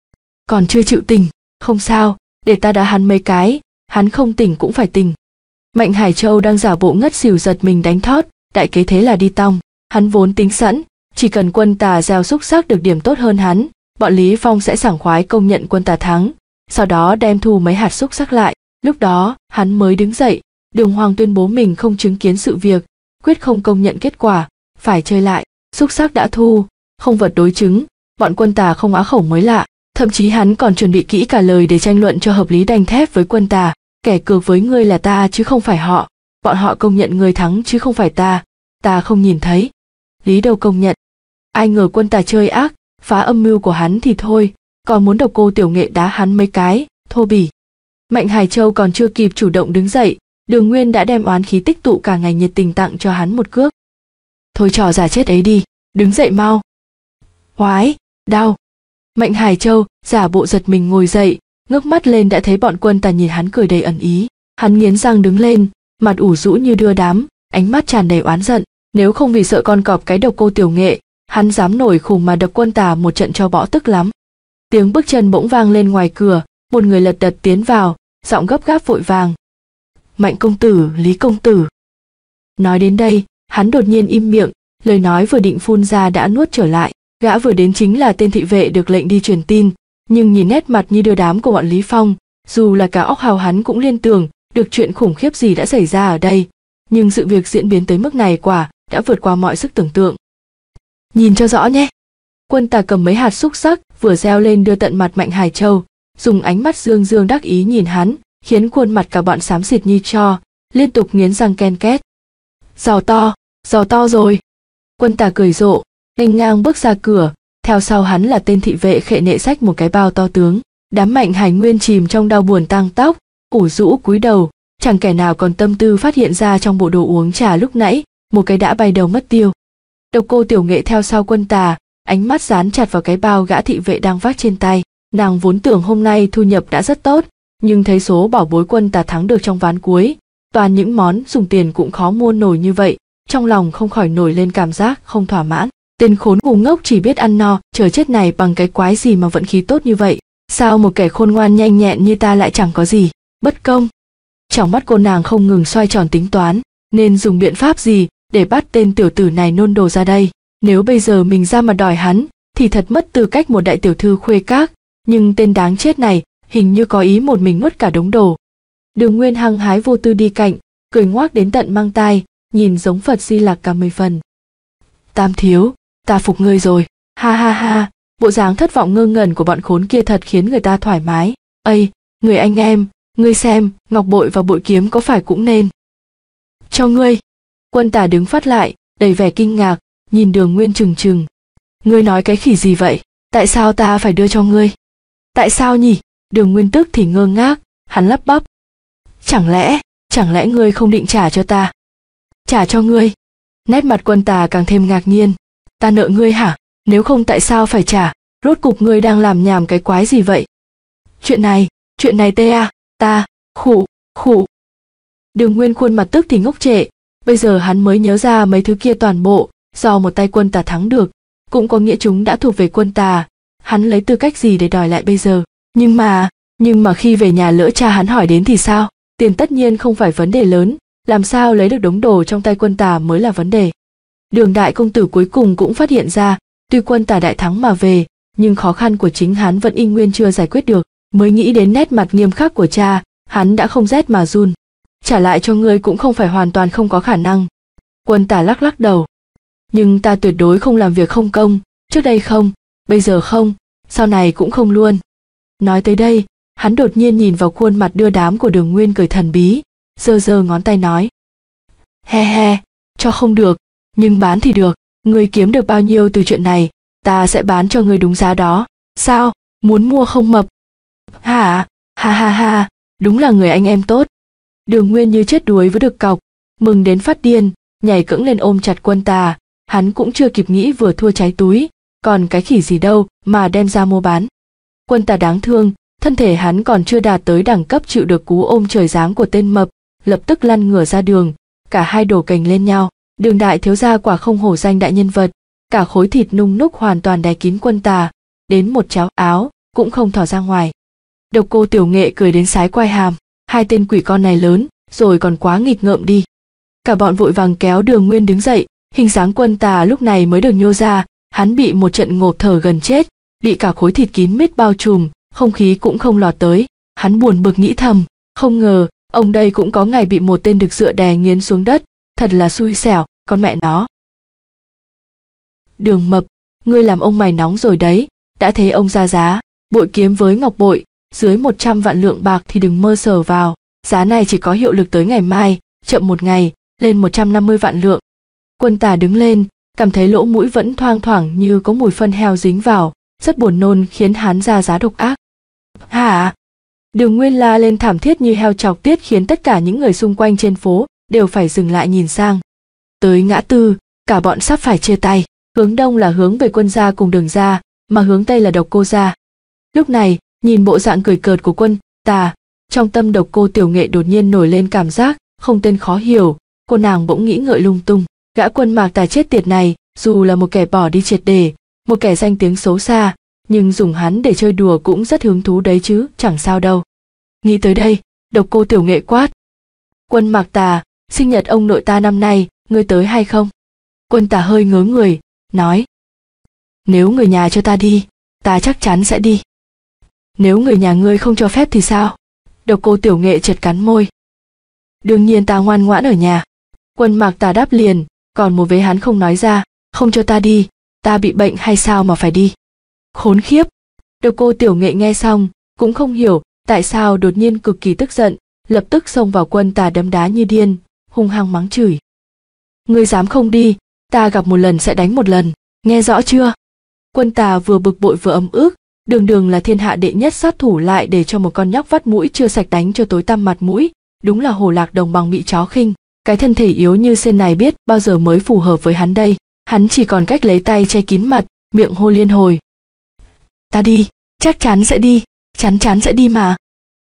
Còn chưa chịu tỉnh, không sao, để ta đá hắn mấy cái, hắn không tỉnh cũng phải tỉnh. Mạnh Hải Châu đang giả bộ ngất xỉu giật mình đánh thót, đại kế thế là đi tong. Hắn vốn tính sẵn, chỉ cần Quân Tà gieo xúc xắc được điểm tốt hơn hắn, bọn Lý Phong sẽ sảng khoái công nhận Quân Tà thắng, sau đó đem thu mấy hạt xúc xắc lại. Lúc đó, hắn mới đứng dậy, Đường Hoàng tuyên bố mình không chứng kiến sự việc, quyết không công nhận kết quả, phải chơi lại. Xúc xắc đã thu, không vật đối chứng, bọn Quân Tà không á khẩu mới lạ, thậm chí hắn còn chuẩn bị kỹ cả lời để tranh luận cho hợp lý đanh thép với Quân Tà. Kẻ cược với ngươi là ta chứ không phải họ, bọn họ công nhận ngươi thắng chứ không phải ta, ta không nhìn thấy. Lý đâu công nhận. Ai ngờ Quân Tà chơi ác, phá âm mưu của hắn thì thôi, còn muốn Độc Cô Tiểu Nghệ đá hắn mấy cái, thô bỉ. Mạnh Hải Châu còn chưa kịp chủ động đứng dậy, Đường Nguyên đã đem oán khí tích tụ cả ngày nhiệt tình tặng cho hắn một cước. Thôi trò giả chết ấy đi, đứng dậy mau. Oái, đau. Mạnh Hải Châu giả bộ giật mình ngồi dậy, ngước mắt lên đã thấy bọn Quân Tà nhìn hắn cười đầy ẩn ý. Hắn nghiến răng đứng lên, mặt ủ rũ như đưa đám, ánh mắt tràn đầy oán giận. Nếu không vì sợ con cọp cái độc Cô Tiểu Nghệ, hắn dám nổi khùng mà đập Quân Tà một trận cho bỏ tức lắm. Tiếng bước chân bỗng vang lên ngoài cửa, một người lật đật tiến vào, giọng gấp gáp vội vàng. Mạnh công tử, Lý công tử. Nói đến đây, hắn đột nhiên im miệng, lời nói vừa định phun ra đã nuốt trở lại. Gã vừa đến chính là tên thị vệ được lệnh đi truyền tin, nhưng nhìn nét mặt như đưa đám của bọn Lý Phong, dù là cả óc hào hắn cũng liên tưởng được chuyện khủng khiếp gì đã xảy ra ở đây, nhưng sự việc diễn biến tới mức này quả đã vượt qua mọi sức tưởng tượng. Nhìn cho rõ nhé. Quân Tà cầm mấy hạt xúc xắc vừa gieo lên đưa tận mặt Mạnh Hải Châu, dùng ánh mắt dương dương đắc ý nhìn hắn, khiến khuôn mặt cả bọn xám xịt như tro, liên tục nghiến răng ken két. Giò to, giò to rồi. Quân Tà cười rộ, nghênh ngang bước ra cửa, theo sau hắn là tên thị vệ khệ nệ xách một cái bao to tướng. Đám Mạnh Hải Nguyên chìm trong đau buồn tang tóc, ủ rũ cúi đầu, chẳng kẻ nào còn tâm tư phát hiện ra trong bộ đồ uống trà lúc nãy, một cái đã bay đầu mất tiêu. Độc Cô Tiểu Nghệ theo sau Quân Tà, ánh mắt dán chặt vào cái bao gã thị vệ đang vác trên tay. Nàng vốn tưởng hôm nay thu nhập đã rất tốt, nhưng thấy số bảo bối Quân Tà thắng được trong ván cuối, toàn những món dùng tiền cũng khó mua nổi như vậy, trong lòng không khỏi nổi lên cảm giác không thỏa mãn. Tên khốn ngu ngốc chỉ biết ăn no chờ chết này bằng cái quái gì mà vận khí tốt như vậy, sao một kẻ khôn ngoan nhanh nhẹn như ta lại chẳng có gì, bất công. Trong mắt cô nàng không ngừng xoay tròn tính toán, nên dùng biện pháp gì để bắt tên tiểu tử này nôn đồ ra đây. Nếu bây giờ mình ra mà đòi hắn, thì thật mất tư cách một đại tiểu thư khuê các, nhưng tên đáng chết này hình như có ý một mình nuốt cả đống đồ. Đường Nguyên hăng hái vô tư đi cạnh, cười ngoác đến tận mang tai, nhìn giống Phật Di Lặc cả mười phần. Tam thiếu, ta phục ngươi rồi, ha ha ha, bộ dáng thất vọng ngơ ngẩn của bọn khốn kia thật khiến người ta thoải mái. Ây, người anh em, ngươi xem, ngọc bội và bội kiếm có phải cũng nên cho ngươi. Quân Tà đứng phát lại, đầy vẻ kinh ngạc, nhìn Đường Nguyên trừng trừng. Ngươi nói cái khỉ gì vậy, tại sao ta phải đưa cho ngươi? Tại sao nhỉ? Đường Nguyên tức thì ngơ ngác, hắn lắp bắp. Chẳng lẽ, chẳng lẽ ngươi không định trả cho ta? Trả cho ngươi? Nét mặt Quân Tà càng thêm ngạc nhiên. Ta nợ ngươi hả? Nếu không tại sao phải trả? Rốt cục ngươi đang làm nhảm cái quái gì vậy? Chuyện này, chuyện này tê à, ta, khụ, khụ. Đường Nguyên khuôn mặt tức thì ngốc trệ, bây giờ hắn mới nhớ ra mấy thứ kia toàn bộ do một tay Quân Tà thắng được, cũng có nghĩa chúng đã thuộc về Quân Tà, hắn lấy tư cách gì để đòi lại bây giờ? Nhưng mà, nhưng mà khi về nhà lỡ cha hắn hỏi đến thì sao? Tiền tất nhiên không phải vấn đề lớn, làm sao lấy được đống đồ trong tay Quân Tà mới là vấn đề. Đường đại công tử cuối cùng cũng phát hiện ra, tuy Quân Tà đại thắng mà về, nhưng khó khăn của chính hắn vẫn y nguyên chưa giải quyết được, mới nghĩ đến nét mặt nghiêm khắc của cha, hắn đã không rét mà run. Trả lại cho ngươi cũng không phải hoàn toàn không có khả năng. Quân Tà lắc lắc đầu. Nhưng ta tuyệt đối không làm việc không công, trước đây không, bây giờ không, sau này cũng không luôn. Nói tới đây, hắn đột nhiên nhìn vào khuôn mặt đưa đám của Đường Nguyên cười thần bí, giơ giơ ngón tay nói. He he, cho không được, nhưng bán thì được, ngươi kiếm được bao nhiêu từ chuyện này, ta sẽ bán cho ngươi đúng giá đó. Sao, muốn mua không mập? Hả, ha ha ha, đúng là người anh em tốt. Đường Nguyên như chết đuối với được cọc, mừng đến phát điên, nhảy cẫng lên ôm chặt Quân Tà, hắn cũng chưa kịp nghĩ vừa thua cháy túi, còn cái khỉ gì đâu mà đem ra mua bán. Quân Tà đáng thương, thân thể hắn còn chưa đạt tới đẳng cấp chịu được cú ôm trời giáng của tên mập, lập tức lăn ngửa ra đường, cả hai đổ cành lên nhau. Đường đại thiếu gia quả không hổ danh đại nhân vật, cả khối thịt nung núc hoàn toàn đè kín Quân Tà, đến một chéo áo cũng không thỏ ra ngoài. Độc Cô Tiểu Nghệ cười đến sái quai hàm, hai tên quỷ con này lớn rồi còn quá nghịch ngợm đi. Cả bọn vội vàng kéo Đường Nguyên đứng dậy, hình dáng Quân Tà lúc này mới được nhô ra, hắn bị một trận ngộp thở gần chết, bị cả khối thịt kín mít bao trùm, không khí cũng không lọt tới. Hắn buồn bực nghĩ thầm, không ngờ ông đây cũng có ngày bị một tên đực dựa đè nghiến xuống đất, thật là xui xẻo, con mẹ nó. Đường mập, ngươi làm ông mày nóng rồi đấy, đã thấy ông ra giá, bội kiếm với ngọc bội, dưới một trăm vạn lượng bạc thì đừng mơ sờ vào, giá này chỉ có hiệu lực tới ngày mai, chậm một ngày, lên một trăm năm mươi vạn lượng. Quân Tà đứng lên, cảm thấy lỗ mũi vẫn thoang thoảng như có mùi phân heo dính vào, rất buồn nôn khiến hắn ra giá độc ác. Hả? Đường Nguyên la lên thảm thiết như heo chọc tiết khiến tất cả những người xung quanh trên phố đều phải dừng lại nhìn sang. Tới ngã tư, cả bọn sắp phải chia tay, hướng đông là hướng về Quân gia cùng Đường gia, mà hướng tây là Độc Cô gia. Lúc này, nhìn bộ dạng cười cợt của Quân Tà, trong tâm Độc Cô Tiểu Nghệ đột nhiên nổi lên cảm giác không tên khó hiểu, cô nàng bỗng nghĩ ngợi lung tung. Gã Quân Mạc Tà chết tiệt này, dù là một kẻ bỏ đi triệt để, một kẻ danh tiếng xấu xa, nhưng dùng hắn để chơi đùa cũng rất hứng thú đấy chứ, chẳng sao đâu. Nghĩ tới đây, Độc Cô Tiểu Nghệ quát: Quân Mạc Tà, sinh nhật ông nội ta năm nay, ngươi tới hay không? Quân Tà hơi ngớ người, nói: Nếu người nhà cho ta đi, ta chắc chắn sẽ đi. Nếu người nhà ngươi không cho phép thì sao? Độc Cô Tiểu Nghệ chợt cắn môi. Đương nhiên ta ngoan ngoãn ở nhà. Quân Mạc Tà đáp liền, còn một vế hắn không nói ra: Không cho ta đi, ta bị bệnh hay sao mà phải đi? Khốn khiếp! Độc Cô Tiểu Nghệ nghe xong, cũng không hiểu tại sao đột nhiên cực kỳ tức giận, lập tức xông vào Quân Tà đấm đá như điên, hung hăng mắng chửi: Ngươi dám không đi, ta gặp một lần sẽ đánh một lần, nghe rõ chưa? Quân Tà vừa bực bội vừa ấm ức, đường đường là thiên hạ đệ nhất sát thủ lại để cho một con nhóc vắt mũi chưa sạch đánh cho tối tăm mặt mũi, đúng là hổ lạc đồng bằng bị chó khinh. Cái thân thể yếu như sen này biết bao giờ mới phù hợp với hắn đây. Hắn chỉ còn cách lấy tay che kín mặt, miệng hô liên hồi: Ta đi, chắc chắn sẽ đi, chắn chắn sẽ đi mà.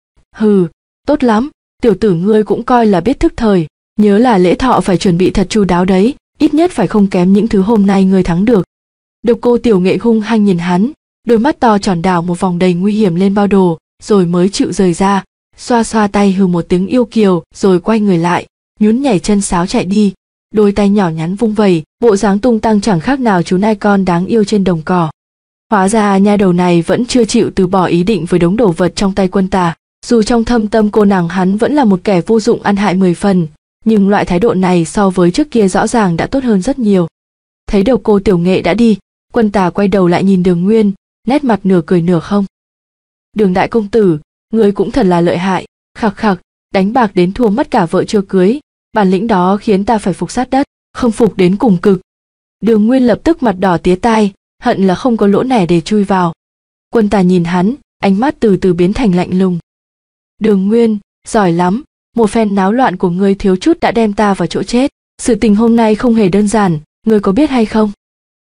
Hừ, tốt lắm, tiểu tử ngươi cũng coi là biết thức thời, nhớ là lễ thọ phải chuẩn bị thật chu đáo đấy, ít nhất phải không kém những thứ hôm nay ngươi thắng được. Độc Cô Tiểu Nghệ hung hăng nhìn hắn, đôi mắt to tròn đảo một vòng đầy nguy hiểm lên bao đồ, rồi mới chịu rời ra, xoa xoa tay hừ một tiếng yêu kiều, rồi quay người lại, nhún nhảy chân sáo chạy đi, đôi tay nhỏ nhắn vung vẩy, bộ dáng tung tăng chẳng khác nào chú nai con đáng yêu trên đồng cỏ. Hóa ra nha đầu này vẫn chưa chịu từ bỏ ý định với đống đồ vật trong tay Quân Tà, dù trong thâm tâm cô nàng hắn vẫn là một kẻ vô dụng ăn hại mười phần, nhưng loại thái độ này so với trước kia rõ ràng đã tốt hơn rất nhiều. Thấy Độc Cô Tiểu Nghệ đã đi, Quân Tà quay đầu lại nhìn Đường Nguyên, nét mặt nửa cười nửa không. Đường đại công tử, ngươi cũng thật là lợi hại, khặc khặc, đánh bạc đến thua mất cả vợ chưa cưới, bản lĩnh đó khiến ta phải phục sát đất, không phục đến cùng cực. Đường Nguyên lập tức mặt đỏ tía tai, hận là không có lỗ nẻ để chui vào. Quân Tà nhìn hắn, ánh mắt từ từ biến thành lạnh lùng. Đường Nguyên, giỏi lắm, một phen náo loạn của ngươi thiếu chút đã đem ta vào chỗ chết. Sự tình hôm nay không hề đơn giản, ngươi có biết hay không?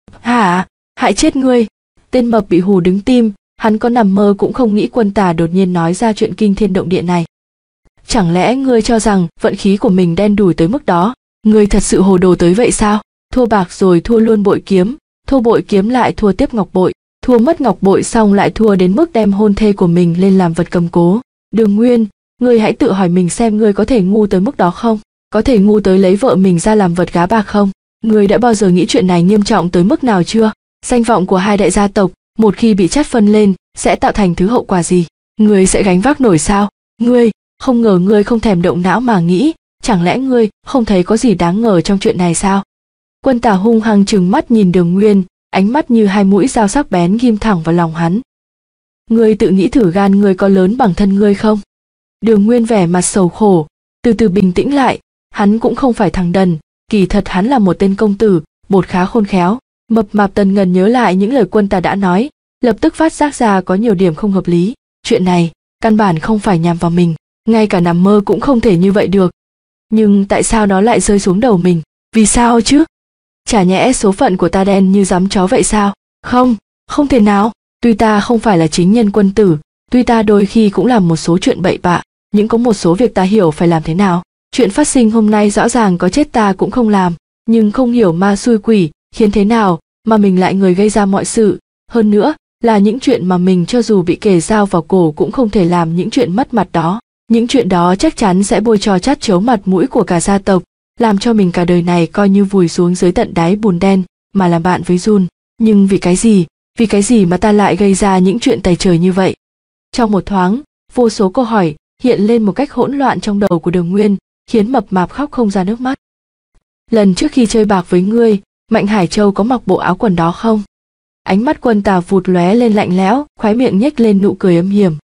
Hả? Hại chết ngươi! Tên mập bị hù đứng tim, hắn có nằm mơ cũng không nghĩ Quân Tà đột nhiên nói ra chuyện kinh thiên động địa này. Chẳng lẽ ngươi cho rằng vận khí của mình đen đủi tới mức đó? Ngươi thật sự hồ đồ tới vậy sao? Thua bạc rồi thua luôn bội kiếm, thua bội kiếm lại thua tiếp ngọc bội, thua mất ngọc bội xong lại thua đến mức đem hôn thê của mình lên làm vật cầm cố. Đường Nguyên, ngươi hãy tự hỏi mình xem ngươi có thể ngu tới mức đó không? Có thể ngu tới lấy vợ mình ra làm vật gá bạc không? Ngươi đã bao giờ nghĩ chuyện này nghiêm trọng tới mức nào chưa? Danh vọng của hai đại gia tộc, một khi bị chát phân lên, sẽ tạo thành thứ hậu quả gì? Ngươi sẽ gánh vác nổi sao? Ngươi, không ngờ ngươi không thèm động não mà nghĩ, chẳng lẽ ngươi không thấy có gì đáng ngờ trong chuyện này sao? Quân Tà hung hăng trừng mắt nhìn Đường Nguyên, ánh mắt như hai mũi dao sắc bén ghim thẳng vào lòng hắn. Ngươi tự nghĩ thử gan ngươi có lớn bằng thân ngươi không? Đường Nguyên vẻ mặt sầu khổ, từ từ bình tĩnh lại, hắn cũng không phải thằng đần, kỳ thật hắn là một tên công tử, bột khá khôn khéo. Mập mạp Tần Ngần nhớ lại những lời Quân Tà đã nói, lập tức phát giác ra có nhiều điểm không hợp lý. Chuyện này, căn bản không phải nhằm vào mình, ngay cả nằm mơ cũng không thể như vậy được. Nhưng tại sao nó lại rơi xuống đầu mình? Vì sao chứ? Chả nhẽ số phận của ta đen như giấm chó vậy sao? Không, không thể nào. Tuy ta không phải là chính nhân quân tử, tuy ta đôi khi cũng làm một số chuyện bậy bạ, nhưng có một số việc ta hiểu phải làm thế nào. Chuyện phát sinh hôm nay rõ ràng có chết ta cũng không làm, nhưng không hiểu ma xui quỷ khiến thế nào mà mình lại người gây ra mọi sự. Hơn nữa là những chuyện mà mình cho dù bị kề dao vào cổ cũng không thể làm những chuyện mất mặt đó. Những chuyện đó chắc chắn sẽ bôi trò chát chấu mặt mũi của cả gia tộc, làm cho mình cả đời này coi như vùi xuống dưới tận đáy bùn đen mà làm bạn với Jun. Nhưng vì cái gì, vì cái gì mà ta lại gây ra những chuyện tày trời như vậy? Trong một thoáng, vô số câu hỏi hiện lên một cách hỗn loạn trong đầu của Đường Nguyên, khiến mập mạp khóc không ra nước mắt. Lần trước khi chơi bạc với ngươi, Mạnh Hải Châu có mặc bộ áo quần đó không? Ánh mắt Quân Tà vụt lóe lên lạnh lẽo, khóe miệng nhếch lên nụ cười âm hiểm.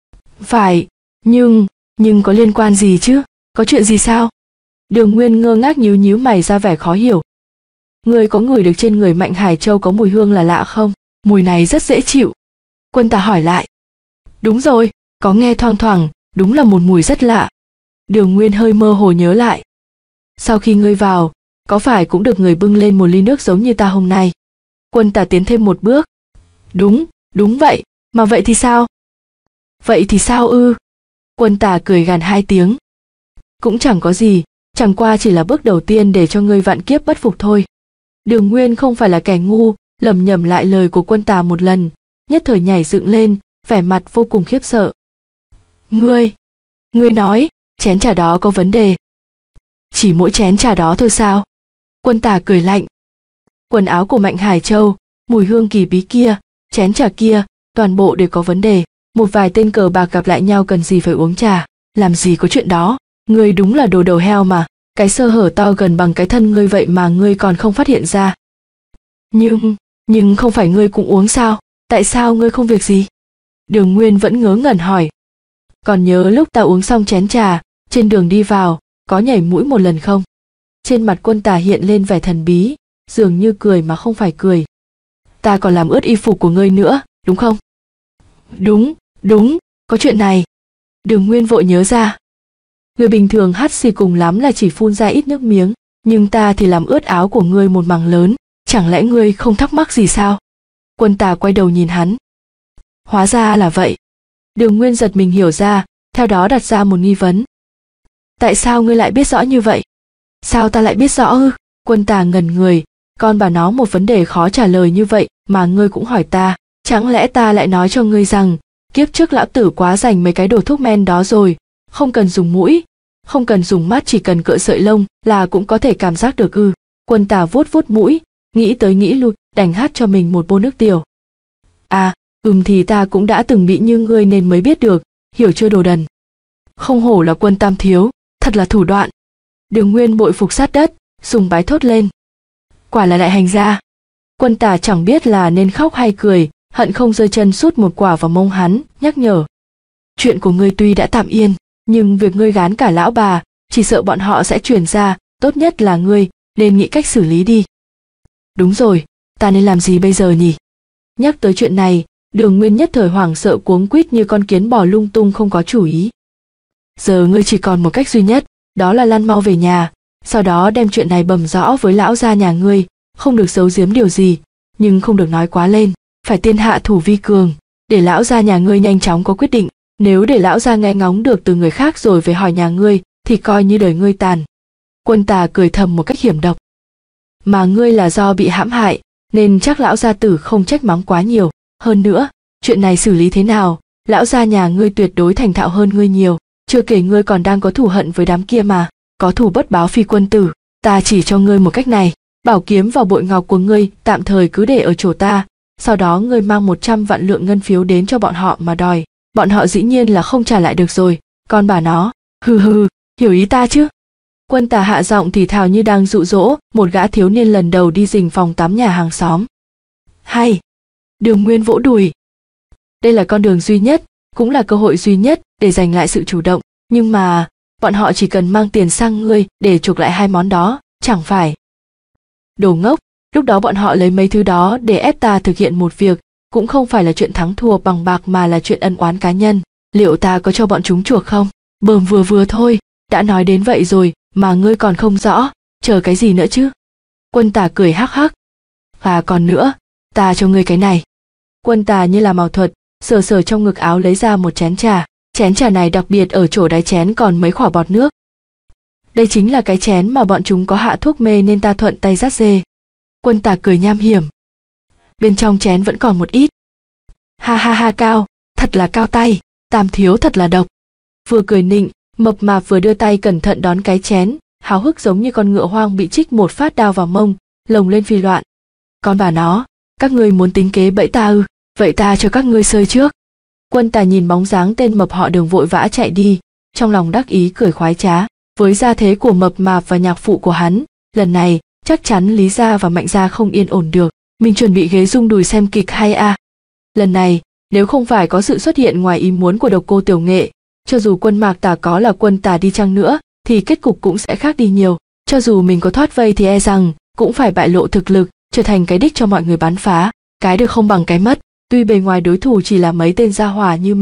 Phải, nhưng, nhưng có liên quan gì chứ? Có chuyện gì sao? Đường Nguyên ngơ ngác nhíu nhíu mày ra vẻ khó hiểu. Ngươi có ngửi được trên người Mạnh Hải Châu có mùi hương là lạ không? Mùi này rất dễ chịu. Quân Tà hỏi lại. Đúng rồi, có nghe thoang thoảng, đúng là một mùi rất lạ. Đường Nguyên hơi mơ hồ nhớ lại. Sau khi ngươi vào, có phải cũng được người bưng lên một ly nước giống như ta hôm nay? Quân Tà tiến thêm một bước. Đúng, đúng vậy, mà vậy thì sao? Vậy thì sao ư? Quân Tà cười gằn hai tiếng. Cũng chẳng có gì, chẳng qua chỉ là bước đầu tiên để cho ngươi vạn kiếp bất phục thôi. Đường Nguyên không phải là kẻ ngu, lẩm nhẩm lại lời của Quân Tà một lần, nhất thời nhảy dựng lên, vẻ mặt vô cùng khiếp sợ. Ngươi, ngươi nói, chén trà đó có vấn đề. Chỉ mỗi chén trà đó thôi sao? Quân Tà cười lạnh. Quần áo của Mạnh Hải Châu, mùi hương kỳ bí kia, chén trà kia, toàn bộ đều có vấn đề. Một vài tên cờ bạc gặp lại nhau cần gì phải uống trà, làm gì có chuyện đó. Ngươi đúng là đồ đầu heo mà, cái sơ hở to gần bằng cái thân ngươi vậy mà ngươi còn không phát hiện ra. Nhưng, nhưng không phải ngươi cũng uống sao, tại sao ngươi không việc gì? Đường Nguyên vẫn ngớ ngẩn hỏi. Còn nhớ lúc ta uống xong chén trà, trên đường đi vào, có nhảy mũi một lần không? Trên mặt Quân Tà hiện lên vẻ thần bí, dường như cười mà không phải cười. Ta còn làm ướt y phục của ngươi nữa, đúng không? Đúng, đúng, có chuyện này. Đường Nguyên vội nhớ ra. Người bình thường hắt xì cùng lắm là chỉ phun ra ít nước miếng, nhưng ta thì làm ướt áo của ngươi một mảng lớn, chẳng lẽ ngươi không thắc mắc gì sao? Quân Tà quay đầu nhìn hắn. Hóa ra là vậy. Đường Nguyên giật mình hiểu ra, theo đó đặt ra một nghi vấn. Tại sao ngươi lại biết rõ như vậy? Sao ta lại biết rõ ư? Quân Tà ngẩn người, con bà nó một vấn đề khó trả lời như vậy mà ngươi cũng hỏi ta, chẳng lẽ ta lại nói cho ngươi rằng kiếp trước lão tử quá dành mấy cái đồ thuốc men đó rồi, không cần dùng mũi, không cần dùng mắt, chỉ cần cựa sợi lông là cũng có thể cảm giác được ư? Quân Tà vuốt vuốt mũi, nghĩ tới nghĩ lui, đành hát cho mình một bô nước tiểu. À, ừm thì ta cũng đã từng bị như ngươi nên mới biết được, hiểu chưa đồ đần? Không hổ là Quân tam thiếu, thật là thủ đoạn. Đường Nguyên bội phục sát đất, sùng bái thốt lên. Quả là đại hành gia. Quân Tà chẳng biết là nên khóc hay cười, hận không giơ chân sút một quả vào mông hắn, nhắc nhở. Chuyện của ngươi tuy đã tạm yên, nhưng việc ngươi gán cả lão bà, chỉ sợ bọn họ sẽ truyền ra, tốt nhất là ngươi nên nghĩ cách xử lý đi. Đúng rồi, ta nên làm gì bây giờ nhỉ? Nhắc tới chuyện này, Đường Nguyên nhất thời hoảng sợ cuống quýt như con kiến bò lung tung không có chủ ý. Giờ ngươi chỉ còn một cách duy nhất, đó là lăn mau về nhà, sau đó đem chuyện này bẩm rõ với lão gia nhà ngươi, không được giấu giếm điều gì, nhưng không được nói quá lên, phải tiên hạ thủ vi cường, để lão gia nhà ngươi nhanh chóng có quyết định. Nếu để lão gia nghe ngóng được từ người khác rồi về hỏi nhà ngươi, thì coi như đời ngươi tàn. Quân Tà cười thầm một cách hiểm độc. Mà ngươi là do bị hãm hại, nên chắc lão gia tử không trách mắng quá nhiều. Hơn nữa, chuyện này xử lý thế nào, lão gia nhà ngươi tuyệt đối thành thạo hơn ngươi nhiều. Chưa kể ngươi còn đang có thù hận với đám kia mà, có thù bất báo phi quân tử. Ta chỉ cho ngươi một cách này, bảo kiếm và bội ngọc của ngươi tạm thời cứ để ở chỗ ta, sau đó ngươi mang một trăm vạn lượng ngân phiếu đến cho bọn họ mà đòi. Bọn họ dĩ nhiên là không trả lại được rồi, con bà nó, hừ hừ, hiểu ý ta chứ? Quân Tà hạ giọng thì thào như đang dụ dỗ một gã thiếu niên lần đầu đi rình phòng tắm nhà hàng xóm. Hay! Đường Nguyên vỗ đùi. Đây là con đường duy nhất, cũng là cơ hội duy nhất để giành lại sự chủ động, nhưng mà bọn họ chỉ cần mang tiền sang ngươi để chuộc lại hai món đó, chẳng phải? Đồ ngốc, lúc đó bọn họ lấy mấy thứ đó để ép ta thực hiện một việc, cũng không phải là chuyện thắng thua bằng bạc mà là chuyện ân oán cá nhân. Liệu ta có cho bọn chúng chuộc không? Bờm vừa vừa thôi, đã nói đến vậy rồi mà ngươi còn không rõ, chờ cái gì nữa chứ? Quân Tà cười hắc hắc. Và còn nữa, ta cho ngươi cái này. Quân Tà như là mào thuật, sờ sờ trong ngực áo lấy ra một chén trà. Chén trà này đặc biệt ở chỗ đáy chén còn mấy khỏa bọt nước. Đây chính là cái chén mà bọn chúng có hạ thuốc mê nên ta thuận tay dắt dê. Quân Tà cười nham hiểm. Bên trong chén vẫn còn một ít. Ha ha ha, cao, thật là cao tay, Tam thiếu thật là độc. Vừa cười nịnh, mập mạp vừa đưa tay cẩn thận đón cái chén, háo hức giống như con ngựa hoang bị trích một phát đao vào mông, lồng lên phi loạn. Con bà nó, các ngươi muốn tính kế bẫy ta ư? Vậy ta cho các ngươi sơi trước. Quân Tà nhìn bóng dáng tên mập họ Đường vội vã chạy đi, trong lòng đắc ý cười khoái trá. Với gia thế của mập mạp và nhạc phụ của hắn, lần này chắc chắn Lý gia và Mạnh gia không yên ổn được. Mình chuẩn bị ghế rung đùi xem kịch hay à? Lần này, nếu không phải có sự xuất hiện ngoài ý muốn của Độc Cô Tiểu Nghệ, cho dù Quân Mạc Tà có là Quân Tà đi chăng nữa, thì kết cục cũng sẽ khác đi nhiều. Cho dù mình có thoát vây thì e rằng cũng phải bại lộ thực lực, trở thành cái đích cho mọi người bắn phá. Cái được không bằng cái mất. Tuy bề ngoài đối thủ chỉ là mấy tên gia hỏa như mình,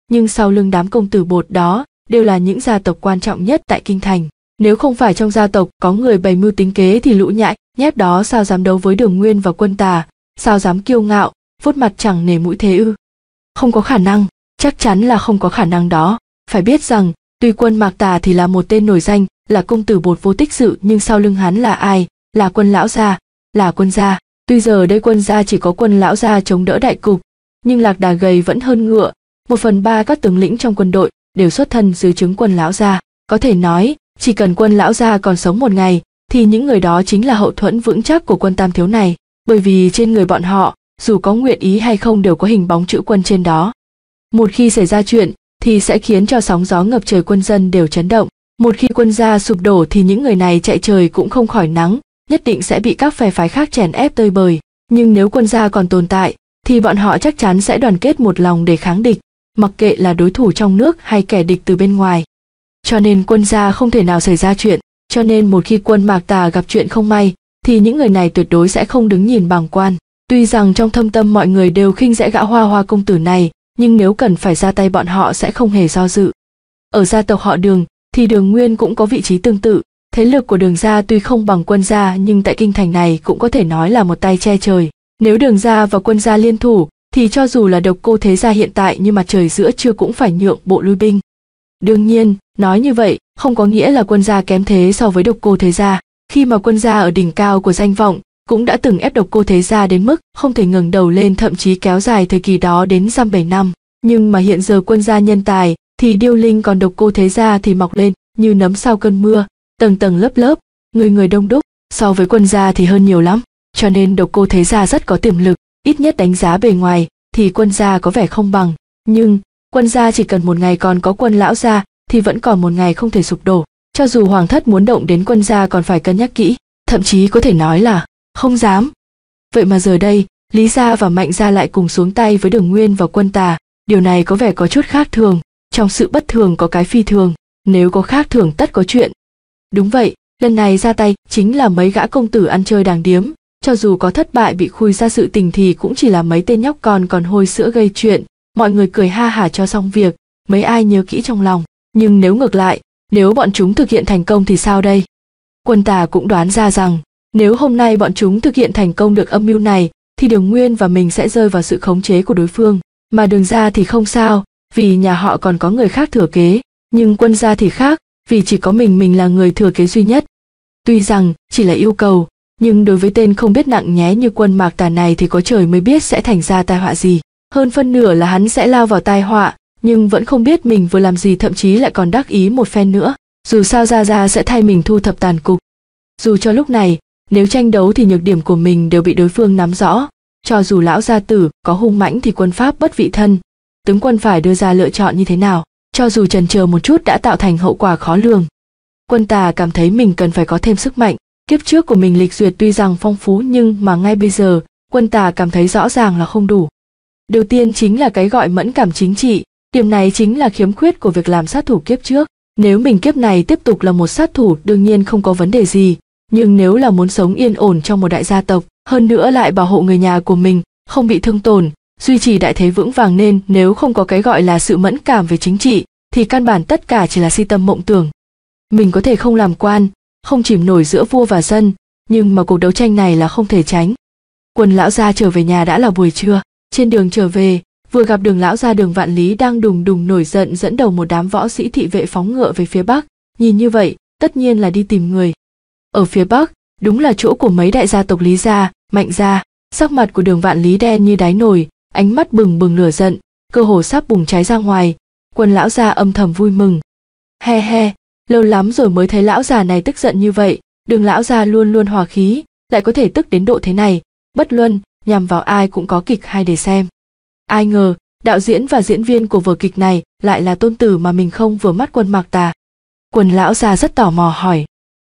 nhưng sau lưng đám công tử bột đó đều là những gia tộc quan trọng nhất tại kinh thành. Nếu không phải trong gia tộc có người bày mưu tính kế thì lũ nhãi nhép đó sao dám đấu với Đường Nguyên và Quân Tà, sao dám kiêu ngạo, vuốt mặt chẳng nể mũi thế ư? Không có khả năng, chắc chắn là không có khả năng đó. Phải biết rằng, tuy Quân Mạc Tà thì là một tên nổi danh, là công tử bột vô tích sự, nhưng sau lưng hắn là ai? Là Quân lão gia, là Quân gia. Tuy giờ đây Quân gia chỉ có Quân lão gia chống đỡ đại cục, nhưng lạc đà gầy vẫn hơn ngựa. Một phần ba các tướng lĩnh trong quân đội đều xuất thân dưới trướng Quân lão gia. Có thể nói, chỉ cần Quân lão gia còn sống một ngày, thì những người đó chính là hậu thuẫn vững chắc của Quân tam thiếu này, bởi vì trên người bọn họ, dù có nguyện ý hay không đều có hình bóng chữ Quân trên đó. Một khi xảy ra chuyện, thì sẽ khiến cho sóng gió ngập trời, quân dân đều chấn động. Một khi Quân gia sụp đổ thì những người này chạy trời cũng không khỏi nắng, nhất định sẽ bị các phe phái khác chèn ép tơi bời. Nhưng nếu Quân gia còn tồn tại, thì bọn họ chắc chắn sẽ đoàn kết một lòng để kháng địch, mặc kệ là đối thủ trong nước hay kẻ địch từ bên ngoài. Cho nên Quân gia không thể nào xảy ra chuyện, cho nên một khi Quân Mạc Tà gặp chuyện không may, thì những người này tuyệt đối sẽ không đứng nhìn bàng quan. Tuy rằng trong thâm tâm mọi người đều khinh dễ gã Hoa Hoa công tử này, nhưng nếu cần phải ra tay bọn họ sẽ không hề do dự. Ở gia tộc họ Đường, thì Đường Nguyên cũng có vị trí tương tự. Thế lực của Đường gia tuy không bằng Quân gia, nhưng tại kinh thành này cũng có thể nói là một tay che trời. Nếu Đường gia và Quân gia liên thủ, thì cho dù là Độc Cô thế gia hiện tại như mặt trời giữa trưa cũng phải nhượng bộ lui binh. Đương nhiên, nói như vậy không có nghĩa là Quân gia kém thế so với Độc Cô thế gia. Khi mà Quân gia ở đỉnh cao của danh vọng, cũng đã từng ép Độc Cô thế gia đến mức không thể ngẩng đầu lên, thậm chí kéo dài thời kỳ đó đến dăm bảy năm. Nhưng mà hiện giờ Quân gia nhân tài thì điêu linh, còn Độc Cô thế gia thì mọc lên như nấm sau cơn mưa, tầng tầng lớp lớp, người người đông đúc, so với Quân gia thì hơn nhiều lắm. Cho nên Độc Cô thế gia rất có tiềm lực, ít nhất đánh giá bề ngoài thì Quân gia có vẻ không bằng, nhưng Quân gia chỉ cần một ngày còn có Quân lão gia thì vẫn còn một ngày không thể sụp đổ. Cho dù hoàng thất muốn động đến Quân gia còn phải cân nhắc kỹ, thậm chí có thể nói là không dám. Vậy mà giờ đây, Lý gia và Mạnh gia lại cùng xuống tay với Đường Nguyên và Quân Tà, điều này có vẻ có chút khác thường. Trong sự bất thường có cái phi thường, nếu có khác thường tất có chuyện. Đúng vậy, lần này ra tay chính là mấy gã công tử ăn chơi đàng điếm, cho dù có thất bại bị khui ra sự tình thì cũng chỉ là mấy tên nhóc con còn hôi sữa gây chuyện, mọi người cười ha hả cho xong việc, mấy ai nhớ kỹ trong lòng. Nhưng nếu ngược lại, nếu bọn chúng thực hiện thành công thì sao đây? Quân Tà cũng đoán ra rằng, nếu hôm nay bọn chúng thực hiện thành công được âm mưu này, thì Đường Nguyên và mình sẽ rơi vào sự khống chế của đối phương, mà Đường gia thì không sao, vì nhà họ còn có người khác thừa kế, nhưng Quân gia thì khác, vì chỉ có mình mình là người thừa kế duy nhất. Tuy rằng chỉ là yêu cầu, nhưng đối với tên không biết nặng nhé như Quân Mạc Tà này thì có trời mới biết sẽ thành ra tai họa gì. Hơn phân nửa là hắn sẽ lao vào tai họa, nhưng vẫn không biết mình vừa làm gì, thậm chí lại còn đắc ý một phen nữa. Dù sao Gia Gia sẽ thay mình thu thập tàn cục. Dù cho lúc này, nếu tranh đấu thì nhược điểm của mình đều bị đối phương nắm rõ. Cho dù lão gia tử có hung mãnh thì quân pháp bất vị thân, tướng quân phải đưa ra lựa chọn như thế nào, cho dù chần chờ một chút đã tạo thành hậu quả khó lường. Quân Tà cảm thấy mình cần phải có thêm sức mạnh. Kiếp trước của mình lịch duyệt tuy rằng phong phú nhưng mà ngay bây giờ, Quân Tà cảm thấy rõ ràng là không đủ. Đầu tiên chính là cái gọi mẫn cảm chính trị, điểm này chính là khiếm khuyết của việc làm sát thủ kiếp trước. Nếu mình kiếp này tiếp tục là một sát thủ đương nhiên không có vấn đề gì, nhưng nếu là muốn sống yên ổn trong một đại gia tộc, hơn nữa lại bảo hộ người nhà của mình không bị thương tổn, duy trì đại thế vững vàng, nên nếu không có cái gọi là sự mẫn cảm về chính trị thì căn bản tất cả chỉ là si tâm mộng tưởng. Mình có thể không làm quan, không chìm nổi giữa vua và dân, nhưng mà cuộc đấu tranh này là không thể tránh. Quân lão gia trở về nhà đã là buổi trưa, trên đường trở về vừa gặp Đường lão gia Đường Vạn Lý đang đùng đùng nổi giận dẫn đầu một đám võ sĩ thị vệ phóng ngựa về phía bắc, nhìn như vậy tất nhiên là đi tìm người. Ở phía bắc đúng là chỗ của mấy đại gia tộc Lý gia, Mạnh gia. Sắc mặt của Đường Vạn Lý đen như đáy nồi, ánh mắt bừng bừng lửa giận, cơ hồ sắp bùng cháy ra ngoài. Quân lão gia âm thầm vui mừng. He he, lâu lắm rồi mới thấy lão già này tức giận như vậy. Đường lão gia luôn luôn hòa khí, lại có thể tức đến độ thế này, bất luân nhằm vào ai cũng có kịch hay để xem. Ai ngờ đạo diễn và diễn viên của vở kịch này lại là tôn tử mà mình không vừa mắt Quân Mạc Tà. Quân lão già rất tò mò hỏi: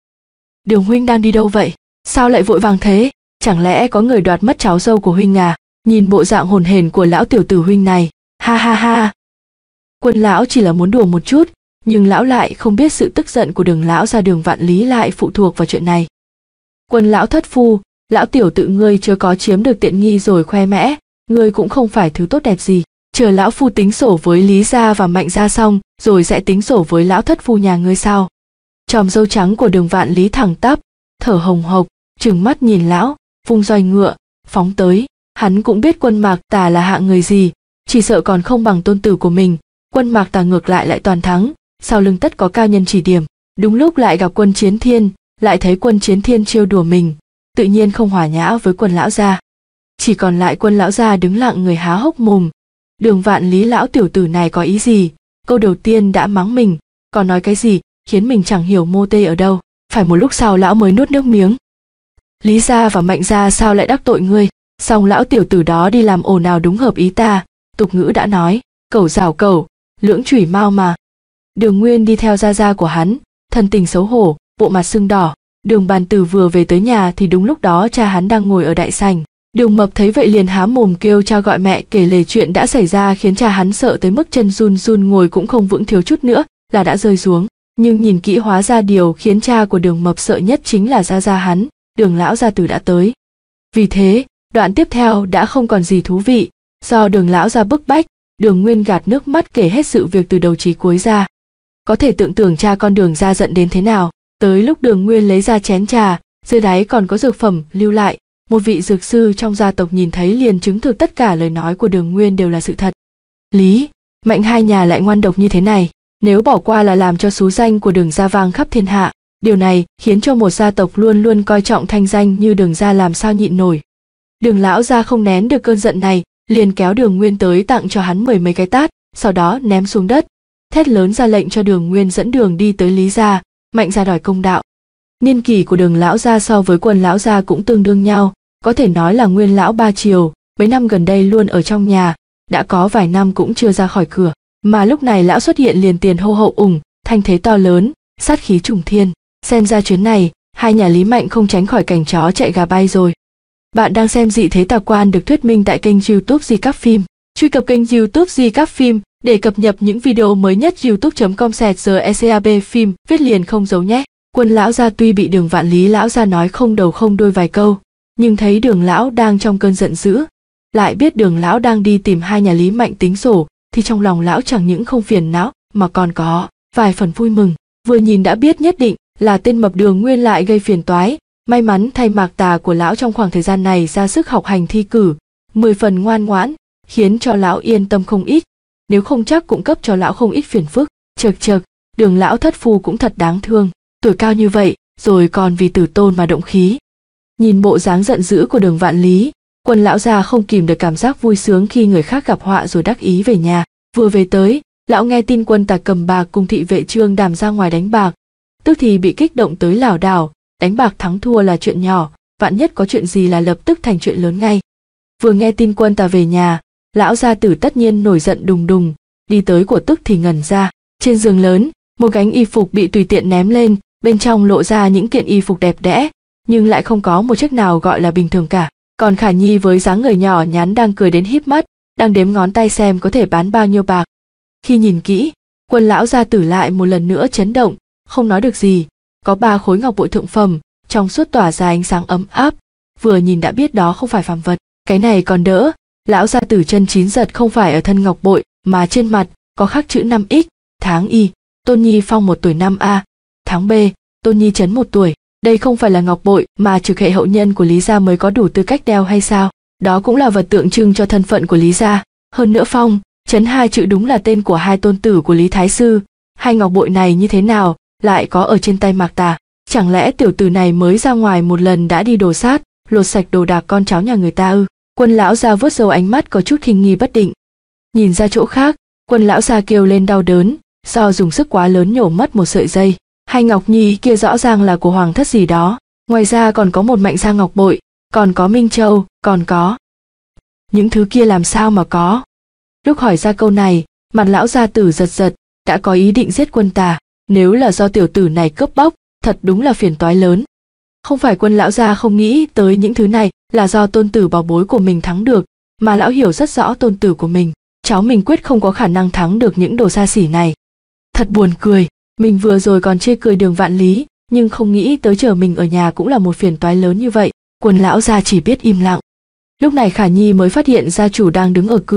Đường huynh đang đi đâu vậy? Sao lại vội vàng thế? Chẳng lẽ có người đoạt mất cháu dâu của huynh à? Nhìn bộ dạng hồn hển của lão tiểu tử huynh này, ha ha ha. Quân lão chỉ là muốn đùa một chút, nhưng lão lại không biết sự tức giận của Đường lão gia Đường Vạn Lý lại phụ thuộc vào chuyện này. Quân lão thất phu, lão tiểu tự ngươi chưa có chiếm được tiện nghi rồi khoe mẽ, ngươi cũng không phải thứ tốt đẹp gì. chờ lão phu tính sổ với Lý gia và Mạnh gia xong, rồi sẽ tính sổ với lão thất phu nhà ngươi sau. Chòm râu trắng của Đường Vạn Lý thẳng tắp, thở hồng hộc, trừng mắt nhìn lão, vung roi ngựa, phóng tới. Hắn cũng biết Quân Mạc Tà là hạng người gì, chỉ sợ còn không bằng tôn tử của mình. Quân Mạc Tà ngược lại lại toàn thắng, sau lưng tất có cao nhân chỉ điểm. Đúng lúc lại gặp Quân Chiến Thiên, lại thấy Quân Chiến Thiên trêu đùa mình, tự nhiên không hòa nhã với Quân lão gia. Chỉ còn lại Quân lão gia đứng lặng người há hốc mồm. Đường Vạn Lý lão tiểu tử này có ý gì? Câu đầu tiên đã mắng mình, còn nói cái gì khiến mình chẳng hiểu mô tê ở đâu. Phải một lúc sau lão mới nuốt nước miếng. Lý gia và Mạnh gia sao lại đắc tội ngươi? Xong lão tiểu tử đó đi làm ồn ào đúng hợp ý ta. Tục ngữ đã nói, cẩu rào cẩu, lưỡng chủy mau mà. Đường Nguyên đi theo gia gia của hắn, thân tình xấu hổ, bộ mặt sưng đỏ. Đường Bàn Tử vừa về tới nhà thì đúng lúc đó cha hắn đang ngồi ở đại sảnh. Đường Mập thấy vậy liền há mồm kêu cha gọi mẹ kể lể chuyện đã xảy ra, khiến cha hắn sợ tới mức chân run run, ngồi cũng không vững, thiếu chút nữa là đã rơi xuống. Nhưng nhìn kỹ hóa ra điều khiến cha của Đường Mập sợ nhất chính là gia gia hắn, Đường lão gia tử đã tới. Vì thế, đoạn tiếp theo đã không còn gì thú vị. Do Đường lão gia bức bách, Đường Nguyên gạt nước mắt kể hết sự việc từ đầu chí cuối ra. Có thể tưởng tượng cha con Đường gia giận đến thế nào. Tới lúc Đường Nguyên lấy ra chén trà, dưới đáy còn có dược phẩm lưu lại. Một vị dược sư trong gia tộc nhìn thấy liền chứng thực tất cả lời nói của Đường Nguyên đều là sự thật. Lý, Mạnh hai nhà lại ngoan độc như thế này, nếu bỏ qua là làm cho xú danh của Đường gia vang khắp thiên hạ. Điều này khiến cho một gia tộc luôn luôn coi trọng thanh danh như Đường gia làm sao nhịn nổi. Đường lão gia không nén được cơn giận này, liền kéo Đường Nguyên tới tặng cho hắn mười mấy cái tát, sau đó ném xuống đất, thét lớn ra lệnh cho Đường Nguyên dẫn đường đi tới Lý gia, Mạnh gia đòi công đạo. Niên kỷ của Đường lão gia so với Quân lão gia cũng tương đương nhau, có thể nói là nguyên lão ba triều, mấy năm gần đây luôn ở trong nhà, đã có vài năm cũng chưa ra khỏi cửa, mà lúc này lão xuất hiện liền tiền hô hậu ủng, thanh thế to lớn, sát khí trùng thiên. Xem ra chuyến này, hai nhà Lý Mạnh không tránh khỏi cảnh chó chạy gà bay rồi. Bạn đang xem Dị Thế Tà Quan được thuyết minh tại kênh YouTube Di Các Phim. Truy cập kênh YouTube Di Các Phim để cập nhật những video mới nhất. youtube chấm com slash gecab phim, viết liền không giấu nhé. Quân lão gia tuy bị Đường Vạn Lý lão gia nói không đầu không đuôi vài câu, nhưng thấy Đường lão đang trong cơn giận dữ, lại biết Đường lão đang đi tìm hai nhà Lý Mạnh tính sổ, thì trong lòng lão chẳng những không phiền não mà còn có vài phần vui mừng. Vừa nhìn đã biết nhất định là tên mập Đường Nguyên lại gây phiền toái. May mắn thay Mạc Tà của lão trong khoảng thời gian này ra sức học hành thi cử, mười phần ngoan ngoãn, khiến cho lão yên tâm không ít. Nếu không chắc cũng cấp cho lão không ít phiền phức. Chật chật, Đường lão thất phu cũng thật đáng thương, tuổi cao như vậy rồi còn vì tử tôn mà động khí. Nhìn bộ dáng giận dữ của Đường Vạn Lý, Quân lão gia không kìm được cảm giác vui sướng khi người khác gặp họa rồi đắc ý về nhà. Vừa về tới, lão nghe tin Quân Tà cầm bạc cùng thị vệ Trương Đàm ra ngoài đánh bạc, tức thì bị kích động tới lảo đảo. Đánh bạc thắng thua là chuyện nhỏ, vạn nhất có chuyện gì là lập tức thành chuyện lớn ngay. Vừa nghe tin Quân Tà về nhà, lão gia tử tất nhiên nổi giận đùng đùng, đi tới của tức thì ngẩn ra. Trên giường lớn, một gánh y phục bị tùy tiện ném lên, bên trong lộ ra những kiện y phục đẹp đẽ, nhưng lại không có một chiếc nào gọi là bình thường cả. Còn Khả Nhi với dáng người nhỏ nhắn đang cười đến híp mắt, đang đếm ngón tay xem có thể bán bao nhiêu bạc. Khi nhìn kỹ, Quân lão gia tử lại một lần nữa chấn động, không nói được gì. Có ba khối ngọc bội thượng phẩm, trong suốt tỏa ra ánh sáng ấm áp, vừa nhìn đã biết đó không phải phàm vật. Cái này còn đỡ, lão gia tử chân chín giật không phải ở thân ngọc bội, mà trên mặt có khắc chữ năm x, tháng y, Tôn Nhi phong một tuổi năm a, tháng b, Tôn Nhi chấn một tuổi. Đây không phải là ngọc bội mà trực hệ hậu nhân của Lý gia mới có đủ tư cách đeo hay sao? Đó cũng là vật tượng trưng cho thân phận của Lý gia. Hơn nữa phong, chấn hai chữ đúng là tên của hai tôn tử của Lý Thái Sư. Hai ngọc bội này như thế nào lại có ở trên tay Mạc Tà? Chẳng lẽ tiểu tử này mới ra ngoài một lần đã đi đồ sát, lột sạch đồ đạc con cháu nhà người ta ư? Quân lão gia vuốt râu, ánh mắt có chút khinh nghi bất định. Nhìn ra chỗ khác, Quân lão gia kêu lên đau đớn, do dùng sức quá lớn nhổ mất một sợi dây. Hai ngọc nhi kia rõ ràng là của hoàng thất gì đó. Ngoài ra còn có một Mạnh gia ngọc bội, còn có Minh Châu, còn có... Những thứ kia làm sao mà có? Lúc hỏi ra câu này, mặt lão gia tử giật giật, đã có ý định giết Quân Tà. Nếu là do tiểu tử này cướp bóc, thật đúng là phiền toái lớn. Không phải Quân lão gia không nghĩ tới những thứ này là do tôn tử bảo bối của mình thắng được, mà lão hiểu rất rõ tôn tử của mình, cháu mình quyết không có khả năng thắng được những đồ xa xỉ này. Thật buồn cười, mình vừa rồi còn chê cười Đường Vạn Lý, nhưng không nghĩ tới chờ mình ở nhà cũng là một phiền toái lớn như vậy. Quân lão gia chỉ biết im lặng. Lúc này Khả Nhi mới phát hiện gia chủ đang đứng ở cửa,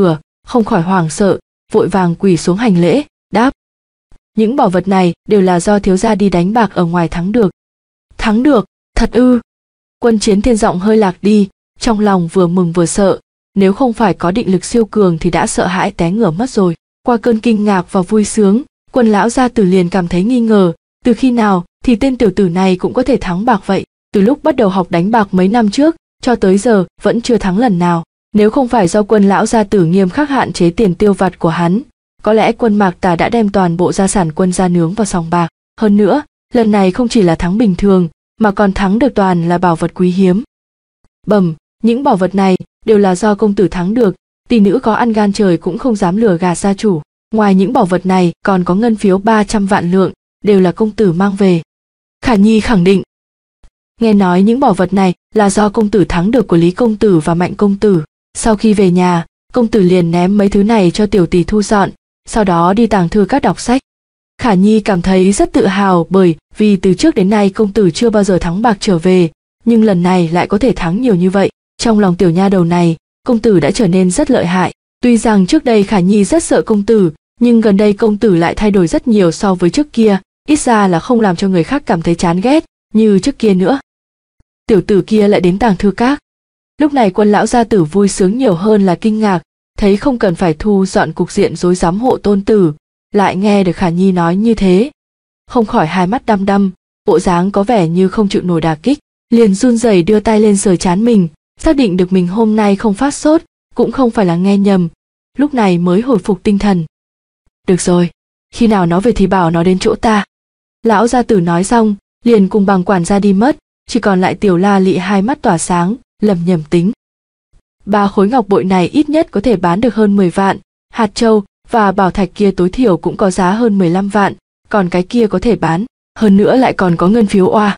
không khỏi hoảng sợ, vội vàng quỳ xuống hành lễ, đáp: những bảo vật này đều là do thiếu gia đi đánh bạc ở ngoài thắng được. Thắng được, thật ư? Quân Chiến Thiên giọng hơi lạc đi, trong lòng vừa mừng vừa sợ, nếu không phải có định lực siêu cường thì đã sợ hãi té ngửa mất rồi. Qua cơn kinh ngạc và vui sướng, Quân lão gia tử liền cảm thấy nghi ngờ, từ khi nào thì tên tiểu tử này cũng có thể thắng bạc vậy? Từ lúc bắt đầu học đánh bạc mấy năm trước, cho tới giờ vẫn chưa thắng lần nào. Nếu không phải do Quân lão gia tử nghiêm khắc hạn chế tiền tiêu vặt của hắn, có lẽ Quân Mạc Tà đã đem toàn bộ gia sản Quân gia nướng vào sòng bạc. Hơn nữa, lần này không chỉ là thắng bình thường, mà còn thắng được toàn là bảo vật quý hiếm. Bẩm, những bảo vật này đều là do công tử thắng được, tỷ nữ có ăn gan trời cũng không dám lừa gạt gia chủ. Ngoài những bảo vật này còn có ngân phiếu ba trăm vạn lượng, đều là công tử mang về. Khả Nhi khẳng định. Nghe nói những bảo vật này là do công tử thắng được của Lý công tử và Mạnh công tử. Sau khi về nhà, công tử liền ném mấy thứ này cho tiểu tỷ thu dọn, sau đó đi tàng thư các đọc sách. Khả Nhi cảm thấy rất tự hào bởi vì từ trước đến nay công tử chưa bao giờ thắng bạc trở về, nhưng lần này lại có thể thắng nhiều như vậy. Trong lòng tiểu nha đầu này, công tử đã trở nên rất lợi hại. Tuy rằng trước đây Khả Nhi rất sợ công tử, nhưng gần đây công tử lại thay đổi rất nhiều so với trước kia, ít ra là không làm cho người khác cảm thấy chán ghét như trước kia nữa. Tiểu tử kia lại đến tàng thư các. Lúc này Quân lão gia tử vui sướng nhiều hơn là kinh ngạc, thấy không cần phải thu dọn cục diện rối rắm hộ tôn tử, lại nghe được Khả Nhi nói như thế, không khỏi hai mắt đăm đăm, bộ dáng có vẻ như không chịu nổi đả kích, liền run rẩy đưa tay lên sờ trán mình, xác định được mình hôm nay không phát sốt, cũng không phải là nghe nhầm, lúc này mới hồi phục tinh thần. Được rồi, khi nào nó về thì bảo nó đến chỗ ta. Lão gia tử nói xong, liền cùng bằng quản gia đi mất, chỉ còn lại Tiểu La Lị hai mắt tỏa sáng, lẩm nhẩm tính. Ba khối ngọc bội này ít nhất có thể bán được hơn mười vạn, hạt châu và bảo thạch kia tối thiểu cũng có giá hơn mười lăm vạn, còn cái kia có thể bán, hơn nữa lại còn có ngân phiếu oa.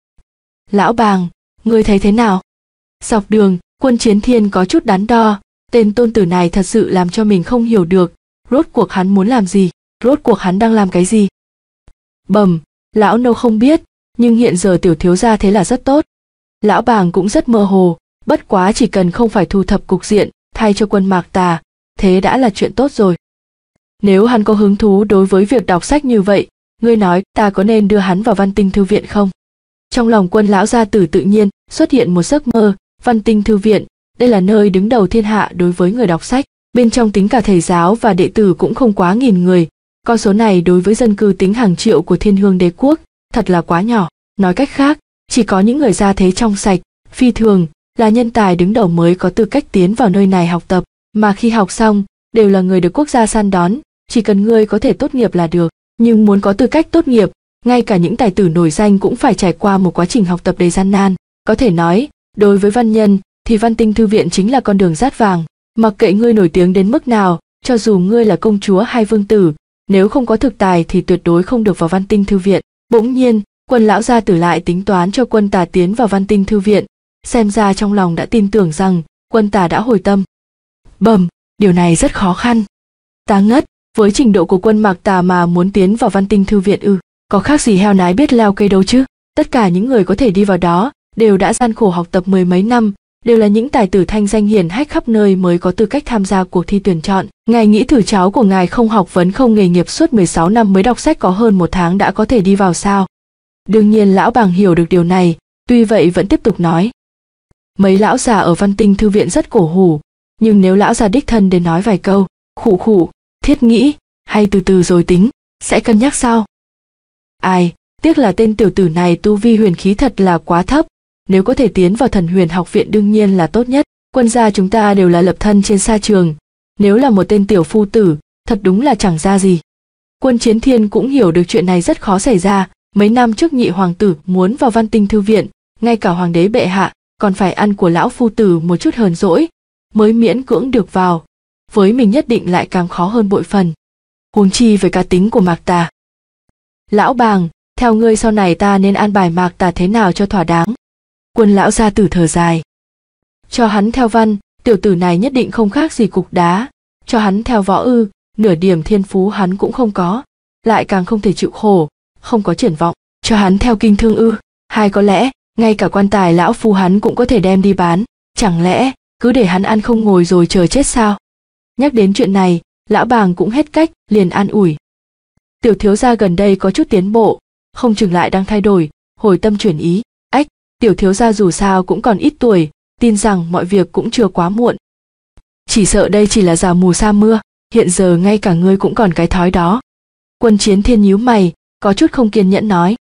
Lão Bàng, ngươi thấy thế nào? Dọc đường, Quân Chiến Thiên có chút đắn đo, tên tôn tử này thật sự làm cho mình không hiểu được, rốt cuộc hắn muốn làm gì, rốt cuộc hắn đang làm cái gì. Bẩm, lão nô không biết, nhưng hiện giờ tiểu thiếu gia thế là rất tốt. Lão Bàng cũng rất mơ hồ, bất quá chỉ cần không phải thu thập cục diện, thay cho Quân Mạc Tà, thế đã là chuyện tốt rồi. Nếu hắn có hứng thú đối với việc đọc sách như vậy, ngươi nói ta có nên đưa hắn vào Văn Tinh thư viện không? Trong lòng Quân lão gia tử tự nhiên xuất hiện một giấc mơ. Văn Tinh thư viện, đây là nơi đứng đầu thiên hạ đối với người đọc sách, bên trong tính cả thầy giáo và đệ tử cũng không quá nghìn người, con số này đối với dân cư tính hàng triệu của Thiên Hương Đế quốc thật là quá nhỏ. Nói cách khác, chỉ có những người gia thế trong sạch, phi thường, là nhân tài đứng đầu mới có tư cách tiến vào nơi này học tập, mà khi học xong đều là người được quốc gia săn đón, chỉ cần ngươi có thể tốt nghiệp là được. Nhưng muốn có tư cách tốt nghiệp, ngay cả những tài tử nổi danh cũng phải trải qua một quá trình học tập đầy gian nan. Có thể nói, đối với văn nhân thì Văn Tinh thư viện chính là con đường dát vàng. Mặc kệ ngươi nổi tiếng đến mức nào, cho dù ngươi là công chúa hay vương tử, nếu không có thực tài thì tuyệt đối không được vào Văn Tinh thư viện. Bỗng nhiên, Quân lão gia tử lại tính toán cho Quân Tà tiến vào Văn Tinh thư viện, xem ra trong lòng đã tin tưởng rằng Quân Tà đã hồi tâm. Bẩm, điều này rất khó khăn. Ta ngất, với trình độ của Quân Mạc Tà mà muốn tiến vào Văn Tinh thư viện ư? Có khác gì heo nái biết leo cây đâu chứ? Tất cả những người có thể đi vào đó đều đã gian khổ học tập mười mấy năm, đều là những tài tử thanh danh hiển hách khắp nơi mới có tư cách tham gia cuộc thi tuyển chọn. Ngài nghĩ thử cháu của ngài không học vấn không nghề nghiệp suốt mười sáu năm mới đọc sách có hơn một tháng đã có thể đi vào sao? Đương nhiên lão Bàng hiểu được điều này, tuy vậy vẫn tiếp tục nói. Mấy lão già ở Văn Tinh thư viện rất cổ hủ, nhưng nếu lão già đích thân đến nói vài câu, khụ khụ, thiết nghĩ, hay từ từ rồi tính, sẽ cân nhắc sau. Ai, tiếc là tên tiểu tử này tu vi huyền khí thật là quá thấp, nếu có thể tiến vào Thần Huyền học viện đương nhiên là tốt nhất. Quân gia chúng ta đều là lập thân trên sa trường, nếu là một tên tiểu phu tử, thật đúng là chẳng ra gì. Quân Chiến Thiên cũng hiểu được chuyện này rất khó xảy ra, mấy năm trước nhị hoàng tử muốn vào Văn Tinh thư viện, ngay cả hoàng đế bệ hạ còn phải ăn của lão phu tử một chút hờn dỗi, mới miễn cưỡng được vào, với mình nhất định lại càng khó hơn bội phần. Huống chi với cá tính của Mạc Tà. Lão Bàng, theo ngươi sau này ta nên an bài Mạc Tà thế nào cho thỏa đáng? Quân lão gia tử thở dài. Cho hắn theo văn, tiểu tử này nhất định không khác gì cục đá. Cho hắn theo võ ư, nửa điểm thiên phú hắn cũng không có, lại càng không thể chịu khổ, không có triển vọng. Cho hắn theo kinh thương ư, hay có lẽ ngay cả quan tài lão phu hắn cũng có thể đem đi bán, chẳng lẽ cứ để hắn ăn không ngồi rồi chờ chết sao? Nhắc đến chuyện này, lão bàng cũng hết cách, liền an ủi. Tiểu thiếu gia gần đây có chút tiến bộ, không chừng lại đang thay đổi, hồi tâm chuyển ý. Ách, tiểu thiếu gia dù sao cũng còn ít tuổi, tin rằng mọi việc cũng chưa quá muộn. Chỉ sợ đây chỉ là rào mù sa mưa, hiện giờ ngay cả ngươi cũng còn cái thói đó. Quân Chiến Thiên nhíu mày, có chút không kiên nhẫn nói.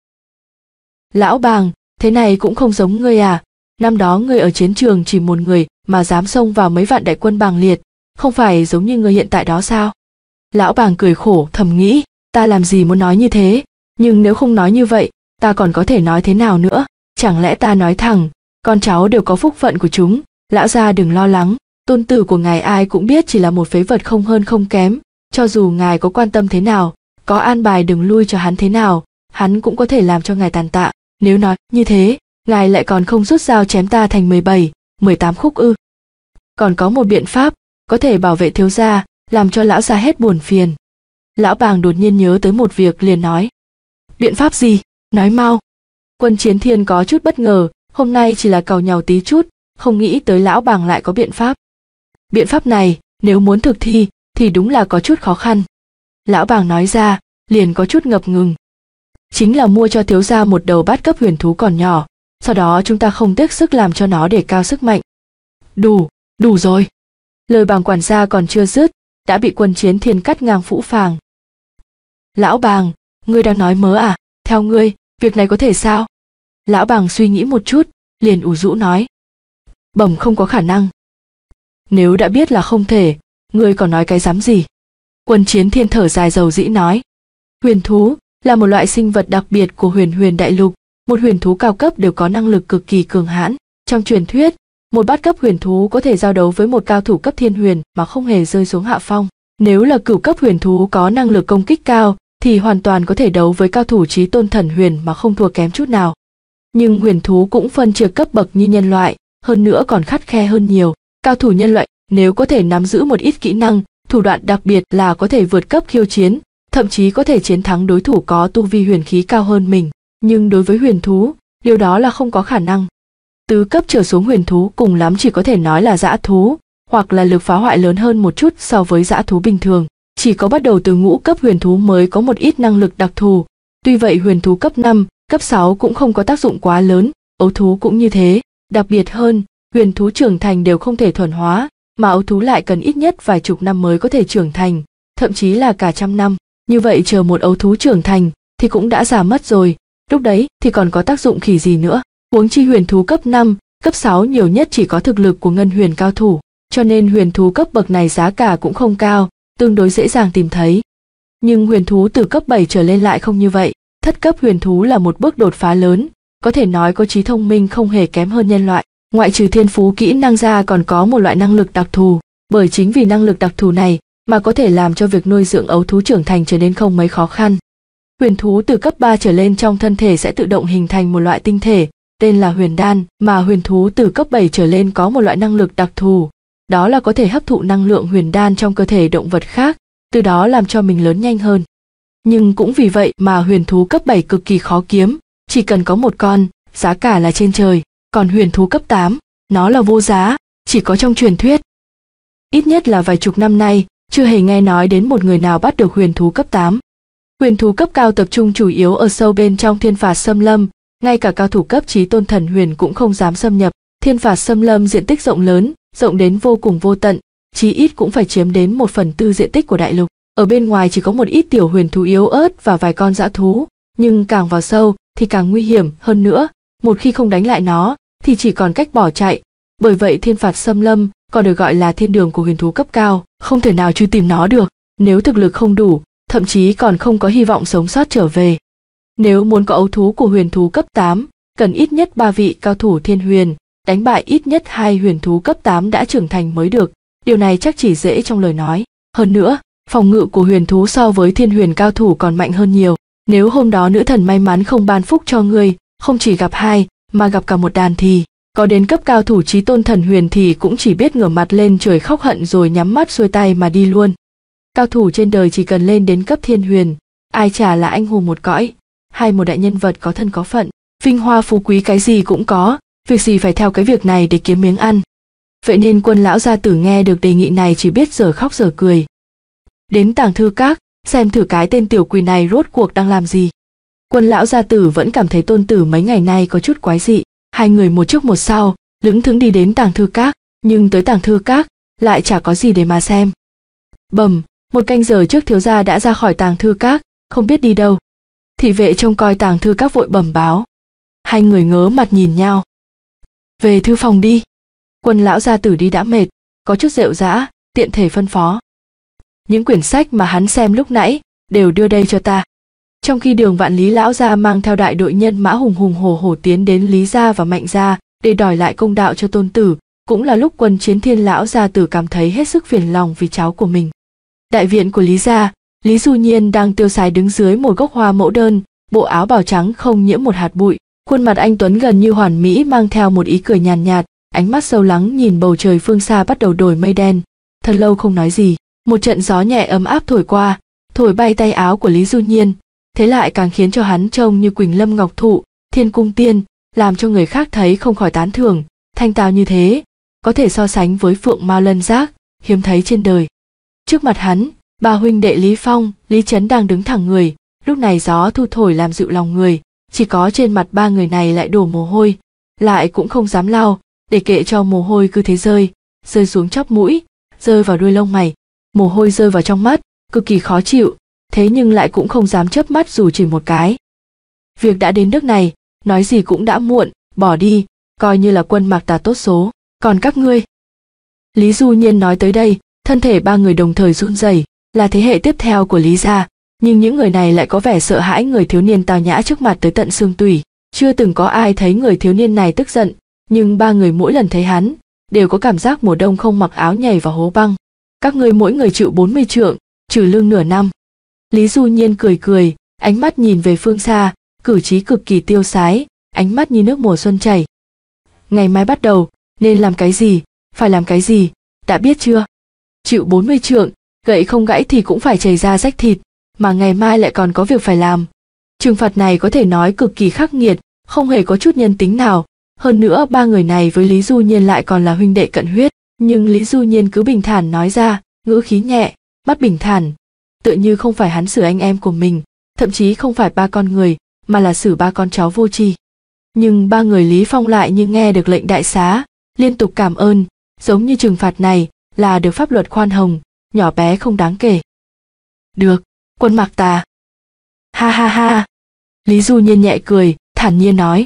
Lão bàng, thế này cũng không giống ngươi à, năm đó ngươi ở chiến trường chỉ một người mà dám xông vào mấy vạn đại quân bàng liệt, không phải giống như ngươi hiện tại đó sao? Lão bàng cười khổ thầm nghĩ, ta làm gì muốn nói như thế, nhưng nếu không nói như vậy, ta còn có thể nói thế nào nữa, chẳng lẽ ta nói thẳng, con cháu đều có phúc phận của chúng, lão gia đừng lo lắng, tôn tử của ngài ai cũng biết chỉ là một phế vật không hơn không kém, cho dù ngài có quan tâm thế nào, có an bài đường lui cho hắn thế nào, hắn cũng có thể làm cho ngài tàn tạ, nếu nói như thế, ngài lại còn không rút dao chém ta thành mười bảy, mười tám khúc ư? Còn có một biện pháp, có thể bảo vệ thiếu gia, làm cho lão gia hết buồn phiền. Lão bàng đột nhiên nhớ tới một việc liền nói. Biện pháp gì? Nói mau. Quân Chiến Thiên có chút bất ngờ, hôm nay chỉ là càu nhàu tí chút, không nghĩ tới lão bàng lại có biện pháp. Biện pháp này, nếu muốn thực thi, thì đúng là có chút khó khăn. Lão bàng nói ra, liền có chút ngập ngừng. Chính là mua cho thiếu gia một đầu bát cấp huyền thú còn nhỏ, sau đó chúng ta không tiếc sức làm cho nó để cao sức mạnh. Đủ, đủ rồi. Lời bàng quản gia còn chưa dứt, đã bị Quân Chiến Thiên cắt ngang phũ phàng. Lão bàng, ngươi đang nói mớ à, theo ngươi, việc này có thể sao? Lão bàng suy nghĩ một chút, liền ủ rũ nói. Bẩm không có khả năng. Nếu đã biết là không thể, ngươi còn nói cái dám gì? Quân Chiến Thiên thở dài dầu dĩ nói. Huyền thú là một loại sinh vật đặc biệt của huyền huyền đại lục, một huyền thú cao cấp đều có năng lực cực kỳ cường hãn. Trong truyền thuyết, một bát cấp huyền thú có thể giao đấu với một cao thủ cấp thiên huyền mà không hề rơi xuống hạ phong. Nếu là cửu cấp huyền thú có năng lực công kích cao, thì hoàn toàn có thể đấu với cao thủ chí tôn thần huyền mà không thua kém chút nào. Nhưng huyền thú cũng phân chia cấp bậc như nhân loại, hơn nữa còn khắt khe hơn nhiều. Cao thủ nhân loại nếu có thể nắm giữ một ít kỹ năng, thủ đoạn đặc biệt là có thể vượt cấp khiêu chiến, thậm chí có thể chiến thắng đối thủ có tu vi huyền khí cao hơn mình. Nhưng đối với huyền thú, điều đó là không có khả năng. Tứ cấp trở xuống huyền thú cùng lắm chỉ có thể nói là dã thú, hoặc là lực phá hoại lớn hơn một chút so với dã thú bình thường. Chỉ có bắt đầu từ ngũ cấp huyền thú mới có một ít năng lực đặc thù. Tuy vậy huyền thú cấp năm, cấp sáu cũng không có tác dụng quá lớn, ấu thú cũng như thế. Đặc biệt hơn, huyền thú trưởng thành đều không thể thuần hóa, mà ấu thú lại cần ít nhất vài chục năm mới có thể trưởng thành, thậm chí là cả trăm năm. Như vậy chờ một ấu thú trưởng thành thì cũng đã già mất rồi, lúc đấy thì còn có tác dụng khỉ gì nữa. Huống chi huyền thú cấp năm, cấp sáu nhiều nhất chỉ có thực lực của ngân huyền cao thủ, cho nên huyền thú cấp bậc này giá cả cũng không cao, tương đối dễ dàng tìm thấy. Nhưng huyền thú từ cấp bảy trở lên lại không như vậy, thất cấp huyền thú là một bước đột phá lớn, có thể nói có trí thông minh không hề kém hơn nhân loại. Ngoại trừ thiên phú kỹ năng ra còn có một loại năng lực đặc thù, bởi chính vì năng lực đặc thù này mà có thể làm cho việc nuôi dưỡng ấu thú trưởng thành trở nên không mấy khó khăn. Huyền thú từ cấp ba trở lên trong thân thể sẽ tự động hình thành một loại tinh thể, tên là huyền đan, mà huyền thú từ cấp bảy trở lên có một loại năng lực đặc thù, đó là có thể hấp thụ năng lượng huyền đan trong cơ thể động vật khác, từ đó làm cho mình lớn nhanh hơn. Nhưng cũng vì vậy mà huyền thú cấp bảy cực kỳ khó kiếm, chỉ cần có một con, giá cả là trên trời, còn huyền thú cấp tám, nó là vô giá, chỉ có trong truyền thuyết. Ít nhất là vài chục năm nay, chưa hề nghe nói đến một người nào bắt được huyền thú cấp tám. Huyền thú cấp cao tập trung chủ yếu ở sâu bên trong thiên phạt xâm lâm, ngay cả cao thủ cấp chí tôn thần huyền cũng không dám xâm nhập. Thiên phạt xâm lâm diện tích rộng lớn, rộng đến vô cùng vô tận, chí ít cũng phải chiếm đến một phần tư diện tích của đại lục. Ở bên ngoài chỉ có một ít tiểu huyền thú yếu ớt và vài con dã thú, nhưng càng vào sâu thì càng nguy hiểm hơn nữa, một khi không đánh lại nó thì chỉ còn cách bỏ chạy. Bởi vậy thiên phạt xâm lâm còn được gọi là thiên đường của huyền thú cấp cao, không thể nào truy tìm nó được, nếu thực lực không đủ, thậm chí còn không có hy vọng sống sót trở về. Nếu muốn có ấu thú của huyền thú cấp tám, cần ít nhất ba vị cao thủ thiên huyền, đánh bại ít nhất hai huyền thú cấp tám đã trưởng thành mới được, điều này chắc chỉ dễ trong lời nói. Hơn nữa, phòng ngự của huyền thú so với thiên huyền cao thủ còn mạnh hơn nhiều. Nếu hôm đó nữ thần may mắn không ban phúc cho ngươi, không chỉ gặp hai, mà gặp cả một đàn thì, có đến cấp cao thủ chí tôn thần huyền thì cũng chỉ biết ngửa mặt lên trời khóc hận rồi nhắm mắt xuôi tay mà đi luôn. Cao thủ trên đời chỉ cần lên đến cấp thiên huyền, ai chả là anh hùng một cõi, hay một đại nhân vật có thân có phận, vinh hoa phú quý cái gì cũng có, việc gì phải theo cái việc này để kiếm miếng ăn. vậy nên Quân lão gia tử nghe được đề nghị này chỉ biết giờ khóc giờ cười. Đến Tàng Thư Các, xem thử cái tên tiểu quỷ này rốt cuộc đang làm gì. Quân lão gia tử vẫn cảm thấy tôn tử mấy ngày nay có chút quái dị. Hai người một trước một sau, lững thững đi đến Tàng Thư Các, nhưng tới Tàng Thư Các lại chả có gì để mà xem. Bầm, một canh giờ trước thiếu gia đã ra khỏi Tàng Thư Các, không biết đi đâu. Thị vệ trông coi Tàng Thư Các vội bẩm báo. Hai người ngớ mặt nhìn nhau. Về thư phòng đi. Quân lão gia tử đi đã mệt, có chút rệu rã, tiện thể phân phó. Những quyển sách mà hắn xem lúc nãy đều đưa đây cho ta. Trong khi Đường Vạn Lý lão gia mang theo đại đội nhân mã hùng hùng hổ hổ tiến đến Lý gia và Mạnh gia để đòi lại công đạo cho tôn tử, cũng là lúc Quân Chiến Thiên lão gia tử cảm thấy hết sức phiền lòng vì cháu của mình. Đại viện của Lý gia, Lý Du Nhiên đang tiêu sái đứng dưới một gốc hoa mẫu đơn, bộ áo bào trắng không nhiễm một hạt bụi, khuôn mặt anh tuấn gần như hoàn mỹ mang theo một ý cười nhàn nhạt, ánh mắt sâu lắng nhìn bầu trời phương xa bắt đầu đổi mây đen. Thật lâu không nói gì, một trận gió nhẹ ấm áp thổi qua, thổi bay tay áo của Lý Du Nhiên, thế lại càng khiến cho hắn trông như Quỳnh Lâm Ngọc Thụ, Thiên Cung Tiên, làm cho người khác thấy không khỏi tán thưởng, thanh tao như thế, có thể so sánh với Phượng Mao Lân Giác, hiếm thấy trên đời. Trước mặt hắn, ba huynh đệ Lý Phong, Lý Chấn đang đứng thẳng người, lúc này gió thu thổi làm dịu lòng người, chỉ có trên mặt ba người này lại đổ mồ hôi, lại cũng không dám lau, để kệ cho mồ hôi cứ thế rơi, rơi xuống chóp mũi, rơi vào đuôi lông mày, mồ hôi rơi vào trong mắt, cực kỳ khó chịu, thế nhưng lại cũng không dám chớp mắt dù chỉ một cái. Việc đã đến nước này, nói gì cũng đã muộn, bỏ đi, coi như là Quân Mạc Tà tốt số, còn các ngươi. Lý Du Nhiên nói tới đây, thân thể ba người đồng thời run rẩy, là thế hệ tiếp theo của Lý gia, nhưng những người này lại có vẻ sợ hãi người thiếu niên tao nhã trước mặt tới tận xương tủy. Chưa từng có ai thấy người thiếu niên này tức giận, nhưng ba người mỗi lần thấy hắn, đều có cảm giác mùa đông không mặc áo nhảy vào hố băng. Các ngươi mỗi người chịu bốn mươi trượng, trừ lương nửa năm. Lý Du Nhiên cười cười, ánh mắt nhìn về phương xa, cử chỉ cực kỳ tiêu sái, ánh mắt như nước mùa xuân chảy. Ngày mai bắt đầu, nên làm cái gì, phải làm cái gì, đã biết chưa? Chịu bốn mươi trượng, gậy không gãy thì cũng phải chảy ra rách thịt, mà ngày mai lại còn có việc phải làm. Trừng phạt này có thể nói cực kỳ khắc nghiệt, không hề có chút nhân tính nào. Hơn nữa ba người này với Lý Du Nhiên lại còn là huynh đệ cận huyết, nhưng Lý Du Nhiên cứ bình thản nói ra, ngữ khí nhẹ, mắt bình thản, tựa như không phải hắn xử anh em của mình, thậm chí không phải ba con người, mà là xử ba con cháu vô tri. Nhưng ba người Lý Phong lại như nghe được lệnh đại xá, liên tục cảm ơn, giống như trừng phạt này là được pháp luật khoan hồng, nhỏ bé không đáng kể. Được, Quân Mạc Tà. Ha ha ha. Lý Du Nhiên nhẹ cười, thản nhiên nói.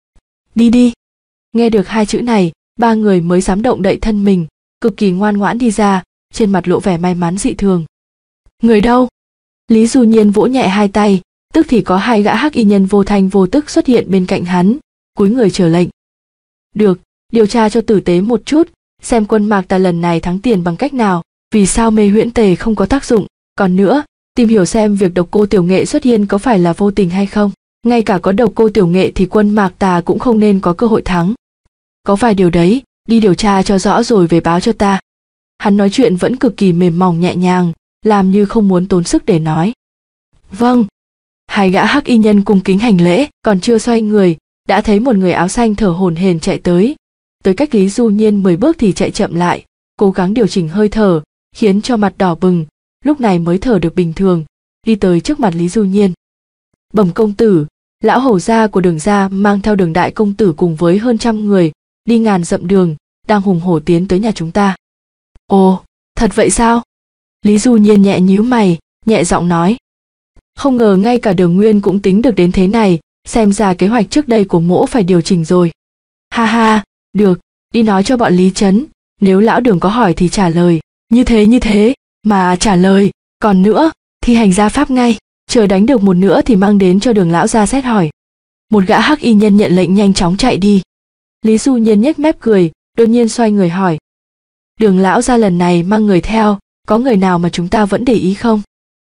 Đi đi. Nghe được hai chữ này, ba người mới dám động đậy thân mình, cực kỳ ngoan ngoãn đi ra, trên mặt lộ vẻ may mắn dị thường. Người đâu? Lý Du Nhiên vỗ nhẹ hai tay, tức thì có hai gã hắc y nhân vô thanh vô tức xuất hiện bên cạnh hắn, cúi người chờ lệnh. Được, điều tra cho tử tế một chút, xem Quân Mạc Tà lần này thắng tiền bằng cách nào, vì sao mê huyễn tề không có tác dụng, còn nữa, tìm hiểu xem việc độc cô tiểu nghệ xuất hiện có phải là vô tình hay không. Ngay cả có độc cô tiểu nghệ thì Quân Mạc Tà cũng không nên có cơ hội thắng. Có vài điều đấy, đi điều tra cho rõ rồi về báo cho ta. Hắn nói chuyện vẫn cực kỳ mềm mỏng nhẹ nhàng, làm như không muốn tốn sức để nói. Vâng. Hai gã hắc y nhân cung kính hành lễ, còn chưa xoay người, đã thấy một người áo xanh thở hổn hển chạy tới. Tới cách Lý Du Nhiên mười bước thì chạy chậm lại, cố gắng điều chỉnh hơi thở, khiến cho mặt đỏ bừng, lúc này mới thở được bình thường, đi tới trước mặt Lý Du Nhiên. Bẩm công tử, lão hầu gia của Đường gia mang theo Đường đại công tử cùng với hơn trăm người, đi ngàn dặm đường, đang hùng hổ tiến tới nhà chúng ta. Ồ, thật vậy sao? Lý Du Nhiên nhẹ nhíu mày, nhẹ giọng nói. Không ngờ ngay cả Đường Nguyên cũng tính được đến thế này, xem ra kế hoạch trước đây của mỗ phải điều chỉnh rồi. Ha ha, được, đi nói cho bọn Lý Chấn, nếu lão Đường có hỏi thì trả lời, như thế như thế, mà trả lời, còn nữa, thi hành gia pháp ngay. Chờ đánh được một nữa thì mang đến cho Đường lão gia xét hỏi. Một gã hắc y nhân nhận lệnh nhanh chóng chạy đi. Lý Du Nhiên nhếch mép cười, đột nhiên xoay người hỏi. Đường lão gia lần này mang người theo, có người nào mà chúng ta vẫn để ý không?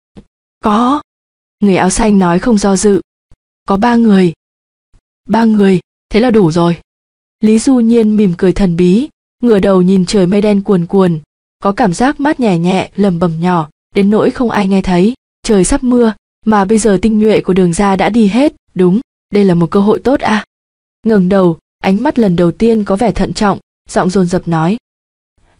Có. Người áo xanh nói không do dự. Có ba người. Ba người, thế là đủ rồi. Lý Du Nhiên mỉm cười thần bí, ngửa đầu nhìn trời mây đen cuồn cuồn, có cảm giác mát nhẹ nhẹ lầm bầm nhỏ, đến nỗi không ai nghe thấy. Trời sắp mưa, mà bây giờ tinh nhuệ của Đường gia đã đi hết, đúng, đây là một cơ hội tốt à. Ngẩng đầu, ánh mắt lần đầu tiên có vẻ thận trọng, giọng dồn dập nói,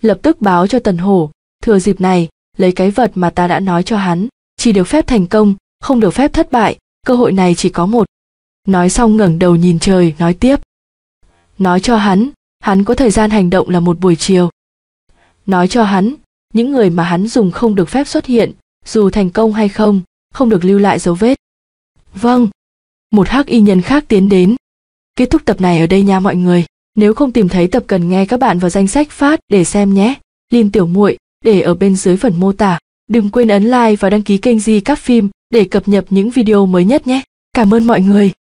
lập tức báo cho Tần Hổ, thừa dịp này, lấy cái vật mà ta đã nói cho hắn, chỉ được phép thành công, không được phép thất bại, cơ hội này chỉ có một. Nói xong ngẩng đầu nhìn trời, nói tiếp. Nói cho hắn, hắn có thời gian hành động là một buổi chiều. Nói cho hắn, những người mà hắn dùng không được phép xuất hiện, dù thành công hay không, không được lưu lại dấu vết. Vâng. Một hắc y nhân khác tiến đến. Kết thúc tập này ở đây nha mọi người. Nếu không tìm thấy tập cần nghe các bạn vào danh sách phát để xem nhé. Link tiểu muội để ở bên dưới phần mô tả. Đừng quên ấn like và đăng ký kênh Di Các Phim để cập nhật những video mới nhất nhé. Cảm ơn mọi người.